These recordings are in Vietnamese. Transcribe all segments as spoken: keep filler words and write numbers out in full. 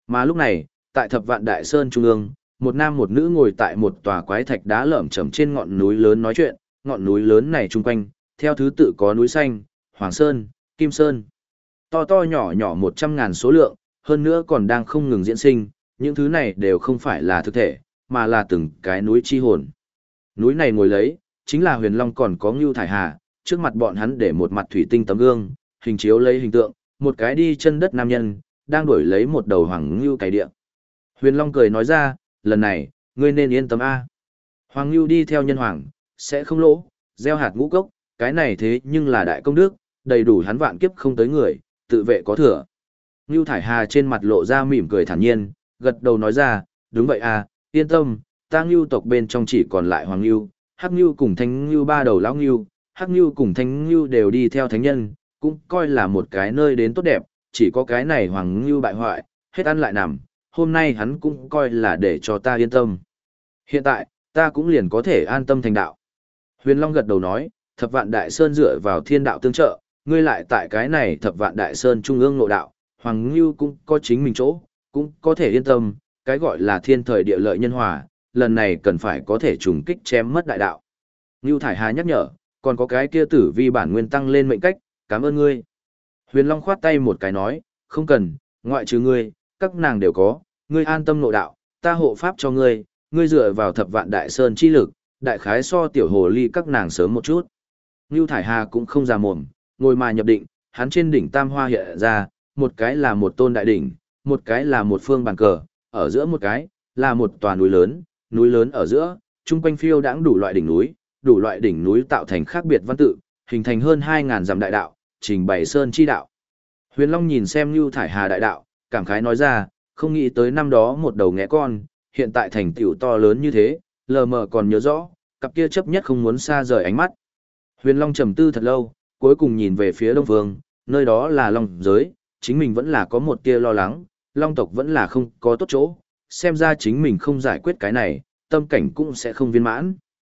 Mà lúc này, tại Thập Vạn Đại Sơn trung ương, một nam một nữ ngồi tại một tòa quái thạch đá lởm chởm trên ngọn núi lớn nói chuyện, ngọn núi lớn này chung quanh, theo thứ tự có núi xanh, Hoàng Sơn, Kim Sơn. To to nhỏ nhỏ một trăm ngàn số lượng, hơn nữa còn đang không ngừng diễn sinh, những thứ này đều không phải là thực thể, mà là từng cái núi chi hồn. Núi này ngồi lấy, chính là Huyền Long còn có Ngưu Thải Hà, trước mặt bọn hắn để một mặt thủy tinh tấm gương, hình chiếu lấy hình tượng, một cái đi chân đất nam nhân, đang đuổi lấy một đầu hoàng ngưu cày địa. Huyền Long cười nói ra, lần này, ngươi nên yên tâm a. Hoàng ngưu đi theo nhân hoàng, sẽ không lỗ, gieo hạt ngũ cốc, cái này thế nhưng là đại công đức, đầy đủ hắn vạn kiếp không tới người, tự vệ có thừa. Ngưu Thải Hà trên mặt lộ ra mỉm cười thản nhiên, gật đầu nói ra, đúng vậy a, yên tâm, ta ngưu tộc bên trong chỉ còn lại hoàng ngưu, hắc ngưu cùng thanh ngưu ba đầu lão ngưu, hắc ngưu cùng thanh ngưu đều đi theo thánh nhân, cũng coi là một cái nơi đến tốt đẹp, chỉ có cái này hoàng ngưu bại hoại, hết ăn lại nằm, hôm nay hắn cũng coi là để cho ta yên tâm. Hiện tại, ta cũng liền có thể an tâm thành đạo. Huyền Long gật đầu nói, Thập Vạn Đại Sơn dựa vào thiên đạo tương trợ, ngươi lại tại cái này Thập Vạn Đại Sơn trung ương nội đạo, hoàng ngưu cũng có chính mình chỗ, cũng có thể yên tâm, cái gọi là thiên thời địa lợi nhân hòa, lần này cần phải có thể trùng kích chém mất đại đạo. Ngưu Thải Hà nhắc nhở, còn có cái kia tử vi bản nguyên tăng lên mệnh cách, cảm ơn ngươi. Huyền Long khoát tay một cái nói, không cần, ngoại trừ ngươi, các nàng đều có, ngươi an tâm nội đạo, ta hộ pháp cho ngươi, ngươi dựa vào Thập Vạn Đại Sơn chi lực, đại khái so tiểu hồ ly các nàng sớm một chút. Ngưu Thải Hà cũng không già mồm, ngồi mà nhập định, hắn trên đỉnh tam hoa hiện ra, một cái là một tôn đại đỉnh, một cái là một phương bàn cờ, ở giữa một cái là một tòa núi lớn, núi lớn ở giữa, chung quanh phiêu đãng đủ loại đỉnh núi, đủ loại đỉnh núi tạo thành khác biệt văn tự, hình thành hơn hai ngàn dặm đại đạo, trình bày sơn chi đạo. Huyền Long nhìn xem Nưu Thải Hà đại đạo, cảm khái nói ra, không nghĩ tới năm đó một đầu nghé con, hiện tại thành tựu to lớn như thế, lờ mờ còn nhớ rõ, cặp kia chấp nhất không muốn xa rời ánh mắt. Huyền Long trầm tư thật lâu, cuối cùng nhìn về phía đông phương, nơi đó là Long giới, chính mình vẫn là có một tia lo lắng, Long tộc vẫn là không có tốt chỗ, xem ra chính mình không giải quyết cái này, tâm cảnh cũng sẽ không viên mãn.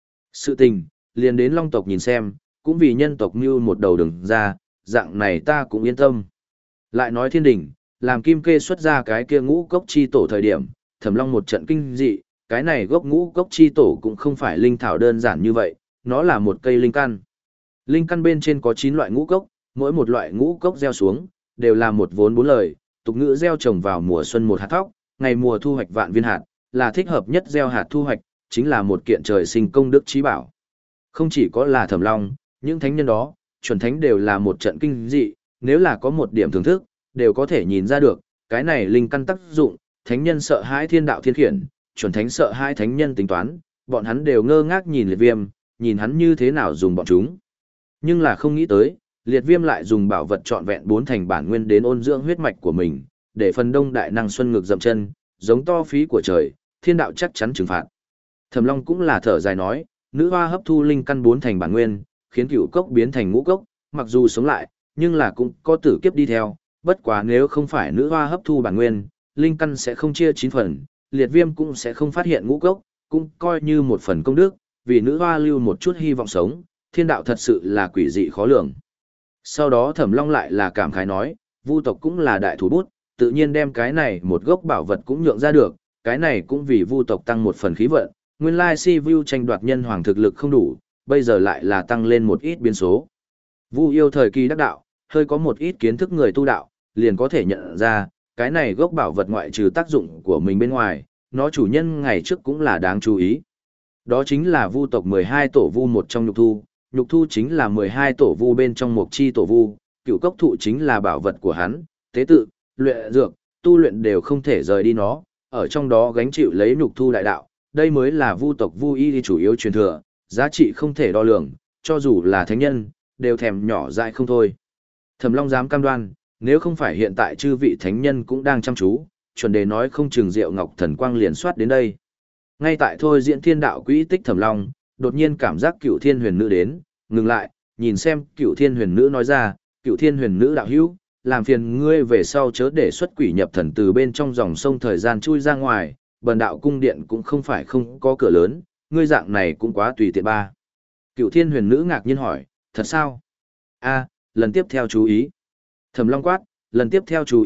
Sự tình, liền đến Long tộc nhìn xem, cũng vì nhân tộc mưu một đầu đường ra, dạng này ta cũng yên tâm. Lại nói thiên đình, làm kim kê xuất ra cái kia ngũ cốc chi tổ thời điểm, Thẩm Long một trận kinh dị, cái này gốc ngũ cốc chi tổ cũng không phải linh thảo đơn giản như vậy, nó là một cây linh căn. Linh căn bên trên có chín loại ngũ cốc, mỗi một loại ngũ cốc gieo xuống, đều là một vốn bốn lời, tục ngữ gieo trồng vào mùa xuân một hạt thóc, ngày mùa thu hoạch vạn viên hạt, là thích hợp nhất gieo hạt thu hoạch, chính là một kiện trời sinh công đức trí bảo. Không chỉ có là Thẩm Long, những thánh nhân đó, chuẩn thánh đều là một trận kinh dị, nếu là có một điểm thưởng thức, đều có thể nhìn ra được, cái này linh căn tác dụng, thánh nhân sợ hãi thiên đạo thiên khiển, chuẩn thánh sợ hãi thánh nhân tính toán, bọn hắn đều ngơ ngác nhìn Liệt Viêm, nhìn hắn như thế nào dùng bọn chúng. Nhưng là không nghĩ tới, Liệt Viêm lại dùng bảo vật trọn vẹn bốn thành bản nguyên đến ôn dưỡng huyết mạch của mình, để phần đông đại năng xuân ngược dậm chân, giống to phí của trời, thiên đạo chắc chắn trừng phạt. Thẩm Long cũng là thở dài nói, nữ hoa hấp thu linh căn bốn thành bản nguyên, khiến cửu cốc biến thành ngũ cốc, mặc dù sống lại, nhưng là cũng có tử kiếp đi theo, bất quá nếu không phải nữ hoa hấp thu bản nguyên, linh căn sẽ không chia chín phần, Liệt Viêm cũng sẽ không phát hiện ngũ cốc, cũng coi như một phần công đức, vì nữ hoa lưu một chút hy vọng sống, thiên đạo thật sự là quỷ dị khó lường. Sau đó Thẩm Long lại là cảm khái nói, Vu tộc cũng là đại thủ bút, tự nhiên đem cái này một gốc bảo vật cũng nhượng ra được, cái này cũng vì Vu tộc tăng một phần khí vận, nguyên lai si Vu tranh đoạt nhân hoàng thực lực không đủ, bây giờ lại là tăng lên một ít biến số. Vu yêu thời kỳ đắc đạo, hơi có một ít kiến thức người tu đạo, liền có thể nhận ra, cái này gốc bảo vật ngoại trừ tác dụng của mình bên ngoài, nó chủ nhân ngày trước cũng là đáng chú ý. Đó chính là Vu tộc mười hai tổ Vu một trong nhục thu, nhục thu chính là mười hai tổ Vu bên trong mộc chi tổ Vu, cựu cốc thụ chính là bảo vật của hắn, tế tự, luyện dược, tu luyện đều không thể rời đi nó, ở trong đó gánh chịu lấy nhục thu đại đạo, đây mới là Vu tộc Vu y chủ yếu truyền thừa, giá trị không thể đo lường, cho dù là thánh nhân, đều thèm nhỏ dại không thôi. Thẩm Long dám cam đoan, nếu không phải hiện tại chư vị thánh nhân cũng đang chăm chú, chuẩn đề nói không chừng Diệu Ngọc Thần Quang liền soát đến đây. Ngay tại thôi diễn thiên đạo quỹ tích Thẩm Long, đột nhiên cảm giác Cửu Thiên Huyền Nữ đến, ngừng lại, nhìn xem Cửu Thiên Huyền Nữ nói ra, Cửu Thiên Huyền Nữ đạo hữu, làm phiền ngươi về sau chớ để xuất quỷ nhập thần từ bên trong dòng sông thời gian chui ra ngoài, bần đạo cung điện cũng không phải không có cửa lớn, ngươi dạng này cũng quá tùy tiện ba. Cửu Thiên Huyền Nữ ngạc nhiên hỏi, thật sao? A, lần tiếp theo chú ý. Thẩm Long quát, lần tiếp theo chú ý,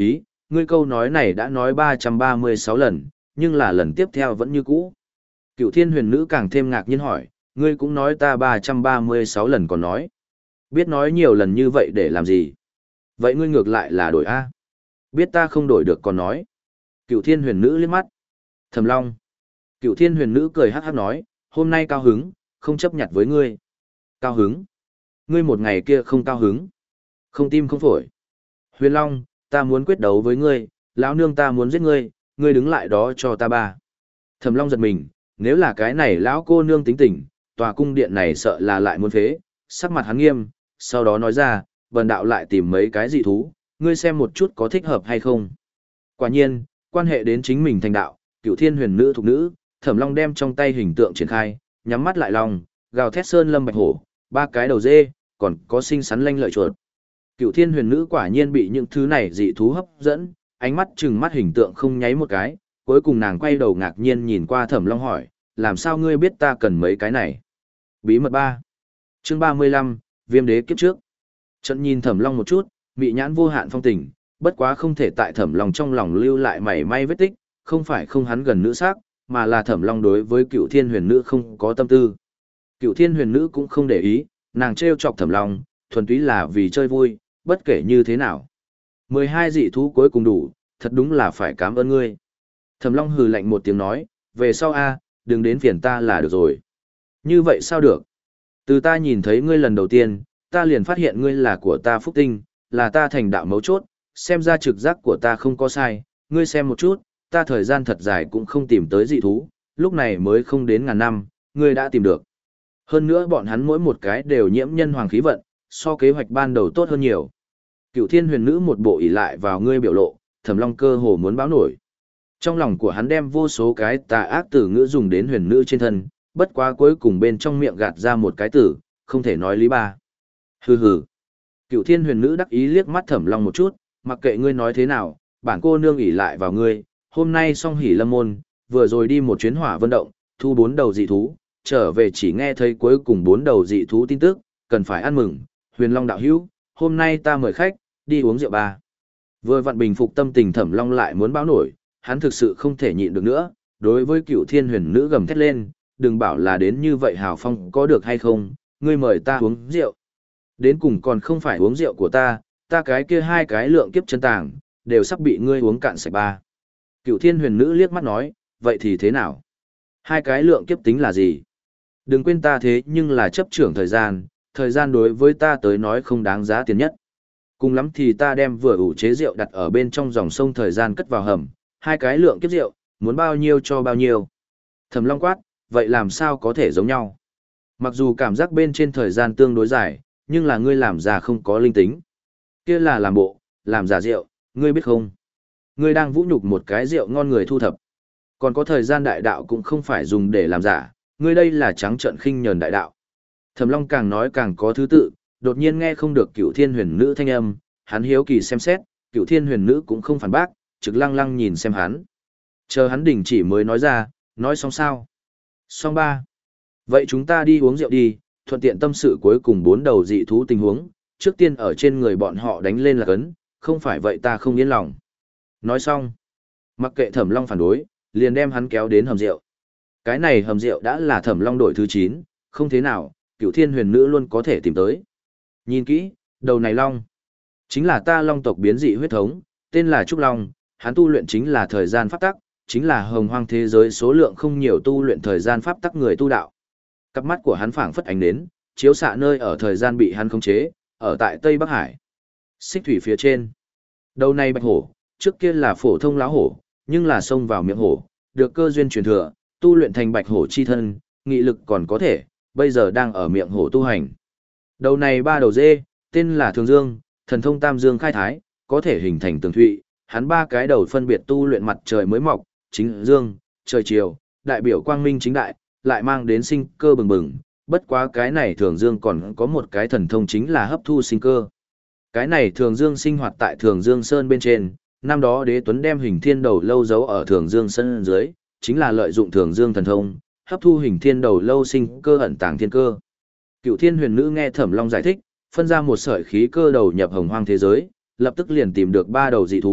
ngươi câu nói này đã nói ba trăm ba mươi sáu lần, nhưng là lần tiếp theo vẫn như cũ. Cựu thiên huyền nữ càng thêm ngạc nhiên hỏi, ngươi cũng nói ta ba trăm ba mươi sáu lần còn nói. Biết nói nhiều lần như vậy để làm gì? Vậy ngươi ngược lại là đổi A. Biết ta không đổi được còn nói. Cựu thiên huyền nữ liếc mắt. Thẩm Long. Cựu thiên huyền nữ cười hát hát nói, hôm nay cao hứng, không chấp nhặt với ngươi. Cao hứng. Ngươi một ngày kia không cao hứng. Không tim không phổi. Huyền Long, ta muốn quyết đấu với ngươi, lão nương ta muốn giết ngươi, ngươi đứng lại đó cho ta ba. Thẩm Long giật mình, nếu là cái này lão cô nương tính tình, tòa cung điện này sợ là lại muốn phế, sắc mặt hắn nghiêm, sau đó nói ra, bần đạo lại tìm mấy cái dị thú, ngươi xem một chút có thích hợp hay không. Quả nhiên, quan hệ đến chính mình thành đạo, cựu thiên huyền nữ thuộc nữ, Thẩm Long đem trong tay hình tượng triển khai, nhắm mắt lại lòng, gào thét sơn lâm bạch hổ, ba cái đầu dê, còn có xinh xắn lanh lợi chuột. Cựu thiên huyền nữ quả nhiên bị những thứ này dị thú hấp dẫn, ánh mắt trừng mắt hình tượng không nháy một cái, cuối cùng nàng quay đầu ngạc nhiên nhìn qua Thẩm Long hỏi, làm sao ngươi biết ta cần mấy cái này? Bí mật ba. Chương ba mươi lăm, Viêm đế kiếp trước. Trận nhìn Thẩm Long một chút, mị nhãn vô hạn phong tình, bất quá không thể tại Thẩm Long trong lòng lưu lại mảy may vết tích, không phải không hắn gần nữ sắc, mà là Thẩm Long đối với Cựu Thiên Huyền Nữ không có tâm tư. Cựu Thiên Huyền Nữ cũng không để ý, nàng trêu chọc Thẩm Long, thuần túy là vì chơi vui, bất kể như thế nào. Mười hai dị thú cuối cùng đủ, thật đúng là phải cảm ơn ngươi. Thẩm Long hừ lạnh một tiếng nói, về sau a, đừng đến phiền ta là được rồi. Như vậy sao được? Từ ta nhìn thấy ngươi lần đầu tiên, ta liền phát hiện ngươi là của ta phúc tinh, là ta thành đạo mấu chốt, xem ra trực giác của ta không có sai, ngươi xem một chút, ta thời gian thật dài cũng không tìm tới dị thú, lúc này mới không đến ngàn năm, ngươi đã tìm được. Hơn nữa bọn hắn mỗi một cái đều nhiễm nhân hoàng khí vận, so kế hoạch ban đầu tốt hơn nhiều. Cựu Thiên Huyền Nữ một bộ ỷ lại vào ngươi biểu lộ, Thẩm Long cơ hồ muốn báo nổi. Trong lòng của hắn đem vô số cái tà ác từ ngữ dùng đến huyền nữ trên thân, bất quá cuối cùng bên trong miệng gạt ra một cái tử, không thể nói lý ba. Hừ hừ. Cựu Thiên Huyền Nữ đắc ý liếc mắt Thẩm Long một chút, mặc kệ ngươi nói thế nào, bản cô nương ỷ lại vào ngươi, hôm nay song hỉ lâm môn, vừa rồi đi một chuyến hỏa vân động, thu bốn đầu dị thú, trở về chỉ nghe thấy cuối cùng bốn đầu dị thú tin tức, cần phải ăn mừng, Huyền Long đạo hữu, hôm nay ta mời khách, đi uống rượu ba. Vừa vặn bình phục tâm tình Thẩm Long lại muốn báo nổi, hắn thực sự không thể nhịn được nữa, đối với Cựu Thiên Huyền Nữ gầm thét lên, đừng bảo là đến như vậy hào phong có được hay không, ngươi mời ta uống rượu. Đến cùng còn không phải uống rượu của ta, ta cái kia hai cái lượng kiếp chân tàng, đều sắp bị ngươi uống cạn sạch ba. Cựu Thiên Huyền Nữ liếc mắt nói, vậy thì thế nào? Hai cái lượng kiếp tính là gì? Đừng quên ta thế nhưng là chấp trưởng thời gian, thời gian đối với ta tới nói không đáng giá tiền nhất. Cùng lắm thì ta đem vừa ủ chế rượu đặt ở bên trong dòng sông thời gian cất vào hầm, hai cái lượng kiếp rượu, muốn bao nhiêu cho bao nhiêu. Thẩm Long quát, vậy làm sao có thể giống nhau? Mặc dù cảm giác bên trên thời gian tương đối dài, nhưng là ngươi làm giả không có linh tính. Kia là làm bộ, làm giả rượu, ngươi biết không? Ngươi đang vũ nhục một cái rượu ngon người thu thập. Còn có thời gian đại đạo cũng không phải dùng để làm giả, ngươi đây là trắng trợn khinh nhờn đại đạo. Thẩm Long càng nói càng có thứ tự, đột nhiên nghe không được Cựu Thiên Huyền Nữ thanh âm, hắn hiếu kỳ xem xét, Cựu Thiên Huyền Nữ cũng không phản bác, trực lăng lăng nhìn xem hắn. Chờ hắn đình chỉ mới nói ra, nói xong sao? Xong ba. Vậy chúng ta đi uống rượu đi, thuận tiện tâm sự cuối cùng bốn đầu dị thú tình huống, trước tiên ở trên người bọn họ đánh lên là cấn, không phải vậy ta không yên lòng. Nói xong, mặc kệ Thẩm Long phản đối, liền đem hắn kéo đến hầm rượu. Cái này hầm rượu đã là Thẩm Long đổi thứ chín, không thế nào, Cựu Thiên Huyền Nữ luôn có thể tìm tới. Nhìn kỹ, đầu này Long, chính là ta Long tộc biến dị huyết thống, tên là Trúc Long, hắn tu luyện chính là thời gian pháp tắc, chính là hồng hoang thế giới số lượng không nhiều tu luyện thời gian pháp tắc người tu đạo. Cặp mắt của hắn phảng phất ánh nến, chiếu xạ nơi ở thời gian bị hắn khống chế, ở tại Tây Bắc Hải. Xích thủy phía trên. Đầu này bạch hổ, trước kia là phổ thông láo hổ, nhưng là xông vào miệng hổ, được cơ duyên truyền thừa, tu luyện thành bạch hổ chi thân, nghị lực còn có thể, bây giờ đang ở miệng hổ tu hành. Đầu này ba đầu dê, tên là Thường Dương, thần thông Tam Dương khai thái, có thể hình thành tường thụy, hắn ba cái đầu phân biệt tu luyện mặt trời mới mọc, chính dương, trời chiều, đại biểu quang minh chính đại, lại mang đến sinh cơ bừng bừng, bất quá cái này Thường Dương còn có một cái thần thông chính là hấp thu sinh cơ. Cái này Thường Dương sinh hoạt tại Thường Dương Sơn bên trên, năm đó Đế Tuấn đem hình thiên đầu lâu giấu ở Thường Dương Sơn dưới, chính là lợi dụng Thường Dương thần thông, hấp thu hình thiên đầu lâu sinh cơ ẩn tàng thiên cơ. Cựu Thiên Huyền Nữ nghe Thẩm Long giải thích, phân ra một sợi khí cơ đầu nhập hồng hoang thế giới, lập tức liền tìm được ba đầu dị thú,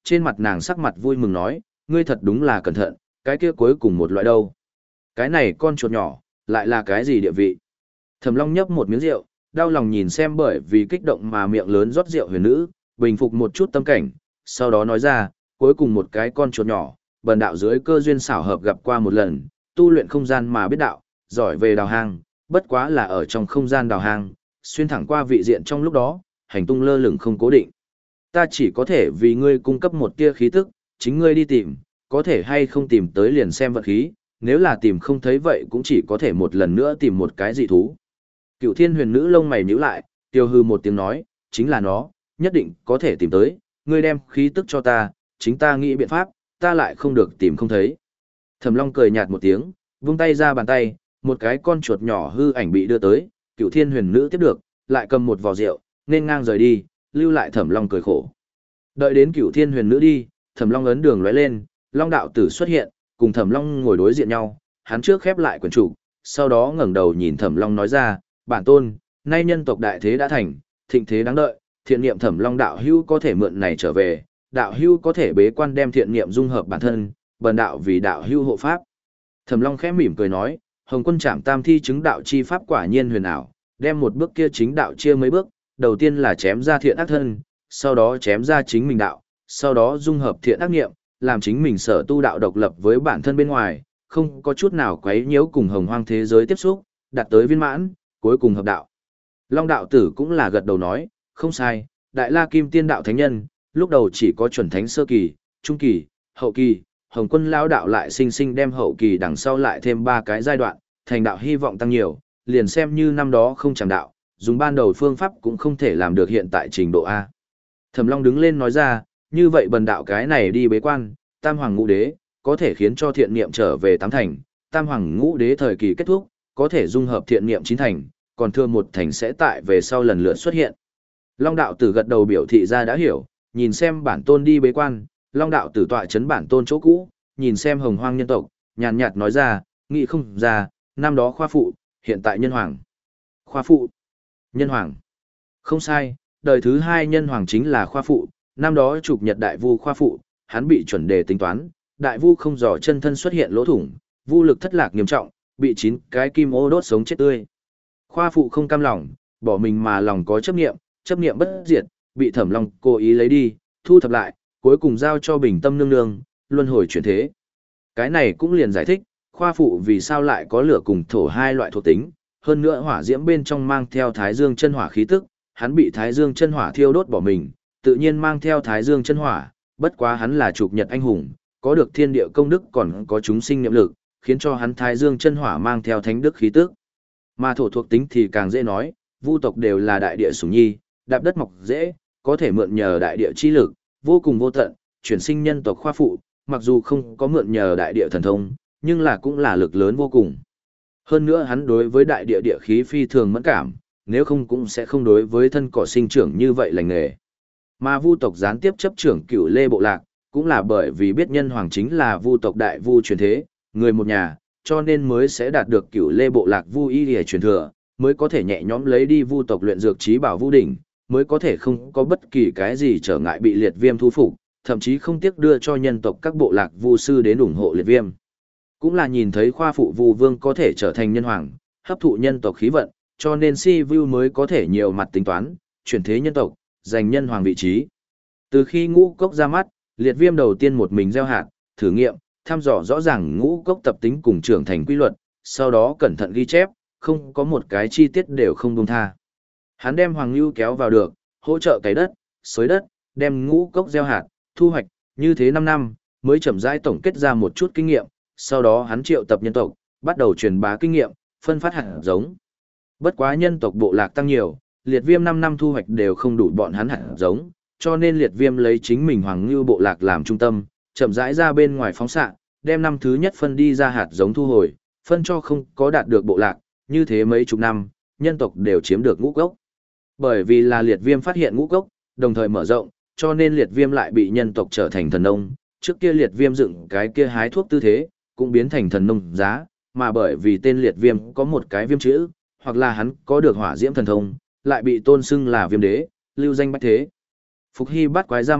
trên mặt nàng sắc mặt vui mừng nói, ngươi thật đúng là cẩn thận, cái kia cuối cùng một loại đâu. Cái này con chuột nhỏ, lại là cái gì địa vị? Thẩm Long nhấp một miếng rượu, đau lòng nhìn xem bởi vì kích động mà miệng lớn rót rượu huyền nữ, bình phục một chút tâm cảnh, sau đó nói ra, cuối cùng một cái con chuột nhỏ, bần đạo dưới cơ duyên xảo hợp gặp qua một lần, tu luyện không gian mà biết đạo, giỏi về đào hang, bất quá là ở trong không gian đào hang, xuyên thẳng qua vị diện trong lúc đó, hành tung lơ lửng không cố định. Ta chỉ có thể vì ngươi cung cấp một tia khí tức, chính ngươi đi tìm, có thể hay không tìm tới liền xem vận khí, nếu là tìm không thấy vậy cũng chỉ có thể một lần nữa tìm một cái dị thú. Cựu thiên huyền nữ lông mày nhíu lại, tiêu hư một tiếng nói, chính là nó, nhất định có thể tìm tới, ngươi đem khí tức cho ta, chính ta nghĩ biện pháp, ta lại không được tìm không thấy. Thẩm Long cười nhạt một tiếng, vung tay ra bàn tay, một cái con chuột nhỏ hư ảnh bị đưa tới, cựu thiên huyền nữ tiếp được, lại cầm một vò rượu, nên ngang rời đi, lưu lại Thẩm Long cười khổ. Đợi đến cựu thiên huyền nữ đi, Thẩm Long ấn đường lóe lên, Long đạo tử xuất hiện, cùng Thẩm Long ngồi đối diện nhau, hắn trước khép lại quyển trục, sau đó ngẩng đầu nhìn Thẩm Long nói ra, bản tôn, nay nhân tộc đại thế đã thành, thịnh thế đáng đợi, thiện niệm Thẩm Long đạo hữu có thể mượn này trở về, đạo hữu có thể bế quan đem thiện niệm dung hợp bản thân, bần đạo vì đạo hữu hộ pháp. Thẩm Long khẽ mỉm cười nói, Hồng Quân Trảm Tam Thi chứng đạo chi pháp quả nhiên huyền ảo, đem một bước kia chính đạo chia mấy bước, đầu tiên là chém ra thiện ác thân, sau đó chém ra chính mình đạo, sau đó dung hợp thiện ác niệm, làm chính mình sở tu đạo độc lập với bản thân bên ngoài, không có chút nào quấy nhiễu cùng hồng hoang thế giới tiếp xúc, đạt tới viên mãn, cuối cùng hợp đạo. Long đạo tử cũng là gật đầu nói, không sai, Đại La Kim Tiên đạo thánh nhân, lúc đầu chỉ có chuẩn thánh sơ kỳ, trung kỳ, hậu kỳ, Hồng Quân lão đạo lại sinh sinh đem hậu kỳ đằng sau lại thêm ba cái giai đoạn, thành đạo hy vọng tăng nhiều, liền xem như năm đó không chẳng đạo, dùng ban đầu phương pháp cũng không thể làm được hiện tại trình độ A. Thẩm Long đứng lên nói ra, như vậy bần đạo cái này đi bế quan, Tam Hoàng Ngũ Đế, có thể khiến cho thiện niệm trở về tám thành, Tam Hoàng Ngũ Đế thời kỳ kết thúc, có thể dung hợp thiện niệm chín thành, còn thừa một thành sẽ tại về sau lần lượt xuất hiện. Long đạo tử gật đầu biểu thị ra đã hiểu, nhìn xem bản tôn đi bế quan, Long đạo tử tọa chấn bản tôn chỗ cũ, nhìn xem hồng hoang nhân tộc, nhàn nhạt nói ra, nghĩ không ra, năm đó khoa phụ, hiện tại nhân hoàng. Khoa phụ, nhân hoàng. Không sai, đời thứ hai nhân hoàng chính là khoa phụ, năm đó chụp nhật đại vu khoa phụ, hắn bị chuẩn đề tính toán, đại vu không dò chân thân xuất hiện lỗ thủng, vu lực thất lạc nghiêm trọng, bị chín cái kim ô đốt sống chết tươi. Khoa phụ không cam lòng, bỏ mình mà lòng có chấp niệm, chấp niệm bất diệt, bị Thẩm Long cố ý lấy đi, thu thập lại, cuối cùng giao cho Bình Tâm nương nương, luân hồi chuyển thế. Cái này cũng liền giải thích, khoa phụ vì sao lại có lửa cùng thổ hai loại thuộc tính, hơn nữa hỏa diễm bên trong mang theo Thái Dương chân hỏa khí tức, hắn bị Thái Dương chân hỏa thiêu đốt bỏ mình, tự nhiên mang theo Thái Dương chân hỏa, bất quá hắn là trục nhật anh hùng, có được thiên địa công đức còn có chúng sinh niệm lực, khiến cho hắn Thái Dương chân hỏa mang theo thánh đức khí tức. Mà thổ thuộc tính thì càng dễ nói, vu tộc đều là đại địa sủng nhi, đạp đất mọc dễ, có thể mượn nhờ đại địa chi lực, vô cùng vô tận, chuyển sinh nhân tộc khoa phụ, mặc dù không có mượn nhờ đại địa thần thông, nhưng là cũng là lực lớn vô cùng. Hơn nữa hắn đối với đại địa địa khí phi thường mẫn cảm, nếu không cũng sẽ không đối với thân cỏ sinh trưởng như vậy lành nghề. Mà vu tộc gián tiếp chấp trưởng Cửu Lê bộ lạc, cũng là bởi vì biết nhân hoàng chính là vu tộc đại vu truyền thế, người một nhà, cho nên mới sẽ đạt được Cửu Lê bộ lạc vu y để truyền thừa, mới có thể nhẹ nhõm lấy đi vu tộc luyện dược trí bảo vu đỉnh, mới có thể không có bất kỳ cái gì trở ngại bị liệt viêm thu phục, thậm chí không tiếc đưa cho nhân tộc các bộ lạc vu sư đến ủng hộ liệt viêm. Cũng là nhìn thấy khoa phụ vu vương có thể trở thành nhân hoàng, hấp thụ nhân tộc khí vận, cho nên si vu mới có thể nhiều mặt tính toán, chuyển thế nhân tộc, giành nhân hoàng vị trí. Từ khi ngũ cốc ra mắt, liệt viêm đầu tiên một mình gieo hạt, thử nghiệm, thăm dò rõ ràng ngũ cốc tập tính cùng trưởng thành quy luật, sau đó cẩn thận ghi chép, không có một cái chi tiết đều không buông tha. Hắn đem Hoàng Nưu kéo vào được, hỗ trợ cày đất, xới đất, đem ngũ cốc gieo hạt, thu hoạch, như thế năm năm, mới chậm rãi tổng kết ra một chút kinh nghiệm, sau đó hắn triệu tập nhân tộc, bắt đầu truyền bá kinh nghiệm, phân phát hạt giống. Bất quá nhân tộc bộ lạc tăng nhiều, liệt viêm năm năm thu hoạch đều không đủ bọn hắn hạt giống, cho nên liệt viêm lấy chính mình Hoàng Nưu bộ lạc làm trung tâm, chậm rãi ra bên ngoài phóng xạ, đem năm thứ nhất phân đi ra hạt giống thu hồi, phân cho không có đạt được bộ lạc, như thế mấy chục năm, nhân tộc đều chiếm được ngũ cốc. Bởi vì là liệt viêm phát hiện ngũ cốc, đồng thời mở rộng, cho nên liệt viêm lại bị nhân tộc trở thành thần nông, trước kia liệt viêm dựng cái kia hái thuốc tư thế, cũng biến thành thần nông giá, mà bởi vì tên liệt viêm có một cái viêm chữ, hoặc là hắn có được hỏa diễm thần thông, lại bị tôn xưng là viêm đế, lưu danh bách thế. Phục Hy bắt quái ra mắt,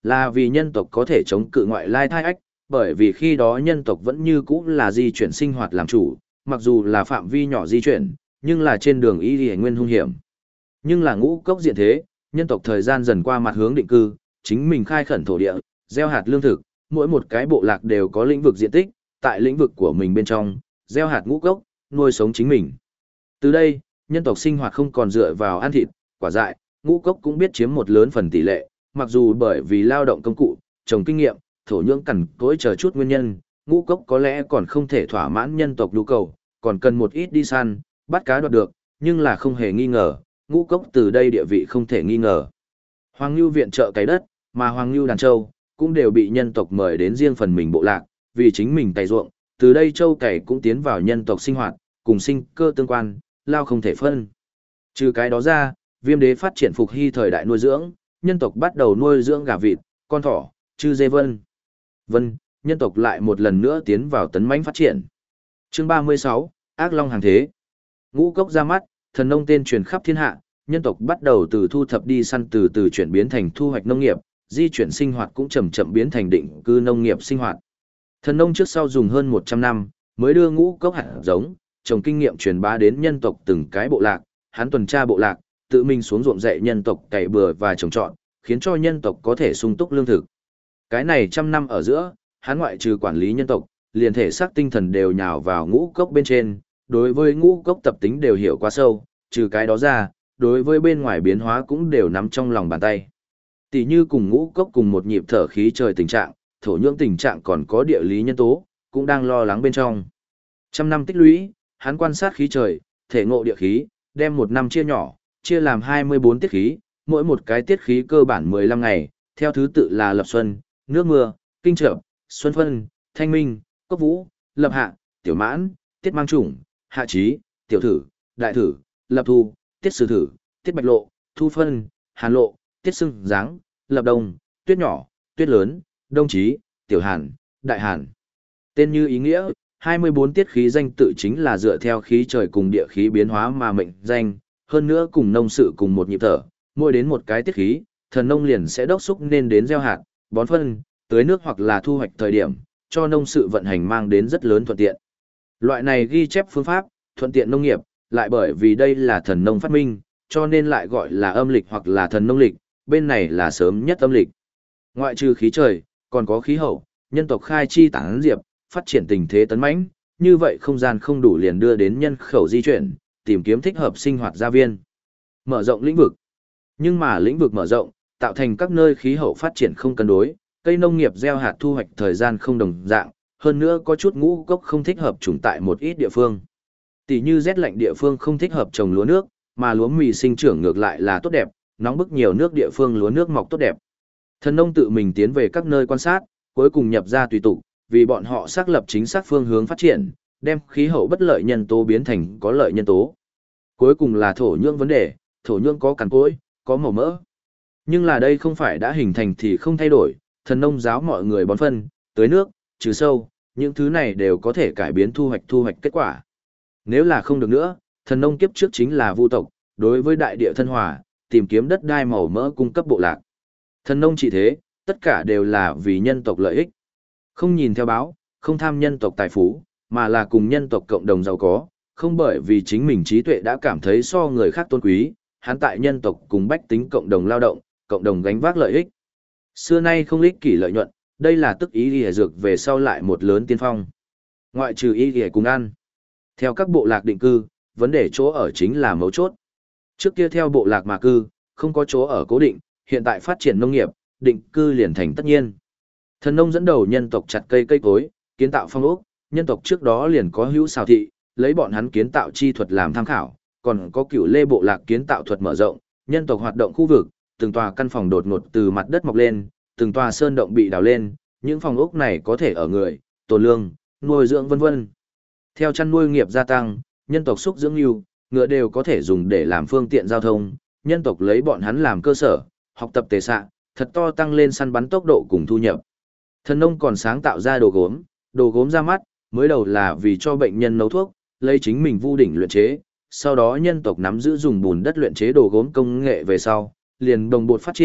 là vì nhân tộc có thể chống cự ngoại lai thai ách, bởi vì khi đó nhân tộc vẫn như cũ là di chuyển sinh hoạt làm chủ, mặc dù là phạm vi nhỏ di chuyển, nhưng là trên đường y y nguyên hung hiểm. Nhưng là ngũ cốc diện thế, nhân tộc thời gian dần qua mặt hướng định cư, chính mình khai khẩn thổ địa, gieo hạt lương thực, mỗi một cái bộ lạc đều có lĩnh vực diện tích, tại lĩnh vực của mình bên trong, gieo hạt ngũ cốc, nuôi sống chính mình. Từ đây, nhân tộc sinh hoạt không còn dựa vào ăn thịt, quả dại, ngũ cốc cũng biết chiếm một lớn phần tỷ lệ, mặc dù bởi vì lao động công cụ, trồng kinh nghiệm, thổ nhưỡng cằn cỗi chờ chút nguyên nhân, ngũ cốc có lẽ còn không thể thỏa mãn nhân tộc nhu cầu, còn cần một ít đi săn, bắt cá đoạt được, nhưng là không hề nghi ngờ, ngũ cốc từ đây địa vị không thể nghi ngờ. Hoàng Nưu viện trợ cái đất, mà Hoàng Nưu đàn châu cũng đều bị nhân tộc mời đến riêng phần mình bộ lạc, vì chính mình cày ruộng, từ đây châu cày cũng tiến vào nhân tộc sinh hoạt, cùng sinh cơ tương quan, lao không thể phân. Trừ cái đó ra, Viêm đế phát triển phục hy thời đại nuôi dưỡng, nhân tộc bắt đầu nuôi dưỡng gà vịt, con thỏ, chư dê vân. Vân, nhân tộc lại một lần nữa tiến vào tấn mãnh phát triển. Chương ba mươi sáu, Ác Long hàng thế. Ngũ cốc ra mắt, thần nông tên truyền khắp thiên hạ, nhân tộc bắt đầu từ thu thập đi săn từ từ chuyển biến thành thu hoạch nông nghiệp, di chuyển sinh hoạt cũng chậm chậm biến thành định cư nông nghiệp sinh hoạt. Thần nông trước sau dùng hơn một trăm năm, mới đưa ngũ cốc hạt giống, trồng kinh nghiệm truyền bá đến nhân tộc từng cái bộ lạc, hắn tuần tra bộ lạc, tự mình xuống ruộng dạy nhân tộc cày bừa và trồng trọt, khiến cho nhân tộc có thể sung túc lương thực. Cái này trăm năm ở giữa, hắn ngoại trừ quản lý nhân tộc, liền thể xác tinh thần đều nhào vào ngũ cốc bên trên, đối với ngũ cốc tập tính đều hiểu quá sâu, trừ cái đó ra, đối với bên ngoài biến hóa cũng đều nắm trong lòng bàn tay. Tỷ như cùng ngũ cốc cùng một nhịp thở khí trời tình trạng, thổ nhưỡng tình trạng còn có địa lý nhân tố, cũng đang lo lắng bên trong. Trăm năm tích lũy, hắn quan sát khí trời, thể ngộ địa khí, đem một năm chia nhỏ, chia làm hai mươi bốn tiết khí, mỗi một cái tiết khí cơ bản mười lăm ngày, theo thứ tự là lập xuân, nước mưa, kinh trợ, xuân phân, thanh minh, cốc vũ, lập hạ, tiểu mãn, tiết mang chủng, hạ trí, tiểu thử, đại thử, lập thu, tiết sử thử, tiết bạch lộ, thu phân, hàn lộ, tiết sưng giáng, lập đông, tuyết nhỏ, tuyết lớn, đông chí, tiểu hàn, đại hàn. Tên như ý nghĩa, hai mươi bốn tiết khí danh tự chính là dựa theo khí trời cùng địa khí biến hóa mà mệnh danh, hơn nữa cùng nông sự cùng một nhịp thở, mỗi đến một cái tiết khí, thần nông liền sẽ đốc xúc nên đến gieo hạt, bón phân, tưới nước hoặc là thu hoạch thời điểm, cho nông sự vận hành mang đến rất lớn thuận tiện. Loại này ghi chép phương pháp, thuận tiện nông nghiệp, lại bởi vì đây là thần nông phát minh, cho nên lại gọi là âm lịch hoặc là thần nông lịch, bên này là sớm nhất âm lịch. Ngoại trừ khí trời, còn có khí hậu, nhân tộc khai chi tán diệp, phát triển tình thế tấn mãnh, như vậy không gian không đủ liền đưa đến nhân khẩu di chuyển, tìm kiếm thích hợp sinh hoạt gia viên. Mở rộng lĩnh vực. Nhưng mà lĩnh vực mở rộng, tạo thành các nơi khí hậu phát triển không cân đối, cây nông nghiệp gieo hạt thu hoạch thời gian không đồng dạng, hơn nữa có chút ngũ cốc không thích hợp trồng tại một ít địa phương. Tỷ như rét lạnh địa phương không thích hợp trồng lúa nước, mà lúa mì sinh trưởng ngược lại là tốt đẹp, nóng bức nhiều nước địa phương lúa nước mọc tốt đẹp. Thần nông tự mình tiến về các nơi quan sát, cuối cùng nhập ra tùy tục, vì bọn họ xác lập chính xác phương hướng phát triển, đem khí hậu bất lợi nhân tố biến thành có lợi nhân tố. Cuối cùng là thổ nhưỡng vấn đề, thổ nhưỡng có cằn cỗi, có màu mỡ. Nhưng là đây không phải đã hình thành thì không thay đổi, thần nông giáo mọi người bón phân, tưới nước, trừ sâu, những thứ này đều có thể cải biến thu hoạch thu hoạch kết quả. Nếu là không được nữa, thần nông kiếp trước chính là vu tộc, đối với đại địa thân hòa, tìm kiếm đất đai màu mỡ cung cấp bộ lạc. Thần nông chỉ thế, tất cả đều là vì nhân tộc lợi ích. Không nhìn theo báo, không tham nhân tộc tài phú, mà là cùng nhân tộc cộng đồng giàu có, không bởi vì chính mình trí tuệ đã cảm thấy so người khác tôn quý, hắn tại nhân tộc cùng bách tính cộng đồng lao động, cộng đồng gánh vác lợi ích. Xưa nay không ích kỷ lợi nhuận, đây là tức ý lìa dược về sau lại một lớn tiên phong. Ngoại trừ ý lìa cùng ăn. Theo các bộ lạc định cư, vấn đề chỗ ở chính là mấu chốt. Trước kia theo bộ lạc mà cư, không có chỗ ở cố định, hiện tại phát triển nông nghiệp, định cư liền thành tất nhiên. Thần nông dẫn đầu nhân tộc chặt cây cây cối, kiến tạo phong ốc, nhân tộc trước đó liền có hữu xào thị, lấy bọn hắn kiến tạo chi thuật làm tham khảo, còn có cửu lê bộ lạc kiến tạo thuật mở rộng, nhân tộc hoạt động khu vực, từng tòa căn phòng đột ngột từ mặt đất mọc lên, từng tòa sơn động bị đào lên, những phòng ốc này có thể ở người, tồn lương, nuôi dưỡng vân vân. Theo chăn nuôi nghiệp gia tăng, nhân tộc xúc dưỡng lưu, ngựa đều có thể dùng để làm phương tiện giao thông, nhân tộc lấy bọn hắn làm cơ sở, học tập tề xạ, thật to tăng lên săn bắn tốc độ cùng thu nhập. Thần nông còn sáng tạo ra đồ gốm, đồ gốm ra mắt, mới đầu là vì cho bệnh nhân nấu thuốc, lấy chính mình vu đỉnh luyện chế, sau đó nhân tộc nắm giữ dùng bùn đất luyện chế đồ gốm công nghệ về sau, liền đồng bột phát triển,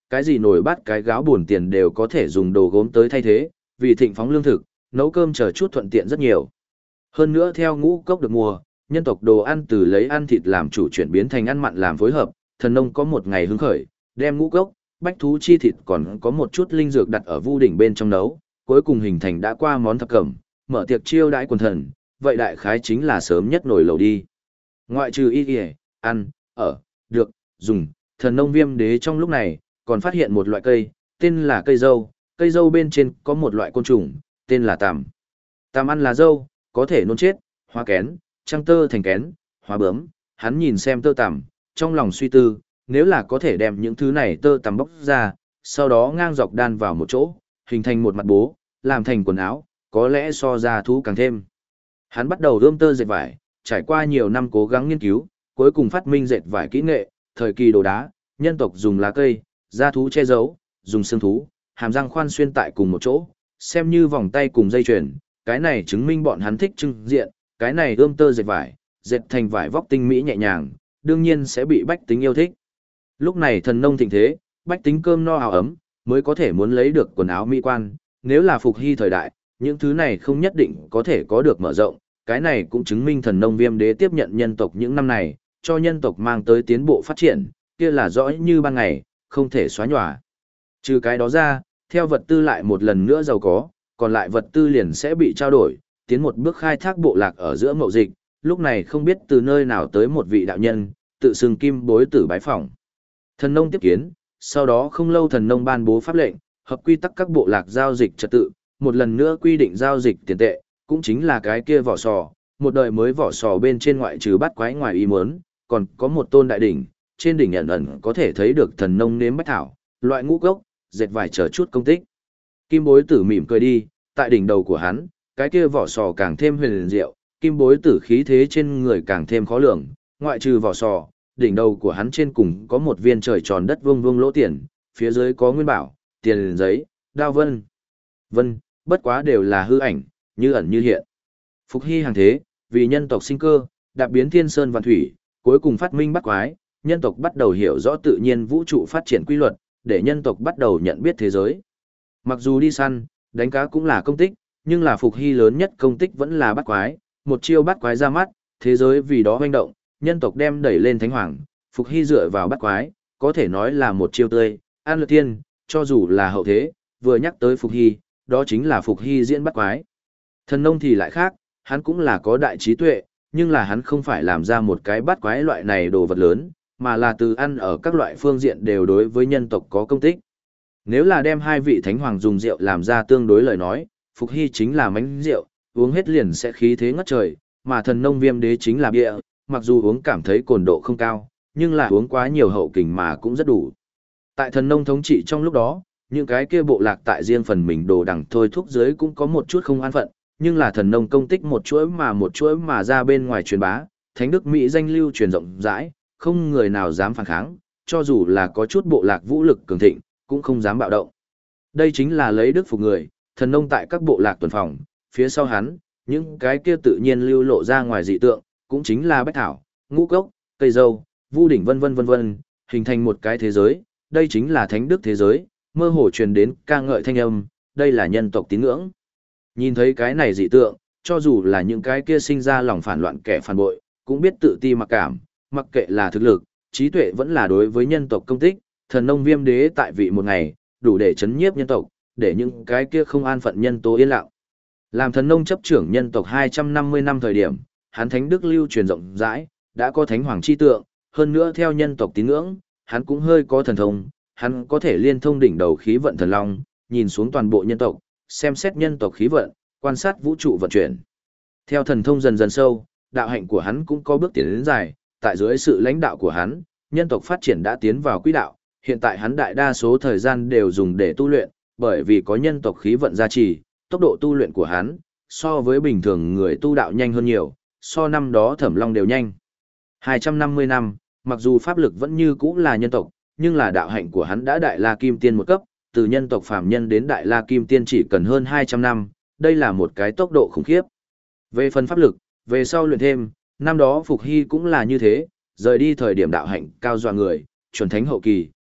cái gì nồi bát cái gáo buồn tiền đều có thể dùng đồ gốm tới thay thế, vì thịnh phóng lương thực, nấu cơm chờ chút thuận tiện rất nhiều. Hơn nữa theo ngũ cốc được mùa, nhân tộc đồ ăn từ lấy ăn thịt làm chủ chuyển biến thành ăn mặn làm phối hợp, thần nông có một ngày hứng khởi, đem ngũ cốc, bách thú chi thịt còn có một chút linh dược đặt ở vu đỉnh bên trong nấu, cuối cùng hình thành đã qua món thập cẩm, mở tiệc chiêu đãi quần thần, vậy đại khái chính là sớm nhất nổi lầu đi. Ngoại trừ y y, ăn, ở, được, dùng, thần nông Viêm Đế trong lúc này, còn phát hiện một loại cây, tên là cây dâu, cây dâu bên trên có một loại côn trùng, tên là tằm. Tằm ăn là dâu, có thể nôn chết, hóa kén, trăng tơ thành kén, hóa bướm, hắn nhìn xem tơ tằm, trong lòng suy tư, nếu là có thể đem những thứ này tơ tằm bóc ra, sau đó ngang dọc đan vào một chỗ, hình thành một mặt bố, làm thành quần áo, có lẽ so ra thú càng thêm. Hắn bắt đầu ươm tơ dệt vải, trải qua nhiều năm cố gắng nghiên cứu, cuối cùng phát minh dệt vải kỹ nghệ, thời kỳ đồ đá, nhân tộc dùng lá cây, da thú che giấu, dùng xương thú, hàm răng khoan xuyên tại cùng một chỗ, xem như vòng tay cùng dây chuyền, cái này chứng minh bọn hắn thích trưng diện, cái này ươm tơ dệt vải, dệt thành vải vóc tinh mỹ nhẹ nhàng, đương nhiên sẽ bị bách tính yêu thích. Lúc này thần nông thịnh thế, bách tính cơm no áo ấm, mới có thể muốn lấy được quần áo mỹ quan, nếu là phục hy thời đại, những thứ này không nhất định có thể có được mở rộng, cái này cũng chứng minh thần nông Viêm Đế tiếp nhận nhân tộc những năm này, cho nhân tộc mang tới tiến bộ phát triển, kia là rõ như ban ngày, không thể xóa nhòa. Trừ cái đó ra, theo vật tư lại một lần nữa giàu có, còn lại vật tư liền sẽ bị trao đổi, tiến một bước khai thác bộ lạc ở giữa mậu dịch, lúc này không biết từ nơi nào tới một vị đạo nhân, tự xưng kim bối tử bái phỏng. Thần nông tiếp kiến, sau đó không lâu thần nông ban bố pháp lệnh, hợp quy tắc các bộ lạc giao dịch trật tự, một lần nữa quy định giao dịch tiền tệ, cũng chính là cái kia vỏ sò, một đời mới vỏ sò bên trên ngoại trừ bắt quái ngoài ý muốn, còn có một tôn đại đỉnh, trên đỉnh ẩn ẩn có thể thấy được thần nông nếm bách thảo, loại ngũ cốc, dệt vải chờ chút công tích. Kim bối tử mỉm cười đi, tại đỉnh đầu của hắn, cái kia vỏ sò càng thêm huyền diệu, kim bối tử khí thế trên người càng thêm khó lường, ngoại trừ vỏ sò, đỉnh đầu của hắn trên cùng có một viên trời tròn đất vuông vuông lỗ tiền, phía dưới có nguyên bảo, tiền giấy, đao vân. Vân, bất quá đều là hư ảnh, như ẩn như hiện. Phục hy hàng thế, vì nhân tộc sinh cơ, đạp biến thiên sơn vạn thủy, cuối cùng phát minh bắt quái, nhân tộc bắt đầu hiểu rõ tự nhiên vũ trụ phát triển quy luật, để nhân tộc bắt đầu nhận biết thế giới. Mặc dù đi săn, đánh cá cũng là công tích, nhưng là Phục hy lớn nhất công tích vẫn là bắt quái, một chiêu bắt quái ra mắt, thế giới vì đó hoành động, nhân tộc đem đẩy lên thánh hoàng, Phục hy dựa vào bắt quái, có thể nói là một chiêu tươi, an lược thiên, cho dù là hậu thế, vừa nhắc tới Phục hy, đó chính là Phục hy diễn bắt quái. Thần nông thì lại khác, hắn cũng là có đại trí tuệ, nhưng là hắn không phải làm ra một cái bắt quái loại này đồ vật lớn, mà là từ ăn ở các loại phương diện đều đối với nhân tộc có công tích. Nếu là đem hai vị thánh hoàng dùng rượu làm ra tương đối lời nói, Phục hy chính là mánh rượu, uống hết liền sẽ khí thế ngất trời, mà thần nông Viêm Đế chính là bia, mặc dù uống cảm thấy cồn độ không cao, nhưng là uống quá nhiều hậu kình mà cũng rất đủ. Tại thần nông thống trị trong lúc đó, những cái kia bộ lạc tại riêng phần mình đồ đẳng thôi thúc dưới cũng có một chút không an phận, nhưng là thần nông công tích một chuỗi mà một chuỗi mà ra bên ngoài truyền bá, thánh đức Mỹ danh lưu truyền rộng rãi, không người nào dám phản kháng, cho dù là có chút bộ lạc vũ lực cường thịnh, cũng không dám bạo động. Đây chính là lấy đức phục người, thần nông tại các bộ lạc tuần phòng, phía sau hắn, những cái kia tự nhiên lưu lộ ra ngoài dị tượng, cũng chính là bách thảo, ngũ cốc, cây dâu, vu đỉnh vân vân vân vân, hình thành một cái thế giới, đây chính là thánh đức thế giới, mơ hồ truyền đến ca ngợi thanh âm, đây là nhân tộc tín ngưỡng. Nhìn thấy cái này dị tượng, cho dù là những cái kia sinh ra lòng phản loạn kẻ phản bội, cũng biết tự ti mặc cảm, mặc kệ là thực lực, trí tuệ vẫn là đối với nhân tộc công tích, thần nông Viêm Đế tại vị một ngày, đủ để chấn nhiếp nhân tộc, để những cái kia không an phận nhân tố yên lặng. Làm thần nông chấp trưởng nhân tộc hai trăm năm mươi năm thời điểm, hắn thánh đức lưu truyền rộng rãi, đã có thánh hoàng chi tượng, hơn nữa theo nhân tộc tín ngưỡng, hắn cũng hơi có thần thông, hắn có thể liên thông đỉnh đầu khí vận thần long, nhìn xuống toàn bộ nhân tộc, xem xét nhân tộc khí vận, quan sát vũ trụ vận chuyển. Theo thần thông dần dần sâu, đạo hạnh của hắn cũng có bước tiến đến dài, tại dưới sự lãnh đạo của hắn, nhân tộc phát triển đã tiến vào quỹ đạo, hiện tại hắn đại đa số thời gian đều dùng để tu luyện, bởi vì có nhân tộc khí vận gia trì, tốc độ tu luyện của hắn so với bình thường người tu đạo nhanh hơn nhiều, so năm đó Thẩm Long đều nhanh. hai trăm năm mươi năm, mặc dù pháp lực vẫn như cũ là nhân tộc, nhưng là đạo hạnh của hắn đã đại la kim tiên một cấp, từ nhân tộc phàm nhân đến đại la kim tiên chỉ cần hơn hai trăm năm, đây là một cái tốc độ khủng khiếp. Về phần pháp lực, về sau luyện thêm, năm đó Phục Hy cũng là như thế, rời đi thời điểm đạo hạnh cao dọa người, chuẩn thánh hậu kỳ,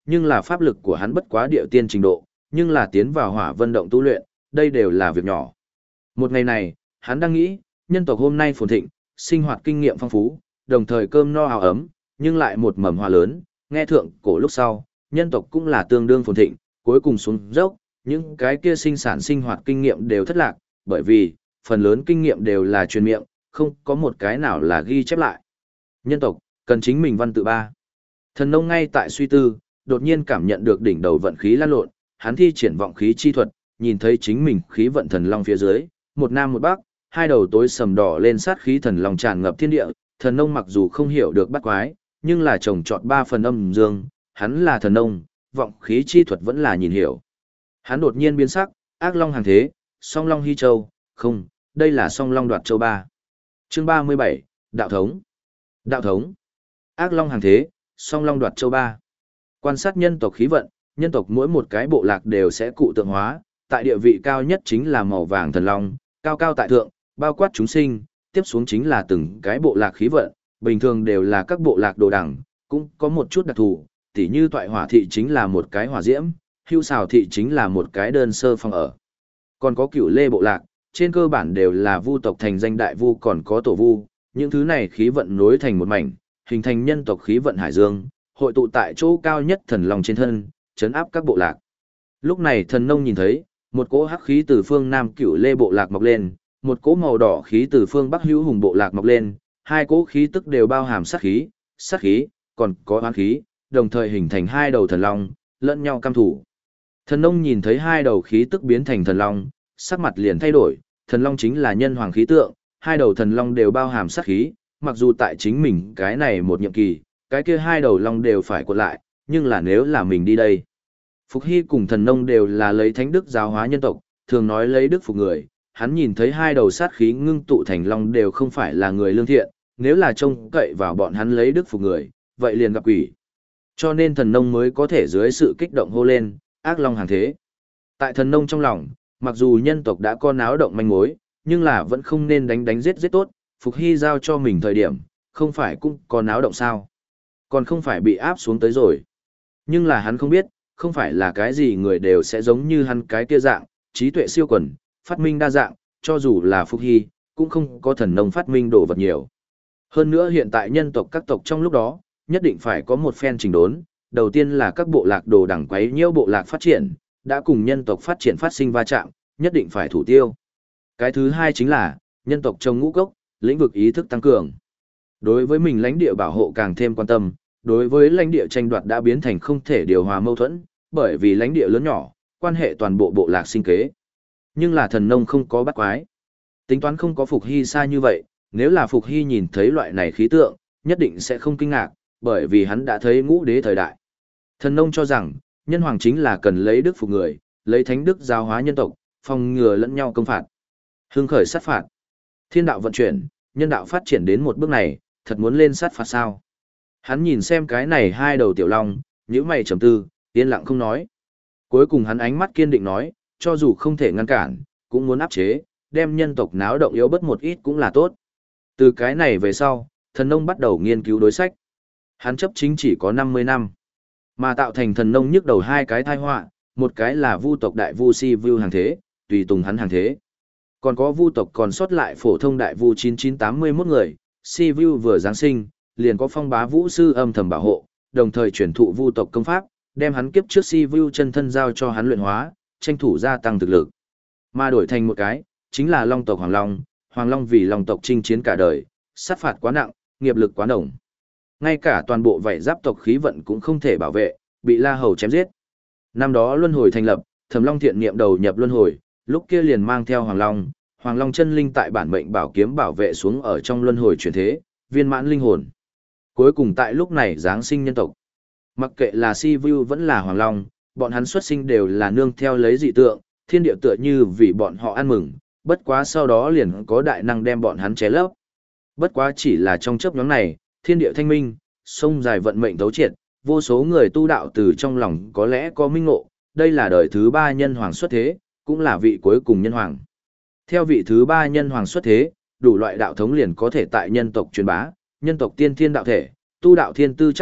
nhưng là pháp lực của hắn bất quá địa tiên trình độ, nhưng là tiến vào hỏa vân động tu luyện, đây đều là việc nhỏ. Một ngày này, hắn đang nghĩ, nhân tộc hôm nay phồn thịnh, sinh hoạt kinh nghiệm phong phú, đồng thời cơm no áo ấm, nhưng lại một mầm hoa lớn, nghe thượng cổ lúc sau, nhân tộc cũng là tương đương phồn thịnh, cuối cùng xuống dốc, những cái kia sinh sản sinh hoạt kinh nghiệm đều thất lạc, bởi vì, phần lớn kinh nghiệm đều là truyền miệng, không có một cái nào là ghi chép lại. Nhân tộc, cần chính mình văn tự ba. Thần nông ngay tại suy tư, đột nhiên cảm nhận được đỉnh đầu vận khí lan lộn, hắn thi triển vọng khí chi thuật, nhìn thấy chính mình khí vận thần long phía dưới, một nam một bắc, hai đầu tối sầm đỏ lên sát khí thần long tràn ngập thiên địa, thần nông mặc dù không hiểu được bắt quái, nhưng là trồng trọt ba phần âm dương, hắn là thần nông, vọng khí chi thuật vẫn là nhìn hiểu. Hắn đột nhiên biến sắc, ác long hàng thế, song long hy châu, không, đây là song long đoạt châu ba. Chương ba mươi bảy, Đạo thống. Đạo thống. Ác long hàng thế, song long đoạt châu ba. Quan sát nhân tộc khí vận, nhân tộc mỗi một cái bộ lạc đều sẽ cụ tượng hóa, tại địa vị cao nhất chính là màu vàng thần long, cao cao tại thượng, bao quát chúng sinh, tiếp xuống chính là từng cái bộ lạc khí vận, bình thường đều là các bộ lạc đồ đẳng, cũng có một chút đặc thù, tỉ như toại hỏa thị chính là một cái hỏa diễm, hưu xào thị chính là một cái đơn sơ phòng ở. Còn có cửu lê bộ lạc, trên cơ bản đều là vu tộc thành danh đại vu còn có tổ vu, những thứ này khí vận nối thành một mảnh, hình thành nhân tộc khí vận hải dương, hội tụ tại chỗ cao nhất thần long trên thân, chấn áp các bộ lạc. Lúc này thần nông nhìn thấy, một cỗ hắc khí từ phương Nam cửu lê bộ lạc mọc lên, một cỗ màu đỏ khí từ phương Bắc hữu hùng bộ lạc mọc lên, hai cỗ khí tức đều bao hàm sát khí, sát khí, còn có oán khí, đồng thời hình thành hai đầu thần long, lẫn nhau cam thủ. Thần nông nhìn thấy hai đầu khí tức biến thành thần long, sắc mặt liền thay đổi, thần long chính là nhân hoàng khí tượng, hai đầu thần long đều bao hàm sát khí, mặc dù tại chính mình cái này một nhiệm kỳ, cái kia hai đầu long đều phải cuộn lại, nhưng là nếu là mình đi đây. Phục Hy cùng thần nông đều là lấy thánh đức giáo hóa nhân tộc, thường nói lấy đức phục người, hắn nhìn thấy hai đầu sát khí ngưng tụ thành long đều không phải là người lương thiện, nếu là trông cậy vào bọn hắn lấy đức phục người, vậy liền gặp quỷ. Cho nên thần nông mới có thể dưới sự kích động hô lên, ác long hàng thế. Tại thần nông trong lòng, mặc dù nhân tộc đã có náo động manh mối, nhưng là vẫn không nên đánh đánh giết giết tốt, Phục Hy giao cho mình thời điểm, không phải cũng có náo động sao. Còn không phải bị áp xuống tới rồi. Nhưng là hắn không biết, không phải là cái gì người đều sẽ giống như hắn cái kia dạng, trí tuệ siêu quần, phát minh đa dạng, cho dù là Phục Hy, cũng không có thần nông phát minh đồ vật nhiều. Hơn nữa hiện tại nhân tộc các tộc trong lúc đó, nhất định phải có một phen chỉnh đốn, đầu tiên là các bộ lạc đồ đẳng quấy nhiễu bộ lạc phát triển, đã cùng nhân tộc phát triển phát sinh va chạm, nhất định phải thủ tiêu. Cái thứ hai chính là, nhân tộc trồng ngũ cốc, lĩnh vực ý thức tăng cường. Đối với mình lãnh địa bảo hộ càng thêm quan tâm, đối với lãnh địa tranh đoạt đã biến thành không thể điều hòa mâu thuẫn, bởi vì lãnh địa lớn nhỏ, quan hệ toàn bộ bộ lạc sinh kế. Nhưng là thần nông không có bắt quái. Tính toán không có Phục Hy xa như vậy, nếu là Phục Hy nhìn thấy loại này khí tượng, nhất định sẽ không kinh ngạc, bởi vì hắn đã thấy ngũ đế thời đại. Thần nông cho rằng, nhân hoàng chính là cần lấy đức phục người, lấy thánh đức giáo hóa nhân tộc, phòng ngừa lẫn nhau công phạt. Hưng khởi sát phạt. Thiên đạo vận chuyển, nhân đạo phát triển đến một bước này, thật muốn lên sát phạt sao? Hắn nhìn xem cái này hai đầu tiểu long, nhíu mày trầm tư, yên lặng không nói. Cuối cùng hắn ánh mắt kiên định nói, cho dù không thể ngăn cản, cũng muốn áp chế, đem nhân tộc náo động yếu bớt một ít cũng là tốt. Từ cái này về sau, thần nông bắt đầu nghiên cứu đối sách. Hắn chấp chính chỉ có năm mươi năm, mà tạo thành thần nông nhức đầu hai cái tai họa, một cái là vu tộc đại vu Si Vu hàng thế, tùy tùng hắn hàng thế. Còn có vu tộc còn sót lại phổ thông đại vu chín chín tám mươi mốt người, Si Vu vừa giáng sinh, liền có phong bá vũ sư âm thầm bảo hộ, đồng thời chuyển thụ vu tộc công pháp, đem hắn kiếp trước Si Vu chân thân giao cho hắn luyện hóa, tranh thủ gia tăng thực lực. Mà đổi thành một cái, chính là long tộc Hoàng Long, Hoàng Long vì long tộc chinh chiến cả đời, sát phạt quá nặng, nghiệp lực quá nồng. Ngay cả toàn bộ vảy giáp tộc khí vận cũng không thể bảo vệ, bị La Hầu chém giết. Năm đó luân hồi thành lập, Thẩm Long thiện niệm đầu nhập luân hồi, lúc kia liền mang theo Hoàng Long, Hoàng Long chân linh tại bản mệnh bảo kiếm bảo vệ xuống ở trong luân hồi chuyển thế, viên mãn linh hồn. Cuối cùng tại lúc này giáng sinh nhân tộc. Mặc kệ là Si Vu vẫn là Hoàng Long, bọn hắn xuất sinh đều là nương theo lấy dị tượng, thiên địa tựa như vì bọn họ ăn mừng, bất quá sau đó liền có đại năng đem bọn hắn ché lấp. Bất quá chỉ là trong chớp nhoáng này, thiên địa thanh minh, sông dài vận mệnh thấu triệt, vô số người tu đạo từ trong lòng có lẽ có minh ngộ, đây là đời thứ ba nhân hoàng xuất thế, cũng là vị cuối cùng nhân hoàng. Theo vị thứ ba nhân hoàng xuất thế, đủ loại đạo thống liền có thể tại nhân tộc truyền bá, nhân tộc tiên thiên đạo thể, tu đạo thiên tư chắc tuyệt,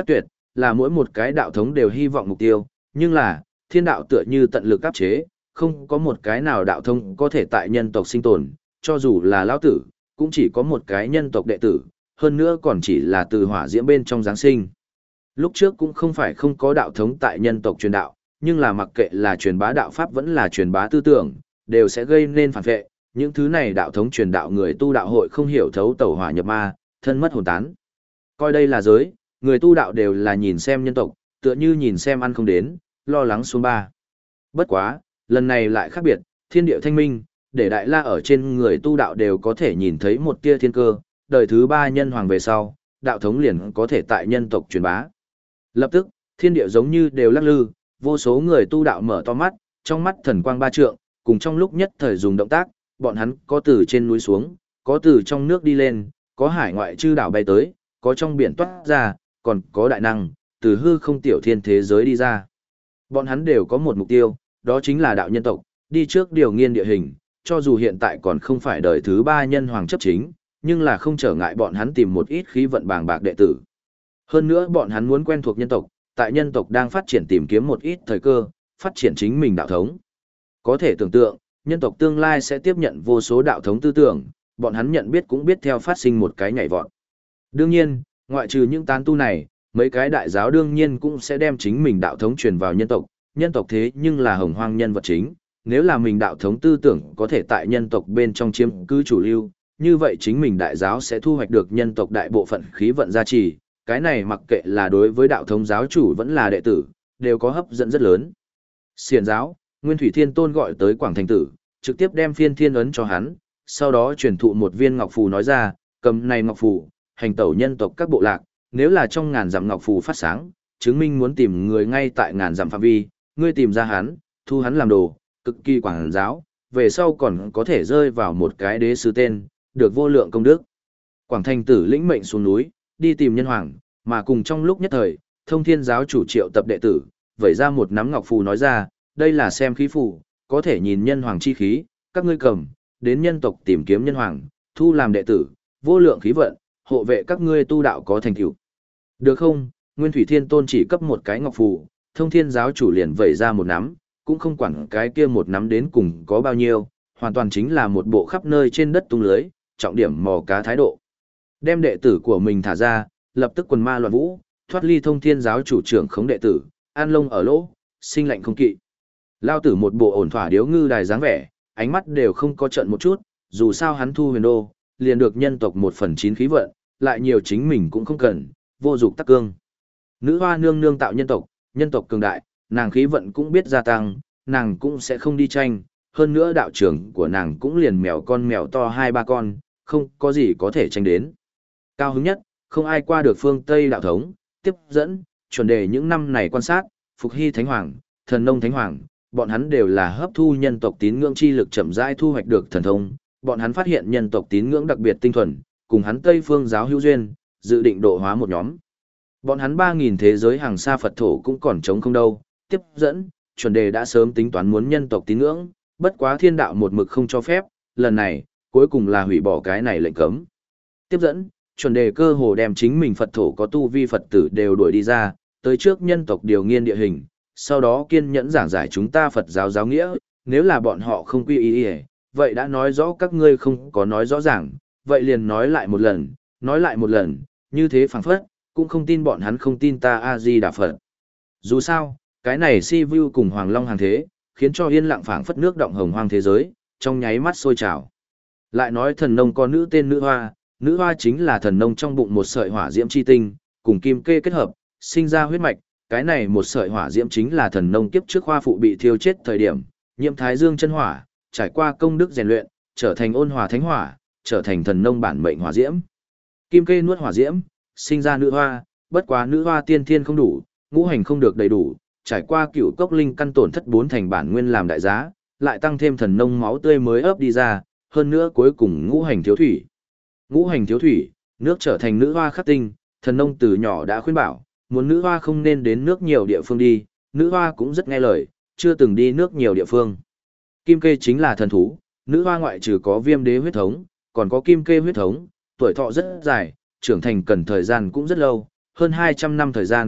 là mỗi một cái đạo thống đều hy vọng mục tiêu, nhưng là, thiên đạo tựa như tận lực áp chế, không có một cái nào đạo thống có thể tại nhân tộc sinh tồn, cho dù là lão tử, cũng chỉ có một cái nhân tộc đệ tử, hơn nữa còn chỉ là từ hỏa diễm bên trong Giáng sinh. Lúc trước cũng không phải không có đạo thống tại nhân tộc truyền đạo, nhưng là mặc kệ là truyền bá đạo pháp vẫn là truyền bá tư tưởng, đều sẽ gây nên phản vệ, những thứ này đạo thống truyền đạo người tu đạo hội không hiểu thấu tẩu hỏa nhập ma, thân mất hồn tán. Coi đây là giới, người tu đạo đều là nhìn xem nhân tộc, tựa như nhìn xem ăn không đến, lo lắng xuống ba. Bất quá, lần này lại khác biệt, thiên địa thanh minh, để đại la ở trên người tu đạo đều có thể nhìn thấy một tia thiên cơ, đời thứ ba nhân hoàng về sau, đạo thống liền có thể tại nhân tộc truyền bá. Lập tức, thiên địa giống như đều lắc lư, vô số người tu đạo mở to mắt, trong mắt thần quang ba trượng, cùng trong lúc nhất thời dùng động tác, bọn hắn có từ trên núi xuống, có từ trong nước đi lên, có hải ngoại chư đảo bay tới, có trong biển toát ra, còn có đại năng, từ hư không tiểu thiên thế giới đi ra. Bọn hắn đều có một mục tiêu, đó chính là đạo nhân tộc, đi trước điều nghiên địa hình, cho dù hiện tại còn không phải đời thứ ba nhân hoàng chấp chính, nhưng là không trở ngại bọn hắn tìm một ít khí vận bàng bạc đệ tử. Hơn nữa bọn hắn muốn quen thuộc nhân tộc, tại nhân tộc đang phát triển tìm kiếm một ít thời cơ, phát triển chính mình đạo thống. Có thể tưởng tượng, nhân tộc tương lai sẽ tiếp nhận vô số đạo thống tư tưởng, bọn hắn nhận biết cũng biết theo phát sinh một cái nhảy vọt. Đương nhiên, ngoại trừ những tán tu này, mấy cái đại giáo đương nhiên cũng sẽ đem chính mình đạo thống truyền vào nhân tộc, nhân tộc thế nhưng là hồng hoang nhân vật chính, nếu là mình đạo thống tư tưởng có thể tại nhân tộc bên trong chiếm cứ chủ lưu, như vậy chính mình đại giáo sẽ thu hoạch được nhân tộc đại bộ phận khí vận gia trì, cái này mặc kệ là đối với đạo thống giáo chủ vẫn là đệ tử, đều có hấp dẫn rất lớn. Xiển giáo, Nguyên Thủy Thiên Tôn gọi tới Quảng Thành Tử, trực tiếp đem phiên thiên ấn cho hắn, sau đó truyền thụ một viên ngọc phù nói ra, cầm này ngọc phù, hành tẩu nhân tộc các bộ lạc, nếu là trong ngàn dặm ngọc phù phát sáng, chứng minh muốn tìm người ngay tại ngàn dặm phạm vi, ngươi tìm ra hắn, thu hắn làm đồ, cực kỳ quảng giáo, về sau còn có thể rơi vào một cái đế sư tên, được vô lượng công đức. Quảng Thành Tử lĩnh mệnh xuống núi, đi tìm nhân hoàng, mà cùng trong lúc nhất thời, Thông Thiên giáo chủ triệu tập đệ tử, vẩy ra một nắm ngọc phù nói ra, đây là xem khí phù, có thể nhìn nhân hoàng chi khí, các ngươi cầm, đến nhân tộc tìm kiếm nhân hoàng, thu làm đệ tử, vô lượng khí vận, hộ vệ các ngươi tu đạo có thành tựu. Được không? Nguyên Thủy Thiên Tôn chỉ cấp một cái ngọc phù, Thông Thiên giáo chủ liền vẩy ra một nắm, cũng không quản cái kia một nắm đến cùng có bao nhiêu, hoàn toàn chính là một bộ khắp nơi trên đất tung lưới, trọng điểm mò cá thái độ. Đem đệ tử của mình thả ra, lập tức quần ma loạn vũ, thoát ly Thông Thiên giáo chủ trưởng khống đệ tử, an lông ở lỗ, sinh lạnh không kỵ. Lao tử một bộ ổn thỏa điếu ngư đài dáng vẻ, ánh mắt đều không có trận một chút, dù sao hắn thu huyền đô, liền được nhân tộc một phần chín khí vận, lại nhiều chính mình cũng không cần, vô dục tắc cương. Nữ hoa nương nương tạo nhân tộc, nhân tộc cường đại, nàng khí vận cũng biết gia tăng, nàng cũng sẽ không đi tranh, hơn nữa đạo trưởng của nàng cũng liền mèo con mèo to hai ba con, không có gì có thể tranh đến. Cao hứng nhất, không ai qua được phương Tây đạo thống, tiếp dẫn, chuẩn đề những năm này quan sát, Phục Hy Thánh Hoàng, Thần Nông Thánh Hoàng, bọn hắn đều là hấp thu nhân tộc tín ngưỡng chi lực chậm rãi thu hoạch được thần thông, bọn hắn phát hiện nhân tộc tín ngưỡng đặc biệt tinh thuần, cùng hắn Tây phương giáo hữu duyên, dự định độ hóa một nhóm. Bọn hắn ba nghìn thế giới hàng xa Phật thổ cũng còn trống không đâu, tiếp dẫn, chuẩn đề đã sớm tính toán muốn nhân tộc tín ngưỡng, bất quá thiên đạo một mực không cho phép, lần này, cuối cùng là hủy bỏ cái này lệnh cấm. Tiếp dẫn, chuẩn đề cơ hồ đem chính mình Phật thổ có tu vi Phật tử đều đuổi đi ra, tới trước nhân tộc điều nghiên địa hình, sau đó kiên nhẫn giảng giải chúng ta Phật giáo giáo nghĩa, nếu là bọn họ không quy ý, ý vậy đã nói rõ các ngươi không có nói rõ ràng, vậy liền nói lại một lần, nói lại một lần, như thế phảng phất, cũng không tin bọn hắn không tin ta A-di-đà Phật. Dù sao, cái này si vu cùng Hoàng Long hàng thế, khiến cho yên lặng phảng phất nước động hồng hoang thế giới, trong nháy mắt sôi trào. Lại nói thần nông có nữ tên nữ hoa, nữ hoa chính là thần nông trong bụng một sợi hỏa diễm chi tinh, cùng kim kê kết hợp, sinh ra huyết mạch, cái này một sợi hỏa diễm chính là thần nông kiếp trước hoa phụ bị thiêu chết thời điểm, nhiễm thái dương chân hỏa, trải qua công đức rèn luyện, trở thành ôn hòa thánh hỏa, trở thành thần nông bản mệnh hỏa diễm. Kim kê nuốt hỏa diễm, sinh ra nữ hoa, bất quá nữ hoa tiên thiên không đủ, ngũ hành không được đầy đủ, trải qua cựu cốc linh căn tổn thất bốn thành bản nguyên làm đại giá, lại tăng thêm thần nông máu tươi mới ấp đi ra, hơn nữa cuối cùng ngũ hành thiếu thủy. Ngũ hành thiếu thủy, nước trở thành nữ hoa khắc tinh, thần nông từ nhỏ đã khuyên bảo, muốn nữ hoa không nên đến nước nhiều địa phương đi, nữ hoa cũng rất nghe lời, chưa từng đi nước nhiều địa phương. Kim kê chính là thần thú, nữ hoa ngoại trừ có viêm đế huyết thống, còn có kim kê huyết thống, tuổi thọ rất dài, trưởng thành cần thời gian cũng rất lâu, hơn hai trăm năm thời gian,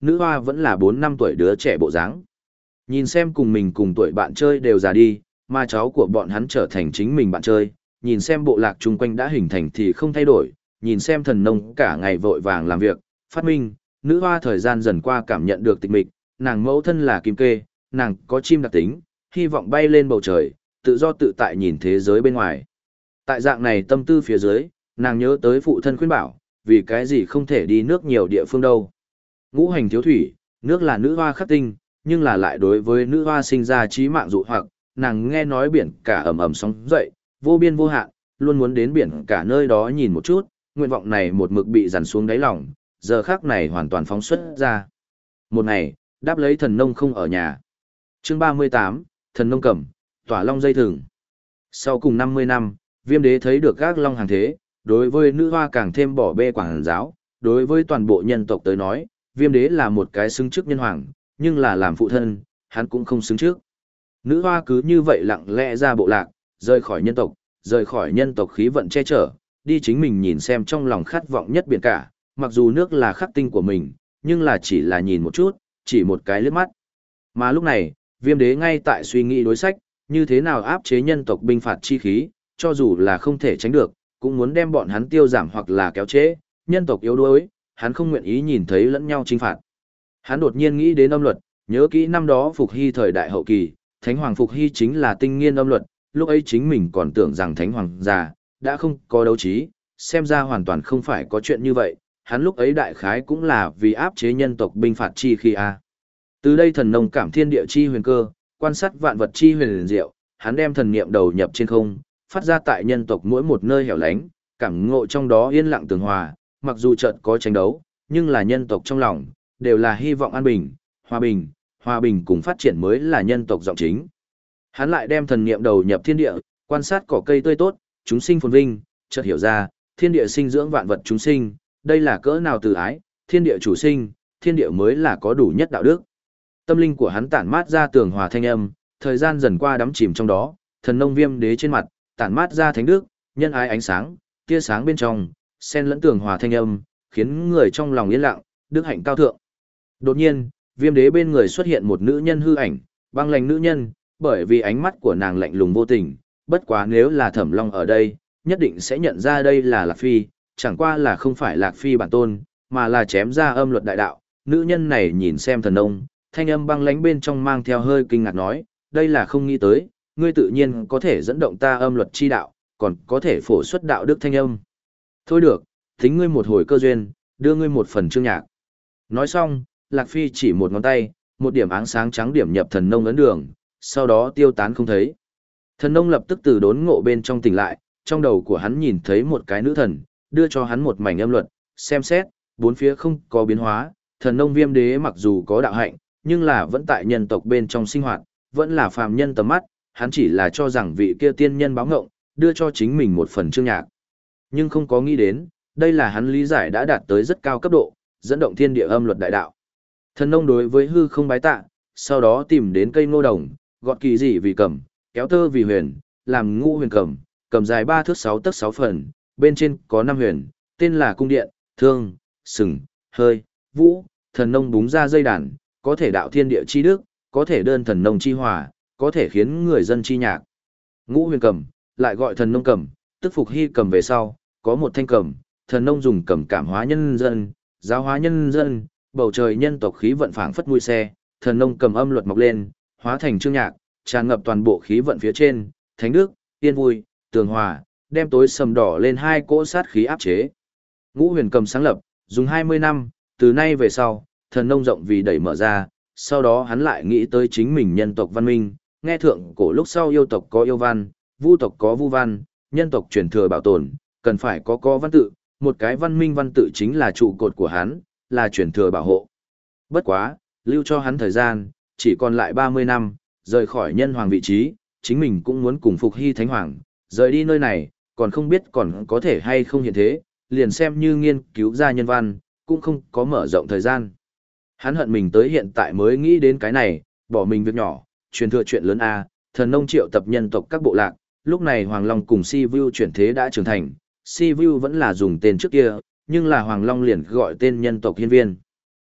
nữ hoa vẫn là bốn năm tuổi đứa trẻ bộ dáng. Nhìn xem cùng mình cùng tuổi bạn chơi đều già đi, mà cháu của bọn hắn trở thành chính mình bạn chơi, nhìn xem bộ lạc chung quanh đã hình thành thì không thay đổi, nhìn xem thần nông cả ngày vội vàng làm việc, phát minh, nữ hoa thời gian dần qua cảm nhận được tịch mịch, nàng mẫu thân là kim kê, nàng có chim đặc tính, hy vọng bay lên bầu trời, tự do tự tại nhìn thế giới bên ngoài. Tại dạng này tâm tư phía dưới, nàng nhớ tới phụ thân khuyên bảo, vì cái gì không thể đi nước nhiều địa phương đâu. Ngũ hành thiếu thủy, nước là nữ hoa khắc tinh, nhưng là lại đối với nữ hoa sinh ra trí mạng dụ hoặc, nàng nghe nói biển cả ầm ầm sóng dậy, vô biên vô hạn, luôn muốn đến biển cả nơi đó nhìn một chút, nguyện vọng này một mực bị dằn xuống đáy lòng, giờ khắc này hoàn toàn phóng xuất ra. Một ngày, đáp lấy thần nông không ở nhà. Chương ba mươi tám, thần nông cẩm, tỏa long dây thừng. Sau cùng năm mươi năm, Viêm đế thấy được các long hàng thế, đối với nữ hoa càng thêm bỏ bê quảng giáo, đối với toàn bộ nhân tộc tới nói, Viêm đế là một cái xứng trước nhân hoàng, nhưng là làm phụ thân, hắn cũng không xứng trước. Nữ hoa cứ như vậy lặng lẽ ra bộ lạc, rời khỏi nhân tộc, rời khỏi nhân tộc khí vận che chở, đi chính mình nhìn xem trong lòng khát vọng nhất biển cả, mặc dù nước là khắc tinh của mình, nhưng là chỉ là nhìn một chút, chỉ một cái liếc mắt. Mà lúc này, Viêm đế ngay tại suy nghĩ đối sách, như thế nào áp chế nhân tộc binh phạt chi khí, cho dù là không thể tránh được, cũng muốn đem bọn hắn tiêu giảm hoặc là kéo chế, nhân tộc yếu đuối, hắn không nguyện ý nhìn thấy lẫn nhau chinh phạt. Hắn đột nhiên nghĩ đến âm luật, nhớ kỹ năm đó Phục Hy thời đại hậu kỳ, Thánh Hoàng Phục Hy chính là tinh nghiên âm luật, lúc ấy chính mình còn tưởng rằng Thánh Hoàng già, đã không có đấu trí, xem ra hoàn toàn không phải có chuyện như vậy, hắn lúc ấy đại khái cũng là vì áp chế nhân tộc binh phạt chi khi a. Từ đây thần nông cảm thiên địa chi huyền cơ, quan sát vạn vật chi huyền diệu, hắn đem thần niệm đầu nhập trên không, phát ra tại nhân tộc mỗi một nơi hẻo lánh, cảm ngộ trong đó yên lặng tường hòa, mặc dù chợt có tranh đấu, nhưng là nhân tộc trong lòng, đều là hy vọng an bình, hòa bình, hòa bình cùng phát triển mới là nhân tộc giọng chính. Hắn lại đem thần niệm đầu nhập thiên địa, quan sát cỏ cây tươi tốt, chúng sinh phồn vinh, chợt hiểu ra, thiên địa sinh dưỡng vạn vật chúng sinh, đây là cỡ nào từ ái, thiên địa chủ sinh, thiên địa mới là có đủ nhất đạo đức. Tâm linh của hắn tản mát ra tường hòa thanh âm, thời gian dần qua đắm chìm trong đó, thần nông Viêm đế trên mặt, tản mát ra thánh đức, nhân ái ánh sáng, tia sáng bên trong, xen lẫn tường hòa thanh âm, khiến người trong lòng yên lặng, đức hạnh cao thượng. Đột nhiên, Viêm đế bên người xuất hiện một nữ nhân hư ảnh, băng lạnh nữ nhân, bởi vì ánh mắt của nàng lạnh lùng vô tình, bất quá nếu là Thẩm Long ở đây, nhất định sẽ nhận ra đây là Lạc Phi, chẳng qua là không phải Lạc Phi bản tôn, mà là chém ra âm luật đại đạo. Nữ nhân này nhìn xem thần nông, thanh âm băng lãnh bên trong mang theo hơi kinh ngạc nói, đây là không nghĩ tới, ngươi tự nhiên có thể dẫn động ta âm luật chi đạo, còn có thể phổ xuất đạo đức thanh âm. Thôi được, tính ngươi một hồi cơ duyên, đưa ngươi một phần chương nhạc. Nói xong, Lạc Phi chỉ một ngón tay, một điểm áng sáng trắng điểm nhập thần nông ấn đường, sau đó tiêu tán không thấy. Thần nông lập tức từ đốn ngộ bên trong tỉnh lại, trong đầu của hắn nhìn thấy một cái nữ thần, đưa cho hắn một mảnh âm luật, xem xét, bốn phía không có biến hóa, thần nông Viêm đế mặc dù có đạo hạnh, nhưng là vẫn tại nhân tộc bên trong sinh hoạt, vẫn là phàm nhân tầm mắt, hắn chỉ là cho rằng vị kia tiên nhân báo ngộng, đưa cho chính mình một phần chương nhạc. Nhưng không có nghĩ đến, đây là hắn lý giải đã đạt tới rất cao cấp độ, dẫn động thiên địa âm luật đại đạo. Thần nông đối với hư không bái tạ, sau đó tìm đến cây ngô đồng, gọt kỳ dị vì cầm, kéo tơ vì huyền, làm ngũ huyền cầm, cầm dài ba thước sáu tấc sáu phần, bên trên có năm huyền, tên là cung điện, thương, sừng, hơi, vũ, thần nông búng ra dây đàn, có thể đạo thiên địa chi đức, có thể đơn thần nông chi hòa, có thể khiến người dân chi nhạc. Ngũ huyền cầm, lại gọi thần nông cầm, tức Phục Hy cầm về sau, có một thanh cầm, thần nông dùng cầm cảm hóa nhân dân, giáo hóa nhân dân, bầu trời nhân tộc khí vận phảng phất mui xe, thần nông cầm âm luật mọc lên, hóa thành chương nhạc, tràn ngập toàn bộ khí vận phía trên, thánh đức, yên vui, tường hòa, đem tối sầm đỏ lên hai cỗ sát khí áp chế. Ngũ huyền cầm sáng lập, dùng hai mươi năm, từ nay về sau, thần nông rộng vì đẩy mở ra, sau đó hắn lại nghĩ tới chính mình nhân tộc văn minh, nghe thượng cổ lúc sau yêu tộc có yêu văn, vu tộc có vu văn, nhân tộc truyền thừa bảo tồn, cần phải có có văn tự, một cái văn minh văn tự chính là trụ cột của hắn, là truyền thừa bảo hộ. Bất quá, lưu cho hắn thời gian, chỉ còn lại ba mươi năm, rời khỏi nhân hoàng vị trí, chính mình cũng muốn cùng Phục Hy Thánh Hoàng, rời đi nơi này, còn không biết còn có thể hay không hiện thế, liền xem như nghiên cứu ra nhân văn, cũng không có mở rộng thời gian. Hắn hận mình tới hiện tại mới nghĩ đến cái này, bỏ mình việc nhỏ, truyền thừa chuyện lớn A, thần nông triệu tập nhân tộc các bộ lạc, lúc này Hoàng Long cùng Si Vu chuyển thế đã trưởng thành, Si Vu vẫn là dùng tên trước kia, nhưng là Hoàng Long liền gọi tên nhân tộc hiên viên.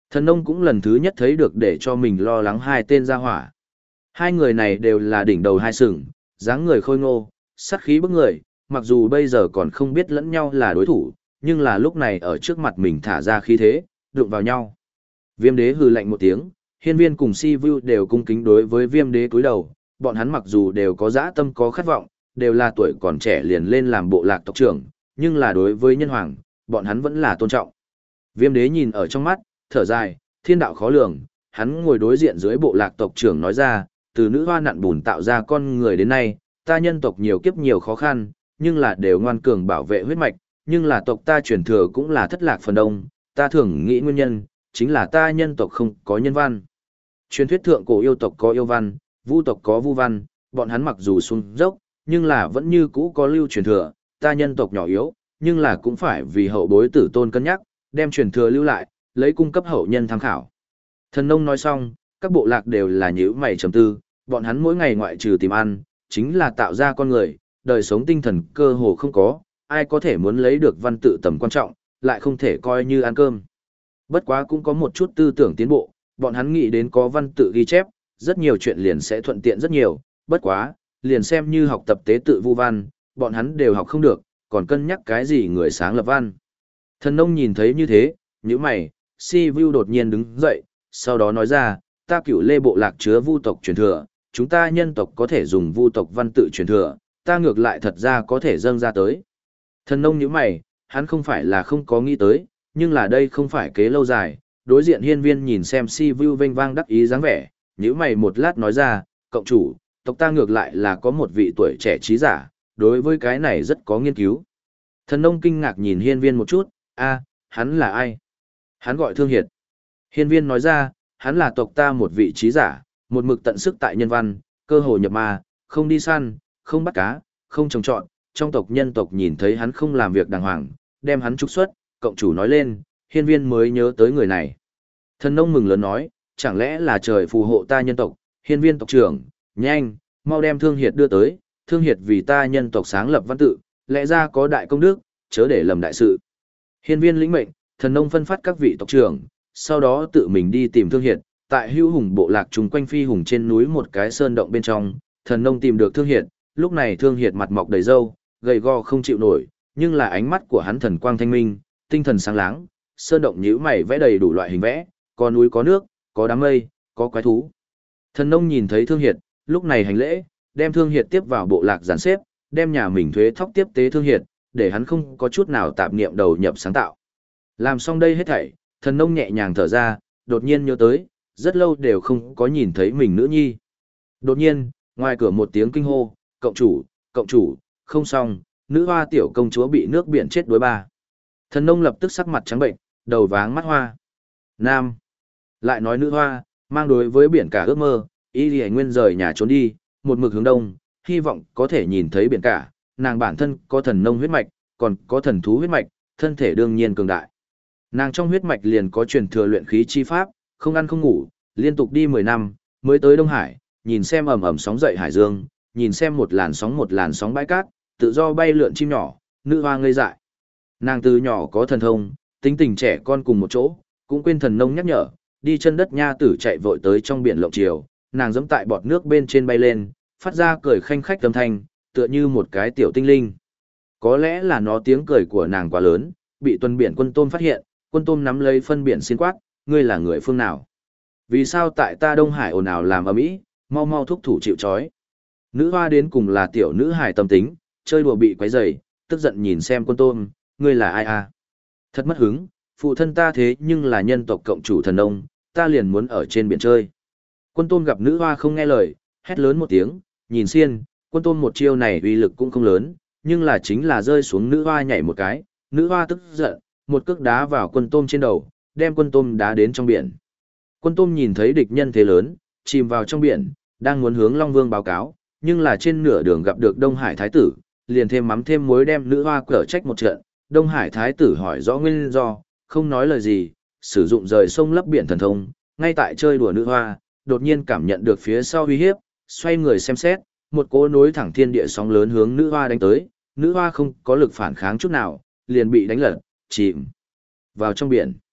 Thần nông cũng lần thứ nhất thấy được để cho mình lo lắng hai tên gia hỏa. Hai người này đều là đỉnh đầu hai sừng, dáng người khôi ngô, sát khí bức người, mặc dù bây giờ còn không biết lẫn nhau là đối thủ, nhưng là lúc này ở trước mặt mình thả ra khí thế, đụng vào nhau. Viêm đế hừ lạnh một tiếng, hiên viên cùng si vu đều cung kính đối với viêm đế cúi đầu, bọn hắn mặc dù đều có dã tâm có khát vọng, đều là tuổi còn trẻ liền lên làm bộ lạc tộc trưởng, nhưng là đối với nhân hoàng, bọn hắn vẫn là tôn trọng. Viêm đế nhìn ở trong mắt, thở dài, thiên đạo khó lường, hắn ngồi đối diện dưới bộ lạc tộc trưởng nói ra, từ nữ hoa nặn bùn tạo ra con người đến nay, ta nhân tộc nhiều kiếp nhiều khó khăn, nhưng là đều ngoan cường bảo vệ huyết mạch, nhưng là tộc ta truyền thừa cũng là thất lạc phần đông, ta thường nghĩ nguyên nhân, chính là ta nhân tộc không có nhân văn. Truyền thuyết thượng cổ yêu tộc có yêu văn, vu tộc có vu văn, bọn hắn mặc dù xuống dốc, nhưng là vẫn như cũ có lưu truyền thừa, ta nhân tộc nhỏ yếu, nhưng là cũng phải vì hậu bối tử tôn cân nhắc, đem truyền thừa lưu lại, lấy cung cấp hậu nhân tham khảo. Thần nông nói xong, các bộ lạc đều là nhíu mày trầm tư, bọn hắn mỗi ngày ngoại trừ tìm ăn, chính là tạo ra con người, đời sống tinh thần cơ hồ không có, ai có thể muốn lấy được văn tự tầm quan trọng, lại không thể coi như ăn cơm. Bất quá cũng có một chút tư tưởng tiến bộ, bọn hắn nghĩ đến có văn tự ghi chép, rất nhiều chuyện liền sẽ thuận tiện rất nhiều, bất quá, liền xem như học tập tế tự vu văn, bọn hắn đều học không được, còn cân nhắc cái gì người sáng lập văn. Thần nông nhìn thấy như thế, nhíu mày, si vu đột nhiên đứng dậy, sau đó nói ra, ta cửu lê bộ lạc chứa vu tộc truyền thừa, chúng ta nhân tộc có thể dùng vu tộc văn tự truyền thừa, ta ngược lại thật ra có thể dâng ra tới. Thần nông nhíu mày, hắn không phải là không có nghĩ tới, nhưng là đây không phải kế lâu dài, đối diện hiên viên nhìn xem si vu vênh vang đắc ý dáng vẻ, nhíu mày một lát nói ra, cộng chủ, tộc ta ngược lại là có một vị tuổi trẻ trí giả, đối với cái này rất có nghiên cứu. Thần nông kinh ngạc nhìn hiên viên một chút, a, hắn là ai? Hắn gọi Thương Hiệt. Hiên viên nói ra, hắn là tộc ta một vị trí giả, một mực tận sức tại nhân văn, cơ hồ nhập ma, không đi săn, không bắt cá, không trồng trọt, trong tộc nhân tộc nhìn thấy hắn không làm việc đàng hoàng, đem hắn trục xuất, cộng chủ nói lên, hiên viên mới nhớ tới người này. Thần nông mừng lớn nói, chẳng lẽ là trời phù hộ ta nhân tộc, hiên viên tộc trưởng, nhanh, mau đem Thương Hiệt đưa tới, Thương Hiệt vì ta nhân tộc sáng lập văn tự, lẽ ra có đại công đức, chớ để lầm đại sự. Hiên viên lĩnh mệnh, thần nông phân phát các vị tộc trưởng, sau đó tự mình đi tìm Thương Hiệt, tại hữu hùng bộ lạc trùng quanh phi hùng trên núi một cái sơn động bên trong, thần nông tìm được Thương Hiệt, lúc này Thương Hiệt mặt mọc đầy râu, gầy go không chịu nổi, nhưng là ánh mắt của hắn thần quang thanh minh, tinh thần sáng láng, sơn động nhíu mày vẽ đầy đủ loại hình vẽ, có núi có nước, có đám mây, có quái thú. Thần nông nhìn thấy Thương Hiệt, lúc này hành lễ, đem Thương Hiệt tiếp vào bộ lạc giàn xếp, đem nhà mình thuế thóc tiếp tế Thương Hiệt, để hắn không có chút nào tạp niệm đầu nhập sáng tạo. Làm xong đây hết thảy, thần nông nhẹ nhàng thở ra, đột nhiên nhớ tới, rất lâu đều không có nhìn thấy mình nữ nhi. Đột nhiên, ngoài cửa một tiếng kinh hô, cộng chủ, cộng chủ, không xong, nữ hoa tiểu công chúa bị nước biển chết đuối ba. Thần nông lập tức sắc mặt trắng bệnh, đầu váng mắt hoa. Nam. Lại nói nữ hoa, mang đối với biển cả ước mơ, y lì nguyên rời nhà trốn đi, một mực hướng đông, hy vọng có thể nhìn thấy biển cả, nàng bản thân có thần nông huyết mạch, còn có thần thú huyết mạch, thân thể đương nhiên cường đại. Nàng trong huyết mạch liền có truyền thừa luyện khí chi pháp, không ăn không ngủ, liên tục đi mười năm, mới tới Đông Hải, nhìn xem ầm ầm sóng dậy hải dương, nhìn xem một làn sóng một làn sóng bãi cát, tự do bay lượn chim nhỏ, nữ hoa ngây dại. Nàng từ nhỏ có thần thông, tính tình trẻ con cùng một chỗ, cũng quên thần nông nhắc nhở, đi chân đất nha tử chạy vội tới trong biển lộng chiều, nàng giẫm tại bọt nước bên trên bay lên, phát ra cười khanh khách âm thanh, tựa như một cái tiểu tinh linh. Có lẽ là nó tiếng cười của nàng quá lớn, bị tuần biển quân tôm phát hiện, quân tôm nắm lấy phân biển xin quát, ngươi là người phương nào? Vì sao tại ta Đông Hải ồn ào làm ầm ĩ, mau mau thúc thủ chịu trói? Nữ hoa đến cùng là tiểu nữ hải tâm tính, chơi đùa bị quấy rầy, tức giận nhìn xem quân tôm, ngươi là ai à? Thật mất hứng, phụ thân ta thế nhưng là nhân tộc cộng chủ thần nông, ta liền muốn ở trên biển chơi. Quân tôm gặp nữ hoa không nghe lời, hét lớn một tiếng, nhìn xiên, quân tôm một chiêu này uy lực cũng không lớn, nhưng là chính là rơi xuống nữ hoa nhảy một cái, nữ hoa tức giận, một cước đá vào quân tôm trên đầu, đem quân tôm đá đến trong biển. Quân tôm nhìn thấy địch nhân thế lớn, chìm vào trong biển, đang muốn hướng Long Vương báo cáo, nhưng là trên nửa đường gặp được Đông Hải Thái tử, liền thêm mắm thêm muối đem nữ hoa cở trách một trận. Đông Hải Thái tử hỏi rõ nguyên do, không nói lời gì, sử dụng rời sông lấp biển thần thông, ngay tại chơi đùa nữ hoa, đột nhiên cảm nhận được phía sau uy hiếp, xoay người xem xét, một cỗ nối thẳng thiên địa sóng lớn hướng nữ hoa đánh tới, nữ hoa không có lực phản kháng chút nào, liền bị đánh lật, chìm vào trong biển.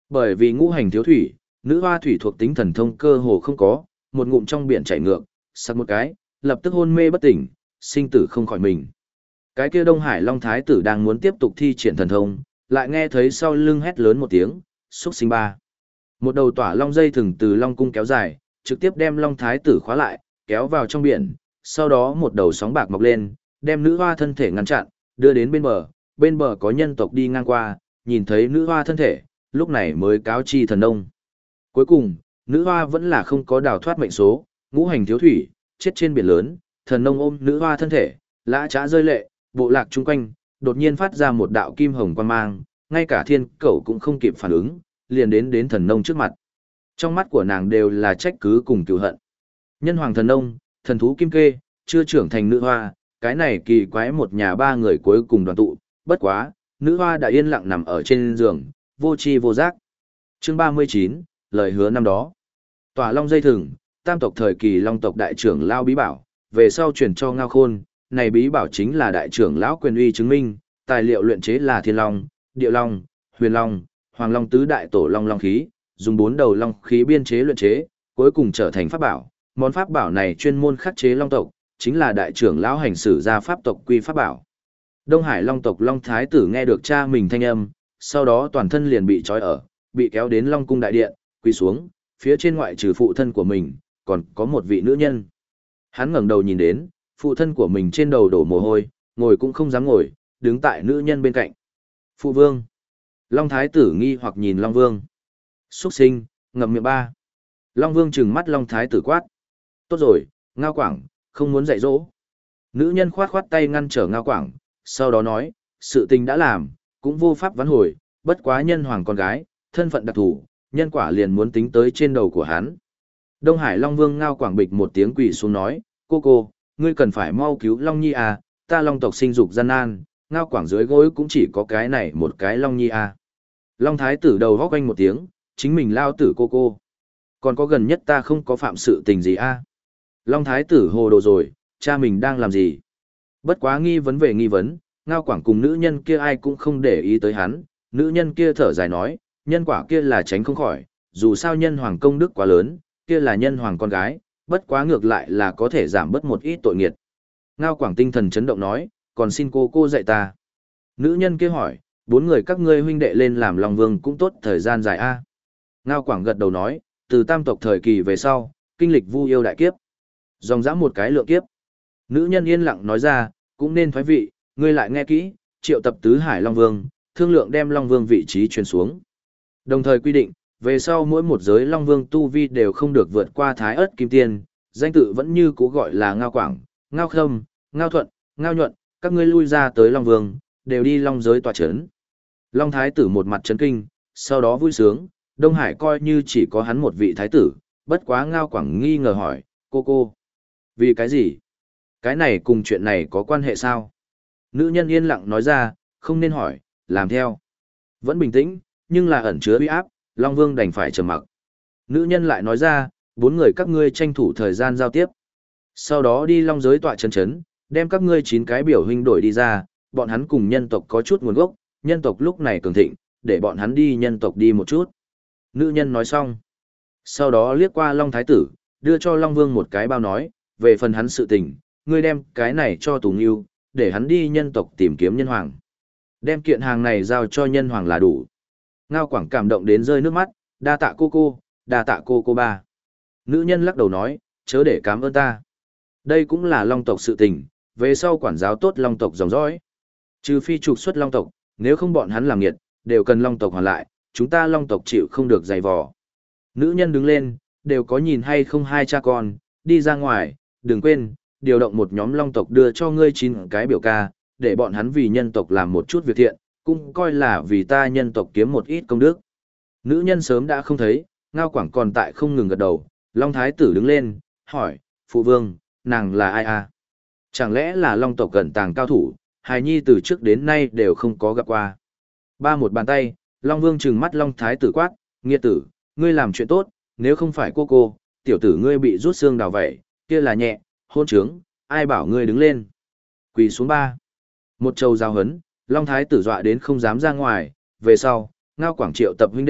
Bởi vì ngũ hành thiếu thủy, nữ hoa thủy thuộc tính thần thông cơ hồ không có, một ngụm trong biển chảy ngược, sặc một cái, lập tức hôn mê bất tỉnh, sinh tử không khỏi mình. Cái kia Đông Hải Long Thái tử đang muốn tiếp tục thi triển thần thông, lại nghe thấy sau lưng hét lớn một tiếng, xúc sinh ba. Một đầu tỏa long dây thừng từ Long cung kéo dài, trực tiếp đem Long Thái tử khóa lại, kéo vào trong biển, sau đó một đầu sóng bạc mọc lên, đem nữ hoa thân thể ngăn chặn, đưa đến bên bờ, bên bờ có nhân tộc đi ngang qua, nhìn thấy nữ hoa thân thể, lúc này mới cáo chi thần nông. Cuối cùng, nữ hoa vẫn là không có đào thoát mệnh số, ngũ hành thiếu thủy, chết trên biển lớn, thần nông ôm nữ hoa thân thể, lã trá rơi lệ, bộ lạc chung quanh, đột nhiên phát ra một đạo kim hồng quang mang, ngay cả thiên cẩu cũng không kịp phản ứng, liền đến đến thần nông trước mặt. Trong mắt của nàng đều là trách cứ cùng cừu hận. Nhân hoàng thần nông, thần thú kim kê, chưa trưởng thành nữ hoa, cái này kỳ quái một nhà ba người cuối cùng đoàn tụ, bất quá, nữ hoa đã yên lặng nằm ở trên giường, vô tri vô giác. Chương ba mươi chín, lời hứa năm đó. Tỏa long dây thừng, tam tộc thời kỳ long tộc đại trưởng lao bí bảo, về sau truyền cho Ngao Khôn, này bí bảo chính là đại trưởng lão quyền uy chứng minh, tài liệu luyện chế là thiên long, địa long, huyền long, hoàng long tứ đại tổ long long khí, dùng bốn đầu long khí biên chế luyện chế, cuối cùng trở thành pháp bảo. Món pháp bảo này chuyên môn khắc chế long tộc, chính là đại trưởng lão hành xử ra pháp tộc quy pháp bảo. Đông Hải long tộc Long Thái tử nghe được cha mình thanh âm, sau đó toàn thân liền bị trói ở, bị kéo đến Long cung đại điện, quỳ xuống, phía trên ngoại trừ phụ thân của mình, còn có một vị nữ nhân. Hắn ngẩng đầu nhìn đến, phụ thân của mình trên đầu đổ mồ hôi, ngồi cũng không dám ngồi, đứng tại nữ nhân bên cạnh. Phụ vương. Long Thái tử nghi hoặc nhìn Long Vương. Xuất sinh, ngậm miệng ba. Long Vương trừng mắt Long Thái tử quát. Tốt rồi, Ngao Quảng, không muốn dạy dỗ. Nữ nhân khoát khoát tay ngăn trở Ngao Quảng, sau đó nói, sự tình đã làm, cũng vô pháp vãn hồi, bất quá nhân hoàng con gái, thân phận đặc thù, nhân quả liền muốn tính tới trên đầu của hắn. Đông Hải Long Vương Ngao Quảng bịch một tiếng quỳ xuống nói, cô cô, ngươi cần phải mau cứu Long Nhi à, ta Long tộc sinh dục gian nan, Ngao Quảng dưới gối cũng chỉ có cái này một cái Long Nhi à. Long Thái tử đầu góc quanh một tiếng, chính mình lao tử cô cô. Còn có gần nhất ta không có phạm sự tình gì à. Long Thái tử hồ đồ rồi, cha mình đang làm gì? Bất quá nghi vấn về nghi vấn, Ngao Quảng cùng nữ nhân kia ai cũng không để ý tới hắn, nữ nhân kia thở dài nói, nhân quả kia là tránh không khỏi, dù sao nhân hoàng công đức quá lớn, kia là nhân hoàng con gái, bất quá ngược lại là có thể giảm bớt một ít tội nghiệt. Ngao Quảng tinh thần chấn động nói, còn xin cô cô dạy ta. Nữ nhân kia hỏi, bốn người các ngươi huynh đệ lên làm Long Vương cũng tốt thời gian dài a. Ngao Quảng gật đầu nói, từ tam tộc thời kỳ về sau, kinh lịch vu yêu đại kiếp. Dòng dã một cái lượng kiếp. Nữ nhân yên lặng nói ra, cũng nên thoái vị, ngươi lại nghe kỹ, triệu tập tứ hải Long Vương, thương lượng đem Long Vương vị trí truyền xuống. Đồng thời quy định, về sau mỗi một giới Long Vương tu vi đều không được vượt qua Thái Ức Kim Tiên, danh tự vẫn như cũ gọi là Ngao Quảng, Ngao Khâm, Ngao Thuận, Ngao Nhuận, các ngươi lui ra tới Long Vương, đều đi Long giới tọa chấn. Long Thái tử một mặt chấn kinh, sau đó vui sướng, Đông Hải coi như chỉ có hắn một vị thái tử, bất quá Ngao Quảng nghi ngờ hỏi, cô cô, vì cái gì? Cái này cùng chuyện này có quan hệ sao? Nữ nhân yên lặng nói ra, không nên hỏi, làm theo. Vẫn bình tĩnh, nhưng là ẩn chứa uy áp, Long Vương đành phải trầm mặc. Nữ nhân lại nói ra, bốn người các ngươi tranh thủ thời gian giao tiếp. Sau đó đi Long giới tọa chân chấn, đem các ngươi chín cái biểu huynh đổi đi ra, bọn hắn cùng nhân tộc có chút nguồn gốc, nhân tộc lúc này cường thịnh, để bọn hắn đi nhân tộc đi một chút. Nữ nhân nói xong. Sau đó liếc qua Long Thái tử, đưa cho Long Vương một cái bao nói, về phần hắn sự tình, ngươi đem cái này cho Tùng Yêu, để hắn đi nhân tộc tìm kiếm nhân hoàng. Đem kiện hàng này giao cho nhân hoàng là đủ. Ngao Quảng cảm động đến rơi nước mắt, đa tạ cô cô, đa tạ cô cô ba. Nữ nhân lắc đầu nói, chớ để cảm ơn ta. Đây cũng là Long tộc sự tình, về sau quản giáo tốt Long tộc dòng dõi. Trừ phi trục xuất Long tộc, nếu không bọn hắn làm nghiệt, đều cần Long tộc hoàn lại, chúng ta Long tộc chịu không được dày vò. Nữ nhân đứng lên, đều có nhìn hay không hai cha con, đi ra ngoài, đừng quên, điều động một nhóm Long tộc đưa cho ngươi chín cái biểu ca, để bọn hắn vì nhân tộc làm một chút việc thiện, cũng coi là vì ta nhân tộc kiếm một ít công đức. Nữ nhân sớm đã không thấy, Ngao Quảng còn tại không ngừng gật đầu, Long Thái tử đứng lên, hỏi, phụ vương, nàng là ai à? Chẳng lẽ là Long tộc cẩn tàng cao thủ, hài nhi từ trước đến nay đều không có gặp qua. Ba một bàn tay, Long Vương trừng mắt Long Thái tử quát, nghiệt tử, ngươi làm chuyện tốt, nếu không phải cô cô, tiểu tử ngươi bị rút xương đào vẩy, kia là nhẹ, hôn trướng, ai bảo ngươi đứng lên. Quỳ xuống ba. Một trầu giao hấn, Long Thái tử dọa đến không dám ra ngoài, về sau, Ngao Quảng triệu tập huynh đệ,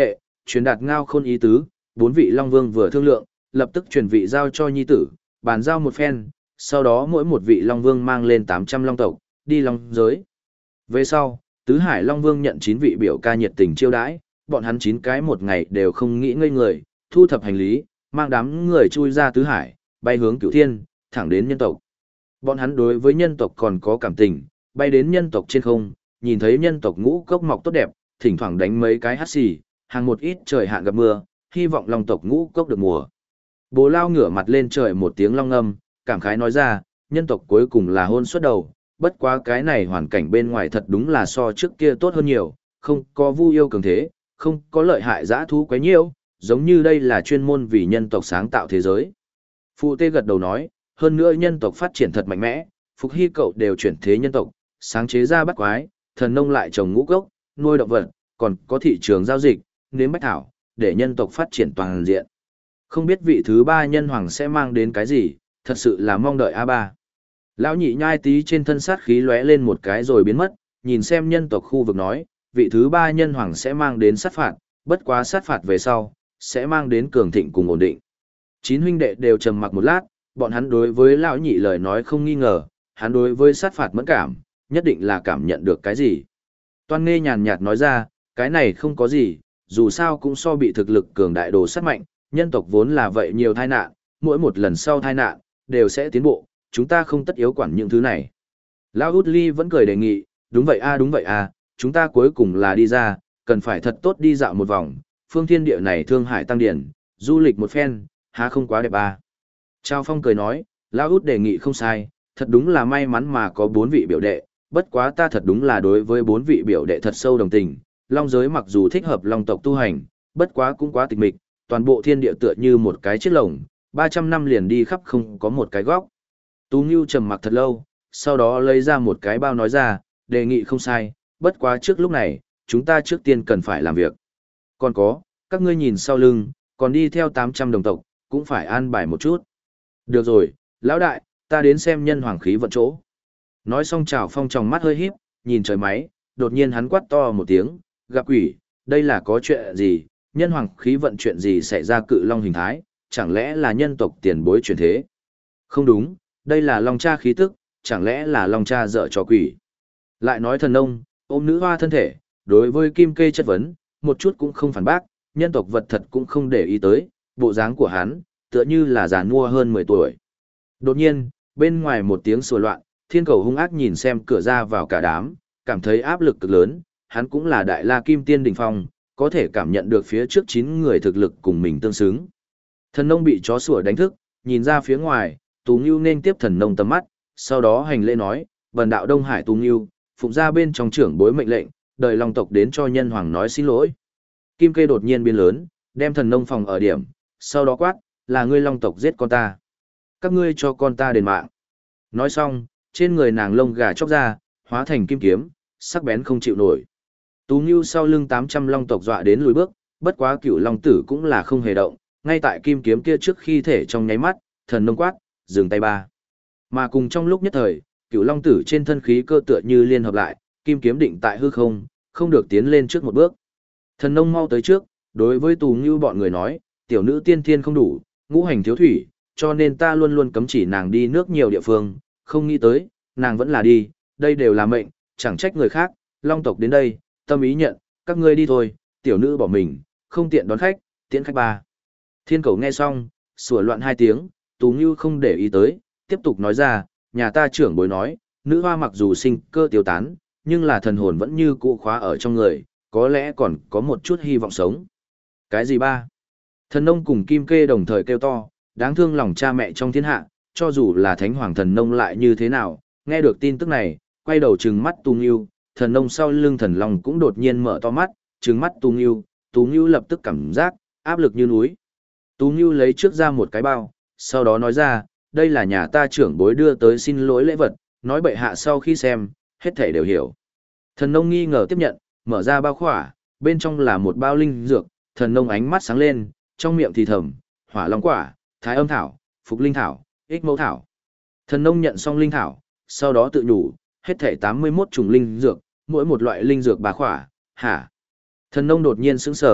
truyền đạt ngao khôn ý tứ, bốn vị Long Vương vừa thương lượng, lập tức truyền vị giao cho nhi tử, bàn giao một phen, sau đó mỗi một vị Long Vương mang lên tám trăm Long tộc, đi Long giới. Về sau, Tứ Hải Long Vương nhận chín vị biểu ca nhiệt tình chiêu đãi, bọn hắn chín cái một ngày đều không nghĩ ngơi người, thu thập hành lý, mang đám người chui ra Tứ Hải, bay hướng Cửu Thiên, thẳng đến nhân tộc. Bọn hắn đối với nhân tộc còn có cảm tình, bay đến nhân tộc trên không, nhìn thấy nhân tộc ngũ cốc mọc tốt đẹp, thỉnh thoảng đánh mấy cái hắt xì, hàng một ít trời hạn gặp mưa, hy vọng Long tộc ngũ cốc được mùa. Bố Lao ngửa mặt lên trời một tiếng long âm, cảm khái nói ra, nhân tộc cuối cùng là hôn suất đầu, bất quá cái này hoàn cảnh bên ngoài thật đúng là so trước kia tốt hơn nhiều, không có vu yêu cường thế, không có lợi hại dã thú quấy nhiễu, giống như đây là chuyên môn vì nhân tộc sáng tạo thế giới. Phụ Tê gật đầu nói, hơn nữa nhân tộc phát triển thật mạnh mẽ, Phục Hy cậu đều chuyển thế nhân tộc, sáng chế ra bắt quái, thần nông lại trồng ngũ cốc, nuôi động vật, còn có thị trường giao dịch, nếm bách thảo, để nhân tộc phát triển toàn diện. Không biết vị thứ ba nhân hoàng sẽ mang đến cái gì, thật sự là mong đợi a ba. Lão nhị nhai tí trên thân sát khí lóe lên một cái rồi biến mất, nhìn xem nhân tộc khu vực nói, vị thứ ba nhân hoàng sẽ mang đến sát phạt, bất quá sát phạt về sau, sẽ mang đến cường thịnh cùng ổn định. Chín huynh đệ đều trầm mặc một lát, bọn hắn đối với lão nhị lời nói không nghi ngờ, hắn đối với sát phạt mẫn cảm, nhất định là cảm nhận được cái gì. Toan Nghê nhàn nhạt nói ra, cái này không có gì, dù sao cũng so bị thực lực cường đại đồ sát mạnh, nhân tộc vốn là vậy nhiều tai nạn, mỗi một lần sau tai nạn, đều sẽ tiến bộ, chúng ta không tất yếu quản những thứ này. Lão Út Ly vẫn cười đề nghị, đúng vậy a đúng vậy a, chúng ta cuối cùng là đi ra, cần phải thật tốt đi dạo một vòng, phương thiên địa này thương hải tăng điển, du lịch một phen, há không quá đẹp a. Trao Phong cười nói, Lão Út đề nghị không sai, thật đúng là may mắn mà có bốn vị biểu đệ, bất quá ta thật đúng là đối với bốn vị biểu đệ thật sâu đồng tình, long giới mặc dù thích hợp long tộc tu hành, bất quá cũng quá tịch mịch, toàn bộ thiên địa tựa như một cái chiếc lồng, ba trăm năm liền đi khắp không có một cái góc. Tú Ngưu trầm mặc thật lâu, sau đó lấy ra một cái bao nói ra, đề nghị không sai, bất quá trước lúc này, chúng ta trước tiên cần phải làm việc. Còn có, các ngươi nhìn sau lưng, còn đi theo tám trăm đồng tộc, cũng phải an bài một chút. Được rồi, lão đại, ta đến xem nhân hoàng khí vận chỗ. Nói xong Trảo Phong tròng mắt hơi híp, nhìn trời máy, đột nhiên hắn quát to một tiếng, gặp quỷ, đây là có chuyện gì, nhân hoàng khí vận chuyện gì xảy ra cự long hình thái, chẳng lẽ là nhân tộc tiền bối chuyển thế? Không đúng, đây là long cha khí tức, chẳng lẽ là long cha dở trò quỷ? Lại nói thần nông, ôm nữ hoa thân thể, đối với kim kê chất vấn, một chút cũng không phản bác, nhân tộc vật thật cũng không để ý tới, bộ dáng của hắn, tựa như là già nua hơn mười tuổi. Đột nhiên, bên ngoài một tiếng sủa loạn, thiên cầu hung ác nhìn xem cửa ra vào cả đám, cảm thấy áp lực cực lớn, hắn cũng là đại la kim tiên đỉnh phong, có thể cảm nhận được phía trước chín người thực lực cùng mình tương xứng. Thần nông bị chó sủa đánh thức, nhìn ra phía ngoài, Tú Ngưu nên tiếp thần nông tầm mắt, sau đó hành lễ nói, vần đạo Đông Hải Tú Ngưu, phụng ra bên trong trưởng bối mệnh lệnh, đời long tộc đến cho nhân hoàng nói xin lỗi. Kim kê đột nhiên biến lớn, đem thần nông phòng ở điểm, sau đó quát, là ngươi long tộc giết con ta. Các ngươi cho con ta đền mạng. Nói xong, trên người nàng lông gà chóc ra, hóa thành kim kiếm, sắc bén không chịu nổi. Tú Ngưu sau lưng tám trăm long tộc dọa đến lùi bước, bất quá cửu long tử cũng là không hề động, ngay tại kim kiếm kia trước khi thể trong nháy mắt, thần nông quát, dừng tay ba. Mà cùng trong lúc nhất thời, cửu long tử trên thân khí cơ tựa như liên hợp lại, kim kiếm định tại hư không, không được tiến lên trước một bước. Thần nông mau tới trước, đối với Tú Ngưu bọn người nói, tiểu nữ tiên thiên không đủ, ngũ hành thiếu thủy, cho nên ta luôn luôn cấm chỉ nàng đi nước nhiều địa phương, không nghĩ tới, nàng vẫn là đi, đây đều là mệnh, chẳng trách người khác, long tộc đến đây, tâm ý nhận, các ngươi đi thôi, tiểu nữ bỏ mình, không tiện đón khách, tiễn khách ba. Thiên cầu nghe xong, sủa loạn hai tiếng, Tú Ngưu không để ý tới, tiếp tục nói ra, nhà ta trưởng bối nói, nữ hoa mặc dù sinh cơ tiêu tán, nhưng là thần hồn vẫn như cũ khóa ở trong người, có lẽ còn có một chút hy vọng sống. Cái gì ba? Thần nông cùng kim kê đồng thời kêu to, đáng thương lòng cha mẹ trong thiên hạ, cho dù là thánh hoàng thần nông lại như thế nào, nghe được tin tức này, quay đầu trừng mắt Tú Ngưu, thần nông sau lưng thần long cũng đột nhiên mở to mắt, trừng mắt Tú Ngưu, Tú Ngưu lập tức cảm giác áp lực như núi. Tú Ngưu lấy trước ra một cái bao, sau đó nói ra, đây là nhà ta trưởng bối đưa tới xin lỗi lễ vật, nói bệ hạ sau khi xem, hết thảy đều hiểu. Thần nông nghi ngờ tiếp nhận, mở ra bao khỏa, bên trong là một bao linh dược, thần nông ánh mắt sáng lên, trong miệng thì thầm, hỏa long quả, thái âm thảo, phục linh thảo, ích mẫu thảo. Thần nông nhận xong linh thảo, sau đó tự nhủ, hết thảy tám mươi mốt chủng linh dược, mỗi một loại linh dược bà khỏa, hả? Thần nông đột nhiên sững sờ,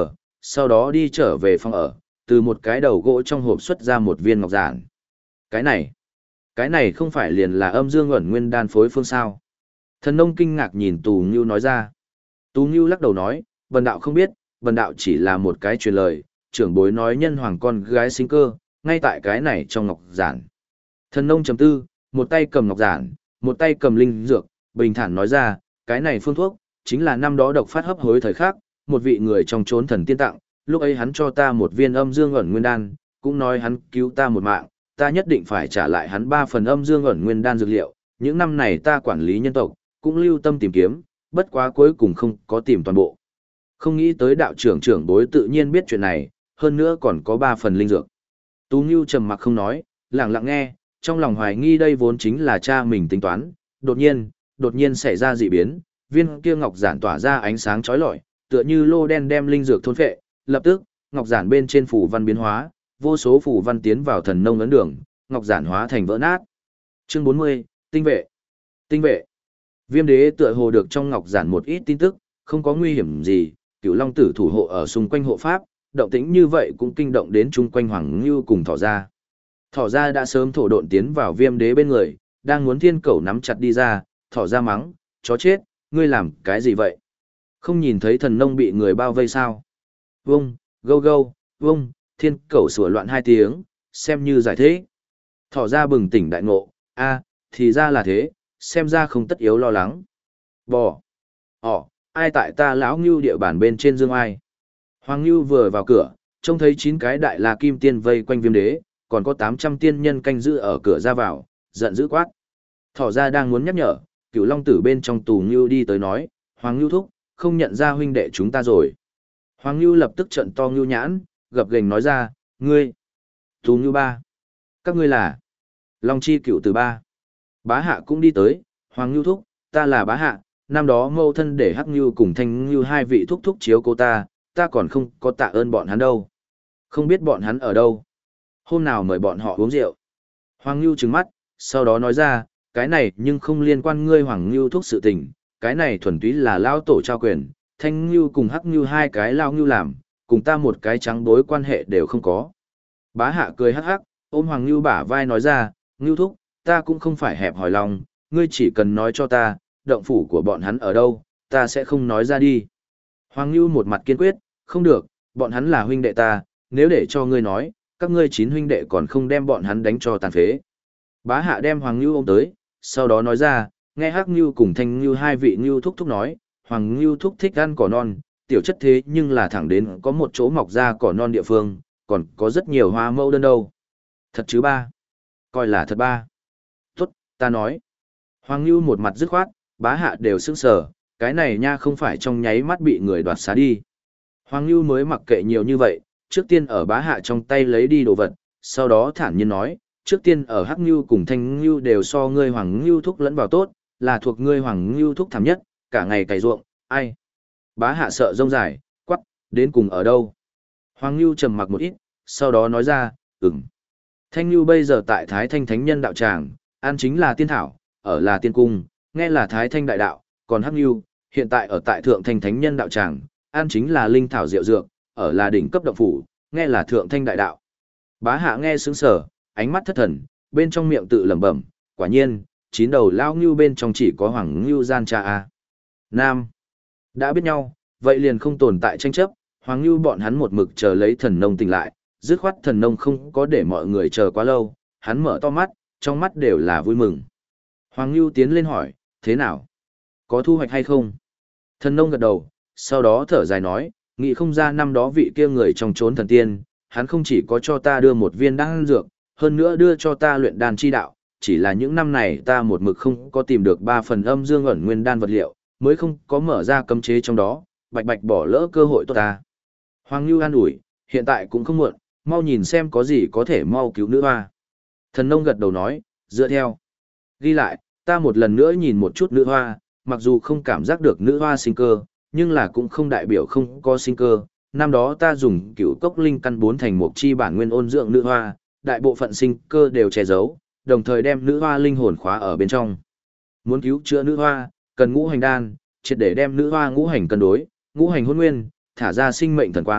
sau đó đi trở về phòng ở, từ một cái đầu gỗ trong hộp xuất ra một viên ngọc giản. Cái này, cái này không phải liền là âm dương ẩn nguyên đan phối phương sao? Thần nông kinh ngạc nhìn Tù Ngưu nói ra. Tú Ngưu lắc đầu nói, bần đạo không biết, bần đạo chỉ là một cái truyền lời, trưởng bối nói nhân hoàng con gái sinh cơ, ngay tại cái này trong ngọc giản. Thần nông trầm tư, một tay cầm ngọc giản, một tay cầm linh dược, bình thản nói ra, cái này phương thuốc, chính là năm đó độc phát hấp hối thời khắc, một vị người trong chốn thần tiên tặng, lúc ấy hắn cho ta một viên âm dương ẩn nguyên đan, cũng nói hắn cứu ta một mạng, ta nhất định phải trả lại hắn ba phần âm dương ẩn nguyên đan dược liệu, những năm này ta quản lý nhân tộc, cũng lưu tâm tìm kiếm, bất quá cuối cùng không có tìm toàn bộ. Không nghĩ tới đạo trưởng trưởng bối tự nhiên biết chuyện này, hơn nữa còn có ba phần linh dược. Tú Ngưu trầm mặc không nói, lặng lặng nghe, trong lòng hoài nghi đây vốn chính là cha mình tính toán, đột nhiên, đột nhiên xảy ra dị biến, viên kia ngọc giản tỏa ra ánh sáng chói lọi, tựa như lô đen đem linh dược thôn phệ, lập tức, ngọc giản bên trên phủ văn biến hóa, vô số phủ văn tiến vào thần nông ấn đường, ngọc giản hóa thành vỡ nát. Chương bốn mươi, tinh vệ. Tinh vệ. Viêm đế tựa hồ được trong ngọc giản một ít tin tức, không có nguy hiểm gì, Cửu Long tử thủ hộ ở xung quanh hộ pháp, động tĩnh như vậy cũng kinh động đến chung quanh Hoàng Ngưu cùng Thỏ Gia. Thỏ Gia đã sớm thổ độn tiến vào Viêm đế bên người, đang muốn thiên cẩu nắm chặt đi ra, Thỏ Gia mắng, chó chết, ngươi làm cái gì vậy? Không nhìn thấy thần nông bị người bao vây sao? Vông, gâu gâu, vông, thiên cẩu sủa loạn hai tiếng, xem như giải thế. Thỏ Gia bừng tỉnh đại ngộ, a, thì ra là thế, xem ra không tất yếu lo lắng. Bò. Ồ, ai tại ta lão Ngưu địa bàn bên trên dương ai? Hoàng Ngưu vừa vào cửa, trông thấy chín cái đại la kim tiên vây quanh Viêm đế, còn có tám trăm tiên nhân canh giữ ở cửa ra vào, giận dữ quát. Thỏ Gia đang muốn nhắc nhở, Cửu Long tử bên trong Tù Ngưu đi tới nói, Hoàng Ngưu thúc, không nhận ra huynh đệ chúng ta rồi. Hoàng Ngưu lập tức trợn to ngưu nhãn, gập ghềnh nói ra, ngươi, Tù Ngưu ba, các ngươi là Long Chi Cửu Tử ba. Bá Hạ cũng đi tới, Hoàng Ngưu thúc, ta là Bá Hạ, năm đó mâu thân để Hắc Ngưu cùng Thanh Ngưu hai vị thúc thúc chiếu cô ta, ta còn không có tạ ơn bọn hắn đâu. Không biết bọn hắn ở đâu. Hôm nào mời bọn họ uống rượu. Hoàng Ngưu trừng mắt, sau đó nói ra, cái này nhưng không liên quan ngươi Hoàng Ngưu thúc sự tình, cái này thuần túy là lao tổ trao quyền, Thanh Ngưu cùng Hắc Ngưu hai cái lao ngưu làm, cùng ta một cái trắng bối quan hệ đều không có. Bá Hạ cười hắc hắc, ôm Hoàng Ngưu bả vai nói ra, Ngưu thúc, ta cũng không phải hẹp hòi lòng, ngươi chỉ cần nói cho ta, động phủ của bọn hắn ở đâu, ta sẽ không nói ra đi. Hoàng Ngưu một mặt kiên quyết, không được, bọn hắn là huynh đệ ta, nếu để cho ngươi nói, các ngươi chín huynh đệ còn không đem bọn hắn đánh cho tàn phế. Bá Hạ đem Hoàng Ngưu ôm tới, sau đó nói ra, nghe Hắc Ngưu cùng Thanh Ngưu hai vị Ngưu thúc thúc nói, Hoàng Ngưu thúc thích ăn cỏ non, tiểu chất thế nhưng là thẳng đến có một chỗ mọc ra cỏ non địa phương, còn có rất nhiều hoa mẫu đơn đâu. Thật chứ ba? Coi là thật ba. Tốt, ta nói. Hoàng Ngưu một mặt dứt khoát, Bá Hạ đều sững sờ, cái này nha không phải trong nháy mắt bị người đoạt xá đi. Hoàng Ngưu mới mặc kệ nhiều như vậy, trước tiên ở Bá Hạ trong tay lấy đi đồ vật, sau đó thản nhiên nói, trước tiên ở Hắc Ngưu cùng Thanh Ngưu đều so ngươi Hoàng Ngưu thúc lẫn vào tốt, là thuộc ngươi Hoàng Ngưu thúc thảm nhất, cả ngày cày ruộng, ai? Bá Hạ sợ rông dài, quắc, đến cùng ở đâu? Hoàng Ngưu trầm mặc một ít, sau đó nói ra, ừm. Thanh Ngưu bây giờ tại Thái Thanh Thánh Nhân đạo tràng, ăn chính là tiên thảo, ở là tiên cung, nghe là Thái Thanh đại đạo, còn Hắc Ngưu, hiện tại ở tại Thượng Thanh Thánh Nhân đạo tràng, ăn chính là linh thảo diệu dược, ở là đỉnh cấp động phủ, nghe là Thượng Thanh đại đạo. Bá Hạ nghe sững sờ, ánh mắt thất thần, bên trong miệng tự lẩm bẩm, quả nhiên, chín đầu lao ngưu bên trong chỉ có Hoàng Ngưu gian cha a. Nam. Đã biết nhau, vậy liền không tồn tại tranh chấp, Hoàng Ngưu bọn hắn một mực chờ lấy thần nông tỉnh lại, dứt khoát thần nông không có để mọi người chờ quá lâu, hắn mở to mắt, trong mắt đều là vui mừng. Hoàng Ngưu tiến lên hỏi, thế nào? Có thu hoạch hay không? Thần nông gật đầu, sau đó thở dài nói, nghĩ không ra năm đó vị kia người trong chốn thần tiên, hắn không chỉ có cho ta đưa một viên đan dược, hơn nữa đưa cho ta luyện đan chi đạo, chỉ là những năm này ta một mực không có tìm được ba phần âm dương ẩn nguyên đan vật liệu, mới không có mở ra cấm chế trong đó, bạch bạch bỏ lỡ cơ hội tốt ta. Hoàng Nưu an ủi, hiện tại cũng không muộn, mau nhìn xem có gì có thể mau cứu nữ hoa. Thần nông gật đầu nói, dựa theo. Ghi lại, ta một lần nữa nhìn một chút nữ hoa, mặc dù không cảm giác được nữ hoa sinh cơ, nhưng là cũng không đại biểu không có sinh cơ. Năm đó ta dùng cửu cốc linh căn bốn thành một chi bản nguyên ôn dưỡng nữ hoa, đại bộ phận sinh cơ đều che giấu, đồng thời đem nữ hoa linh hồn khóa ở bên trong. Muốn cứu chữa nữ hoa, cần ngũ hành đan, triệt để đem nữ hoa ngũ hành cân đối, ngũ hành hôn nguyên, thả ra sinh mệnh thần quang,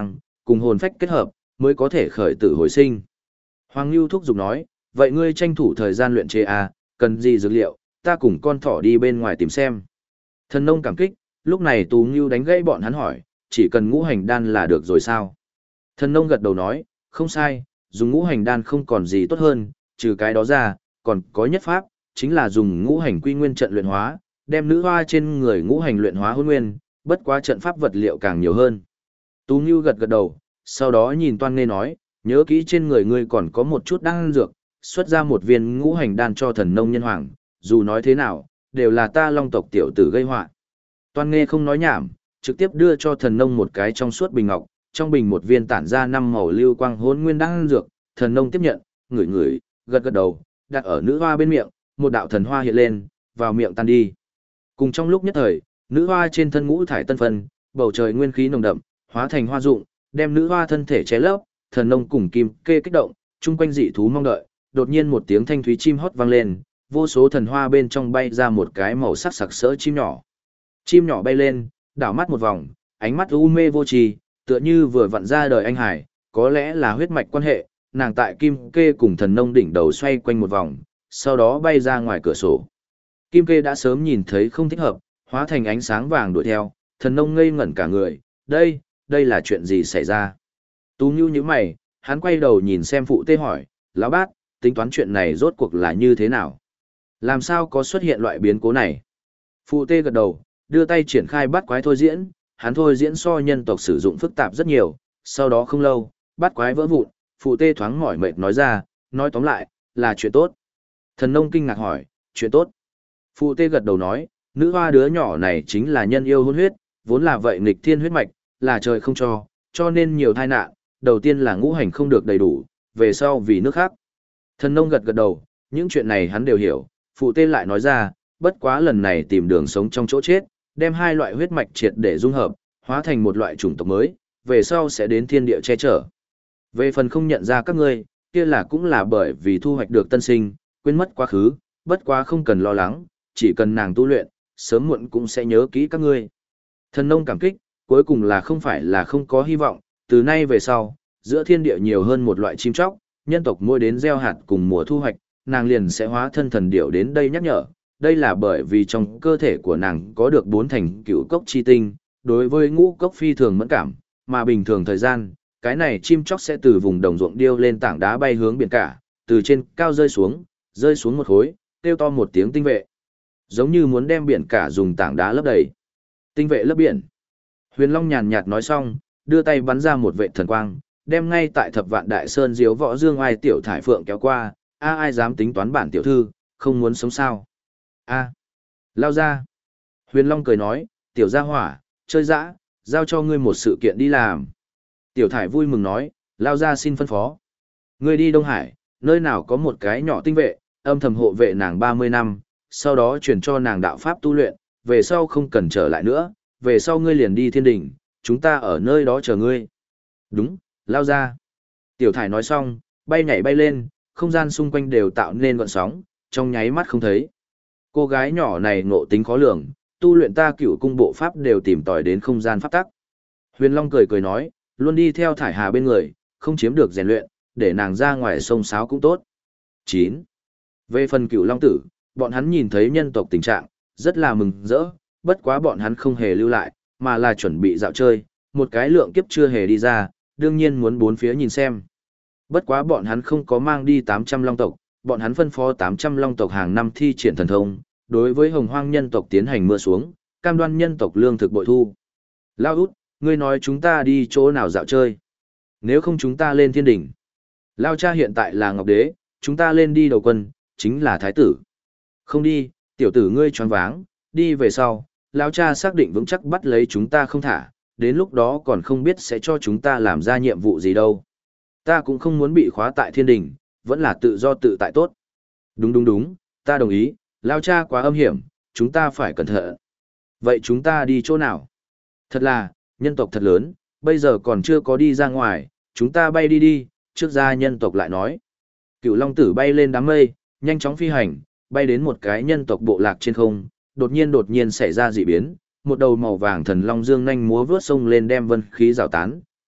cùng hồn phách kết hợp, mới có thể khởi tử hồi sinh. Hoàng Nưu thúc giục nói, vậy ngươi tranh thủ thời gian luyện chế à, cần gì dược liệu, ta cùng con thỏ đi bên ngoài tìm xem. Thần nông cảm kích, lúc này Tú Ngưu đánh gãy bọn hắn hỏi, chỉ cần ngũ hành đan là được rồi sao? Thần nông gật đầu nói, không sai, dùng ngũ hành đan không còn gì tốt hơn, trừ cái đó ra, còn có nhất pháp, chính là dùng ngũ hành quy nguyên trận luyện hóa, đem nữ hoa trên người ngũ hành luyện hóa hôn nguyên, bất quá trận pháp vật liệu càng nhiều hơn. Tú Ngưu gật gật đầu, sau đó nhìn Toan Nghê nói, nhớ kỹ trên người ngươi còn có một chút đan dược, xuất ra một viên ngũ hành đan cho thần nông nhân hoàng, dù nói thế nào, đều là ta Long tộc tiểu tử gây họa. Toan Nghê không nói nhảm, trực tiếp đưa cho thần nông một cái trong suốt bình ngọc, trong bình một viên tản ra năm màu lưu quang hỗn nguyên đan dược, thần nông tiếp nhận, ngửi ngửi, gật gật đầu, đặt ở nữ hoa bên miệng, một đạo thần hoa hiện lên, vào miệng tan đi. Cùng trong lúc nhất thời, nữ hoa trên thân ngũ thải tân phân, bầu trời nguyên khí nồng đậm, hóa thành hoa dụng, đem nữ hoa thân thể che lấp, thần nông cùng kim kê kích động, chung quanh dị thú mong đợi, đột nhiên một tiếng thanh thúy chim hót vang lên, vô số thần hoa bên trong bay ra một cái màu sắc sặc sỡ chim nhỏ. Chim nhỏ bay lên, đảo mắt một vòng, ánh mắt u mê vô trì, tựa như vừa vặn ra đời anh hải, có lẽ là huyết mạch quan hệ, nàng tại kim kê cùng thần nông đỉnh đầu xoay quanh một vòng, sau đó bay ra ngoài cửa sổ. Kim kê đã sớm nhìn thấy không thích hợp, hóa thành ánh sáng vàng đuổi theo, thần nông ngây ngẩn cả người, đây, đây là chuyện gì xảy ra? Tú Nhu như mày, hắn quay đầu nhìn xem phụ tê hỏi, lão bát, tính toán chuyện này rốt cuộc là như thế nào? Làm sao có xuất hiện loại biến cố này? Phụ tê gật đầu, đưa tay triển khai bắt quái thôi diễn, hắn thôi diễn so nhân tộc sử dụng phức tạp rất nhiều, sau đó không lâu, bắt quái vỡ vụn, phụ tê thoáng mỏi mệt nói ra, nói tóm lại, là chuyện tốt. Thần nông kinh ngạc hỏi, chuyện tốt. Phụ tê gật đầu nói, nữ hoa đứa nhỏ này chính là nhân yêu hôn huyết, vốn là vậy nghịch thiên huyết mạch, là trời không cho, cho nên nhiều tai nạn, đầu tiên là ngũ hành không được đầy đủ, về sau vì nước khác. Thần nông gật gật đầu, những chuyện này hắn đều hiểu, phụ tê lại nói ra, bất quá lần này tìm đường sống trong chỗ chết, đem hai loại huyết mạch triệt để dung hợp, hóa thành một loại chủng tộc mới, về sau sẽ đến thiên địa che chở. Về phần không nhận ra các ngươi, kia là cũng là bởi vì thu hoạch được tân sinh, quên mất quá khứ, bất quá không cần lo lắng, chỉ cần nàng tu luyện, sớm muộn cũng sẽ nhớ kỹ các ngươi. Thần nông cảm kích, cuối cùng là không phải là không có hy vọng, từ nay về sau, giữa thiên địa nhiều hơn một loại chim chóc, nhân tộc mỗi đến gieo hạt cùng mùa thu hoạch, nàng liền sẽ hóa thân thần điểu đến đây nhắc nhở. Đây là bởi vì trong cơ thể của nàng có được bốn thành cựu cốc chi tinh, đối với ngũ cốc phi thường mẫn cảm, mà bình thường thời gian, cái này chim chóc sẽ từ vùng đồng ruộng điêu lên tảng đá bay hướng biển cả, từ trên cao rơi xuống, rơi xuống một khối, kêu to một tiếng tinh vệ. Giống như muốn đem biển cả dùng tảng đá lấp đầy. Tinh vệ lấp biển. Huyền Long nhàn nhạt nói xong, đưa tay bắn ra một vệ thần quang, đem ngay tại Thập Vạn Đại Sơn diếu võ dương ai tiểu thải phượng kéo qua, a ai dám tính toán bản tiểu thư, không muốn sống sao? A, lao ra. Huyền Long cười nói, tiểu gia hỏa, chơi dã, giao cho ngươi một sự kiện đi làm. Tiểu thải vui mừng nói, lao ra xin phân phó. Ngươi đi Đông Hải, nơi nào có một cái nhỏ tinh vệ, âm thầm hộ vệ nàng ba mươi năm, sau đó truyền cho nàng đạo pháp tu luyện, về sau không cần trở lại nữa, về sau ngươi liền đi thiên đình, chúng ta ở nơi đó chờ ngươi. Đúng, lao ra. Tiểu thải nói xong, bay nhảy bay lên, không gian xung quanh đều tạo nên gợn sóng, trong nháy mắt không thấy. Cô gái nhỏ này ngộ tính khó lường, tu luyện ta cửu cung bộ pháp đều tìm tòi đến không gian pháp tắc. Huyền Long cười cười nói, luôn đi theo thải hà bên người, không chiếm được rèn luyện, để nàng ra ngoài sông sáo cũng tốt. chín. Về phần cửu long tử, bọn hắn nhìn thấy nhân tộc tình trạng, rất là mừng rỡ, bất quá bọn hắn không hề lưu lại, mà là chuẩn bị dạo chơi, một cái lượng kiếp chưa hề đi ra, đương nhiên muốn bốn phía nhìn xem. Bất quá bọn hắn không có mang đi tám trăm long tộc, bọn hắn phân phó tám trăm long tộc hàng năm thi triển thần thông, đối với hồng hoang nhân tộc tiến hành mưa xuống, cam đoan nhân tộc lương thực bội thu. Lao út, ngươi nói chúng ta đi chỗ nào dạo chơi? Nếu không chúng ta lên thiên đỉnh. Lao cha hiện tại là ngọc đế, chúng ta lên đi đầu quân, chính là thái tử. Không đi, tiểu tử ngươi choáng váng, đi về sau, Lao cha xác định vững chắc bắt lấy chúng ta không thả, đến lúc đó còn không biết sẽ cho chúng ta làm ra nhiệm vụ gì đâu. Ta cũng không muốn bị khóa tại thiên đỉnh, vẫn là tự do tự tại tốt. Đúng đúng đúng, ta đồng ý, Lao cha quá âm hiểm, chúng ta phải cẩn thận. Vậy chúng ta đi chỗ nào? Thật là, nhân tộc thật lớn, bây giờ còn chưa có đi ra ngoài, chúng ta bay đi đi, trước ra nhân tộc lại nói. Cựu Long Tử bay lên đám mây, nhanh chóng phi hành, bay đến một cái nhân tộc bộ lạc trên không, đột nhiên đột nhiên xảy ra dị biến, một đầu màu vàng thần long dương nhanh múa vướt sông lên đem vân khí rào tán,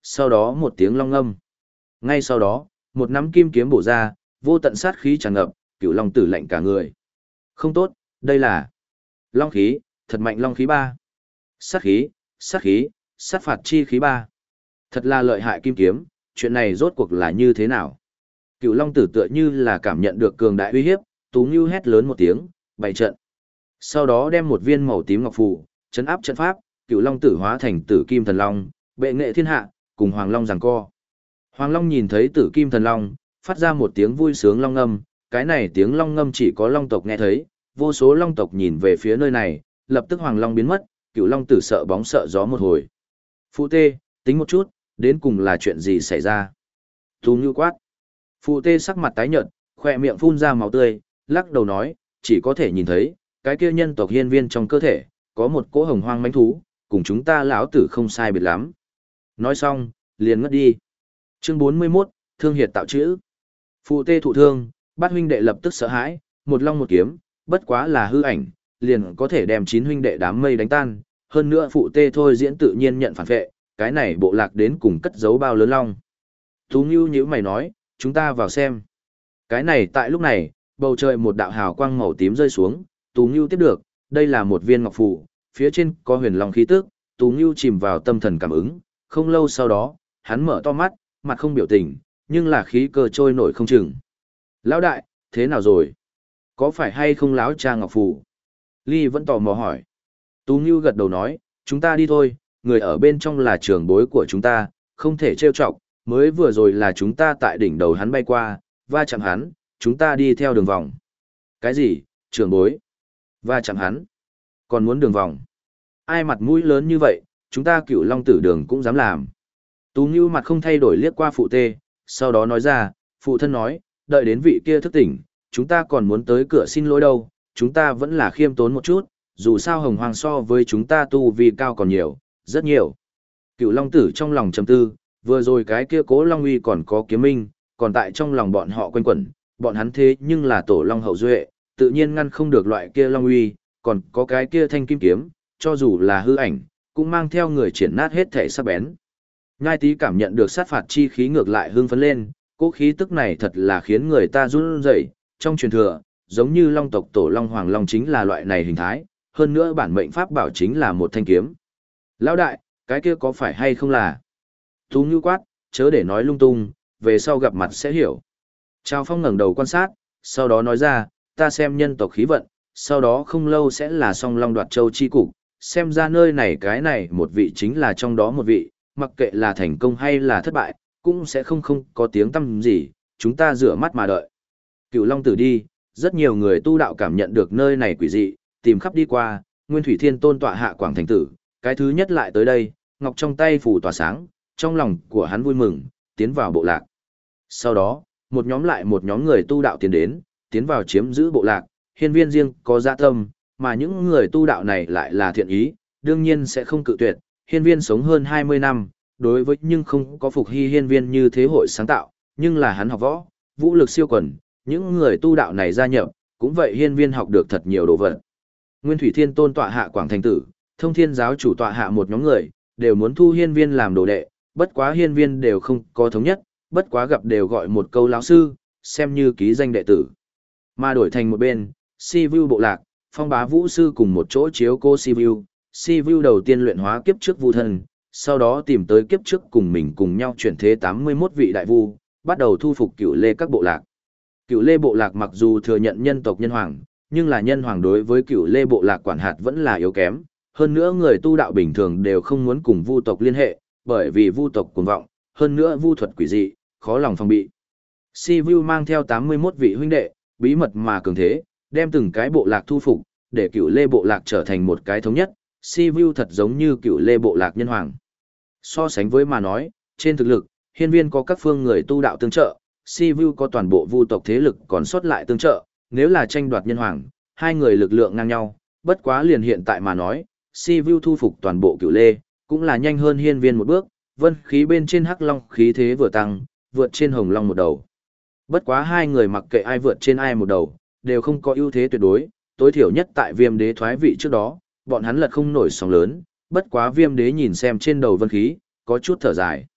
sau đó một tiếng long âm. Ngay sau đó, một nắm kim kiếm bổ ra, vô tận sát khí tràn ngập, Cửu Long Tử lạnh cả người. Không tốt, đây là long khí, thật mạnh long khí ba. Sát khí, sát khí, sát phạt chi khí ba. Thật là lợi hại kim kiếm, chuyện này rốt cuộc là như thế nào? Cửu Long Tử tựa như là cảm nhận được cường đại uy hiếp, Tú Ngưu hét lớn một tiếng, bày trận. Sau đó đem một viên màu tím ngọc phù, chấn áp trận pháp, Cửu Long Tử hóa thành Tử Kim Thần Long, bệ nghệ thiên hạ, cùng Hoàng Long giằng co. Hoàng Long nhìn thấy Tử Kim Thần Long, phát ra một tiếng vui sướng long ngâm, cái này tiếng long ngâm chỉ có Long tộc nghe thấy, vô số Long tộc nhìn về phía nơi này, lập tức Hoàng Long biến mất, Cửu Long Tử sợ bóng sợ gió một hồi. Phụ tê, tính một chút, đến cùng là chuyện gì xảy ra? Tú Ngưu quát. Phụ tê sắc mặt tái nhợt, khỏe miệng phun ra máu tươi, lắc đầu nói, chỉ có thể nhìn thấy, cái kia nhân tộc hiên viên trong cơ thể, có một cỗ hồng hoang mãnh thú, cùng chúng ta lão tử không sai biệt lắm. Nói xong, liền ngất đi. Chương bốn mươi mốt, Thương Hiệt tạo chữ. Phụ tê thụ thương, bát huynh đệ lập tức sợ hãi, một long một kiếm, bất quá là hư ảnh, liền có thể đem chín huynh đệ đám mây đánh tan, hơn nữa phụ tê thôi diễn tự nhiên nhận phản vệ, cái này bộ lạc đến cùng cất giấu bao lớn long. Tú Ngưu nhíu mày nói, chúng ta vào xem. Cái này tại lúc này, bầu trời một đạo hào quang màu tím rơi xuống, Tú Ngưu tiếp được, đây là một viên ngọc phù, phía trên có huyền long khí tức, Tú Ngưu chìm vào tâm thần cảm ứng, không lâu sau đó, hắn mở to mắt, mặt không biểu tình, nhưng là khí cơ trôi nổi không chừng. Lão đại, thế nào rồi? Có phải hay không lão cha ngọc phù? Ly vẫn tò mò hỏi. Tú Ngưu gật đầu nói, chúng ta đi thôi, người ở bên trong là trưởng bối của chúng ta, không thể trêu chọc, mới vừa rồi là chúng ta tại đỉnh đầu hắn bay qua, va chạm hắn, chúng ta đi theo đường vòng. Cái gì, trưởng bối? Va chạm hắn? Còn muốn đường vòng? Ai mặt mũi lớn như vậy, chúng ta Cửu Long Tử đường cũng dám làm. Tú Ngưu mặt không thay đổi liếc qua phụ tê, sau đó nói ra, phụ thân nói, đợi đến vị kia thức tỉnh, chúng ta còn muốn tới cửa xin lỗi đâu, chúng ta vẫn là khiêm tốn một chút, dù sao hồng hoàng so với chúng ta tu vi cao còn nhiều, rất nhiều. Cửu Long Tử trong lòng trầm tư, vừa rồi cái kia Cố Long Uy còn có kiếm minh, còn tại trong lòng bọn họ quanh quẩn, bọn hắn thế nhưng là tổ long hậu duệ, tự nhiên ngăn không được loại kia Long Uy, còn có cái kia thanh kim kiếm, cho dù là hư ảnh, cũng mang theo người triển nát hết thể sắc bén. Nhai Tý cảm nhận được sát phạt chi khí ngược lại hưng phấn lên, cỗ khí tức này thật là khiến người ta run rẩy. Trong truyền thừa, giống như Long tộc tổ Long Hoàng Long chính là loại này hình thái, hơn nữa bản mệnh pháp bảo chính là một thanh kiếm. Lão đại, cái kia có phải hay không là? Tú Ngưu quát, chớ để nói lung tung, về sau gặp mặt sẽ hiểu. Trao Phong ngẩng đầu quan sát, sau đó nói ra, ta xem nhân tộc khí vận, sau đó không lâu sẽ là song Long đoạt châu chi cục, xem ra nơi này cái này một vị chính là trong đó một vị, mặc kệ là thành công hay là thất bại, cũng sẽ không không có tiếng tăm gì, chúng ta rửa mắt mà đợi. Cửu Long Tử đi, rất nhiều người tu đạo cảm nhận được nơi này quỷ dị, tìm khắp đi qua, Nguyên Thủy Thiên Tôn tọa hạ Quảng Thành Tử, cái thứ nhất lại tới đây, ngọc trong tay phủ tỏa sáng, trong lòng của hắn vui mừng, tiến vào bộ lạc. Sau đó, một nhóm lại một nhóm người tu đạo tiến đến, tiến vào chiếm giữ bộ lạc, hiên viên riêng có dạ tâm, mà những người tu đạo này lại là thiện ý, đương nhiên sẽ không cự tuyệt, hiên viên sống hơn hai mươi năm, đối với nhưng không có phục hy hiên viên như thế hội sáng tạo, nhưng là hắn học võ, vũ lực siêu quần, những người tu đạo này gia nhập, cũng vậy hiên viên học được thật nhiều đồ vật. Nguyên Thủy Thiên Tôn tọa hạ Quảng Thành Tử, Thông Thiên giáo chủ tọa hạ một nhóm người, đều muốn thu hiên viên làm đồ đệ, bất quá hiên viên đều không có thống nhất, bất quá gặp đều gọi một câu lão sư, xem như ký danh đệ tử. Mà đổi thành một bên, Si Vu bộ lạc, Phong Bá Vũ sư cùng một chỗ chiếu cô Si Vu, Si Vu đầu tiên luyện hóa kiếp trước vu thân, sau đó tìm tới kiếp trước cùng mình cùng nhau chuyển thế tám mươi mốt vị đại vu, bắt đầu thu phục Cửu Lê các bộ lạc. Cửu Lê bộ lạc mặc dù thừa nhận nhân tộc nhân hoàng, nhưng là nhân hoàng đối với Cửu Lê bộ lạc quản hạt vẫn là yếu kém, hơn nữa người tu đạo bình thường đều không muốn cùng vu tộc liên hệ, bởi vì vu tộc cuồng vọng, hơn nữa vu thuật quỷ dị, khó lòng phòng bị. Si Vu mang theo tám mươi mốt vị huynh đệ, bí mật mà cường thế, đem từng cái bộ lạc thu phục, để Cửu Lê bộ lạc trở thành một cái thống nhất. Si Vu thật giống như Cửu Lê bộ lạc nhân hoàng. So sánh với mà nói, trên thực lực, hiên viên có các phương người tu đạo tương trợ, Si Vu có toàn bộ vu tộc thế lực còn sót lại tương trợ, nếu là tranh đoạt nhân hoàng, hai người lực lượng ngang nhau, bất quá liền hiện tại mà nói, Si Vu thu phục toàn bộ Cửu Lê, cũng là nhanh hơn hiên viên một bước, vân khí bên trên hắc long khí thế vừa tăng, vượt trên hồng long một đầu. Bất quá hai người mặc kệ ai vượt trên ai một đầu, đều không có ưu thế tuyệt đối, tối thiểu nhất tại viêm đế thoái vị trước đó, bọn hắn lật không nổi sóng lớn, bất quá viêm đế nhìn xem trên đầu vân khí, có chút thở dài.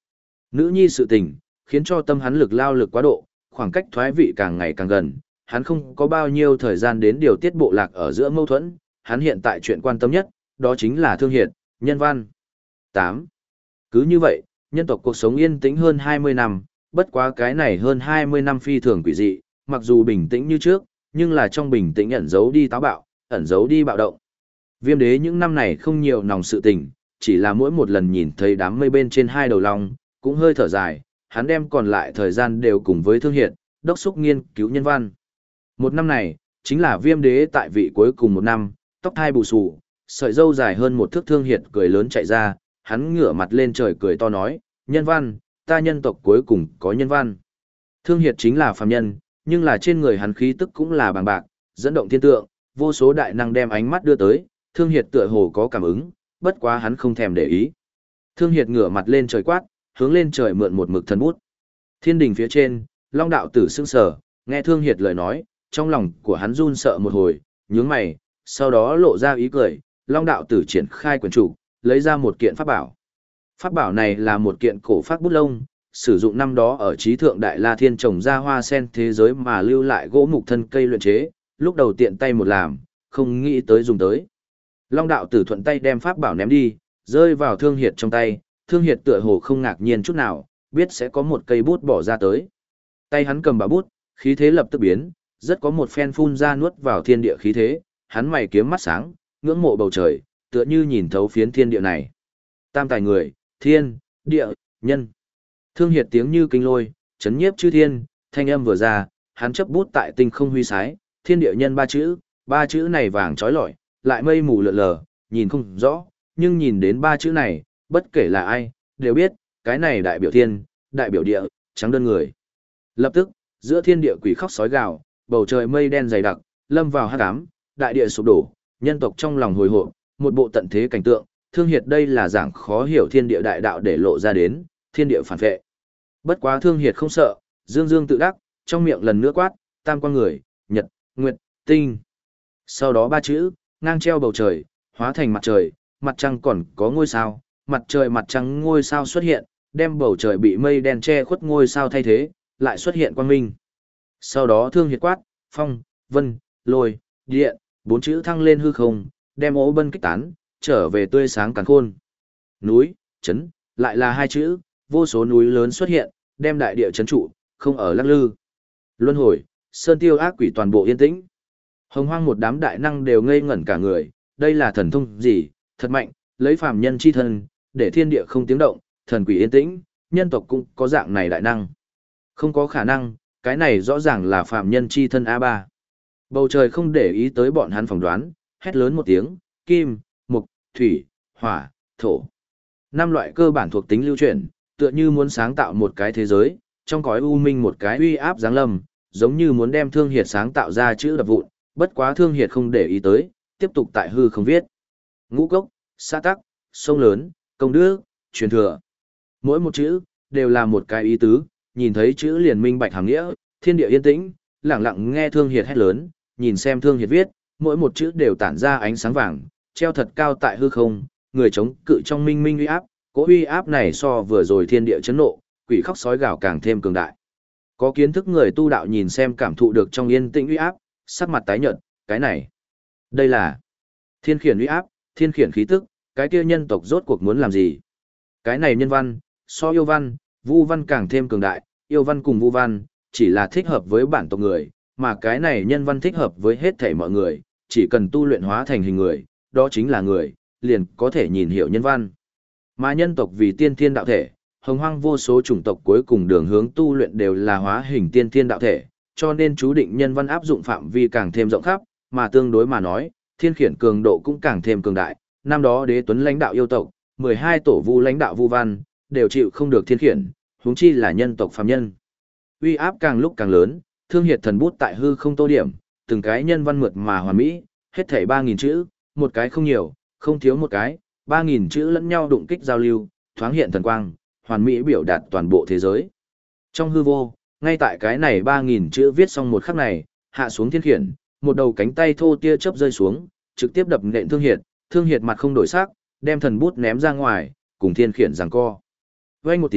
Nữ nhi sự tình, khiến cho tâm hắn lực lao lực quá độ, khoảng cách thoái vị càng ngày càng gần, hắn không có bao nhiêu thời gian đến điều tiết bộ lạc ở giữa mâu thuẫn, hắn hiện tại chuyện quan tâm nhất, đó chính là thương hiệt, nhân văn. tám. Cứ như vậy, nhân tộc cuộc sống yên tĩnh hơn hai mươi năm, bất quá cái này hơn hai mươi năm phi thường quỷ dị, mặc dù bình tĩnh như trước, nhưng là trong bình tĩnh ẩn giấu đi táo bạo, ẩn giấu đi bạo động. Viêm đế những năm này không nhiều nòng sự tình, chỉ là mỗi một lần nhìn thấy đám mây bên trên hai đầu long, cũng hơi thở dài, hắn đem còn lại thời gian đều cùng với thương hiệt, đốc xúc nghiên cứu nhân văn. Một năm này, chính là viêm đế tại vị cuối cùng một năm, tóc hai bù xù, sợi râu dài hơn một thước thương hiệt cười lớn chạy ra, hắn ngửa mặt lên trời cười to nói, nhân văn, ta nhân tộc cuối cùng có nhân văn. Thương hiệt chính là phàm nhân, nhưng là trên người hắn khí tức cũng là bằng bạc, dẫn động thiên tượng, vô số đại năng đem ánh mắt đưa tới, thương hiệt tựa hồ có cảm ứng, bất quá hắn không thèm để ý. Thương hiệt ngửa mặt lên trời quát, hướng lên trời mượn một mực thần bút. Thiên đình phía trên, Long đạo tử sững sờ, nghe thương hiệt lời nói, trong lòng của hắn run sợ một hồi, nhướng mày, sau đó lộ ra ý cười, Long đạo tử triển khai quyển trục, lấy ra một kiện pháp bảo. Pháp bảo này là một kiện cổ phát bút lông, sử dụng năm đó ở trí thượng đại la thiên trồng ra hoa sen thế giới mà lưu lại gỗ mục thân cây luyện chế, lúc đầu tiện tay một làm, không nghĩ tới dùng tới. Long đạo tử thuận tay đem pháp bảo ném đi, rơi vào thương hiệt trong tay, thương hiệt tựa hồ không ngạc nhiên chút nào, biết sẽ có một cây bút bỏ ra tới. Tay hắn cầm bảo bút, khí thế lập tức biến, rất có một phen phun ra nuốt vào thiên địa khí thế, hắn mày kiếm mắt sáng, ngưỡng mộ bầu trời, tựa như nhìn thấu phiến thiên địa này. Tam tài người, thiên, địa, nhân. Thương hiệt tiếng như kinh lôi, chấn nhiếp chư thiên, thanh âm vừa ra, hắn chấp bút tại tinh không huy sái, thiên địa nhân ba chữ, ba chữ này vàng trói lọi, lại mây mù lượn lờ, nhìn không rõ, nhưng nhìn đến ba chữ này, bất kể là ai, đều biết, cái này đại biểu thiên, đại biểu địa, trắng đơn người. Lập tức, giữa thiên địa quỷ khóc sói gào, bầu trời mây đen dày đặc, lâm vào hắc ám, đại địa sụp đổ, nhân tộc trong lòng hồi hộp, một bộ tận thế cảnh tượng, thương hiệt đây là giảng khó hiểu thiên địa đại đạo để lộ ra đến, thiên địa phản vệ. Bất quá thương hiệt không sợ, dương dương tự đắc, trong miệng lần nữa quát, tam quang người, nhật, nguyệt, tinh. Sau đó ba chữ, ngang treo bầu trời, hóa thành mặt trời, mặt trăng còn có ngôi sao, mặt trời mặt trăng ngôi sao xuất hiện, đem bầu trời bị mây đen che khuất ngôi sao thay thế, lại xuất hiện quang minh. Sau đó thương hiệt quát, phong, vân, lôi, điện, bốn chữ thăng lên hư không, đem ố bân kích tán, trở về tươi sáng càn khôn. Núi, chấn, lại là hai chữ, vô số núi lớn xuất hiện, đem đại địa chấn trụ, không ở lắc lư. Luân hồi, sơn tiêu ác quỷ toàn bộ yên tĩnh. Hồng hoang một đám đại năng đều ngây ngẩn cả người, đây là thần thông gì, thật mạnh, lấy phàm nhân chi thân, để thiên địa không tiếng động, thần quỷ yên tĩnh, nhân tộc cũng có dạng này đại năng. Không có khả năng, cái này rõ ràng là phàm nhân chi thân a ba. Bầu trời không để ý tới bọn hắn phỏng đoán, hét lớn một tiếng, kim, mục, thủy, hỏa, thổ. Năm loại cơ bản thuộc tính lưu chuyển, tựa như muốn sáng tạo một cái thế giới, trong cõi u minh một cái uy áp giáng lâm, giống như muốn đem thương hiệt sáng tạo ra chữ đập vụn, bất quá thương hiệt không để ý tới, tiếp tục tại hư không viết. Ngũ cốc, xã tắc, sông lớn, công đức, truyền thừa. Mỗi một chữ, đều là một cái ý tứ, nhìn thấy chữ liền minh bạch hàm nghĩa, thiên địa yên tĩnh, lặng lặng nghe thương hiệt hét lớn, nhìn xem thương hiệt viết, mỗi một chữ đều tản ra ánh sáng vàng, treo thật cao tại hư không, người chống cự trong minh minh uy áp, cỗ uy áp này so vừa rồi thiên địa chấn nộ, quỷ khóc sói gào càng thêm cường đại. Có kiến thức người tu đạo nhìn xem cảm thụ được trong yên tĩnh uy áp, sắc mặt tái nhợt, cái này, đây là thiên khiển uy áp, thiên khiển khí tức, cái kia nhân tộc rốt cuộc muốn làm gì? Cái này nhân văn, so yêu văn, vu văn càng thêm cường đại, yêu văn cùng vu văn, chỉ là thích hợp với bản tộc người, mà cái này nhân văn thích hợp với hết thảy mọi người, chỉ cần tu luyện hóa thành hình người, đó chính là người, liền có thể nhìn hiểu nhân văn. Mà nhân tộc vì tiên thiên đạo thể, hồng hoang vô số chủng tộc cuối cùng đường hướng tu luyện đều là hóa hình tiên thiên đạo thể, cho nên chú định nhân văn áp dụng phạm vi càng thêm rộng khắp, mà tương đối mà nói, thiên khiển cường độ cũng càng thêm cường đại. Năm đó Đế Tuấn lãnh đạo yêu tộc, mười hai tổ vu lãnh đạo vu văn, đều chịu không được thiên khiển, huống chi là nhân tộc phàm nhân. Uy áp càng lúc càng lớn, thương hiệt thần bút tại hư không tô điểm, từng cái nhân văn mượt mà hoàn mỹ, hết thảy ba nghìn chữ, một cái không nhiều, không thiếu một cái, ba nghìn chữ lẫn nhau đụng kích giao lưu, thoáng hiện thần quang, hoàn mỹ biểu đạt toàn bộ thế giới. Trong hư vô, ngay tại cái này ba nghìn chữ viết xong một khắc này, hạ xuống thiên khiển, một đầu cánh tay thô tia chớp rơi xuống, trực tiếp đập nện thương hiệt, thương hiệt mặt không đổi sắc, đem thần bút ném ra ngoài, cùng thiên khiển giằng co. Vang một tiếng,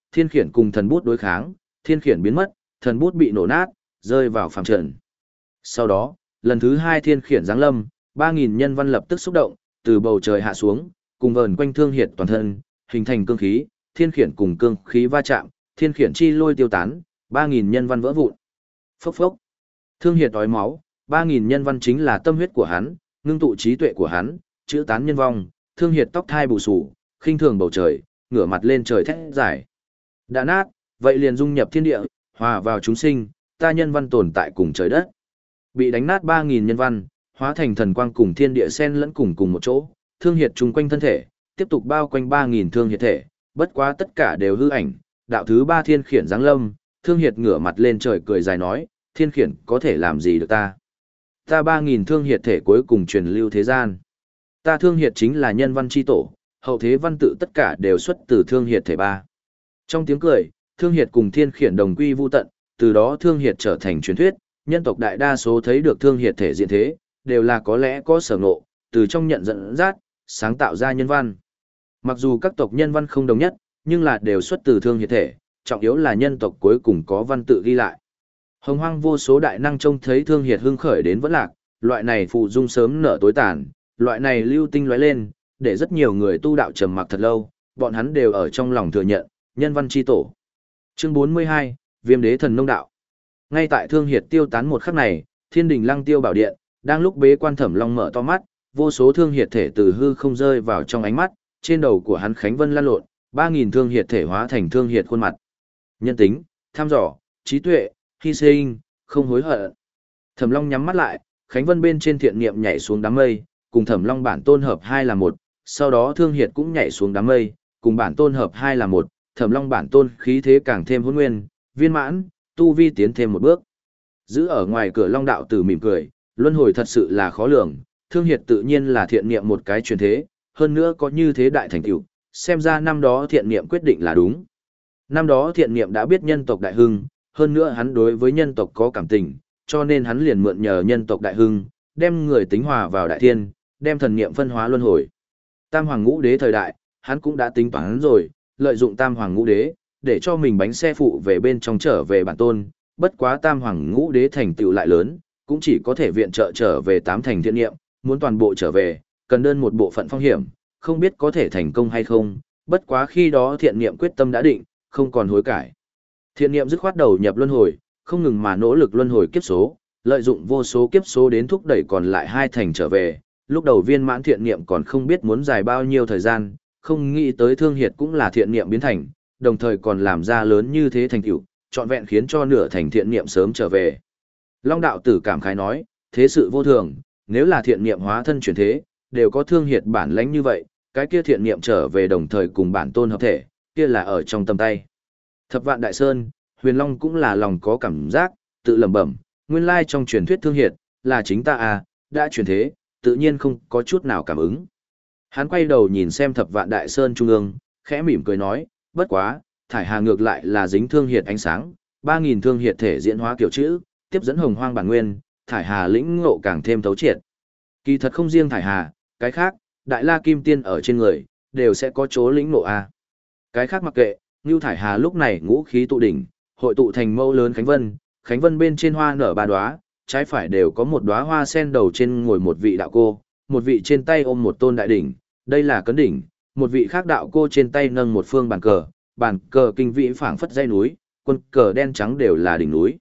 thiên khiển cùng thần bút đối kháng, thiên khiển biến mất, thần bút bị nổ nát, rơi vào phàm trần. Sau đó, lần thứ hai thiên khiển giáng lâm, ba nghìn nhân văn lập tức xúc động, từ bầu trời hạ xuống, cùng vờn quanh thương hiệt toàn thân, hình thành cương khí, thiên khiển cùng cương khí va chạm, thiên khiển chi lôi tiêu tán, ba nghìn nhân văn vỡ vụn. Phốc phốc. Thương hiệt ói máu, ba nghìn nhân văn chính là tâm huyết của hắn, ngưng tụ trí tuệ của hắn, chữ tán nhân vong, thương hiệt tóc thai bù sù, khinh thường bầu trời, ngửa mặt lên trời thét giải. Đã nát, vậy liền dung nhập thiên địa, hòa vào chúng sinh, ta nhân văn tồn tại cùng trời đất. Bị đánh nát ba nghìn nhân văn, hóa thành thần quang cùng thiên địa sen lẫn cùng cùng một chỗ, thương hiệt chung quanh thân thể, tiếp tục bao quanh ba nghìn thương hiệt thể, bất quá tất cả đều hư ảnh, đạo thứ ba thiên khiển giáng lâm, thương hiệt ngửa mặt lên trời cười dài nói, thiên khiển có thể làm gì được ta? Ta ba nghìn thương hiệt thể cuối cùng truyền lưu thế gian. Ta thương hiệt chính là nhân văn chi tổ, hậu thế văn tự tất cả đều xuất từ thương hiệt thể ba. Trong tiếng cười, thương hiệt cùng thiên khiển đồng quy vu tận, từ đó thương hiệt trở thành truyền thuyết, nhân tộc đại đa số thấy được thương hiệt thể diện thế, đều là có lẽ có sở ngộ, từ trong nhận dẫn dắt, sáng tạo ra nhân văn. Mặc dù các tộc nhân văn không đồng nhất, nhưng là đều xuất từ thương hiệt thể, trọng yếu là nhân tộc cuối cùng có văn tự ghi lại. Hồng hoang vô số đại năng trông thấy thương hiệt hưng khởi đến vẫn lạc, loại này phụ dung sớm nở tối tàn, loại này lưu tinh lóe lên, để rất nhiều người tu đạo trầm mặc thật lâu, bọn hắn đều ở trong lòng thừa nhận, nhân văn chi tổ. Chương bốn mươi hai, Viêm đế thần nông đạo. Ngay tại thương hiệt tiêu tán một khắc này, Thiên đình Lăng Tiêu bảo điện, đang lúc bế quan Thẩm Long mở to mắt, vô số thương hiệt thể từ hư không rơi vào trong ánh mắt, trên đầu của hắn khánh vân lan lộn, ba nghìn thương hiệt thể hóa thành thương hiệt khuôn mặt. Nhân tính, tham dò, trí tuệ, hy sinh, không hối hận. Thẩm Long nhắm mắt lại, khánh vân bên trên thiện niệm nhảy xuống đám mây, cùng Thẩm Long bản tôn hợp hai là một, sau đó thương hiệt cũng nhảy xuống đám mây, cùng bản tôn hợp hai là một, Thẩm Long bản tôn khí thế càng thêm hỗn nguyên, viên mãn, tu vi tiến thêm một bước. Giữ ở ngoài cửa Long đạo tử mỉm cười, luân hồi thật sự là khó lường, thương hiệt tự nhiên là thiện niệm một cái truyền thế, hơn nữa có như thế đại thành tựu, xem ra năm đó thiện niệm quyết định là đúng. Năm đó thiện niệm đã biết nhân tộc đại hưng, hơn nữa hắn đối với nhân tộc có cảm tình, cho nên hắn liền mượn nhờ nhân tộc đại hưng, đem người tính hòa vào đại thiên, đem thần niệm phân hóa luân hồi. Tam hoàng ngũ đế thời đại, hắn cũng đã tính toán rồi, lợi dụng tam hoàng ngũ đế, để cho mình bánh xe phụ về bên trong trở về bản tôn, bất quá tam hoàng ngũ đế thành tựu lại lớn, cũng chỉ có thể viện trợ trở về tám thành thiện niệm, muốn toàn bộ trở về, cần đơn một bộ phận phong hiểm, không biết có thể thành công hay không, bất quá khi đó thiện niệm quyết tâm đã định, không còn hối cải. Thiện niệm dứt khoát đầu nhập luân hồi, không ngừng mà nỗ lực luân hồi kiếp số, lợi dụng vô số kiếp số đến thúc đẩy còn lại hai thành trở về, lúc đầu viên mãn thiện niệm còn không biết muốn dài bao nhiêu thời gian, không nghĩ tới thương hiệt cũng là thiện niệm biến thành, đồng thời còn làm ra lớn như thế thành tựu, trọn vẹn khiến cho nửa thành thiện niệm sớm trở về. Long đạo tử cảm khái nói, thế sự vô thường, nếu là thiện niệm hóa thân chuyển thế, đều có thương hiệt bản lãnh như vậy, cái kia thiện niệm trở về đồng thời cùng bản tôn hợp thể, kia là ở trong tầm tay. Thập vạn đại sơn, Huyền Long cũng là lòng có cảm giác, tự lẩm bẩm, nguyên lai trong truyền thuyết thương hiệt, là chính ta à, đã chuyển thế, tự nhiên không có chút nào cảm ứng. Hắn quay đầu nhìn xem thập vạn đại sơn trung ương, khẽ mỉm cười nói, bất quá, thải hà ngược lại là dính thương hiệt ánh sáng, ba nghìn thương hiệt thể diễn hóa kiểu chữ, tiếp dẫn hồng hoang bản nguyên, thải hà lĩnh ngộ càng thêm thấu triệt. Kỳ thật không riêng thải hà, cái khác, đại la kim tiên ở trên người, đều sẽ có chỗ lĩnh ngộ a. Cái khác mặc kệ, Ngưu thải hà lúc này ngũ khí tụ đỉnh, hội tụ thành mẫu lớn khánh vân, khánh vân bên trên hoa nở ba đóa, trái phải đều có một đóa hoa sen, đầu trên ngồi một vị đạo cô, một vị trên tay ôm một tôn đại đỉnh, đây là cấn đỉnh, một vị khác đạo cô trên tay nâng một phương bàn cờ, bàn cờ kinh vĩ phảng phất dây núi, quân cờ đen trắng đều là đỉnh núi.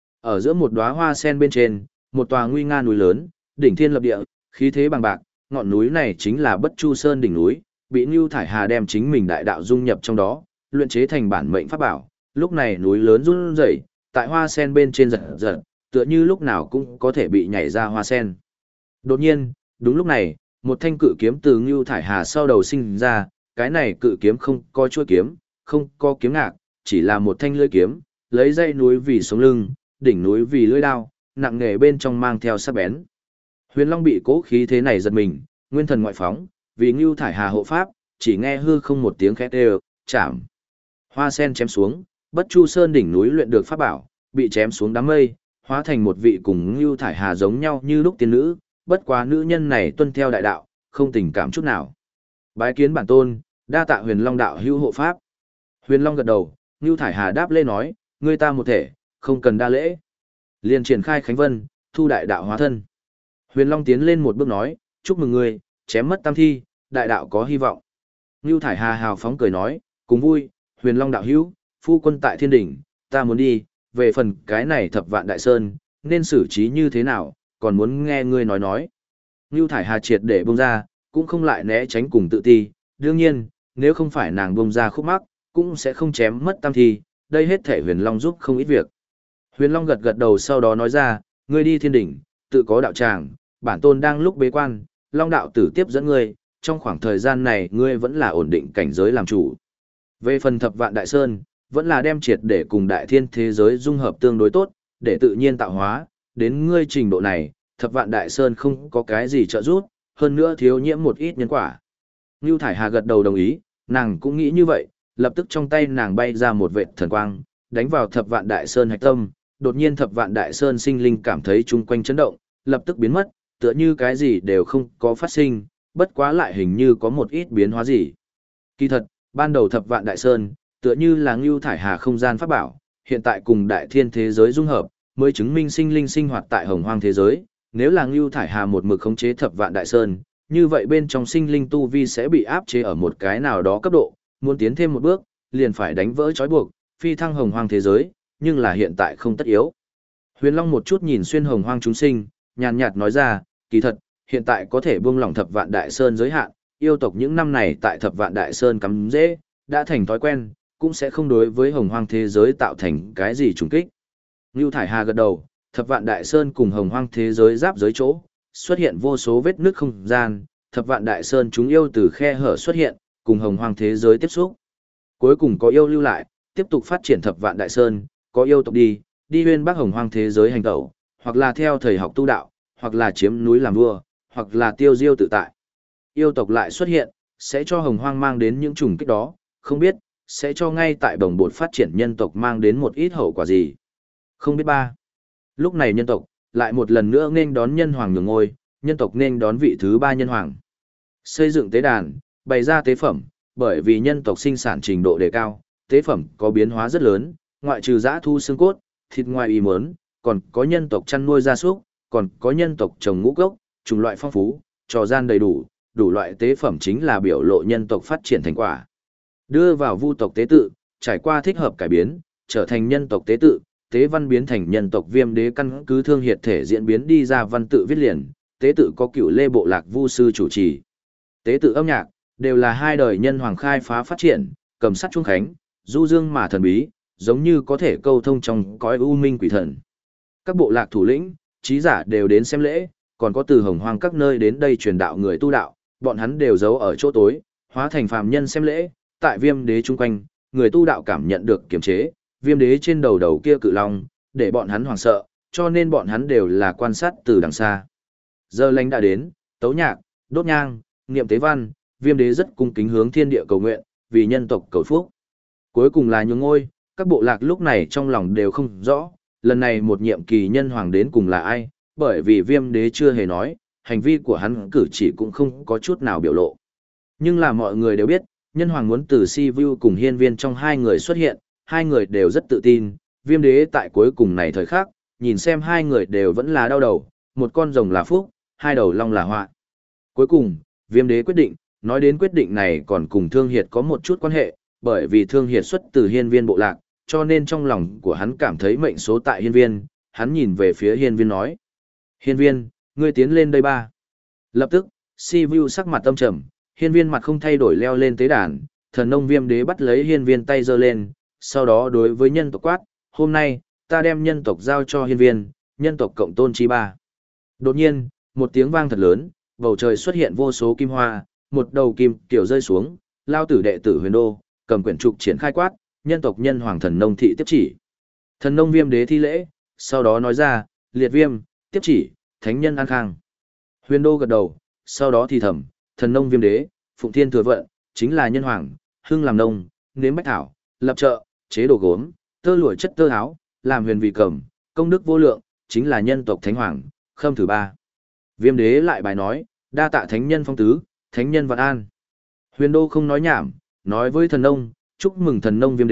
Ở giữa một đóa hoa sen bên trên, một tòa nguy nga núi lớn, đỉnh thiên lập địa, khí thế bằng bạc, ngọn núi này chính là Bất Chu Sơn đỉnh núi, bị Nưu Thải Hà đem chính mình đại đạo dung nhập trong đó, luyện chế thành bản mệnh pháp bảo. Lúc này núi lớn run rẩy, tại hoa sen bên trên giật giật, tựa như lúc nào cũng có thể bị nhảy ra hoa sen. Đột nhiên, đúng lúc này, một thanh cự kiếm từ Nưu Thải Hà sau đầu sinh ra, cái này cự kiếm không có chuôi kiếm, không có kiếm ngạc, chỉ là một thanh lưỡi kiếm, lấy dây núi vì sống lưng, đỉnh núi vì lưỡi đao, nặng nghề bên trong mang theo sắc bén. Huyền Long bị cố khí thế này giật mình, nguyên thần ngoại phóng, vì Nưu Thải Hà hộ pháp, chỉ nghe hư không một tiếng khét đều, chạm. Hoa sen chém xuống, Bất Chu Sơn đỉnh núi luyện được pháp bảo, bị chém xuống đám mây, hóa thành một vị cùng Nưu Thải Hà giống nhau như lúc tiên nữ, bất quá nữ nhân này tuân theo đại đạo, không tình cảm chút nào. Bái kiến bản tôn, đa tạ Huyền Long đạo hữu hộ pháp. Huyền Long gật đầu, Ngưu Thải Hà đáp lễ nói, ngươi ta một thể, không cần đa lễ. Liền triển khai khánh vân, thu đại đạo hóa thân. Huyền Long tiến lên một bước nói, chúc mừng ngươi, chém mất tam thi, đại đạo có hy vọng. Ngưu Thải Hà hào phóng cười nói, cùng vui, Huyền Long đạo hữu, phu quân tại thiên đỉnh, ta muốn đi, về phần cái này thập vạn đại sơn, nên xử trí như thế nào, còn muốn nghe ngươi nói nói. Ngưu Thải Hà triệt để bông ra, cũng không lại né tránh cùng tự ti, đương nhiên, nếu không phải nàng bông ra khúc mắc, cũng sẽ không chém mất tam thi, đây hết thể Huyền Long giúp không ít việc. Huyền Long gật gật đầu sau đó nói ra, ngươi đi thiên đỉnh, tự có đạo tràng, bản tôn đang lúc bế quan, Long đạo tử tiếp dẫn ngươi, trong khoảng thời gian này ngươi vẫn là ổn định cảnh giới làm chủ. Về phần thập vạn đại sơn, vẫn là đem triệt để cùng đại thiên thế giới dung hợp tương đối tốt, để tự nhiên tạo hóa, đến ngươi trình độ này, thập vạn đại sơn không có cái gì trợ giúp, hơn nữa thiếu nhiễm một ít nhân quả. Ngưu Thải Hà gật đầu đồng ý, nàng cũng nghĩ như vậy, lập tức trong tay nàng bay ra một vệt thần quang, đánh vào thập vạn đại sơn hạch tâm, đột nhiên thập vạn đại sơn sinh linh cảm thấy chung quanh chấn động, lập tức biến mất, tựa như cái gì đều không có phát sinh, bất quá lại hình như có một ít biến hóa gì. Kỳ thật, ban đầu thập vạn đại sơn, tựa như là Ngưu Thải Hà không gian pháp bảo, hiện tại cùng đại thiên thế giới dung hợp, mới chứng minh sinh linh sinh hoạt tại hồng hoang thế giới. Nếu là Ngưu Thải Hà một mực khống chế thập vạn đại sơn, như vậy bên trong sinh linh tu vi sẽ bị áp chế ở một cái nào đó cấp độ, muốn tiến thêm một bước, liền phải đánh vỡ trói buộc, phi thăng hồng hoang thế giới, nhưng là hiện tại không tất yếu. Huyền Long một chút nhìn xuyên hồng hoang chúng sinh, nhàn nhạt nói ra, kỳ thật, hiện tại có thể buông lỏng thập vạn đại sơn giới hạn, yêu tộc những năm này tại thập vạn đại sơn cắm dễ, đã thành thói quen, cũng sẽ không đối với hồng hoang thế giới tạo thành cái gì trùng kích. Ngưu Thải Hà gật đầu, thập vạn đại sơn cùng hồng hoang thế giới giáp giới chỗ, xuất hiện vô số vết nứt không gian, thập vạn đại sơn chúng yêu từ khe hở xuất hiện, cùng hồng hoang thế giới tiếp xúc. Cuối cùng có yêu lưu lại, tiếp tục phát triển thập vạn đại sơn, có yêu tộc đi, đi huyên bắc hồng hoang thế giới hành tẩu, hoặc là theo thầy học tu đạo, hoặc là chiếm núi làm vua, hoặc là tiêu diêu tự tại. Yêu tộc lại xuất hiện, sẽ cho hồng hoang mang đến những trùng kích đó, không biết, sẽ cho ngay tại đồng bột phát triển nhân tộc mang đến một ít hậu quả gì. Không biết ba. Lúc này nhân tộc, lại một lần nữa nên đón nhân hoàng nhường ngôi, nhân tộc nên đón vị thứ ba nhân hoàng. Xây dựng tế đàn, bày ra tế phẩm, bởi vì nhân tộc sinh sản trình độ đề cao, tế phẩm có biến hóa rất lớn, ngoại trừ giã thu xương cốt, thịt ngoài ý muốn, còn có nhân tộc chăn nuôi gia súc, còn có nhân tộc trồng ngũ cốc, chủng loại phong phú, trò gian đầy đủ, đủ loại tế phẩm chính là biểu lộ nhân tộc phát triển thành quả. Đưa vào vu tộc tế tự, trải qua thích hợp cải biến, trở thành nhân tộc tế tự, tế văn biến thành nhân tộc viêm đế căn cứ thương hiệt thể diễn biến đi ra văn tự viết liền, tế tự có cựu lê bộ lạc vu sư chủ trì. Tế tự âm nhạc, đều là hai đời nhân hoàng khai phá phát triển, cầm sắt chuông khánh, du dương mà thần bí, giống như có thể câu thông trong cõi u minh quỷ thần. Các bộ lạc thủ lĩnh, trí giả đều đến xem lễ, còn có từ hồng hoang các nơi đến đây truyền đạo người tu đạo, bọn hắn đều giấu ở chỗ tối, hóa thành phàm nhân xem lễ, tại viêm đế chung quanh, người tu đạo cảm nhận được kiềm chế, viêm đế trên đầu đầu kia cự long, để bọn hắn hoảng sợ, cho nên bọn hắn đều là quan sát từ đằng xa. Giờ lành đã đến, tấu nhạc, đốt nhang, niệm tế văn, viêm đế rất cung kính hướng thiên địa cầu nguyện, vì nhân tộc cầu phúc. Cuối cùng là nhường ngôi, các bộ lạc lúc này trong lòng đều không rõ, lần này một nhiệm kỳ nhân hoàng đến cùng là ai, bởi vì viêm đế chưa hề nói, hành vi của hắn cử chỉ cũng không có chút nào biểu lộ. Nhưng là mọi người đều biết, nhân hoàng muốn từ Si Vu cùng hiên viên trong hai người xuất hiện, hai người đều rất tự tin, viêm đế tại cuối cùng này thời khắc, nhìn xem hai người đều vẫn là đau đầu, một con rồng là phúc, hai đầu long là họa. Cuối cùng, viêm đế quyết định, nói đến quyết định này còn cùng Thương Hiệt có một chút quan hệ, bởi vì Thương Hiệt xuất từ hiên viên bộ lạc, cho nên trong lòng của hắn cảm thấy mệnh số tại hiên viên, hắn nhìn về phía hiên viên nói. Hiên viên, ngươi tiến lên đây ba. Lập tức, Si Vu sắc mặt tâm trầm, hiên viên mặt không thay đổi leo lên tế đàn, thần nông viêm đế bắt lấy hiên viên tay giơ lên, sau đó đối với nhân tộc quát, hôm nay, ta đem nhân tộc giao cho hiên viên, nhân tộc cộng tôn chi ba. Đột nhiên, một tiếng vang thật lớn, bầu trời xuất hiện vô số kim hoa, một đầu kim kiểu rơi xuống, lao tử đệ tử huyền đô, cầm quyển trục triển khai quát, nhân tộc nhân hoàng thần nông thị tiếp chỉ. Thần nông viêm đế thi lễ, sau đó nói ra, liệt viêm, tiếp chỉ, thánh nhân an khang. Huyền đô gật đầu, sau đó thì thầm, thần nông viêm đế, phụng thiên thừa vận, chính là nhân hoàng, hưng làm nông, nếm bách thảo, lập chợ, chế đồ gốm, tơ lụa chất tơ áo, làm huyền vị cầm, công đức vô lượng, chính là nhân tộc thánh hoàng, khâm thứ ba. Viêm đế lại bài nói, đa tạ thánh nhân phong tứ, thánh nhân vạn an. Huyền đô không nói nhảm, nói với thần nông, chúc mừng thần nông viêm đế,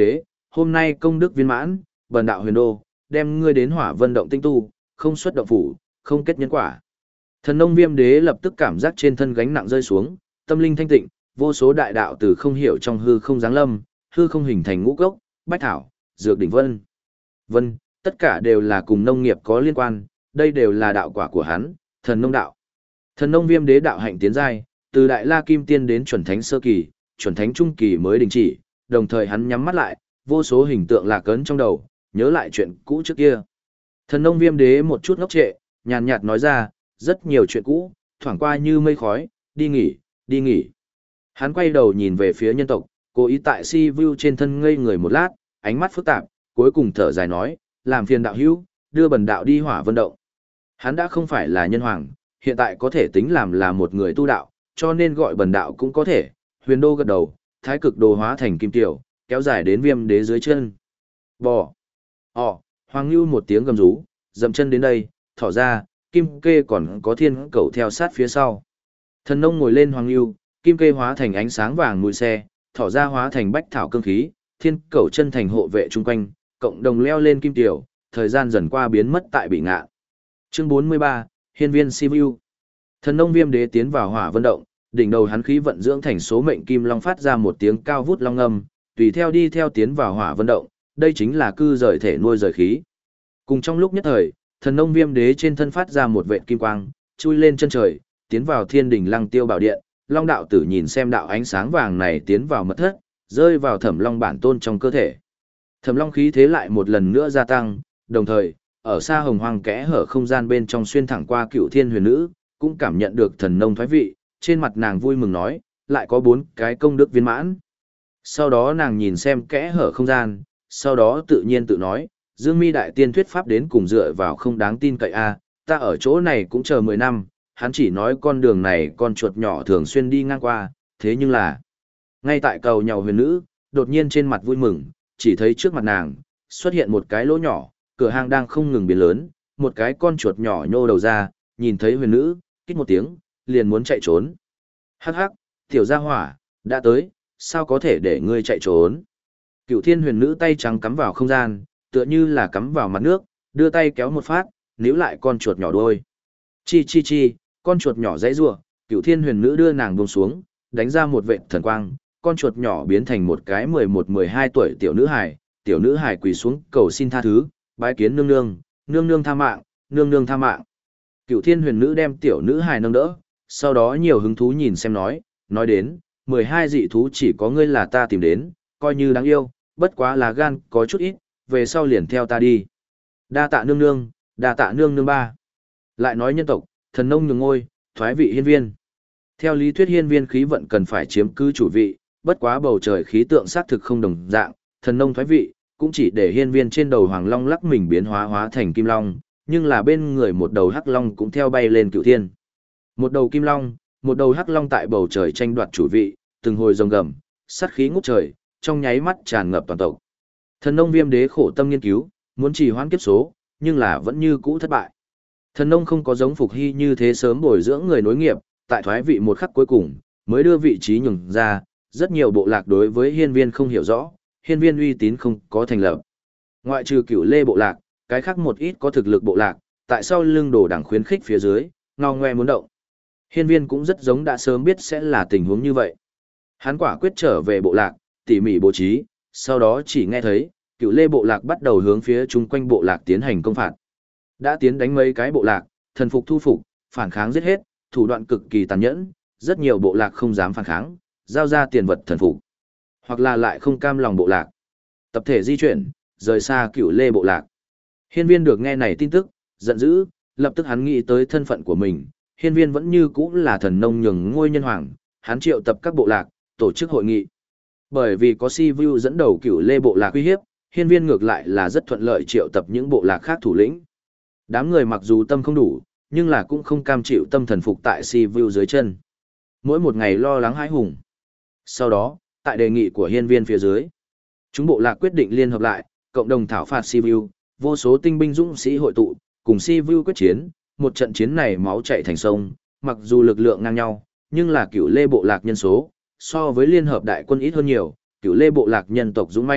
hôm nay công đức viên mãn, bần đạo huyền đô, đem ngươi đến hỏa vân động tinh tu, không xuất động phủ, không kết nhân quả. Thần nông viêm đế lập tức cảm giác trên thân gánh nặng rơi xuống, tâm linh thanh tịnh, vô số đại đạo từ không hiểu trong hư không giáng lâm, hư không hình thành ngũ cốc, bách thảo, dược đỉnh vân. Vân, tất cả đều là cùng nông nghiệp có liên quan, đây đều là đạo quả của hắn, thần nông đạo. Thần nông viêm đế đạo hạnh tiến giai, từ đại la kim tiên đến chuẩn thánh sơ kỳ, chuẩn thánh trung kỳ mới đình chỉ, đồng thời hắn nhắm mắt lại, vô số hình tượng lạc ấn trong đầu, nhớ lại chuyện cũ trước kia. Thần nông viêm đế một chút ngốc trệ, nhàn nhạt nói ra, rất nhiều chuyện cũ, thoảng qua như mây khói, đi nghỉ, đi nghỉ. Hắn quay đầu nhìn về phía nhân tộc, cố ý tại si vu trên thân ngây người một lát, ánh mắt phức tạp, cuối cùng thở dài nói, làm phiền đạo hữu, đưa bần đạo đi hỏa vân động. Hắn đã không phải là nhân hoàng, hiện tại có thể tính làm là một người tu đạo, cho nên gọi bần đạo cũng có thể. Huyền đô gật đầu, thái cực đồ hóa thành kim tiểu, kéo dài đến viêm đế dưới chân. Bò. Ồ, Hoàng Nhu một tiếng gầm rú, dậm chân đến đây, thỏ ra, kim kê còn có thiên cầu theo sát phía sau. Thần nông ngồi lên Hoàng Nhu, kim kê hóa thành ánh sáng vàng mùi xe, thỏ ra hóa thành bách thảo cương khí, thiên cầu chân thành hộ vệ chung quanh, cộng đồng leo lên kim tiểu, thời gian dần qua biến mất tại bị ngạ. Chương bốn mươi ba, Hiên viên Sivu. Thần nông viêm đế tiến vào hỏa vân động, đỉnh đầu hắn khí vận dưỡng thành số mệnh kim long phát ra một tiếng cao vút long ngâm, tùy theo đi theo tiến vào hỏa vân động, đây chính là cư rời thể nuôi rời khí. Cùng trong lúc nhất thời, thần nông viêm đế trên thân phát ra một vệt kim quang, chui lên chân trời, tiến vào thiên đỉnh lăng tiêu bảo điện, long đạo tử nhìn xem đạo ánh sáng vàng này tiến vào mật thất, rơi vào thẩm long bản tôn trong cơ thể. Thẩm long khí thế lại một lần nữa gia tăng, đồng thời, ở xa hồng hoang kẽ hở không gian bên trong xuyên thẳng qua cựu thiên huyền nữ, cũng cảm nhận được thần nông thoái vị, trên mặt nàng vui mừng nói, lại có bốn cái công đức viên mãn. Sau đó nàng nhìn xem kẽ hở không gian, sau đó tự nhiên tự nói, Dương Mi đại tiên thuyết pháp đến cùng dựa vào không đáng tin cậy a, ta ở chỗ này cũng chờ mười năm, hắn chỉ nói con đường này con chuột nhỏ thường xuyên đi ngang qua, thế nhưng là ngay tại cầu nhàu huyền nữ, đột nhiên trên mặt vui mừng, chỉ thấy trước mặt nàng xuất hiện một cái lỗ nhỏ, cửa hàng đang không ngừng biến lớn, một cái con chuột nhỏ nhô đầu ra, nhìn thấy huyền nữ, kít một tiếng, liền muốn chạy trốn. Hắc hắc, tiểu gia hỏa, đã tới, sao có thể để ngươi chạy trốn? Cựu thiên huyền nữ tay trắng cắm vào không gian, tựa như là cắm vào mặt nước, đưa tay kéo một phát, níu lại con chuột nhỏ đuôi. Chi chi chi, con chuột nhỏ dãy rủa, cựu thiên huyền nữ đưa nàng buông xuống, đánh ra một vệt thần quang, con chuột nhỏ biến thành một cái mười một mười hai tuổi tiểu nữ hài, tiểu nữ hài quỳ xuống cầu xin tha thứ, bái kiến nương nương, nương nương tha mạng, nương nương tha mạng. Cựu thiên huyền nữ đem tiểu nữ hài nâng đỡ, sau đó nhiều hứng thú nhìn xem nói, nói đến, mười hai dị thú chỉ có ngươi là ta tìm đến, coi như đáng yêu, bất quá là gan có chút ít, về sau liền theo ta đi. Đa tạ nương nương, đa tạ nương nương ba. Lại nói nhân tộc, thần nông nhường ngôi, thoái vị hiên viên. Theo lý thuyết hiên viên khí vận cần phải chiếm cứ chủ vị, bất quá bầu trời khí tượng xác thực không đồng dạng, thần nông thoái vị, cũng chỉ để hiên viên trên đầu hoàng long lắc mình biến hóa hóa thành kim long, nhưng là bên người một đầu hắc long cũng theo bay lên cửu thiên. Một đầu kim long, một đầu hắc long tại bầu trời tranh đoạt chủ vị, từng hồi rồng gầm, sát khí ngút trời, trong nháy mắt tràn ngập toàn tộc. Thần nông viêm đế khổ tâm nghiên cứu, muốn trì hoãn kiếp số, nhưng là vẫn như cũ thất bại. Thần nông không có giống Phục Hy như thế sớm bồi dưỡng người nối nghiệp, tại thoái vị một khắc cuối cùng, mới đưa vị trí nhường ra, rất nhiều bộ lạc đối với hiên viên không hiểu rõ, hiên viên uy tín không có thành lập. Ngoại trừ cửu lê bộ lạc, cái khác một ít có thực lực bộ lạc, tại sao lưng đồ đảng khuyến khích phía dưới, ngao ngoe muốn động. Hiên viên cũng rất giống đã sớm biết sẽ là tình huống như vậy. Hắn quả quyết trở về bộ lạc, tỉ mỉ bố trí, sau đó chỉ nghe thấy, cựu lê bộ lạc bắt đầu hướng phía chung quanh bộ lạc tiến hành công phạt. Đã tiến đánh mấy cái bộ lạc, thần phục thu phục, phản kháng giết hết, thủ đoạn cực kỳ tàn nhẫn, rất nhiều bộ lạc không dám phản kháng, giao ra tiền vật thần phục. Hoặc là lại không cam lòng bộ lạc. Tập thể di chuyển, rời xa cựu lê bộ lạc. Hiên viên được nghe này tin tức, giận dữ, lập tức hắn nghĩ tới thân phận của mình. Hiên viên vẫn như cũ là thần nông nhường ngôi nhân hoàng, hắn triệu tập các bộ lạc, tổ chức hội nghị. Bởi vì có Si Vu dẫn đầu cửu lê bộ lạc uy hiếp, hiên viên ngược lại là rất thuận lợi triệu tập những bộ lạc khác thủ lĩnh. Đám người mặc dù tâm không đủ, nhưng là cũng không cam chịu tâm thần phục tại Si Vu dưới chân. Mỗi một ngày lo lắng hãi hùng. Sau đó, tại đề nghị của hiên viên phía dưới, chúng bộ lạc quyết định liên hợp lại, cộng đồng thảo phạt Si Vu, vô số tinh binh dũng sĩ hội tụ, cùng Si Vu quyết chiến, một trận chiến này máu chảy thành sông, mặc dù lực lượng ngang nhau, nhưng là cửu lê bộ lạc nhân số, so với liên hợp đại quân ít hơn nhiều, cửu lê bộ lạc nhân tộc dũng mãnh,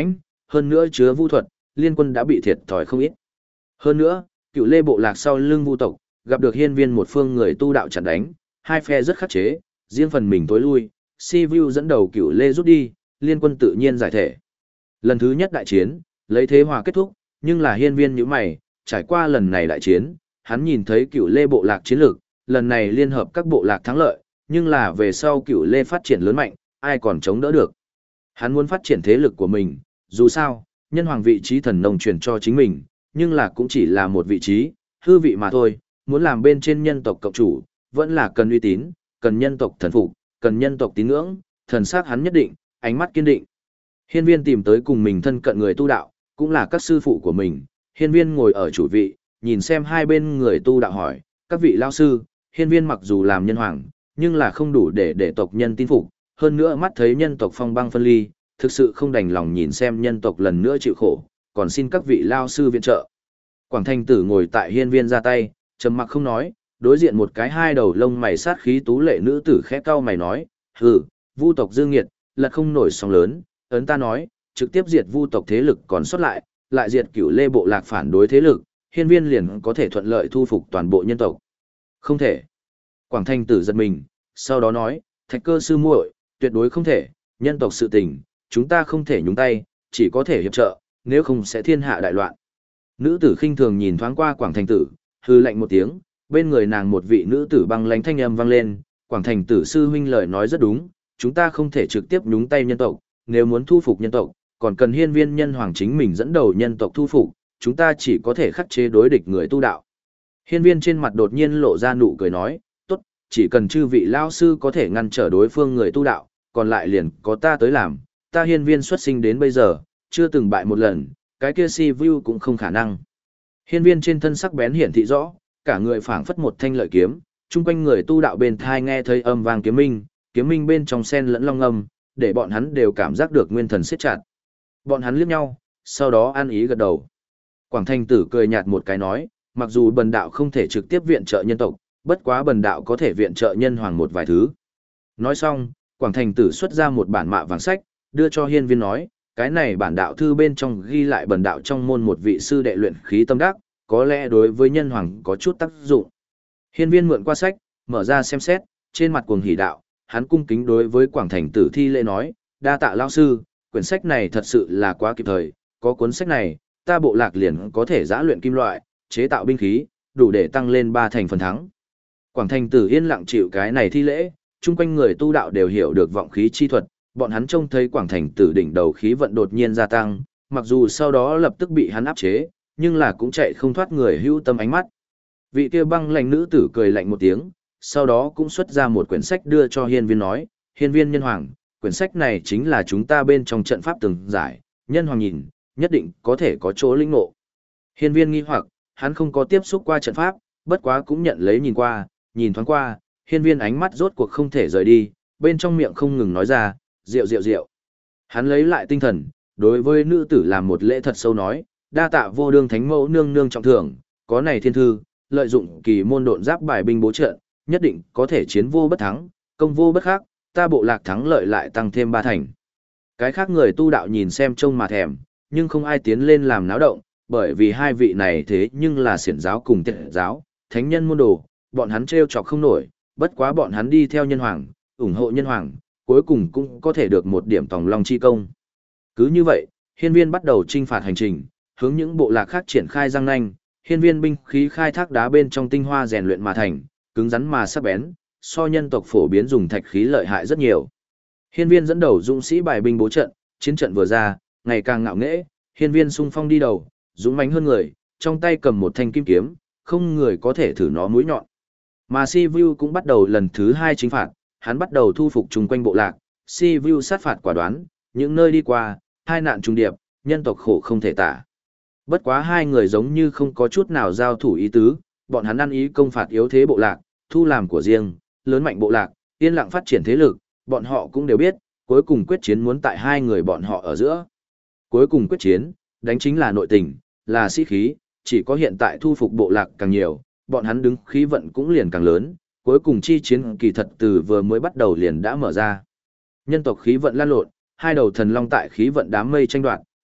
hơn nữa chứa vu thuật, liên quân đã bị thiệt thòi không ít. Hơn nữa, cựu lê bộ lạc sau lưng vu tộc, gặp được hiên viên một phương người tu đạo chặn đánh, hai phe rất khắc chế, riêng phần mình tối lui, Si Vu dẫn đầu cựu lê rút đi, liên quân tự nhiên giải thể. Lần thứ nhất đại chiến, lấy thế hòa kết thúc, nhưng là hiên viên như mày, trải qua lần này đại chiến, hắn nhìn thấy cựu lê bộ lạc chiến lược, lần này liên hợp các bộ lạc thắng lợi, nhưng là về sau cựu lê phát triển lớn mạnh, ai còn chống đỡ được. Hắn muốn phát triển thế lực của mình, dù sao, nhân hoàng vị trí thần nông truyền cho chính mình, nhưng là cũng chỉ là một vị trí, hư vị mà thôi, muốn làm bên trên nhân tộc cộng chủ, vẫn là cần uy tín, cần nhân tộc thần phục, cần nhân tộc tín ngưỡng, thần sắc hắn nhất định, ánh mắt kiên định. Hiên viên tìm tới cùng mình thân cận người tu đạo, cũng là các sư phụ của mình, hiên viên ngồi ở chủ vị, nhìn xem hai bên người tu đạo hỏi, các vị lao sư, hiên viên mặc dù làm nhân hoàng, nhưng là không đủ để để tộc nhân tin phục, hơn nữa mắt thấy nhân tộc phong băng phân ly, thực sự không đành lòng nhìn xem nhân tộc lần nữa chịu khổ, còn xin các vị lao sư viện trợ. Quảng Thành Tử ngồi tại hiên viên ra tay, trầm mặc không nói, đối diện một cái hai đầu lông mày sát khí tú lệ nữ tử khẽ cau mày nói, hừ, vu tộc dương nghiệt, lật không nổi sóng lớn, ấn ta nói, trực tiếp diệt vu tộc thế lực còn sót lại, lại diệt cửu lê bộ lạc phản đối thế lực, hiên viên liền có thể thuận lợi thu phục toàn bộ nhân tộc. Không thể. Quảng Thành Tử giật mình, sau đó nói, Thạch Cơ sư muội, tuyệt đối không thể, nhân tộc sự tình, chúng ta không thể nhúng tay, chỉ có thể hiệp trợ, nếu không sẽ thiên hạ đại loạn. Nữ tử khinh thường nhìn thoáng qua Quảng Thành Tử, hư lạnh một tiếng, bên người nàng một vị nữ tử băng lãnh thanh âm vang lên, Quảng Thành Tử sư huynh lời nói rất đúng, chúng ta không thể trực tiếp nhúng tay nhân tộc, nếu muốn thu phục nhân tộc, còn cần hiên viên nhân hoàng chính mình dẫn đầu nhân tộc thu phục, chúng ta chỉ có thể khắc chế đối địch người tu đạo. Hiên viên trên mặt đột nhiên lộ ra nụ cười nói, tốt, chỉ cần chư vị lao sư có thể ngăn trở đối phương người tu đạo, còn lại liền có ta tới làm, ta hiên viên xuất sinh đến bây giờ, chưa từng bại một lần, cái kia si vu cũng không khả năng. Hiên viên trên thân sắc bén hiển thị rõ, cả người phảng phất một thanh lợi kiếm, chung quanh người tu đạo bên thai nghe thấy âm vang kiếm minh, kiếm minh bên trong sen lẫn long âm, để bọn hắn đều cảm giác được nguyên thần siết chặt. Bọn hắn liếc nhau, sau đó an ý gật đầu. Quảng Thành Tử cười nhạt một cái nói, mặc dù bần đạo không thể trực tiếp viện trợ nhân tộc, bất quá bần đạo có thể viện trợ nhân hoàng một vài thứ. Nói xong, Quảng Thành Tử xuất ra một bản mạ vàng sách, đưa cho hiên viên nói, cái này bản đạo thư bên trong ghi lại bần đạo trong môn một vị sư đệ luyện khí tâm đắc, có lẽ đối với nhân hoàng có chút tác dụng. Hiên viên mượn qua sách, mở ra xem xét, trên mặt cuồng hỉ đạo, hắn cung kính đối với Quảng Thành Tử thi lễ nói, đa tạ lao sư, quyển sách này thật sự là quá kịp thời, có cuốn sách này, ta bộ lạc liền có thể giã luyện kim loại, chế tạo binh khí, đủ để tăng lên ba thành phần thắng. Quảng Thành Tử yên lặng chịu cái này thi lễ, chung quanh người tu đạo đều hiểu được vọng khí chi thuật, bọn hắn trông thấy Quảng Thành Tử đỉnh đầu khí vận đột nhiên gia tăng, mặc dù sau đó lập tức bị hắn áp chế, nhưng là cũng chạy không thoát người hữu tâm ánh mắt. Vị kia băng lạnh nữ tử cười lạnh một tiếng, sau đó cũng xuất ra một quyển sách đưa cho hiên viên nói, hiên viên nhân hoàng, quyển sách này chính là chúng ta bên trong trận pháp từng giải, nhân hoàng nhìn, nhất định có thể có chỗ lĩnh ngộ. Hiên viên nghi hoặc, hắn không có tiếp xúc qua trận pháp, bất quá cũng nhận lấy nhìn qua, nhìn thoáng qua, hiên viên ánh mắt rốt cuộc không thể rời đi, bên trong miệng không ngừng nói ra, rượu rượu rượu. Hắn lấy lại tinh thần, đối với nữ tử làm một lễ thật sâu nói, đa tạ vô đương thánh mẫu nương nương trọng thưởng, có này thiên thư, lợi dụng kỳ môn độn giáp bài binh bố trận, nhất định có thể chiến vô bất thắng, công vô bất khắc, ta bộ lạc thắng lợi lại tăng thêm ba thành. Cái khác người tu đạo nhìn xem trông mà thèm, nhưng không ai tiến lên làm náo động, bởi vì hai vị này thế nhưng là xiển giáo cùng tiệt giáo, thánh nhân môn đồ, bọn hắn trêu chọc không nổi, bất quá bọn hắn đi theo nhân hoàng, ủng hộ nhân hoàng, cuối cùng cũng có thể được một điểm tòng long chi công. Cứ như vậy, hiên viên bắt đầu trinh phạt hành trình, hướng những bộ lạc khác triển khai răng nanh, hiên viên binh khí khai thác đá bên trong tinh hoa rèn luyện mà thành, cứng rắn mà sắc bén, so nhân tộc phổ biến dùng thạch khí lợi hại rất nhiều. Hiên viên dẫn đầu dũng sĩ bài binh bố trận, chiến trận vừa ra, ngày càng ngạo nghễ, hiên viên xung phong đi đầu, dũng mãnh hơn người, trong tay cầm một thanh kim kiếm, không người có thể thử nó mũi nhọn. Mà Si Vu cũng bắt đầu lần thứ hai chính phạt, hắn bắt đầu thu phục chung quanh bộ lạc, Si Vu sát phạt quả đoán, những nơi đi qua, hai nạn trùng điệp, nhân tộc khổ không thể tả. Bất quá hai người giống như không có chút nào giao thủ ý tứ, bọn hắn ăn ý công phạt yếu thế bộ lạc, thu làm của riêng, lớn mạnh bộ lạc, yên lặng phát triển thế lực, bọn họ cũng đều biết, cuối cùng quyết chiến muốn tại hai người bọn họ ở giữa. Cuối cùng quyết chiến, đánh chính là nội tình, là sĩ khí, chỉ có hiện tại thu phục bộ lạc càng nhiều, bọn hắn đứng khí vận cũng liền càng lớn, cuối cùng chi chiến kỳ thật từ vừa mới bắt đầu liền đã mở ra. Nhân tộc khí vận lan lộn, hai đầu thần long tại khí vận đám mây tranh đoạt,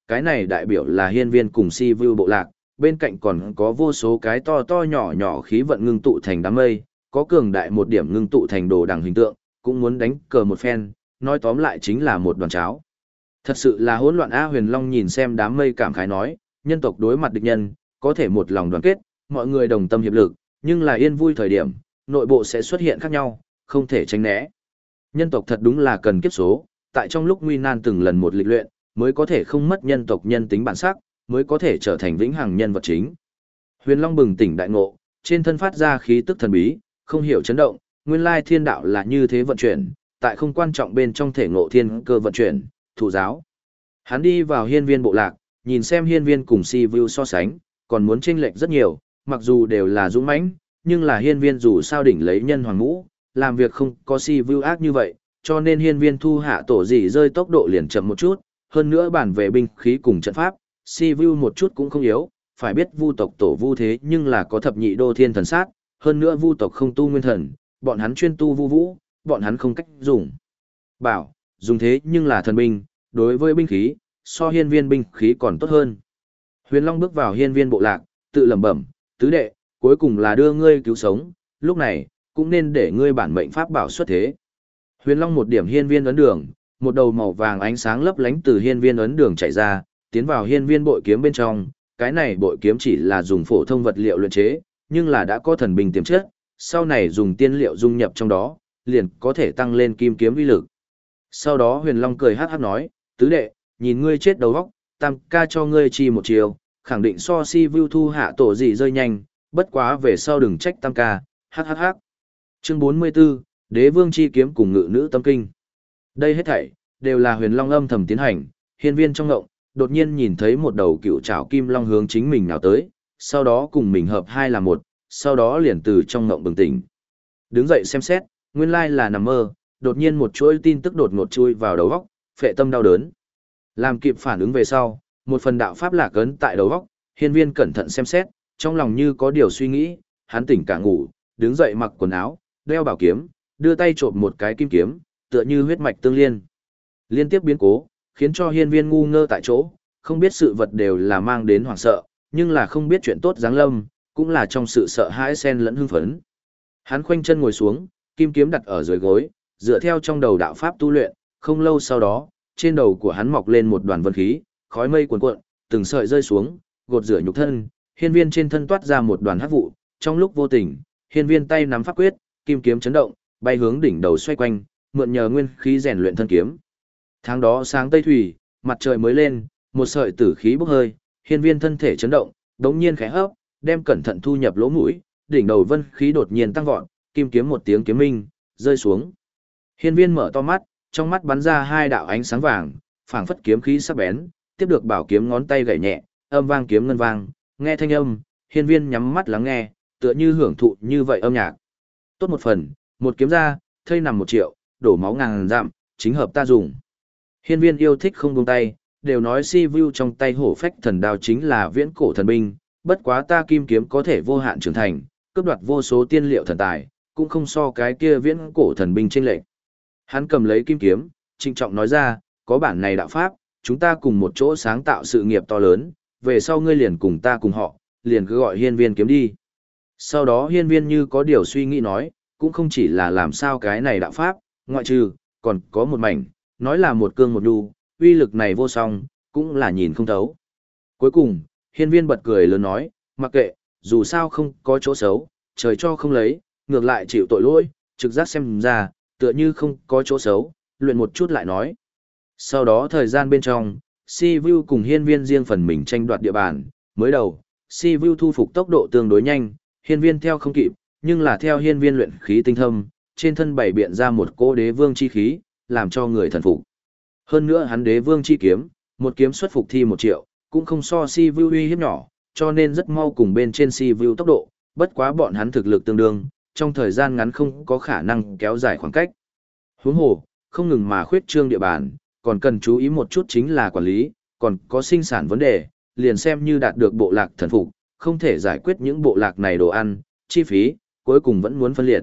Cái này đại biểu là hiên viên cùng si vu bộ lạc, bên cạnh còn có vô số cái to to nhỏ nhỏ khí vận ngưng tụ thành đám mây, có cường đại một điểm ngưng tụ thành đồ đằng hình tượng, cũng muốn đánh cờ một phen, nói tóm lại chính là một đoàn cháo. Thật sự là hỗn loạn. A Huyền Long nhìn xem đám mây cảm khái nói, nhân tộc đối mặt địch nhân, có thể một lòng đoàn kết, mọi người đồng tâm hiệp lực, nhưng là yên vui thời điểm, nội bộ sẽ xuất hiện khác nhau, không thể tránh né. Nhân tộc thật đúng là cần kiếp số, tại trong lúc nguy nan từng lần một lịch luyện, mới có thể không mất nhân tộc nhân tính bản sắc, mới có thể trở thành vĩnh hằng nhân vật chính. Huyền Long bừng tỉnh đại ngộ, trên thân phát ra khí tức thần bí, không hiểu chấn động, nguyên lai thiên đạo là như thế vận chuyển, tại không quan trọng bên trong thể ngộ thiên cơ vận chuyển, thủ giáo. Hắn đi vào hiên viên bộ lạc, nhìn xem hiên viên cùng si vu so sánh, còn muốn chênh lệch rất nhiều, mặc dù đều là dũng mãnh, nhưng là hiên viên dù sao đỉnh lấy nhân hoàng ngũ, làm việc không có si vu ác như vậy, cho nên hiên viên thu hạ tổ gì rơi tốc độ liền chậm một chút, hơn nữa bản về binh khí cùng trận pháp, si vu một chút cũng không yếu, phải biết vu tộc tổ vu thế nhưng là có thập nhị đô thiên thần sát, hơn nữa vu tộc không tu nguyên thần, bọn hắn chuyên tu vu vũ, bọn hắn không cách dùng. Bảo, dùng thế nhưng là thần binh, đối với binh khí, so hiên viên binh khí còn tốt hơn. Huyền Long bước vào hiên viên bộ lạc, tự lẩm bẩm, tứ đệ, cuối cùng là đưa ngươi cứu sống, lúc này, cũng nên để ngươi bản mệnh pháp bảo xuất thế. Huyền Long một điểm hiên viên ấn đường, một đầu màu vàng ánh sáng lấp lánh từ hiên viên ấn đường chạy ra, tiến vào hiên viên bội kiếm bên trong, cái này bội kiếm chỉ là dùng phổ thông vật liệu luyện chế, nhưng là đã có thần binh tiềm chất, sau này dùng tiên liệu dung nhập trong đó, liền có thể tăng lên kim kiếm uy lực. Sau đó Huyền Long cười hát hát nói, tứ đệ, nhìn ngươi chết đầu óc, tam ca cho ngươi chi một chiều, khẳng định so si vu thu hạ tổ gì rơi nhanh, bất quá về sau đừng trách tam ca, hát hát hát. Chương bốn mươi 44, Đế Vương chi kiếm cùng ngự nữ tâm kinh. Đây hết thảy đều là Huyền Long âm thầm tiến hành, hiên viên trong ngộng, đột nhiên nhìn thấy một đầu cựu trảo kim long hướng chính mình nào tới, sau đó cùng mình hợp hai là một, sau đó liền từ trong ngộng bừng tỉnh. Đứng dậy xem xét, nguyên lai là nằm mơ, đột nhiên một chuỗi tin tức đột ngột chui vào đầu óc, phệ tâm đau đớn. Làm kịp phản ứng về sau, một phần đạo pháp lạc ấn tại đầu óc, hiên viên cẩn thận xem xét, trong lòng như có điều suy nghĩ, hắn tỉnh cả ngủ, đứng dậy mặc quần áo, đeo bảo kiếm, đưa tay trộm một cái kim kiếm, tựa như huyết mạch tương liên. Liên tiếp biến cố, khiến cho hiên viên ngu ngơ tại chỗ, không biết sự vật đều là mang đến hoảng sợ, nhưng là không biết chuyện tốt giáng lâm, cũng là trong sự sợ hãi xen lẫn hưng phấn. Hắn khoanh chân ngồi xuống, kim kiếm đặt ở dưới gối, dựa theo trong đầu đạo pháp tu luyện, không lâu sau đó, trên đầu của hắn mọc lên một đoàn vân khí, khói mây cuồn cuộn, từng sợi rơi xuống, gột rửa nhục thân, hiên viên trên thân toát ra một đoàn hắc vụ, trong lúc vô tình, hiên viên tay nắm pháp quyết, kim kiếm chấn động, bay hướng đỉnh đầu xoay quanh, mượn nhờ nguyên khí rèn luyện thân kiếm. Tháng đó sáng tây thủy, mặt trời mới lên, một sợi tử khí bốc hơi, hiên viên thân thể chấn động, đống nhiên khẽ hấp, đem cẩn thận thu nhập lỗ mũi, đỉnh đầu vân khí đột nhiên tăng vọt, kim kiếm một tiếng kiếm minh, rơi xuống. Hiên viên mở to mắt, trong mắt bắn ra hai đạo ánh sáng vàng, phảng phất kiếm khí sắc bén, tiếp được bảo kiếm ngón tay gảy nhẹ, âm vang kiếm ngân vang, nghe thanh âm, hiên viên nhắm mắt lắng nghe, tựa như hưởng thụ như vậy âm nhạc. Tốt một phần, một kiếm ra, thây nằm một triệu, đổ máu ngàn dặm, chính hợp ta dùng. Hiên viên yêu thích không buông tay, đều nói si vu trong tay hổ phách thần đao chính là viễn cổ thần binh, bất quá ta kim kiếm có thể vô hạn trưởng thành, cướp đoạt vô số tiên liệu thần tài, cũng không so cái kia viễn cổ thần binh trên lệnh. Hắn cầm lấy kim kiếm, trịnh trọng nói ra, có bản này đạo pháp, chúng ta cùng một chỗ sáng tạo sự nghiệp to lớn, về sau ngươi liền cùng ta cùng họ, liền cứ gọi hiên viên kiếm đi. Sau đó hiên viên như có điều suy nghĩ nói, cũng không chỉ là làm sao cái này đạo pháp, ngoại trừ, còn có một mảnh, nói là một cương một đu, uy lực này vô song, cũng là nhìn không thấu. Cuối cùng, hiên viên bật cười lớn nói, mặc kệ, dù sao không có chỗ xấu, trời cho không lấy, ngược lại chịu tội lỗi, trực giác xem ra, tựa như không có chỗ xấu, luyện một chút lại nói. Sau đó thời gian bên trong, Si Vu cùng hiên viên riêng phần mình tranh đoạt địa bàn, mới đầu, Si Vu thu phục tốc độ tương đối nhanh, hiên viên theo không kịp, nhưng là theo hiên viên luyện khí tinh thâm, trên thân bảy biện ra một cỗ đế vương chi khí, làm cho người thần phục. Hơn nữa hắn đế vương chi kiếm, một kiếm xuất phục thi một triệu, cũng không so Si Vu uy hiếp nhỏ, cho nên rất mau cùng bên trên Si Vu tốc độ, bất quá bọn hắn thực lực tương đương, trong thời gian ngắn không có khả năng kéo dài khoảng cách. Huống hồ, không ngừng mà khuyết trương địa bàn, còn cần chú ý một chút chính là quản lý, còn có sinh sản vấn đề, liền xem như đạt được bộ lạc thần phục, không thể giải quyết những bộ lạc này đồ ăn, chi phí, cuối cùng vẫn muốn phân liệt.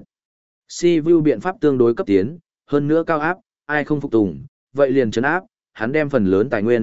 Si Vu biện pháp tương đối cấp tiến, hơn nữa cao áp, ai không phục tùng, vậy liền trấn áp, hắn đem phần lớn tài nguyên,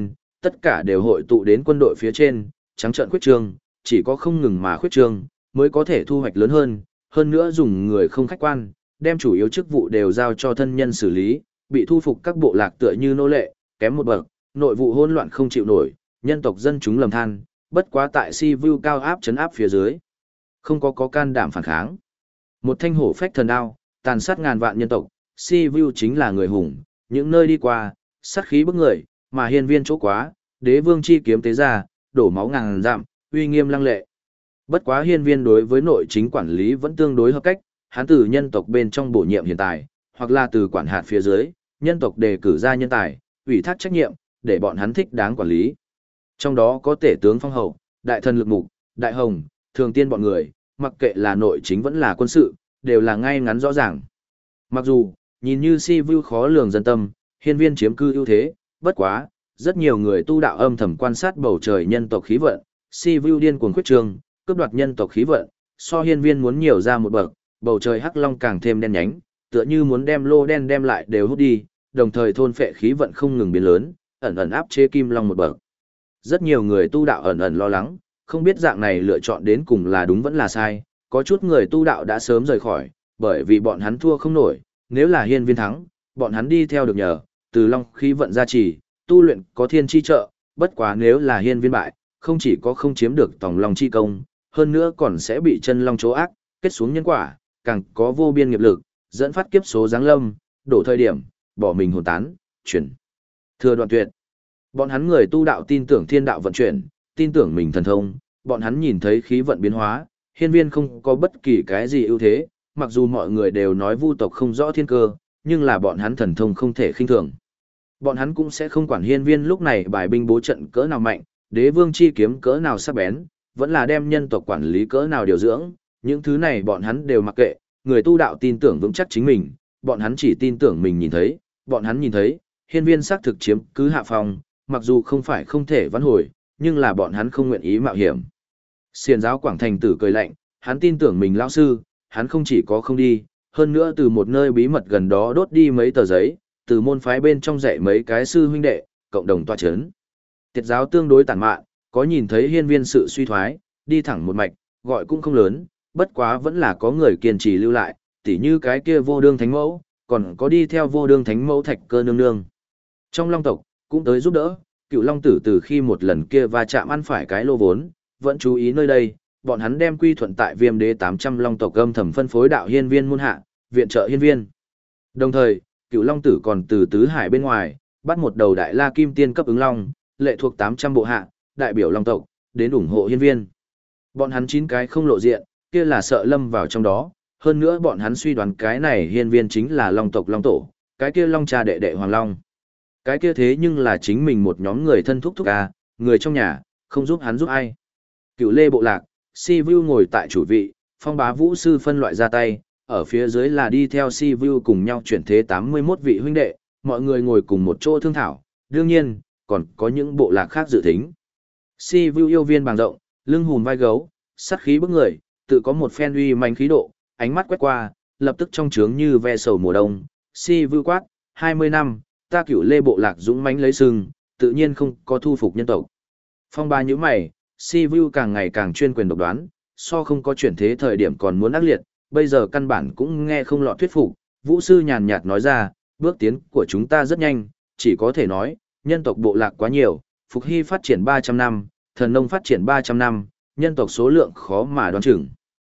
tất cả đều hội tụ đến quân đội phía trên, trắng trợn khuyết trương, chỉ có không ngừng mà khuyết trương, mới có thể thu hoạch lớn hơn, hơn nữa dùng người không khách quan, đem chủ yếu chức vụ đều giao cho thân nhân xử lý, bị thu phục các bộ lạc tựa như nô lệ, kém một bậc, nội vụ hỗn loạn không chịu nổi, nhân tộc dân chúng lầm than, bất quá tại Si Vu cao áp chấn áp phía dưới, không có có can đảm phản kháng. Một thanh hổ phách thần đao, tàn sát ngàn vạn nhân tộc, Si Vu chính là người hùng, những nơi đi qua, sát khí bức người, mà hiên viên chỗ quá, đế vương chi kiếm tế ra, đổ máu ngàn dặm, uy nghiêm lăng lệ. Bất quá hiên viên đối với nội chính quản lý vẫn tương đối hợp cách, hắn từ nhân tộc bên trong bổ nhiệm hiện tại, hoặc là từ quản hạt phía dưới, nhân tộc đề cử ra nhân tài, ủy thác trách nhiệm, để bọn hắn thích đáng quản lý. Trong đó có tể tướng Phong Hậu, đại thần Lực Mục, đại hồng, thường tiên bọn người, mặc kệ là nội chính vẫn là quân sự, đều là ngay ngắn rõ ràng. Mặc dù, nhìn như Si Vu khó lường dân tâm, hiên viên chiếm cư ưu thế, bất quá, rất nhiều người tu đạo âm thầm quan sát bầu trời nhân tộc khí vận, Si Vu điên cuồng khuyết trương, cướp đoạt nhân tộc khí vận, so hiên viên muốn nhiều ra một bậc, bầu trời hắc long càng thêm đen nhánh, tựa như muốn đem lô đen đem lại đều hút đi, đồng thời thôn phệ khí vận không ngừng biến lớn, ẩn ẩn áp chế kim long một bậc. Rất nhiều người tu đạo ẩn ẩn lo lắng, không biết dạng này lựa chọn đến cùng là đúng vẫn là sai, có chút người tu đạo đã sớm rời khỏi, bởi vì bọn hắn thua không nổi, nếu là hiên viên thắng, bọn hắn đi theo được nhờ, từ long khí vận gia trì, tu luyện có thiên chi trợ, bất quá nếu là hiên viên bại, không chỉ có không chiếm được tòng long chi công, hơn nữa còn sẽ bị chân long chỗ ác, kết xuống nhân quả, càng có vô biên nghiệp lực, dẫn phát kiếp số giáng lâm, đổ thời điểm, bỏ mình hồn tán, chuyển. Thừa đoạn tuyệt. Bọn hắn người tu đạo tin tưởng thiên đạo vận chuyển, tin tưởng mình thần thông, bọn hắn nhìn thấy khí vận biến hóa, hiên viên không có bất kỳ cái gì ưu thế, mặc dù mọi người đều nói vu tộc không rõ thiên cơ, nhưng là bọn hắn thần thông không thể khinh thường. Bọn hắn cũng sẽ không quản hiên viên lúc này bài binh bố trận cỡ nào mạnh, đế vương chi kiếm cỡ nào sắc bén, vẫn là đem nhân tộc quản lý cỡ nào điều dưỡng, những thứ này bọn hắn đều mặc kệ, người tu đạo tin tưởng vững chắc chính mình, bọn hắn chỉ tin tưởng mình nhìn thấy, bọn hắn nhìn thấy, hiên viên xác thực chiếm cứ hạ phòng, mặc dù không phải không thể vãn hồi, nhưng là bọn hắn không nguyện ý mạo hiểm. Xiền giáo Quảng Thành Tử cười lạnh, hắn tin tưởng mình lão sư, hắn không chỉ có không đi, hơn nữa từ một nơi bí mật gần đó đốt đi mấy tờ giấy, từ môn phái bên trong dạy mấy cái sư huynh đệ, cộng đồng tọa chấn. Tiệt giáo tương đối tàn mạn, có nhìn thấy hiên viên sự suy thoái, đi thẳng một mạch, gọi cũng không lớn, bất quá vẫn là có người kiên trì lưu lại, tỉ như cái kia vô đương thánh mẫu, còn có đi theo vô đương thánh mẫu Thạch Cơ nương nương. Trong long tộc, cũng tới giúp đỡ, cựu long tử từ khi một lần kia va chạm ăn phải cái lô vốn, vẫn chú ý nơi đây, bọn hắn đem quy thuận tại viêm đế tám trăm long tộc âm thầm phân phối đạo hiên viên môn hạ, viện trợ hiên viên. Đồng thời, cựu long tử còn từ tứ hải bên ngoài, bắt một đầu đại la kim tiên cấp ứng long, lệ thuộc tám trăm bộ hạ, đại biểu long tộc, đến ủng hộ hiên viên. Bọn hắn chín cái không lộ diện, kia là sợ lâm vào trong đó, hơn nữa bọn hắn suy đoán cái này hiên viên chính là long tộc long tổ, cái kia long cha đệ đệ hoàng long. Cái kia thế nhưng là chính mình một nhóm người thân thúc thúc à, người trong nhà, không giúp hắn giúp ai. Cựu lê bộ lạc, Si Vu ngồi tại chủ vị, phong bá vũ sư phân loại ra tay, ở phía dưới là đi theo Si Vu cùng nhau chuyển thế tám mươi mốt vị huynh đệ, mọi người ngồi cùng một chỗ thương thảo, đương nhiên, còn có những bộ lạc khác dự thính. Si Vu yêu viên bàng rộng, lưng hùn vai gấu, sát khí bức người, tự có một phen uy manh khí độ, ánh mắt quét qua, lập tức trong trướng như ve sầu mùa đông. Si Vu quát, hai mươi năm, ta cửu lê bộ lạc dũng mãnh lấy sừng, tự nhiên không có thu phục nhân tộc. Phong ba nhíu mày, Si Vu càng ngày càng chuyên quyền độc đoán, so không có chuyển thế thời điểm còn muốn ác liệt, bây giờ căn bản cũng nghe không lọt thuyết phục. Vũ sư nhàn nhạt nói ra, bước tiến của chúng ta rất nhanh, chỉ có thể nói, nhân tộc bộ lạc quá nhiều, Phục Hy phát triển ba trăm năm, thần nông phát triển ba trăm năm, nhân tộc số lượng khó mà đoán chừng.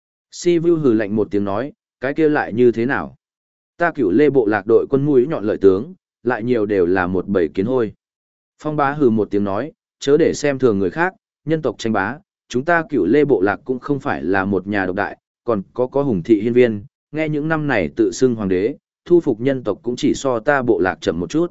Si Vu hừ lạnh một tiếng nói, cái kia lại như thế nào? Ta cửu lê bộ lạc đội quân mũi nhọn lợi tướng, lại nhiều đều là một bầy kiến hôi. Phong bá hừ một tiếng nói, chớ để xem thường người khác, nhân tộc tranh bá, chúng ta cửu lê bộ lạc cũng không phải là một nhà độc đại, còn có có hùng thị hiên viên, nghe những năm này tự xưng hoàng đế, thu phục nhân tộc cũng chỉ so ta bộ lạc chậm một chút.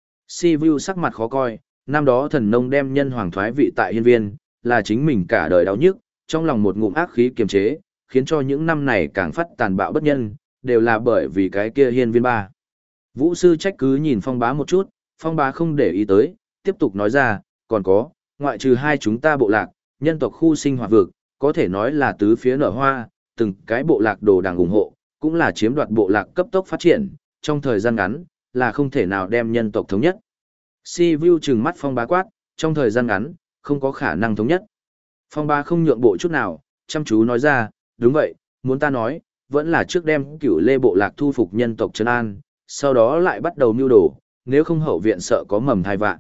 Si Vu sắc mặt khó coi, năm đó thần nông đem nhân hoàng thoái vị tại hiên viên, là chính mình cả đời đau nhức, trong lòng một ngụm ác khí kiềm chế, khiến cho những năm này càng phát tàn bạo bất nhân, đều là bởi vì cái kia hiên viên ba. Vũ sư trách cứ nhìn phong bá một chút, phong bá không để ý tới, tiếp tục nói ra, còn có, ngoại trừ hai chúng ta bộ lạc, nhân tộc khu sinh hoạt vực, có thể nói là tứ phía nở hoa, từng cái bộ lạc đồ đảng ủng hộ, cũng là chiếm đoạt bộ lạc cấp tốc phát triển, trong thời gian ngắn, là không thể nào đem nhân tộc thống nhất. Si Vu trừng mắt phong bá quát, Trong thời gian ngắn, không có khả năng thống nhất. Phong Bá không nhượng bộ chút nào, chăm chú nói ra, đúng vậy, muốn ta nói, vẫn là trước đem Cửu Lê bộ lạc thu phục nhân tộc trấn an, sau đó lại bắt đầu mưu đồ, nếu không hậu viện sợ có mầm thai vạn.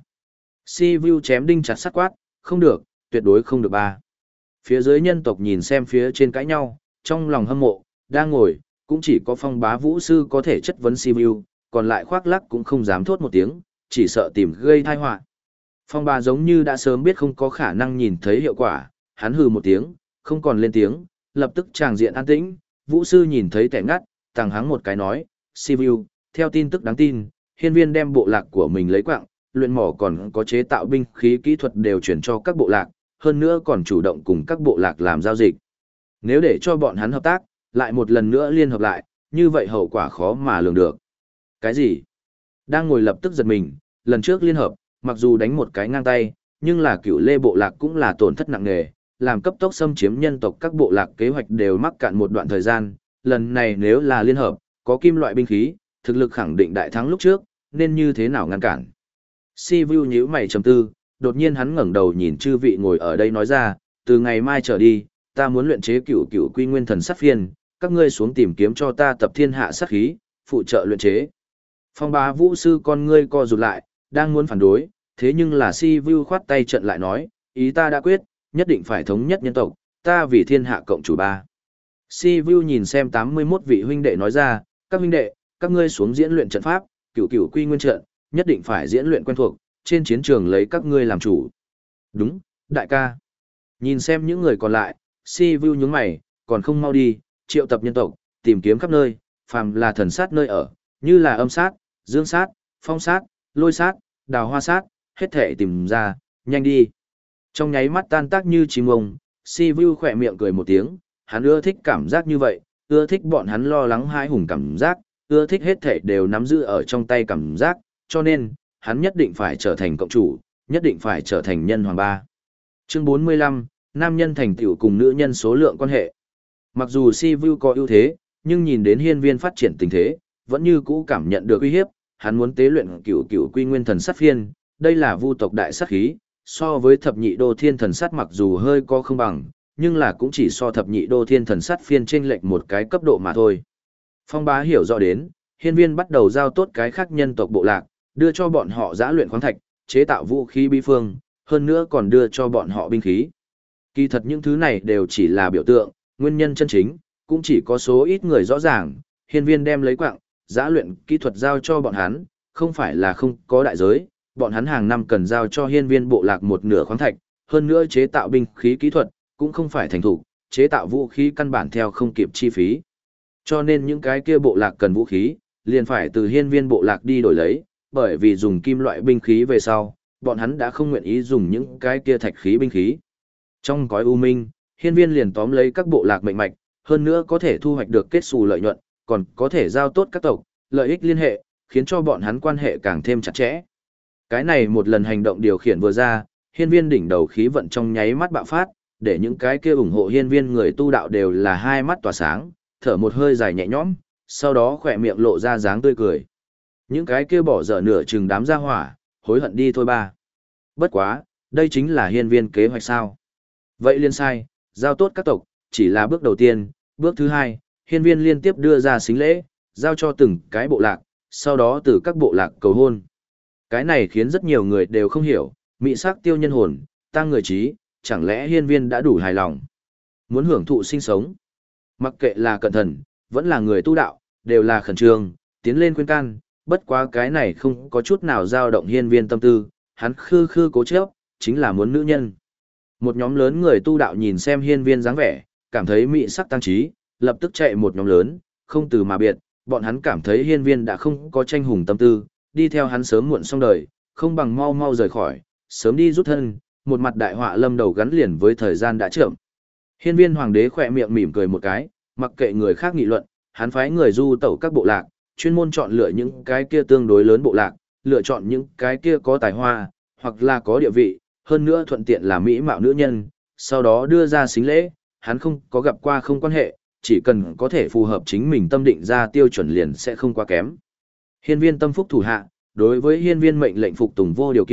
Si Vu chém đinh chặt sắt quát, không được, tuyệt đối không được ba. Phía dưới nhân tộc nhìn xem phía trên cãi nhau, trong lòng hâm mộ, đang ngồi, cũng chỉ có Phong Bá vũ sư có thể chất vấn Si Vu, còn lại khoác lắc cũng không dám thốt một tiếng, chỉ sợ tìm gây tai họa. Phong Bá giống như đã sớm biết không có khả năng nhìn thấy hiệu quả, hắn hừ một tiếng, không còn lên tiếng, lập tức tràng diện an tĩnh, vũ sư nhìn thấy tẻ ngắt, tàng hắng một cái nói, Si Vu, theo tin tức đáng tin, hiên viên đem bộ lạc của mình lấy quạng, luyện mỏ còn có chế tạo binh khí kỹ thuật đều chuyển cho các bộ lạc, hơn nữa còn chủ động cùng các bộ lạc làm giao dịch. Nếu để cho bọn hắn hợp tác, lại một lần nữa liên hợp lại, như vậy hậu quả khó mà lường được. Cái gì? Đang ngồi lập tức giật mình, lần trước liên hợp, mặc dù đánh một cái ngang tay, nhưng là Cửu Lê bộ lạc cũng là tổn thất nặng nề, làm cấp tốc xâm chiếm nhân tộc các bộ lạc kế hoạch đều mắc cạn một đoạn thời gian, lần này nếu là liên hợp, có kim loại binh khí, thực lực khẳng định đại thắng lúc trước, nên như thế nào ngăn cản. Si Vu nhíu mày trầm tư, đột nhiên hắn ngẩng đầu nhìn chư vị ngồi ở đây nói ra, từ ngày mai trở đi, ta muốn luyện chế Cửu Cửu Quy Nguyên Thần Sát Phiên, các ngươi xuống tìm kiếm cho ta tập thiên hạ sát khí, phụ trợ luyện chế. Phong Bá vũ sư con ngươi co rụt lại, đang muốn phản đối, thế nhưng là Si Vu khoát tay trận lại nói, ý ta đã quyết, nhất định phải thống nhất nhân tộc, ta vì thiên hạ cộng chủ ba. Si Vu nhìn xem tám mươi mốt vị huynh đệ nói ra, các huynh đệ, các ngươi xuống diễn luyện trận pháp, Cửu Cửu Quy Nguyên trận, nhất định phải diễn luyện quen thuộc, trên chiến trường lấy các ngươi làm chủ. Đúng, đại ca. Nhìn xem những người còn lại, Si Vu nhướng mày, còn không mau đi, triệu tập nhân tộc, tìm kiếm khắp nơi, phàm là thần sát nơi ở, như là âm sát, dương sát, phong sát, lôi sát, đào hoa sát, hết thể tìm ra, nhanh đi. Trong nháy mắt tan tác như chim ông, Si Vu khỏe miệng cười một tiếng, hắn ưa thích cảm giác như vậy, ưa thích bọn hắn lo lắng hãi hùng cảm giác, ưa thích hết thể đều nắm giữ ở trong tay cảm giác, cho nên, hắn nhất định phải trở thành cộng chủ, nhất định phải trở thành nhân hoàng ba. Chương bốn mươi lăm, nam nhân thành tựu cùng nữ nhân số lượng quan hệ. Mặc dù Si Vu có ưu thế, nhưng nhìn đến hiên viên phát triển tình thế, vẫn như cũ cảm nhận được uy hiếp, hắn muốn tế luyện Cửu Cửu Quy Nguyên Thần Sát Phiên, đây là vu tộc đại sát khí, so với thập nhị đô thiên thần sát mặc dù hơi có không bằng, nhưng là cũng chỉ so thập nhị đô thiên thần sát phiên chênh lệch một cái cấp độ mà thôi. Phong Bá hiểu rõ đến, hiên viên bắt đầu giao tốt cái khác nhân tộc bộ lạc, đưa cho bọn họ giã luyện khoáng thạch, chế tạo vũ khí bí phương, hơn nữa còn đưa cho bọn họ binh khí. Kỳ thật những thứ này đều chỉ là biểu tượng, nguyên nhân chân chính, cũng chỉ có số ít người rõ ràng, hiên viên đem lấy quạng, giã luyện kỹ thuật giao cho bọn hắn, không phải là không có đại giới, bọn hắn hàng năm cần giao cho hiên viên bộ lạc một nửa khoáng thạch, hơn nữa chế tạo binh khí kỹ thuật, cũng không phải thành thủ, chế tạo vũ khí căn bản theo không kịp chi phí. Cho nên những cái kia bộ lạc cần vũ khí, liền phải từ hiên viên bộ lạc đi đổi lấy, bởi vì dùng kim loại binh khí về sau, bọn hắn đã không nguyện ý dùng những cái kia thạch khí binh khí. Trong cõi u minh, hiên viên liền tóm lấy các bộ lạc mệnh mạch, hơn nữa có thể thu hoạch được kết xù lợi nhuận, còn có thể giao tốt các tộc, lợi ích liên hệ, khiến cho bọn hắn quan hệ càng thêm chặt chẽ. Cái này một lần hành động điều khiển vừa ra, hiên viên đỉnh đầu khí vận trong nháy mắt bạo phát, để những cái kia ủng hộ hiên viên người tu đạo đều là hai mắt tỏa sáng, thở một hơi dài nhẹ nhõm, sau đó khỏe miệng lộ ra dáng tươi cười. Những cái kia bỏ dở nửa chừng đám ra hỏa, hối hận đi thôi ba. Bất quá, đây chính là hiên viên kế hoạch sao. Vậy liên sai, giao tốt các tộc, chỉ là bước đầu tiên, bước thứ hai, hiên viên liên tiếp đưa ra xính lễ, giao cho từng cái bộ lạc, sau đó từ các bộ lạc cầu hôn. Cái này khiến rất nhiều người đều không hiểu, mị sắc tiêu nhân hồn, tăng người trí, chẳng lẽ hiên viên đã đủ hài lòng. Muốn hưởng thụ sinh sống. Mặc kệ là cẩn thận, vẫn là người tu đạo, đều là khẩn trương, tiến lên khuyên can, bất quá cái này không có chút nào dao động hiên viên tâm tư, hắn khư khư cố chấp, chính là muốn nữ nhân. Một nhóm lớn người tu đạo nhìn xem hiên viên dáng vẻ, cảm thấy mị sắc tăng trí, lập tức chạy một nhóm lớn, không từ mà biệt, bọn hắn cảm thấy hiên viên đã không có tranh hùng tâm tư, đi theo hắn sớm muộn xong đời, không bằng mau mau rời khỏi, sớm đi rút thân, một mặt đại họa lâm đầu gắn liền với thời gian đã chậm. Hiên viên hoàng đế khỏe miệng mỉm cười một cái, mặc kệ người khác nghị luận, hắn phái người du tẩu các bộ lạc, chuyên môn chọn lựa những cái kia tương đối lớn bộ lạc, lựa chọn những cái kia có tài hoa, hoặc là có địa vị, hơn nữa thuận tiện là mỹ mạo nữ nhân, sau đó đưa ra xính lễ, hắn không có gặp qua không quan hệ, chỉ cần có thể phù hợp chính mình tâm định ra tiêu chuẩn liền sẽ không quá kém. Hiên viên tâm phúc thủ hạ, đối với hiên viên mệnh lệnh phục tùng vô điều kiện,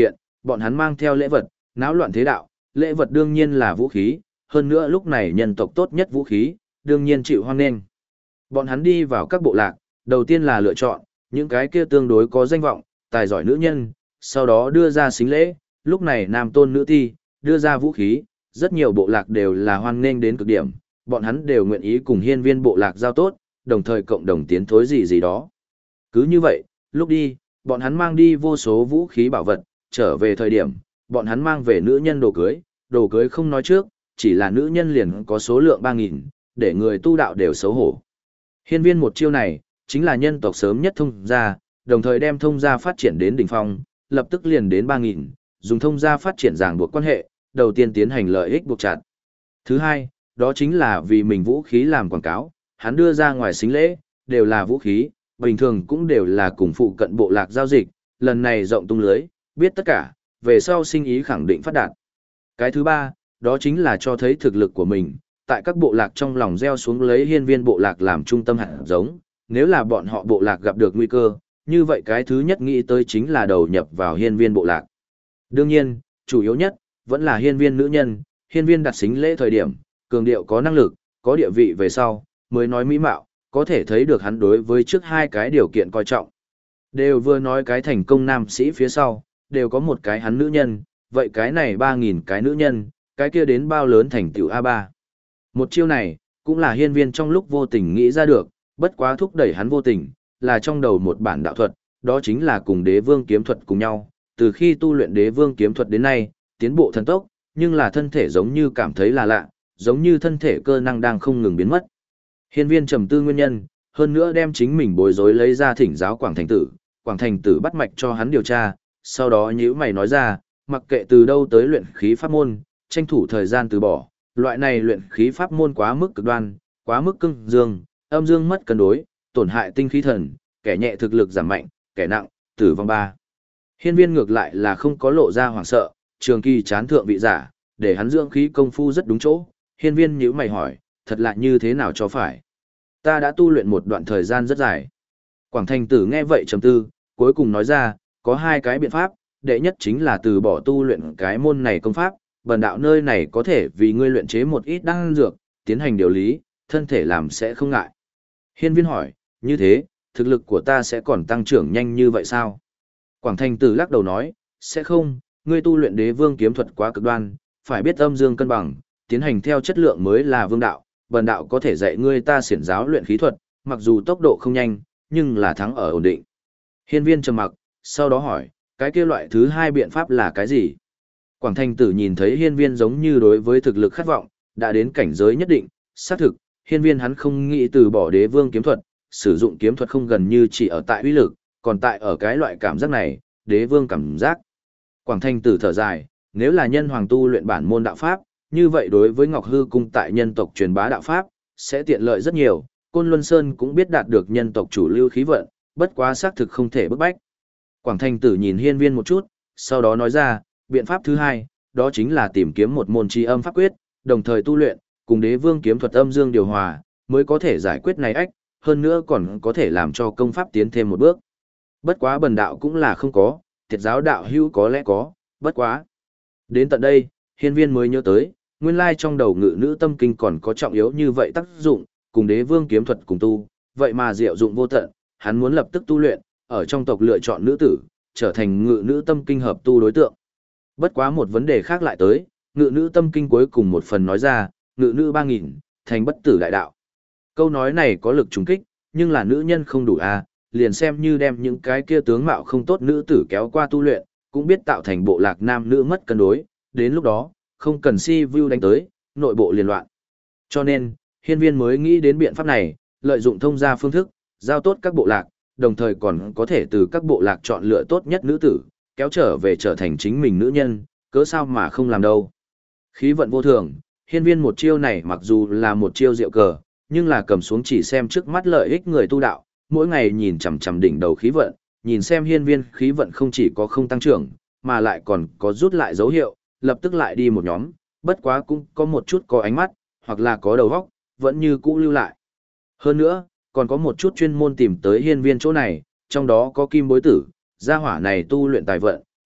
bọn hắn mang theo lễ vật, náo loạn thế đạo, lễ vật đương nhiên là vũ khí, hơn nữa lúc này nhân tộc tốt nhất vũ khí, đương nhiên chịu hoan nghênh. Bọn hắn đi vào các bộ lạc, đầu tiên là lựa chọn những cái kia tương đối có danh vọng, tài giỏi nữ nhân, sau đó đưa ra xính lễ, lúc này nam tôn nữ thi, đưa ra vũ khí, rất nhiều bộ lạc đều là hoan nghênh đến cực điểm, bọn hắn đều nguyện ý cùng hiên viên bộ lạc giao tốt, đồng thời cộng đồng tiến thối gì gì đó. Cứ như vậy, lúc đi, bọn hắn mang đi vô số vũ khí bảo vật, trở về thời điểm, bọn hắn mang về nữ nhân đồ cưới, đồ cưới không nói trước, chỉ là nữ nhân liền có số lượng ba nghìn, để người tu đạo đều xấu hổ. Hiên viên một chiêu này, chính là nhân tộc sớm nhất thông gia, đồng thời đem thông gia phát triển đến đỉnh phong, lập tức liền đến ba nghìn, dùng thông gia phát triển ràng buộc quan hệ, đầu tiên tiến hành lợi ích buộc chặt. Thứ hai, đó chính là vì mình vũ khí làm quảng cáo, hắn đưa ra ngoài xính lễ, đều là vũ khí, bình thường cũng đều là cùng phụ cận bộ lạc giao dịch, lần này rộng tung lưới, biết tất cả, về sau sinh ý khẳng định phát đạt. Cái thứ ba, đó chính là cho thấy thực lực của mình, tại các bộ lạc trong lòng gieo xuống lấy hiên viên bộ lạc làm trung tâm hạt giống, nếu là bọn họ bộ lạc gặp được nguy cơ, như vậy cái thứ nhất nghĩ tới chính là đầu nhập vào hiên viên bộ lạc. Đương nhiên, chủ yếu nhất, vẫn là hiên viên nữ nhân, hiên viên đặt xính lễ thời điểm, cường điệu có năng lực, có địa vị về sau, mới nói mỹ mạo, có thể thấy được hắn đối với trước hai cái điều kiện coi trọng. Đều vừa nói cái thành công nam sĩ phía sau, đều có một cái hắn nữ nhân, vậy cái này ba nghìn cái nữ nhân, cái kia đến bao lớn thành tựu a ba. Một chiêu này, cũng là hiên viên trong lúc vô tình nghĩ ra được, bất quá thúc đẩy hắn vô tình, là trong đầu một bản đạo thuật, đó chính là cùng đế vương kiếm thuật cùng nhau, từ khi tu luyện đế vương kiếm thuật đến nay, tiến bộ thần tốc, nhưng là thân thể giống như cảm thấy là lạ, giống như thân thể cơ năng đang không ngừng biến mất. Hiên viên trầm tư nguyên nhân, hơn nữa đem chính mình bối rối lấy ra thỉnh giáo Quảng Thành Tử, Quảng Thành Tử bắt mạch cho hắn điều tra, sau đó nhíu mày nói ra, mặc kệ từ đâu tới luyện khí pháp môn, tranh thủ thời gian từ bỏ, loại này luyện khí pháp môn quá mức cực đoan, quá mức cứng dương, âm dương mất cân đối, tổn hại tinh khí thần, kẻ nhẹ thực lực giảm mạnh, kẻ nặng, tử vong ba. Hiên viên ngược lại là không có lộ ra hoảng sợ, trường kỳ chán thượng vị giả, để hắn dưỡng khí công phu rất đúng chỗ, hiên viên nhíu mày hỏi, thật lạ như thế nào cho phải. Ta đã tu luyện một đoạn thời gian rất dài. Quảng Thành Tử nghe vậy trầm tư, cuối cùng nói ra, có hai cái biện pháp, đệ nhất chính là từ bỏ tu luyện cái môn này công pháp, bần đạo nơi này có thể vì ngươi luyện chế một ít đan dược, tiến hành điều lý, thân thể làm sẽ không ngại. Hiên viên hỏi, như thế, thực lực của ta sẽ còn tăng trưởng nhanh như vậy sao? Quảng Thành Tử lắc đầu nói, sẽ không, ngươi tu luyện đế vương kiếm thuật quá cực đoan, phải biết âm dương cân bằng, tiến hành theo chất lượng mới là vương đạo, bần đạo có thể dạy ngươi ta xiển giáo luyện khí thuật, mặc dù tốc độ không nhanh, nhưng là thắng ở ổn định. Hiên viên trầm mặc, sau đó hỏi, cái kia loại thứ hai biện pháp là cái gì? Quảng Thành Tử nhìn thấy hiên viên giống như đối với thực lực khát vọng, đã đến cảnh giới nhất định, xác thực, hiên viên hắn không nghĩ từ bỏ đế vương kiếm thuật, sử dụng kiếm thuật không gần như chỉ ở tại uy lực, còn tại ở cái loại cảm giác này, đế vương cảm giác. Quảng Thành Tử thở dài, nếu là nhân hoàng tu luyện bản môn đạo pháp, như vậy đối với Ngọc Hư cung tại nhân tộc truyền bá đạo pháp, sẽ tiện lợi rất nhiều, Côn Luân Sơn cũng biết đạt được nhân tộc chủ lưu khí vận, bất quá xác thực không thể bức bách. Quảng Thành Tử nhìn hiên viên một chút, sau đó nói ra, biện pháp thứ hai, đó chính là tìm kiếm một môn chi âm pháp quyết, đồng thời tu luyện, cùng đế vương kiếm thuật âm dương điều hòa, mới có thể giải quyết này ách, hơn nữa còn có thể làm cho công pháp tiến thêm một bước. Bất quá bần đạo cũng là không có, thiệt giáo đạo hữu có lẽ có, bất quá. Đến tận đây, hiên viên mới nhớ tới, nguyên lai trong đầu ngự nữ tâm kinh còn có trọng yếu như vậy tác dụng, cùng đế vương kiếm thuật cùng tu, vậy mà diệu dụng vô tận, hắn muốn lập tức tu luyện, ở trong tộc lựa chọn nữ tử, trở thành ngự nữ tâm kinh hợp tu đối tượng. Bất quá một vấn đề khác lại tới, ngự nữ tâm kinh cuối cùng một phần nói ra, ngự nữ ba nghìn, thành bất tử đại đạo. Câu nói này có lực trùng kích, nhưng là nữ nhân không đủ a, liền xem như đem những cái kia tướng mạo không tốt nữ tử kéo qua tu luyện, cũng biết tạo thành bộ lạc nam nữ mất cân đối, đến lúc đó, không cần si view đánh tới, nội bộ liên loạn. Cho nên, hiên viên mới nghĩ đến biện pháp này, lợi dụng thông gia phương thức, giao tốt các bộ lạc, đồng thời còn có thể từ các bộ lạc chọn lựa tốt nhất nữ tử, kéo trở về trở thành chính mình nữ nhân, cớ sao mà không làm đâu. Khí vận vô thường, hiên viên một chiêu này mặc dù là một chiêu diệu cờ, nhưng là cầm xuống chỉ xem trước mắt lợi ích người tu đạo, mỗi ngày nhìn chằm chằm đỉnh đầu khí vận, nhìn xem hiên viên khí vận không chỉ có không tăng trưởng, mà lại còn có rút lại dấu hiệu, lập tức lại đi một nhóm, bất quá cũng có một chút có ánh mắt, hoặc là có đầu óc, vẫn như cũ lưu lại. Hơn nữa, còn có một chút chuyên môn tìm tới hiên viên chỗ này, trong đó có kim bối tử, gia hỏa này tu luyện tài vận,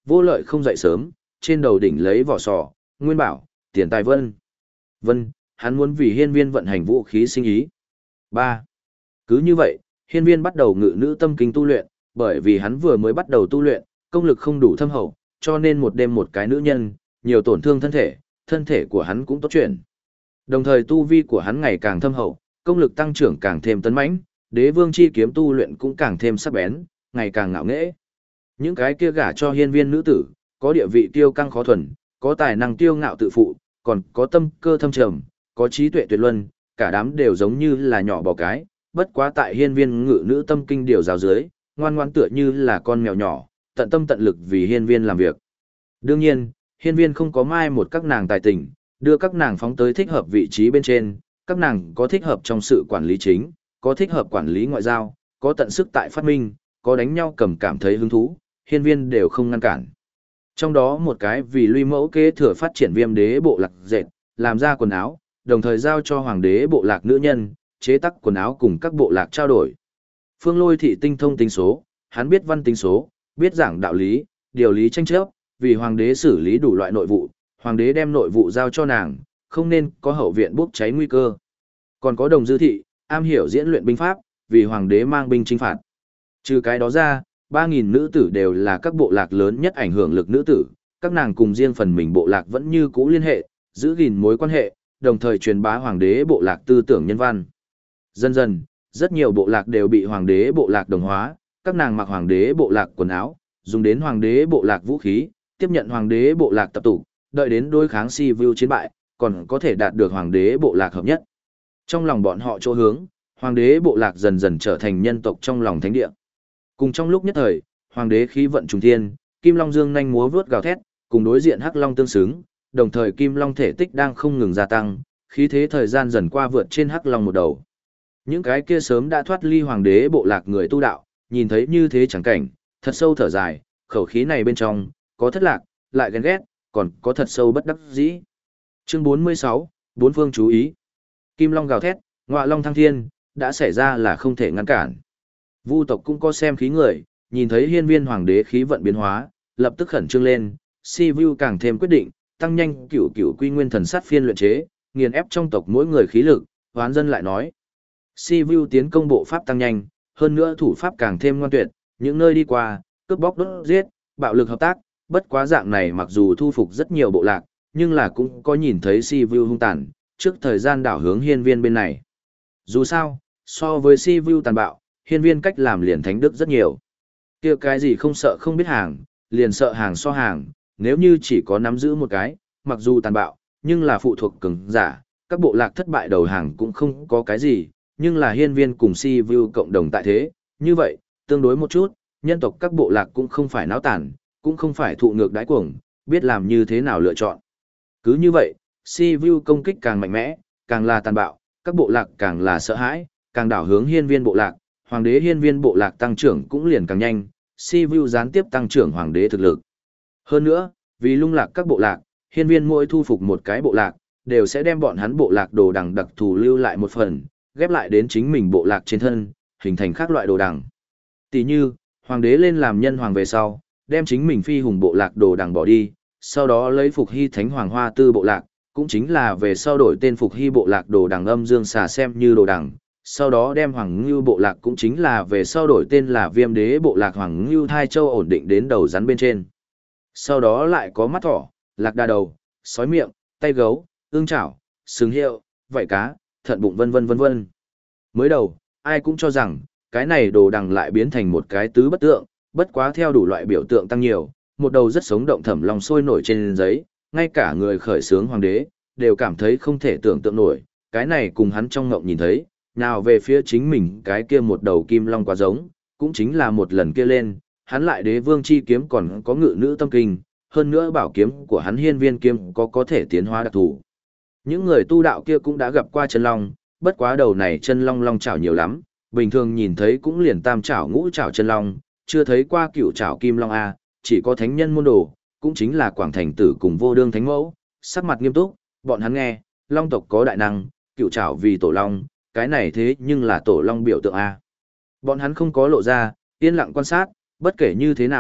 vô lợi không dậy sớm, trên đầu đỉnh lấy vỏ sò, nguyên bảo, tiền tài vân. Vân, hắn muốn vì hiên viên vận hành vũ khí sinh ý. ba. Cứ như vậy, hiên viên bắt đầu ngự nữ tâm kinh tu luyện, bởi vì hắn vừa mới bắt đầu tu luyện, công lực không đủ thâm hậu, cho nên một đêm một cái nữ nhân, nhiều tổn thương thân thể, thân thể của hắn cũng tốt chuyển. Đồng thời tu vi của hắn ngày càng thâm hậu, công lực tăng trưởng càng thêm tấn mãnh, đế vương chi kiếm tu luyện cũng càng thêm sắc bén, ngày càng ngạo nghễ. Những cái kia gả cho hiên viên nữ tử, có địa vị tiêu căng khó thuần, có tài năng tiêu ngạo tự phụ, còn có tâm cơ thâm trầm, có trí tuệ tuyệt luân, cả đám đều giống như là nhỏ bò cái, bất quá tại hiên viên ngự nữ tâm kinh điều giáo dưới, ngoan ngoan tựa như là con mèo nhỏ, tận tâm tận lực vì hiên viên làm việc. Đương nhiên, hiên viên không có mai một các nàng tài tình, đưa các nàng phóng tới thích hợp vị trí bên trên, các nàng có thích hợp trong sự quản lý chính, có thích hợp quản lý ngoại giao, có tận sức tại phát minh, có đánh nhau cầm cảm thấy hứng thú, hiên viên đều không ngăn cản. Trong đó một cái vì Luy Mẫu kế thừa phát triển Viêm đế bộ lạc dệt, làm ra quần áo, đồng thời giao cho hoàng đế bộ lạc nữ nhân, chế tác quần áo cùng các bộ lạc trao đổi. Phương Lôi thị tinh thông tính số, hắn biết văn tính số, biết giảng đạo lý, điều lý tranh chấp, vì hoàng đế xử lý đủ loại nội vụ, hoàng đế đem nội vụ giao cho nàng, không nên có hậu viện bốc cháy nguy cơ. Còn có Đồng Dư thị, am hiểu diễn luyện binh pháp, vì hoàng đế mang binh chinh phạt. Trừ cái đó ra, ba nghìn nữ tử đều là các bộ lạc lớn nhất ảnh hưởng lực nữ tử, các nàng cùng riêng phần mình bộ lạc vẫn như cũ liên hệ, giữ gìn mối quan hệ, đồng thời truyền bá hoàng đế bộ lạc tư tưởng nhân văn. Dần dần, rất nhiều bộ lạc đều bị hoàng đế bộ lạc đồng hóa, các nàng mặc hoàng đế bộ lạc quần áo, dùng đến hoàng đế bộ lạc vũ khí, tiếp nhận hoàng đế bộ lạc tập tụ, đợi đến đối kháng Si Vu chiến bại, còn có thể đạt được hoàng đế bộ lạc hợp nhất. Trong lòng bọn họ chỗ hướng, hoàng đế bộ lạc dần dần trở thành nhân tộc trong lòng thánh địa. Cùng trong lúc nhất thời, hoàng đế khí vận trùng thiên, Kim Long dương nhanh múa vướt gào thét, cùng đối diện Hắc Long tương xứng, đồng thời Kim Long thể tích đang không ngừng gia tăng, khí thế thời gian dần qua vượt trên Hắc Long một đầu. Những cái kia sớm đã thoát ly hoàng đế bộ lạc người tu đạo, nhìn thấy như thế chẳng cảnh, thật sâu thở dài, khẩu khí này bên trong, có thất lạc, lại ghen ghét, còn có thật sâu bất đắc dĩ. Chương bốn mươi sáu, bốn phương chú ý. Kim Long gào thét, Ngọa Long thăng thiên, đã xảy ra là không thể ngăn cản. Vu tộc cũng có xem khí người, nhìn thấy hiên viên hoàng đế khí vận biến hóa, lập tức khẩn trương lên, Si Vu càng thêm quyết định, tăng nhanh cửu cửu quy nguyên thần sát phiên luyện chế, nghiền ép trong tộc mỗi người khí lực, hoán dân lại nói. Si Vu tiến công bộ pháp tăng nhanh, hơn nữa thủ pháp càng thêm ngoan tuyệt, những nơi đi qua, cướp bóc đốt giết, bạo lực hợp tác, bất quá dạng này mặc dù thu phục rất nhiều bộ lạc, nhưng là cũng có nhìn thấy Si Vu hung tàn, trước thời gian đảo hướng hiên viên bên này. Dù sao, so với Si Vu tàn bạo, hiên viên cách làm liền thánh đức rất nhiều. Kia cái gì không sợ không biết hàng, liền sợ hàng so hàng, nếu như chỉ có nắm giữ một cái, mặc dù tàn bạo, nhưng là phụ thuộc cứng giả, các bộ lạc thất bại đầu hàng cũng không có cái gì, nhưng là hiên viên cùng Si Vu cộng đồng tại thế, như vậy, tương đối một chút, nhân tộc các bộ lạc cũng không phải náo tản, cũng không phải thụ ngược đái cuồng, biết làm như thế nào lựa chọn. Cứ như vậy, Si Vu công kích càng mạnh mẽ, càng là tàn bạo, các bộ lạc càng là sợ hãi, càng đảo hướng hiên viên bộ lạc, hoàng đế hiên viên bộ lạc tăng trưởng cũng liền càng nhanh, Si Vu gián tiếp tăng trưởng hoàng đế thực lực. Hơn nữa, vì lung lạc các bộ lạc, hiên viên mỗi thu phục một cái bộ lạc, đều sẽ đem bọn hắn bộ lạc đồ đằng đặc thù lưu lại một phần, ghép lại đến chính mình bộ lạc trên thân, hình thành các loại đồ đằng. Tỷ như, hoàng đế lên làm nhân hoàng về sau, đem chính mình phi hùng bộ lạc đồ đằng bỏ đi, sau đó lấy phục hy thánh hoàng hoa tư bộ lạc, cũng chính là về sau đổi tên phục hy bộ lạc đồ đằng âm dương xà xem như đồ đằng, sau đó đem hoàng ngưu bộ lạc cũng chính là về sau đổi tên là viêm đế bộ lạc hoàng ngưu thai châu ổn định đến đầu rắn bên trên. Sau đó lại có mắt thỏ, lạc đa đầu, sói miệng, tay gấu, ương chảo, sừng hiệu, vảy cá, thận bụng vân vân vân vân. Mới đầu, ai cũng cho rằng, cái này đồ đằng lại biến thành một cái tứ bất tượng, bất quá theo đủ loại biểu tượng tăng nhiều, một đầu rất sống động thẩm lòng sôi nổi trên giấy, ngay cả người khởi xướng hoàng đế, đều cảm thấy không thể tưởng tượng nổi, cái này cùng hắn trong ngộng nhìn thấy, nào về phía chính mình cái kia một đầu kim long quá giống, cũng chính là một lần kia lên, hắn lại đế vương chi kiếm còn có ngự nữ tâm kinh, hơn nữa bảo kiếm của hắn hiên viên kiếm có có thể tiến hóa đặc thù. Những người tu đạo kia cũng đã gặp qua chân long, bất quá đầu này chân long long chảo nhiều lắm, bình thường nhìn thấy cũng liền tam chảo ngũ chảo chân long, chưa thấy qua cửu chảo kim long A, chỉ có thánh nhân môn đồ, cũng chính là Quảng Thành Tử cùng Vô Đương Thánh Mẫu, sắc mặt nghiêm túc, bọn hắn nghe, long tộc có đại năng, cửu chảo vì tổ long, cái này thế nhưng là tổ long biểu tượng A. Bọn hắn không có lộ ra, yên lặng quan sát, bất kể như thế nào,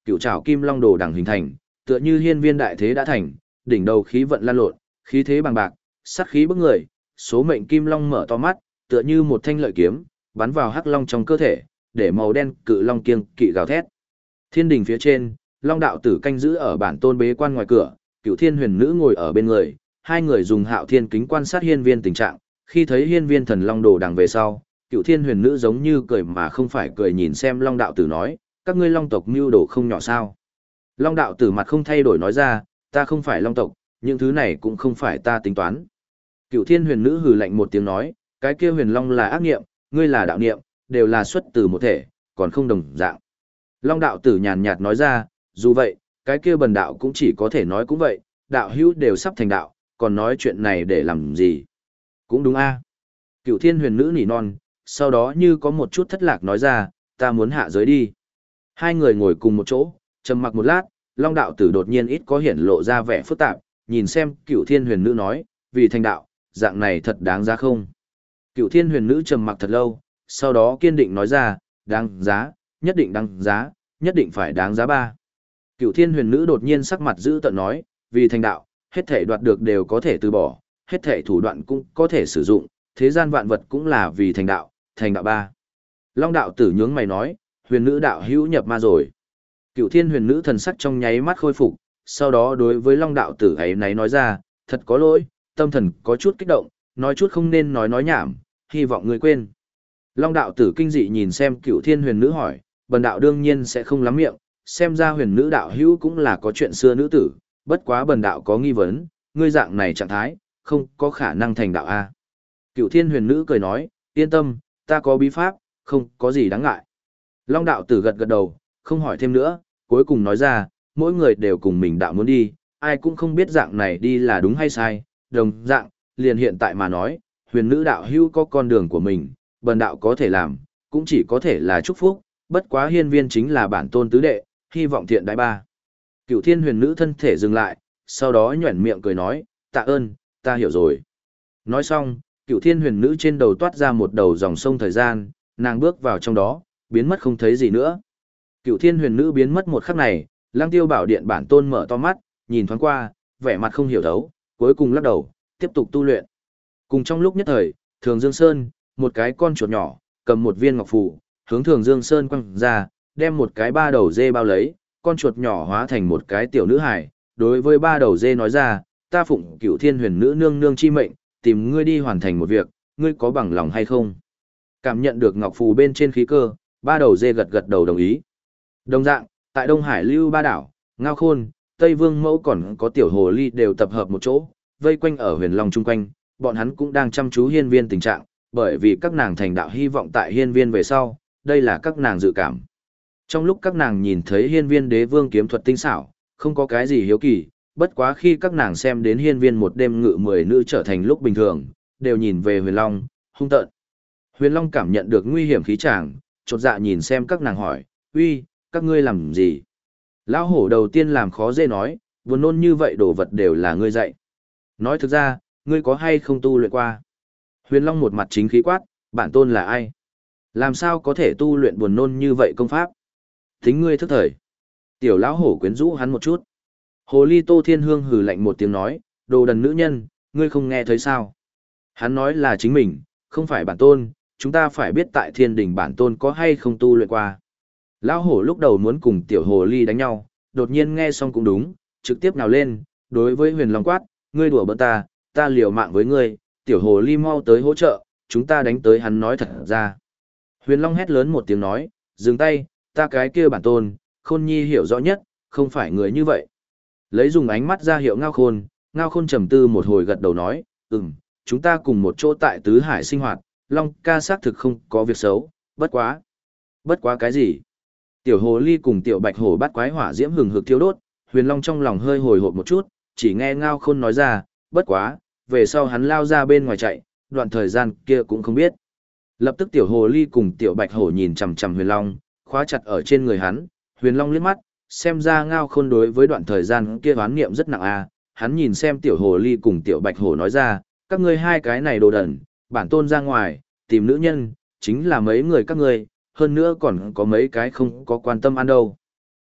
cựu trảo kim long đồ đằng hình thành, tựa như hiên viên đại thế đã thành, đỉnh đầu khí vận lan lộn, khí thế bằng bạc, sát khí bức người, số mệnh kim long mở to mắt, tựa như một thanh lợi kiếm, bắn vào hắc long trong cơ thể, để màu đen cự long kiêng kỵ gào thét. Thiên đình phía trên, long đạo tử canh giữ ở bản tôn bế quan ngoài cửa, cựu thiên huyền nữ ngồi ở bên người, hai người dùng hạo thiên kính quan sát hiên viên tình trạng, khi thấy hiên viên thần long đồ đằng về sau, cựu thiên huyền nữ giống như cười mà không phải cười nhìn xem long đạo tử nói, các ngươi long tộc mưu đồ không nhỏ sao. Long đạo tử mặt không thay đổi nói ra, ta không phải long tộc, những thứ này cũng không phải ta tính toán. Cựu thiên huyền nữ hừ lạnh một tiếng nói, cái kia huyền long là ác niệm, ngươi là đạo niệm, đều là xuất từ một thể, còn không đồng dạng. Long đạo tử nhàn nhạt nói ra, dù vậy, cái kia bần đạo cũng chỉ có thể nói cũng vậy, đạo hữu đều sắp thành đạo, còn nói chuyện này để làm gì. Cũng đúng a. Cựu thiên huyền nữ nỉ non, sau đó như có một chút thất lạc nói ra, ta muốn hạ giới đi. Hai người ngồi cùng một chỗ, trầm mặc một lát, long đạo tử đột nhiên ít có hiển lộ ra vẻ phức tạp, nhìn xem cựu thiên huyền nữ nói, vì thành đạo, dạng này thật đáng giá không? Cựu thiên huyền nữ trầm mặc thật lâu, sau đó kiên định nói ra, đáng giá, nhất định đáng giá, nhất định phải đáng giá ba. Cựu thiên huyền nữ đột nhiên sắc mặt giữ tợn nói, vì thành đạo, hết thể đoạt được đều có thể từ bỏ, hết thể thủ đoạn cũng có thể sử dụng, thế gian vạn vật cũng là vì thành đạo, thành đạo ba. Long đạo tử nhướng mày nói, huyền nữ đạo hữu nhập ma rồi. Cựu thiên huyền nữ thần sắc trong nháy mắt khôi phục, sau đó đối với long đạo tử ấy náy nói ra, thật có lỗi, tâm thần có chút kích động, nói chút không nên nói nói nhảm, hy vọng người quên. Long đạo tử kinh dị nhìn xem cựu thiên huyền nữ hỏi, bần đạo đương nhiên sẽ không lắm miệng, xem ra huyền nữ đạo hữu cũng là có chuyện xưa nữ tử, bất quá bần đạo có nghi vấn, ngươi dạng này trạng thái, không có khả năng thành đạo a. Cựu thiên huyền nữ cười nói, yên tâm, ta có bí pháp, không có gì đáng ngại. Long đạo tử gật gật đầu, không hỏi thêm nữa, cuối cùng nói ra, mỗi người đều cùng mình đạo muốn đi, ai cũng không biết dạng này đi là đúng hay sai, đồng dạng, liền hiện tại mà nói, huyền nữ đạo hữu có con đường của mình, bần đạo có thể làm, cũng chỉ có thể là chúc phúc, bất quá hiên viên chính là bản tôn tứ đệ, hy vọng thiện đại ba. Cựu thiên huyền nữ thân thể dừng lại, sau đó nhuẩn miệng cười nói, tạ ơn, ta hiểu rồi. Nói xong, cựu thiên huyền nữ trên đầu toát ra một đầu dòng sông thời gian, nàng bước vào trong đó, biến mất không thấy gì nữa. Cựu thiên huyền nữ biến mất một khắc này, lang tiêu bảo điện bản tôn mở to mắt, nhìn thoáng qua, vẻ mặt không hiểu thấu, cuối cùng lắc đầu, tiếp tục tu luyện. Cùng trong lúc nhất thời, Thường Dương Sơn, một cái con chuột nhỏ, cầm một viên ngọc phù, hướng Thường Dương Sơn quăng ra, đem một cái ba đầu dê bao lấy, con chuột nhỏ hóa thành một cái tiểu nữ hài, đối với ba đầu dê nói ra, ta phụng Cựu thiên huyền nữ nương nương chi mệnh, tìm ngươi đi hoàn thành một việc, ngươi có bằng lòng hay không? Cảm nhận được ngọc phù bên trên khí cơ, ba đầu dê gật gật đầu đồng ý. Đồng dạng, tại Đông Hải Lưu Ba Đảo, Ngao Khôn, Tây Vương Mẫu còn có tiểu hồ ly đều tập hợp một chỗ, vây quanh ở huyền long chung quanh, bọn hắn cũng đang chăm chú hiên viên tình trạng, bởi vì các nàng thành đạo hy vọng tại hiên viên về sau, đây là các nàng dự cảm. Trong lúc các nàng nhìn thấy hiên viên đế vương kiếm thuật tinh xảo, không có cái gì hiếu kỳ, bất quá khi các nàng xem đến hiên viên một đêm ngự mười nữ trở thành lúc bình thường, đều nhìn về huyền long, hung tợn. Huyền long cảm nhận được nguy hiểm khí tràng, chột dạ nhìn xem các nàng hỏi, uy, các ngươi làm gì? Lão hổ đầu tiên làm khó dễ nói, buồn nôn như vậy đồ vật đều là ngươi dạy. Nói thực ra, ngươi có hay không tu luyện qua? Huyền long một mặt chính khí quát, bản tôn là ai? Làm sao có thể tu luyện buồn nôn như vậy công pháp? Tính ngươi thức thời. Tiểu lão hổ quyến rũ hắn một chút. Hồ ly Tô Thiên Hương hừ lạnh một tiếng nói, đồ đần nữ nhân, ngươi không nghe thấy sao? Hắn nói là chính mình, không phải bản tôn, chúng ta phải biết tại thiên đình bản tôn có hay không tu luyện qua. Lão hổ lúc đầu muốn cùng tiểu hồ ly đánh nhau, đột nhiên nghe xong cũng đúng, trực tiếp nào lên, đối với huyền long quát, ngươi đùa bỡn ta, ta liều mạng với ngươi, tiểu hồ ly mau tới hỗ trợ, chúng ta đánh tới hắn nói thật ra. Huyền long hét lớn một tiếng nói, dừng tay, ta cái kia bản tôn, khôn nhi hiểu rõ nhất, không phải người như vậy. Lấy dùng ánh mắt ra hiệu ngao khôn, ngao khôn trầm tư một hồi gật đầu nói, ừm, chúng ta cùng một chỗ tại tứ hải sinh hoạt, long ca xác thực không có việc xấu, bất quá. Bất quá cái gì? Tiểu hồ ly cùng tiểu bạch hổ bắt quái hỏa diễm hừng hực thiêu đốt, huyền long trong lòng hơi hồi hộp một chút, chỉ nghe ngao khôn nói ra, bất quá, về sau hắn lao ra bên ngoài chạy, đoạn thời gian kia cũng không biết. Lập tức tiểu hồ ly cùng tiểu bạch hổ nhìn chằm chằm huyền long, khóa chặt ở trên người hắn, huyền long liếc mắt, xem ra ngao khôn đối với đoạn thời gian kia oán niệm rất nặng a. Hắn nhìn xem tiểu hồ ly cùng tiểu bạch hổ nói ra, các ngươi hai cái này đồ đần, bản tôn ra ngoài, tìm nữ nhân, chính là mấy người các ngươi, hơn nữa còn có mấy cái không có quan tâm ăn đâu.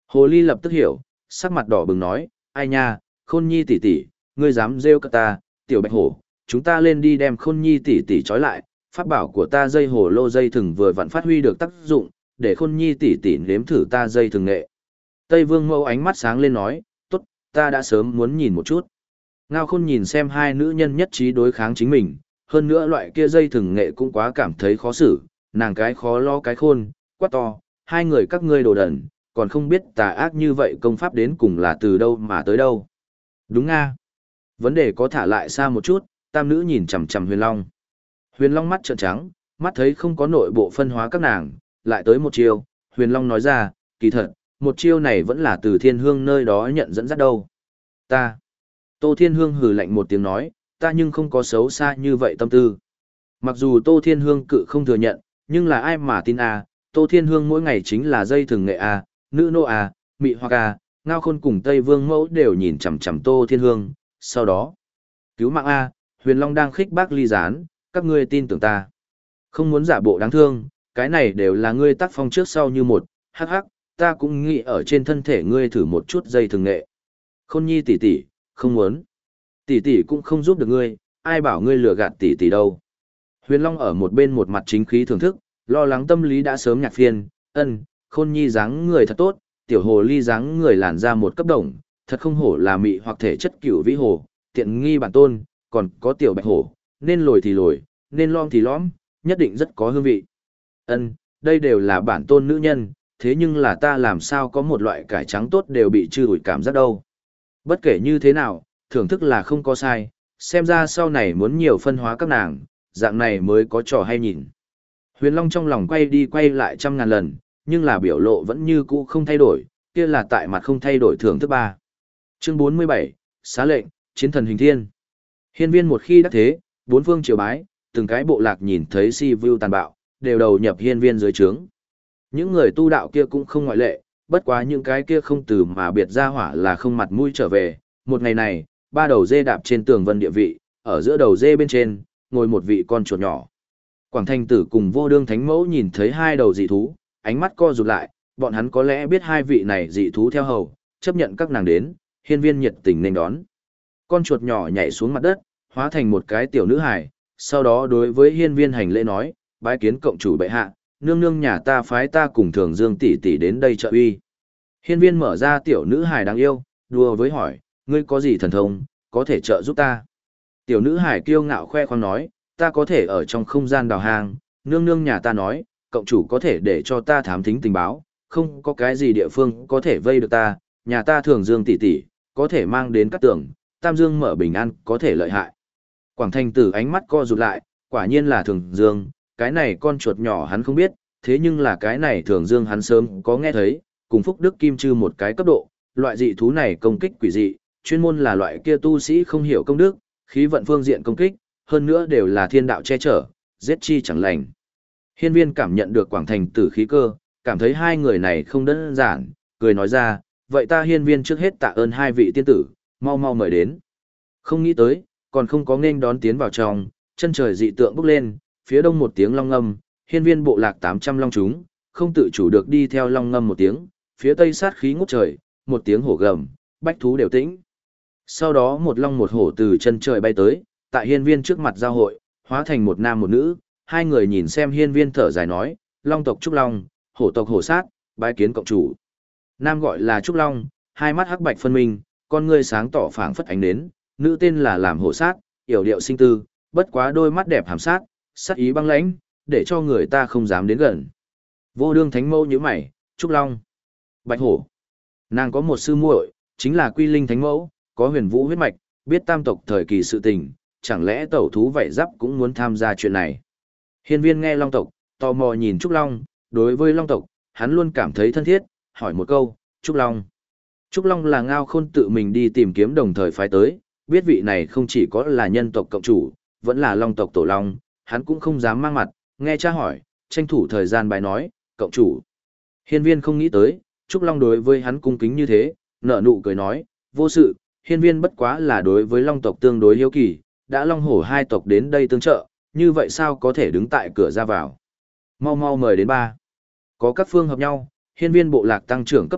Hồ ly lập tức hiểu, sắc mặt đỏ bừng nói, ai nha, khôn nhi tỷ tỷ, ngươi dám rêu cả ta, tiểu bạch hổ, chúng ta lên đi đem khôn nhi tỷ tỷ trói lại, pháp bảo của ta dây hổ lô dây thừng vừa vặn phát huy được tác dụng, để khôn nhi tỷ tỷ nếm thử ta dây thừng nghệ. Tây Vương Mẫu ánh mắt sáng lên nói, tốt, ta đã sớm muốn nhìn một chút. Ngao Khôn nhìn xem hai nữ nhân nhất trí đối kháng chính mình, hơn nữa loại kia dây thừng nghệ cũng quá cảm thấy khó xử, nàng cái khó lo cái khôn, quát to, hai người các ngươi đồ đần, còn không biết tà ác như vậy công pháp đến cùng là từ đâu mà tới đâu. Đúng nga. Vấn đề có thả lại xa một chút, tam nữ nhìn chằm chằm Huyền Long. Huyền Long mắt trợn trắng, mắt thấy không có nội bộ phân hóa các nàng, lại tới một chiêu, Huyền Long nói ra, kỳ thật, một chiêu này vẫn là từ Thiên Hương nơi đó nhận dẫn dắt đâu. Ta. Tô Thiên Hương hừ lạnh một tiếng nói, ta nhưng không có xấu xa như vậy tâm tư. Mặc dù Tô Thiên Hương cự không thừa nhận, nhưng là ai mà tin à, Tô Thiên Hương mỗi ngày chính là dây thừng nghệ à, nữ nô à, mị hoặc à, Ngao Khôn cùng Tây Vương Mẫu đều nhìn chằm chằm Tô Thiên Hương, sau đó. Cứu mạng à, Huyền Long đang khích bác ly gián, các ngươi tin tưởng ta. Không muốn giả bộ đáng thương, cái này đều là ngươi tác phong trước sau như một, hắc hắc, ta cũng nghĩ ở trên thân thể ngươi thử một chút dây thừng nghệ. Khôn nhi tỷ tỷ, không muốn. Tỷ tỷ cũng không giúp được ngươi, ai bảo ngươi lừa gạt tỷ tỷ đâu. Huyền Long ở một bên một mặt chính khí thưởng thức, lo lắng tâm lý đã sớm nhạc phiên, ân, Khôn nhi dáng người thật tốt, tiểu hồ ly dáng người làn ra một cấp đồng, thật không hổ là mị hoặc thể chất cửu vĩ hồ, tiện nghi bản tôn, còn có tiểu bạch hổ, nên lồi thì lồi, nên lom thì lõm, nhất định rất có hương vị. Ân, đây đều là bản tôn nữ nhân, thế nhưng là ta làm sao có một loại cải trắng tốt đều bị chư ủi cảm giác đâu. Bất kể như thế nào, thưởng thức là không có sai, xem ra sau này muốn nhiều phân hóa các nàng, dạng này mới có trò hay nhìn. Huyền Long trong lòng quay đi quay lại trăm ngàn lần, nhưng là biểu lộ vẫn như cũ không thay đổi, kia là tại mặt không thay đổi thưởng thức ba. Chương bốn mươi bảy, xá lệnh, chiến thần hình thiên. Hiên viên một khi đắc thế, bốn phương triều bái, từng cái bộ lạc nhìn thấy si vu tàn bạo, đều đầu nhập hiên viên dưới trướng. Những người tu đạo kia cũng không ngoại lệ, bất quá những cái kia không từ mà biệt ra hỏa là không mặt mũi trở về. Một ngày này, ba đầu dê đạp trên tường vân địa vị, ở giữa đầu dê bên trên, ngồi một vị con chuột nhỏ. Quảng Thanh Tử cùng Vô Đương Thánh Mẫu nhìn thấy hai đầu dị thú, ánh mắt co rụt lại, bọn hắn có lẽ biết hai vị này dị thú theo hầu, chấp nhận các nàng đến, hiên viên nhiệt tình nên đón. Con chuột nhỏ nhảy xuống mặt đất, hóa thành một cái tiểu nữ hài, sau đó đối với hiên viên hành lễ nói, bái kiến cộng chủ bệ hạ, nương nương nhà ta phái ta cùng Thường Dương tỷ tỷ đến đây trợ uy. Hiên viên mở ra tiểu nữ hài đáng yêu, đùa với hỏi, ngươi có gì thần thông, có thể trợ giúp ta. Tiểu nữ hài kiêu ngạo khoe khoang nói, ta có thể ở trong không gian đào hang, nương nương nhà ta nói, cộng chủ có thể để cho ta thám thính tình báo, không có cái gì địa phương có thể vây được ta, nhà ta Thường Dương tỷ tỷ, có thể mang đến các tưởng, Tam Dương mở bình an, có thể lợi hại. Quảng Thanh Tử ánh mắt co rụt lại, quả nhiên là Thường Dương, cái này con chuột nhỏ hắn không biết, thế nhưng là cái này Thường Dương hắn sớm có nghe thấy, cùng Phúc Đức Kim Trư một cái cấp độ, loại dị thú này công kích quỷ dị, chuyên môn là loại kia tu sĩ không hiểu công đức, khí vận phương diện công kích, hơn nữa đều là thiên đạo che chở, giết chi chẳng lành. Hiên viên cảm nhận được Quảng Thành Tử khí cơ, cảm thấy hai người này không đơn giản, cười nói ra, vậy ta hiên viên trước hết tạ ơn hai vị tiên tử, mau mau mời đến. Không nghĩ tới, còn không có nên đón tiến vào trong, chân trời dị tượng bốc lên, phía đông một tiếng long ngâm, hiên viên bộ lạc tám trăm long chúng, không tự chủ được đi theo long ngâm một tiếng, phía tây sát khí ngút trời, một tiếng hổ gầm, bách thú đều tĩnh. Sau đó một long một hổ từ chân trời bay tới, tại hiên viên trước mặt giao hội, hóa thành một nam một nữ, hai người nhìn xem hiên viên thở dài nói, long tộc Trúc Long, hổ tộc hổ sát, bái kiến cộng chủ. Nam gọi là Trúc Long, hai mắt hắc bạch phân minh, con ngươi sáng tỏ phảng phất ánh nến, nữ tên là làm hổ sát, yểu điệu sinh tư, bất quá đôi mắt đẹp hàm sát, sát ý băng lãnh, để cho người ta không dám đến gần. Vô Đương Thánh Mẫu nhíu mày, Trúc Long, Bạch Hổ. Nàng có một sư muội, chính là Quy Linh Thánh Mẫu, có huyền vũ huyết mạch, biết tam tộc thời kỳ sự tình, chẳng lẽ tẩu thú vảy giáp cũng muốn tham gia chuyện này. Hiên viên nghe Long tộc, tò mò nhìn Trúc Long, đối với Long tộc, hắn luôn cảm thấy thân thiết, hỏi một câu, Trúc Long. Trúc Long là Ngao Khôn tự mình đi tìm kiếm đồng thời phái tới, biết vị này không chỉ có là nhân tộc cộng chủ, vẫn là Long tộc tổ Long, hắn cũng không dám mang mặt, nghe cha hỏi, tranh thủ thời gian bài nói, cộng chủ. Hiên viên không nghĩ tới, Trúc Long đối với hắn cung kính như thế, nở nụ cười nói, vô sự, hiên viên bất quá là đối với Long tộc tương đối hiếu kỳ, đã Long hổ hai tộc đến đây tương trợ, như vậy sao có thể đứng tại cửa ra vào. Mau mau mời đến ba. Có các phương hợp nhau, hiên viên bộ lạc tăng trưởng cấp tốc,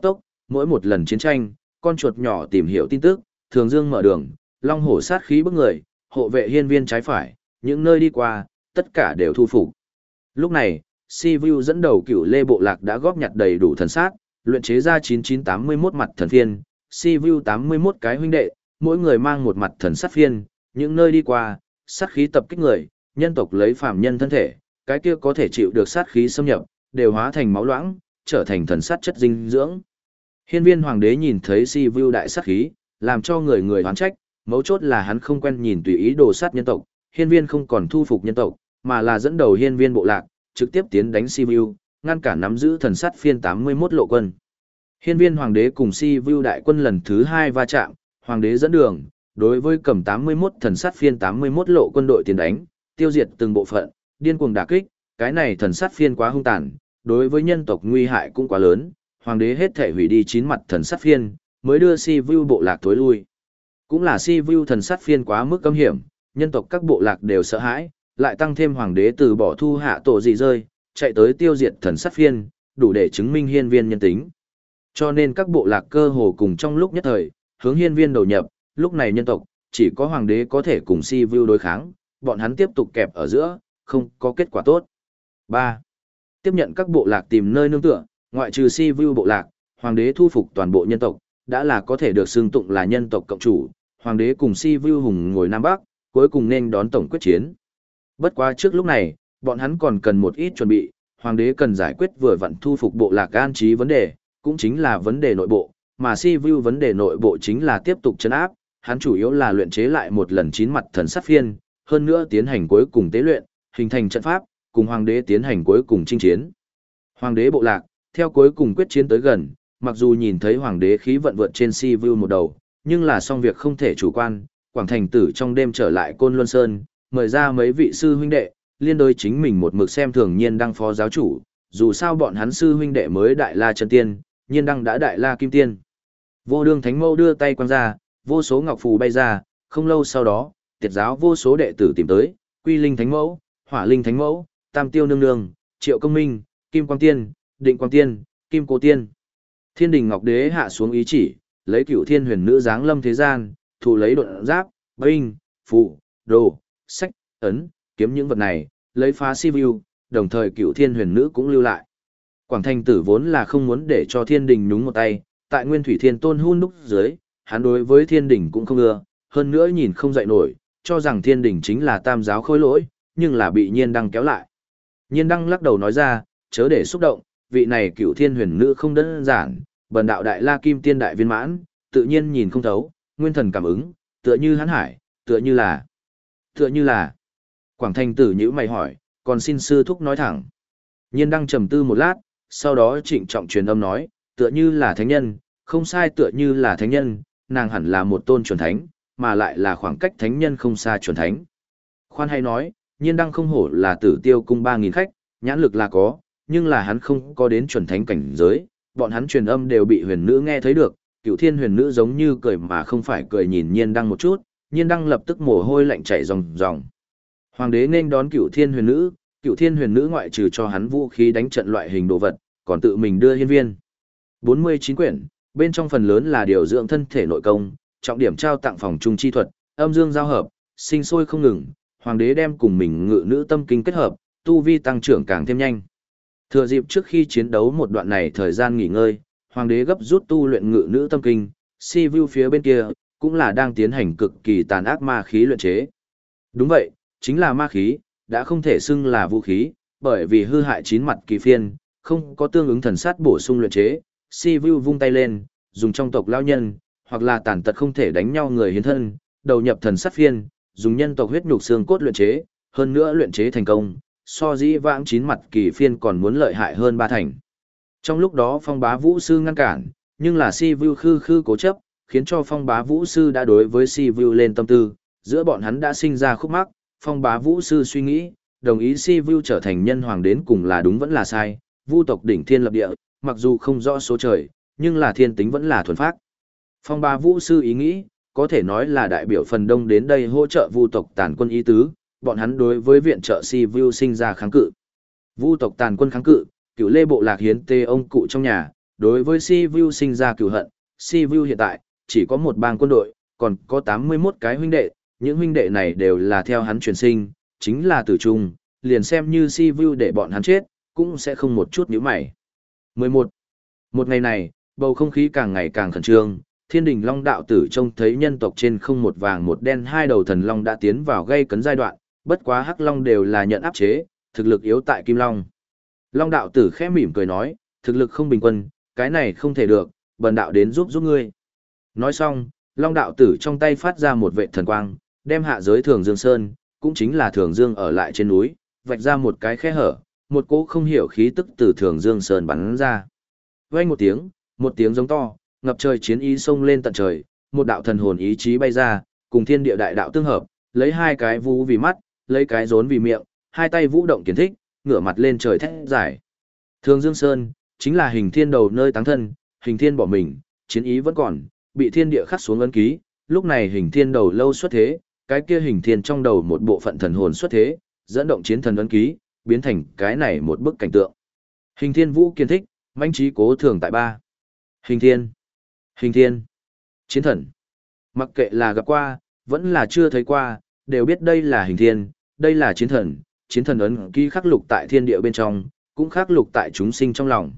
mỗi một lần chiến tranh, con chuột nhỏ tìm hiểu tin tức, thường dương mở đường, long hổ sát khí bức người, hộ vệ hiên viên trái phải, những nơi đi qua, tất cả đều thu phục. Lúc này, Sivu dẫn đầu cựu lê bộ lạc đã góp nhặt đầy đủ thần sát, luyện chế ra chín chín tám mươi mốt mặt thần phiên, Sivu tám mươi mốt cái huynh đệ, mỗi người mang một mặt thần sát phiên, những nơi đi qua, sát khí tập kích người, nhân tộc lấy phàm nhân thân thể, cái kia có thể chịu được sát khí xâm nhập, đều hóa thành máu loãng, trở thành thần sát chất dinh dưỡng. Hiên viên hoàng đế nhìn thấy Sivu đại sát khí, làm cho người người oán trách, mấu chốt là hắn không quen nhìn tùy ý đồ sát nhân tộc, hiên viên không còn thu phục nhân tộc, mà là dẫn đầu hiên viên bộ lạc, trực tiếp tiến đánh Sivu, ngăn cản nắm giữ thần sát phiên tám mươi mốt lộ quân. Hiên viên hoàng đế cùng Sivu đại quân lần thứ hai va chạm, hoàng đế dẫn đường, đối với cầm tám mươi mốt thần sát phiên tám mươi mốt lộ quân đội tiến đánh, tiêu diệt từng bộ phận, điên cuồng đả kích, cái này thần sát phiên quá hung tàn, đối với nhân tộc nguy hại cũng quá lớn, hoàng đế hết thể hủy đi chín mặt thần sát phiên, mới đưa Sivu bộ lạc tối lui. Cũng là Sivu thần sát phiên quá mức cấm hiểm, nhân tộc các bộ lạc đều sợ hãi, lại tăng thêm hoàng đế từ bỏ thu hạ tổ dị rơi, chạy tới tiêu diệt thần sát phiên, đủ để chứng minh hiên viên nhân tính. Cho nên các bộ lạc cơ hồ cùng trong lúc nhất thời, hướng hiên viên đầu nhập, lúc này nhân tộc, chỉ có hoàng đế có thể cùng Sivu đối kháng, bọn hắn tiếp tục kẹp ở giữa, không có kết quả tốt. ba. Tiếp nhận các bộ lạc tìm nơi nương tựa, ngoại trừ Sivu bộ lạc, hoàng đế thu phục toàn bộ nhân tộc, đã là có thể được xưng tụng là nhân tộc cộng chủ, hoàng đế cùng Sivu hùng ngồi Nam Bắc, cuối cùng nên đón tổng quyết chiến. Bất quá trước lúc này, bọn hắn còn cần một ít chuẩn bị, hoàng đế cần giải quyết vừa vặn thu phục bộ lạc an trí vấn đề, cũng chính là vấn đề nội bộ, mà Sivu vấn đề nội bộ chính là tiếp tục trấn áp, hắn chủ yếu là luyện chế lại một lần chín mặt thần sát phiên, hơn nữa tiến hành cuối cùng tế luyện, hình thành trận pháp, cùng hoàng đế tiến hành cuối cùng chinh chiến. Hoàng đế bộ lạc, theo cuối cùng quyết chiến tới gần, mặc dù nhìn thấy hoàng đế khí vận vượt trên Sivu một đầu, nhưng là xong việc không thể chủ quan, Quảng Thành Tử trong đêm trở lại Côn Luân Sơn, mời ra mấy vị sư huynh đệ, liên đối chính mình một mực xem thường Nhiên Đăng phó giáo chủ, dù sao bọn hắn sư huynh đệ mới đại la chân tiên, Nhiên Đăng đã đại la kim tiên. Vô Đương Thánh Mâu đưa tay quăng ra, vô số ngọc phù bay ra, không lâu sau đó, tiệt giáo vô số đệ tử tìm tới, Quy Linh Thánh Mẫu, Hỏa Linh Thánh Mẫu, Tam Tiêu Nương Nương, Triệu Công Minh, Kim Quang Tiên, Định Quang Tiên, Kim Cô Tiên. Thiên Đình Ngọc Đế hạ xuống ý chỉ, lấy Cửu Thiên Huyền Nữ giáng lâm thế gian, thụ lấy độn giáp, binh, phù, đồ, sách, ấn, kiếm những vật này, lấy phá Sivu, đồng thời Cửu Thiên Huyền Nữ cũng lưu lại. Quảng Thành Tử vốn là không muốn để cho Thiên Đình nhúng một tay, tại Nguyên Thủy Thiên Tôn hun đúc dưới, hắn đối với Thiên Đình cũng không ưa, hơn nữa nhìn không dậy nổi, cho rằng Thiên Đình chính là tam giáo khôi lỗi, nhưng là bị Nhiên Đăng kéo lại. Nhiên Đăng lắc đầu nói ra, chớ để xúc động, vị này Cửu Thiên Huyền Nữ không đơn giản, bần đạo đại la kim tiên đại viên mãn, tự nhiên nhìn không thấu, nguyên thần cảm ứng, tựa như hắn hải, tựa như là, tựa như là. Quảng Thành Tử nhíu mày hỏi, còn xin sư thúc nói thẳng. Nhiên Đăng trầm tư một lát, sau đó trịnh trọng truyền âm nói, tựa như là thánh nhân, không sai, tựa như là thánh nhân, nàng hẳn là một tôn chuẩn thánh, mà lại là khoảng cách thánh nhân không xa chuẩn thánh. Khoan hay nói, Nhiên Đăng không hổ là Tử Tiêu cung ba nghìn khách, nhãn lực là có, nhưng là hắn không có đến chuẩn thánh cảnh giới, bọn hắn truyền âm đều bị huyền nữ nghe thấy được, Cửu Thiên Huyền Nữ giống như cười mà không phải cười nhìn Nhiên Đăng một chút, Nhiên Đăng lập tức mồ hôi lạnh chảy ròng ròng. Hoàng đế nên đón Cửu Thiên Huyền Nữ, Cửu Thiên Huyền Nữ ngoại trừ cho hắn vũ khí đánh trận loại hình đồ vật, còn tự mình đưa hiên viên. bốn mươi chín quyển, bên trong phần lớn là điều dưỡng thân thể nội công, trọng điểm trao tặng phòng trung chi thuật, âm dương giao hợp, sinh sôi không ngừng, hoàng đế đem cùng mình ngự nữ tâm kinh kết hợp, tu vi tăng trưởng càng thêm nhanh. Thừa dịp trước khi chiến đấu một đoạn này thời gian nghỉ ngơi, hoàng đế gấp rút tu luyện ngự nữ tâm kinh, Sivu phía bên kia cũng là đang tiến hành cực kỳ tàn ác ma khí luyện chế. Đúng vậy, chính là ma khí, đã không thể xưng là vũ khí, bởi vì hư hại chín mặt kỳ phiên, không có tương ứng thần sát bổ sung luyện chế. Sivu vung tay lên, dùng trong tộc lao nhân, hoặc là tàn tật không thể đánh nhau người hiến thân, đầu nhập thần sát phiên, dùng nhân tộc huyết nhục xương cốt luyện chế, hơn nữa luyện chế thành công, so dĩ vãng chín mặt kỳ phiên còn muốn lợi hại hơn ba thành. Trong lúc đó Phong Bá Vũ Sư ngăn cản, nhưng là Sivu khư khư cố chấp, khiến cho Phong Bá Vũ Sư đã đối với Sivu lên tâm tư, giữa bọn hắn đã sinh ra khúc mắc. Phong Bá Vũ Sư suy nghĩ, đồng ý Sivu trở thành nhân hoàng đến cùng là đúng vẫn là sai, vu tộc đỉnh thiên lập địa, mặc dù không rõ số trời, nhưng là thiên tính vẫn là thuần phác. Phong Bá Vũ Sư ý nghĩ, có thể nói là đại biểu phần đông đến đây hỗ trợ vu tộc tàn quân ý tứ, bọn hắn đối với viện trợ Sivu sinh ra kháng cự. Vu tộc tàn quân kháng cự, Cửu Lê bộ lạc hiến tê ông cụ trong nhà, đối với Sivu sinh ra cừu hận. Sivu hiện tại chỉ có một bang quân đội, còn có tám mươi mốt cái huynh đệ, những huynh đệ này đều là theo hắn truyền sinh, chính là tử trung, liền xem như Sivu để bọn hắn chết, cũng sẽ không một chút nhíu mày. mười một. Một ngày này, bầu không khí càng ngày càng khẩn trương, Thiên Đình Long đạo tử trông thấy nhân tộc trên không một vàng một đen hai đầu thần long đã tiến vào gây cấn giai đoạn, bất quá Hắc Long đều là nhận áp chế, thực lực yếu tại Kim Long. Long đạo tử khẽ mỉm cười nói, thực lực không bình quân, cái này không thể được, bần đạo đến giúp giúp ngươi. Nói xong, Long đạo tử trong tay phát ra một vệ thần quang, đem hạ giới Thường Dương Sơn, cũng chính là Thường Dương ở lại trên núi, vạch ra một cái khe hở, một cỗ không hiểu khí tức từ Thường Dương Sơn bắn ra. Vang một tiếng, một tiếng giống to, ngập trời chiến ý xông lên tận trời, một đạo thần hồn ý chí bay ra, cùng thiên địa đại đạo tương hợp, lấy hai cái vũ vì mắt, lấy cái rốn vì miệng, hai tay vũ động kiến thích, ngửa mặt lên trời thét giải. Thường Dương Sơn chính là hình thiên đầu nơi táng thân, hình thiên bỏ mình, chiến ý vẫn còn, bị thiên địa khắc xuống ấn ký, lúc này hình thiên đầu lâu xuất thế, cái kia hình thiên trong đầu một bộ phận thần hồn xuất thế, dẫn động chiến thần ấn ký, biến thành cái này một bức cảnh tượng. Hình thiên vũ kiến thích, mãnh trí cố thường tại ba. Hình thiên, hình thiên, chiến thần. Mặc kệ là gặp qua, vẫn là chưa thấy qua, đều biết đây là hình thiên, đây là chiến thần, chiến thần ấn ký khắc lục tại thiên địa bên trong, cũng khắc lục tại chúng sinh trong lòng.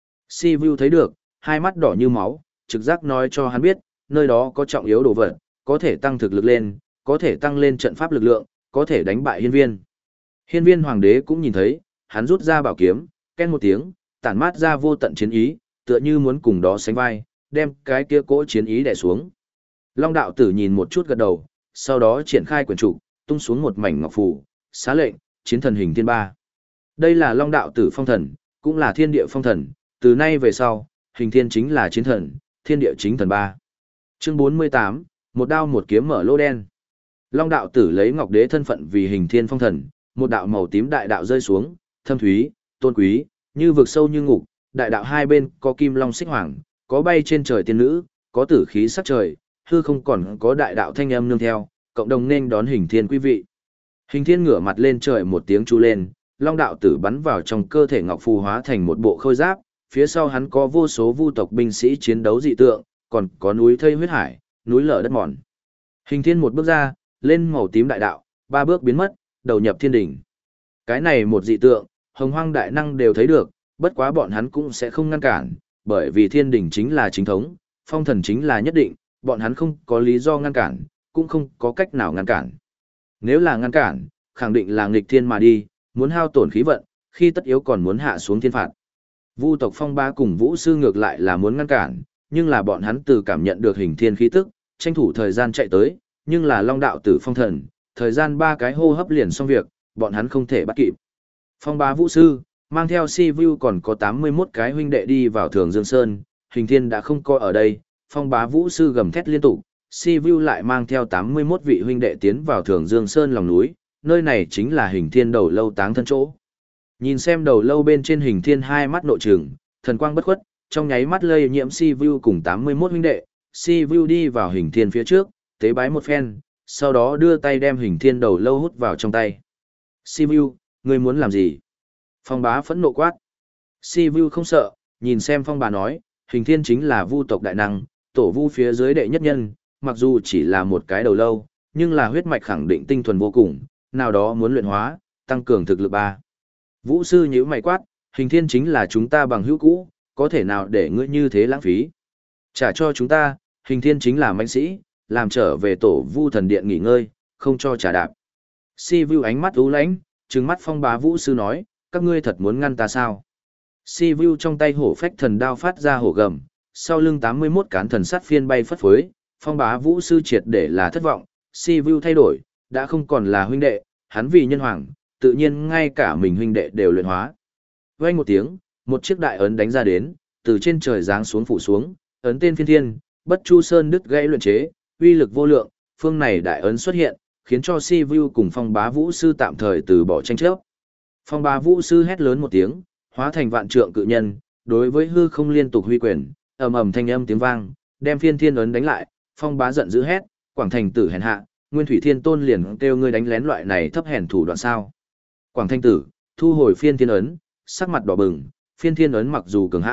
Si Vu thấy được, hai mắt đỏ như máu, trực giác nói cho hắn biết, nơi đó có trọng yếu đồ vật, có thể tăng thực lực lên, có thể tăng lên trận pháp lực lượng, có thể đánh bại hiên viên. Hiên viên hoàng đế cũng nhìn thấy, hắn rút ra bảo kiếm, ken một tiếng, tản mát ra vô tận chiến ý, tựa như muốn cùng đó sánh vai, đem cái kia cỗ chiến ý đè xuống. Long đạo tử nhìn một chút gật đầu, sau đó triển khai quyển trục, tung xuống một mảnh ngọc phù, xá lệnh, chiến thần hình thiên ba. Đây là Long đạo tử phong thần, cũng là thiên địa phong thần, từ nay về sau, hình thiên chính là chiến thần, thiên địa chính thần ba. Chương bốn mươi tám, một đao một kiếm mở lỗ đen. Long đạo tử lấy ngọc đế thân phận vì hình thiên phong thần, một đạo màu tím đại đạo rơi xuống, thâm thúy, tôn quý, như vực sâu như ngục, đại đạo hai bên có kim long xích hoàng, có bay trên trời tiên nữ, có tử khí sắc trời, hư không còn có đại đạo thanh âm nương theo, cộng đồng nên đón hình thiên quý vị. Hình thiên ngửa mặt lên trời một tiếng chu lên, long đạo tử bắn vào trong cơ thể ngọc phù hóa thành một bộ khôi giáp, phía sau hắn có vô số vu tộc binh sĩ chiến đấu dị tượng, còn có núi thây huyết hải, núi lở đất mòn. Hình thiên một bước ra, lên màu tím đại đạo, ba bước biến mất, đầu nhập thiên đỉnh. Cái này một dị tượng, hồng hoang đại năng đều thấy được, bất quá bọn hắn cũng sẽ không ngăn cản, bởi vì thiên đỉnh chính là chính thống, phong thần chính là nhất định, bọn hắn không có lý do ngăn cản, cũng không có cách nào ngăn cản. Nếu là ngăn cản, khẳng định là nghịch thiên mà đi, muốn hao tổn khí vận, khi tất yếu còn muốn hạ xuống thiên phạt. Vu tộc Phong Ba cùng Vũ Sư ngược lại là muốn ngăn cản, nhưng là bọn hắn từ cảm nhận được hình thiên khí tức, tranh thủ thời gian chạy tới, nhưng là Long đạo tử phong thần, thời gian ba cái hô hấp liền xong việc, bọn hắn không thể bắt kịp. Phong Ba Vũ Sư, mang theo Si Vu còn có tám mươi mốt cái huynh đệ đi vào Thường Dương Sơn, hình thiên đã không coi ở đây, Phong Bá Vũ Sư gầm thét liên tục, Si Vu lại mang theo tám mươi mốt vị huynh đệ tiến vào Thường Dương Sơn lòng núi, nơi này chính là hình thiên đầu lâu táng thân chỗ. Nhìn xem đầu lâu bên trên hình thiên hai mắt nội trừng, thần quang bất khuất, trong nháy mắt lây nhiễm Si Vu cùng tám mươi mốt huynh đệ, Si Vu đi vào hình thiên phía trước, tế bái một phen, sau đó đưa tay đem hình thiên đầu lâu hút vào trong tay. Si Vu, ngươi muốn làm gì? Phong Bá phẫn nộ quát. Si Vu không sợ, nhìn xem Phong Bá nói, hình thiên chính là vu tộc đại năng, tổ vu phía dưới đệ nhất nhân, mặc dù chỉ là một cái đầu lâu, nhưng là huyết mạch khẳng định tinh thuần vô cùng, nào đó muốn luyện hóa, tăng cường thực lực ba. Vũ sư nhíu mày quát, hình thiên chính là chúng ta bằng hữu cũ, có thể nào để ngươi như thế lãng phí? Trả cho chúng ta, hình thiên chính là mãnh sĩ, làm trở về tổ vu thần điện nghỉ ngơi, không cho trả đạp. Si Vu ánh mắt u lãnh, trừng mắt Phong Bá Vũ sư nói, các ngươi thật muốn ngăn ta sao? Si Vu trong tay hổ phách thần đao phát ra hổ gầm, sau lưng tám mươi mốt cán thần sát phiên bay phất phới, Phong Bá Vũ sư triệt để là thất vọng, Si Vu thay đổi, đã không còn là huynh đệ, hắn vì nhân hoàng, tự nhiên ngay cả mình huynh đệ đều luyện hóa. Vang một tiếng, một chiếc đại ấn đánh ra đến, từ trên trời giáng xuống phủ xuống, ấn tên phiên thiên, Bất Chu Sơn đứt gãy luyện chế, uy lực vô lượng, phương này đại ấn xuất hiện, khiến cho Si Vu cùng Phong Bá Vũ sư tạm thời từ bỏ tranh chấp. Phong Bá Vũ sư hét lớn một tiếng, hóa thành vạn trượng cự nhân, đối với hư không liên tục huy quyền, ầm ầm thanh âm tiếng vang, đem phiên thiên ấn đánh lại. Phong Bá giận dữ hét, Quảng Thành tử hèn hạ, Nguyên Thủy Thiên Tôn liền kêu ngươi đánh lén loại này thấp hèn thủ đoạn sao? Quảng Thành tử thu hồi phiên thiên ấn, sắc mặt đỏ bừng, phiên thiên ấn mặc dù cường hãn,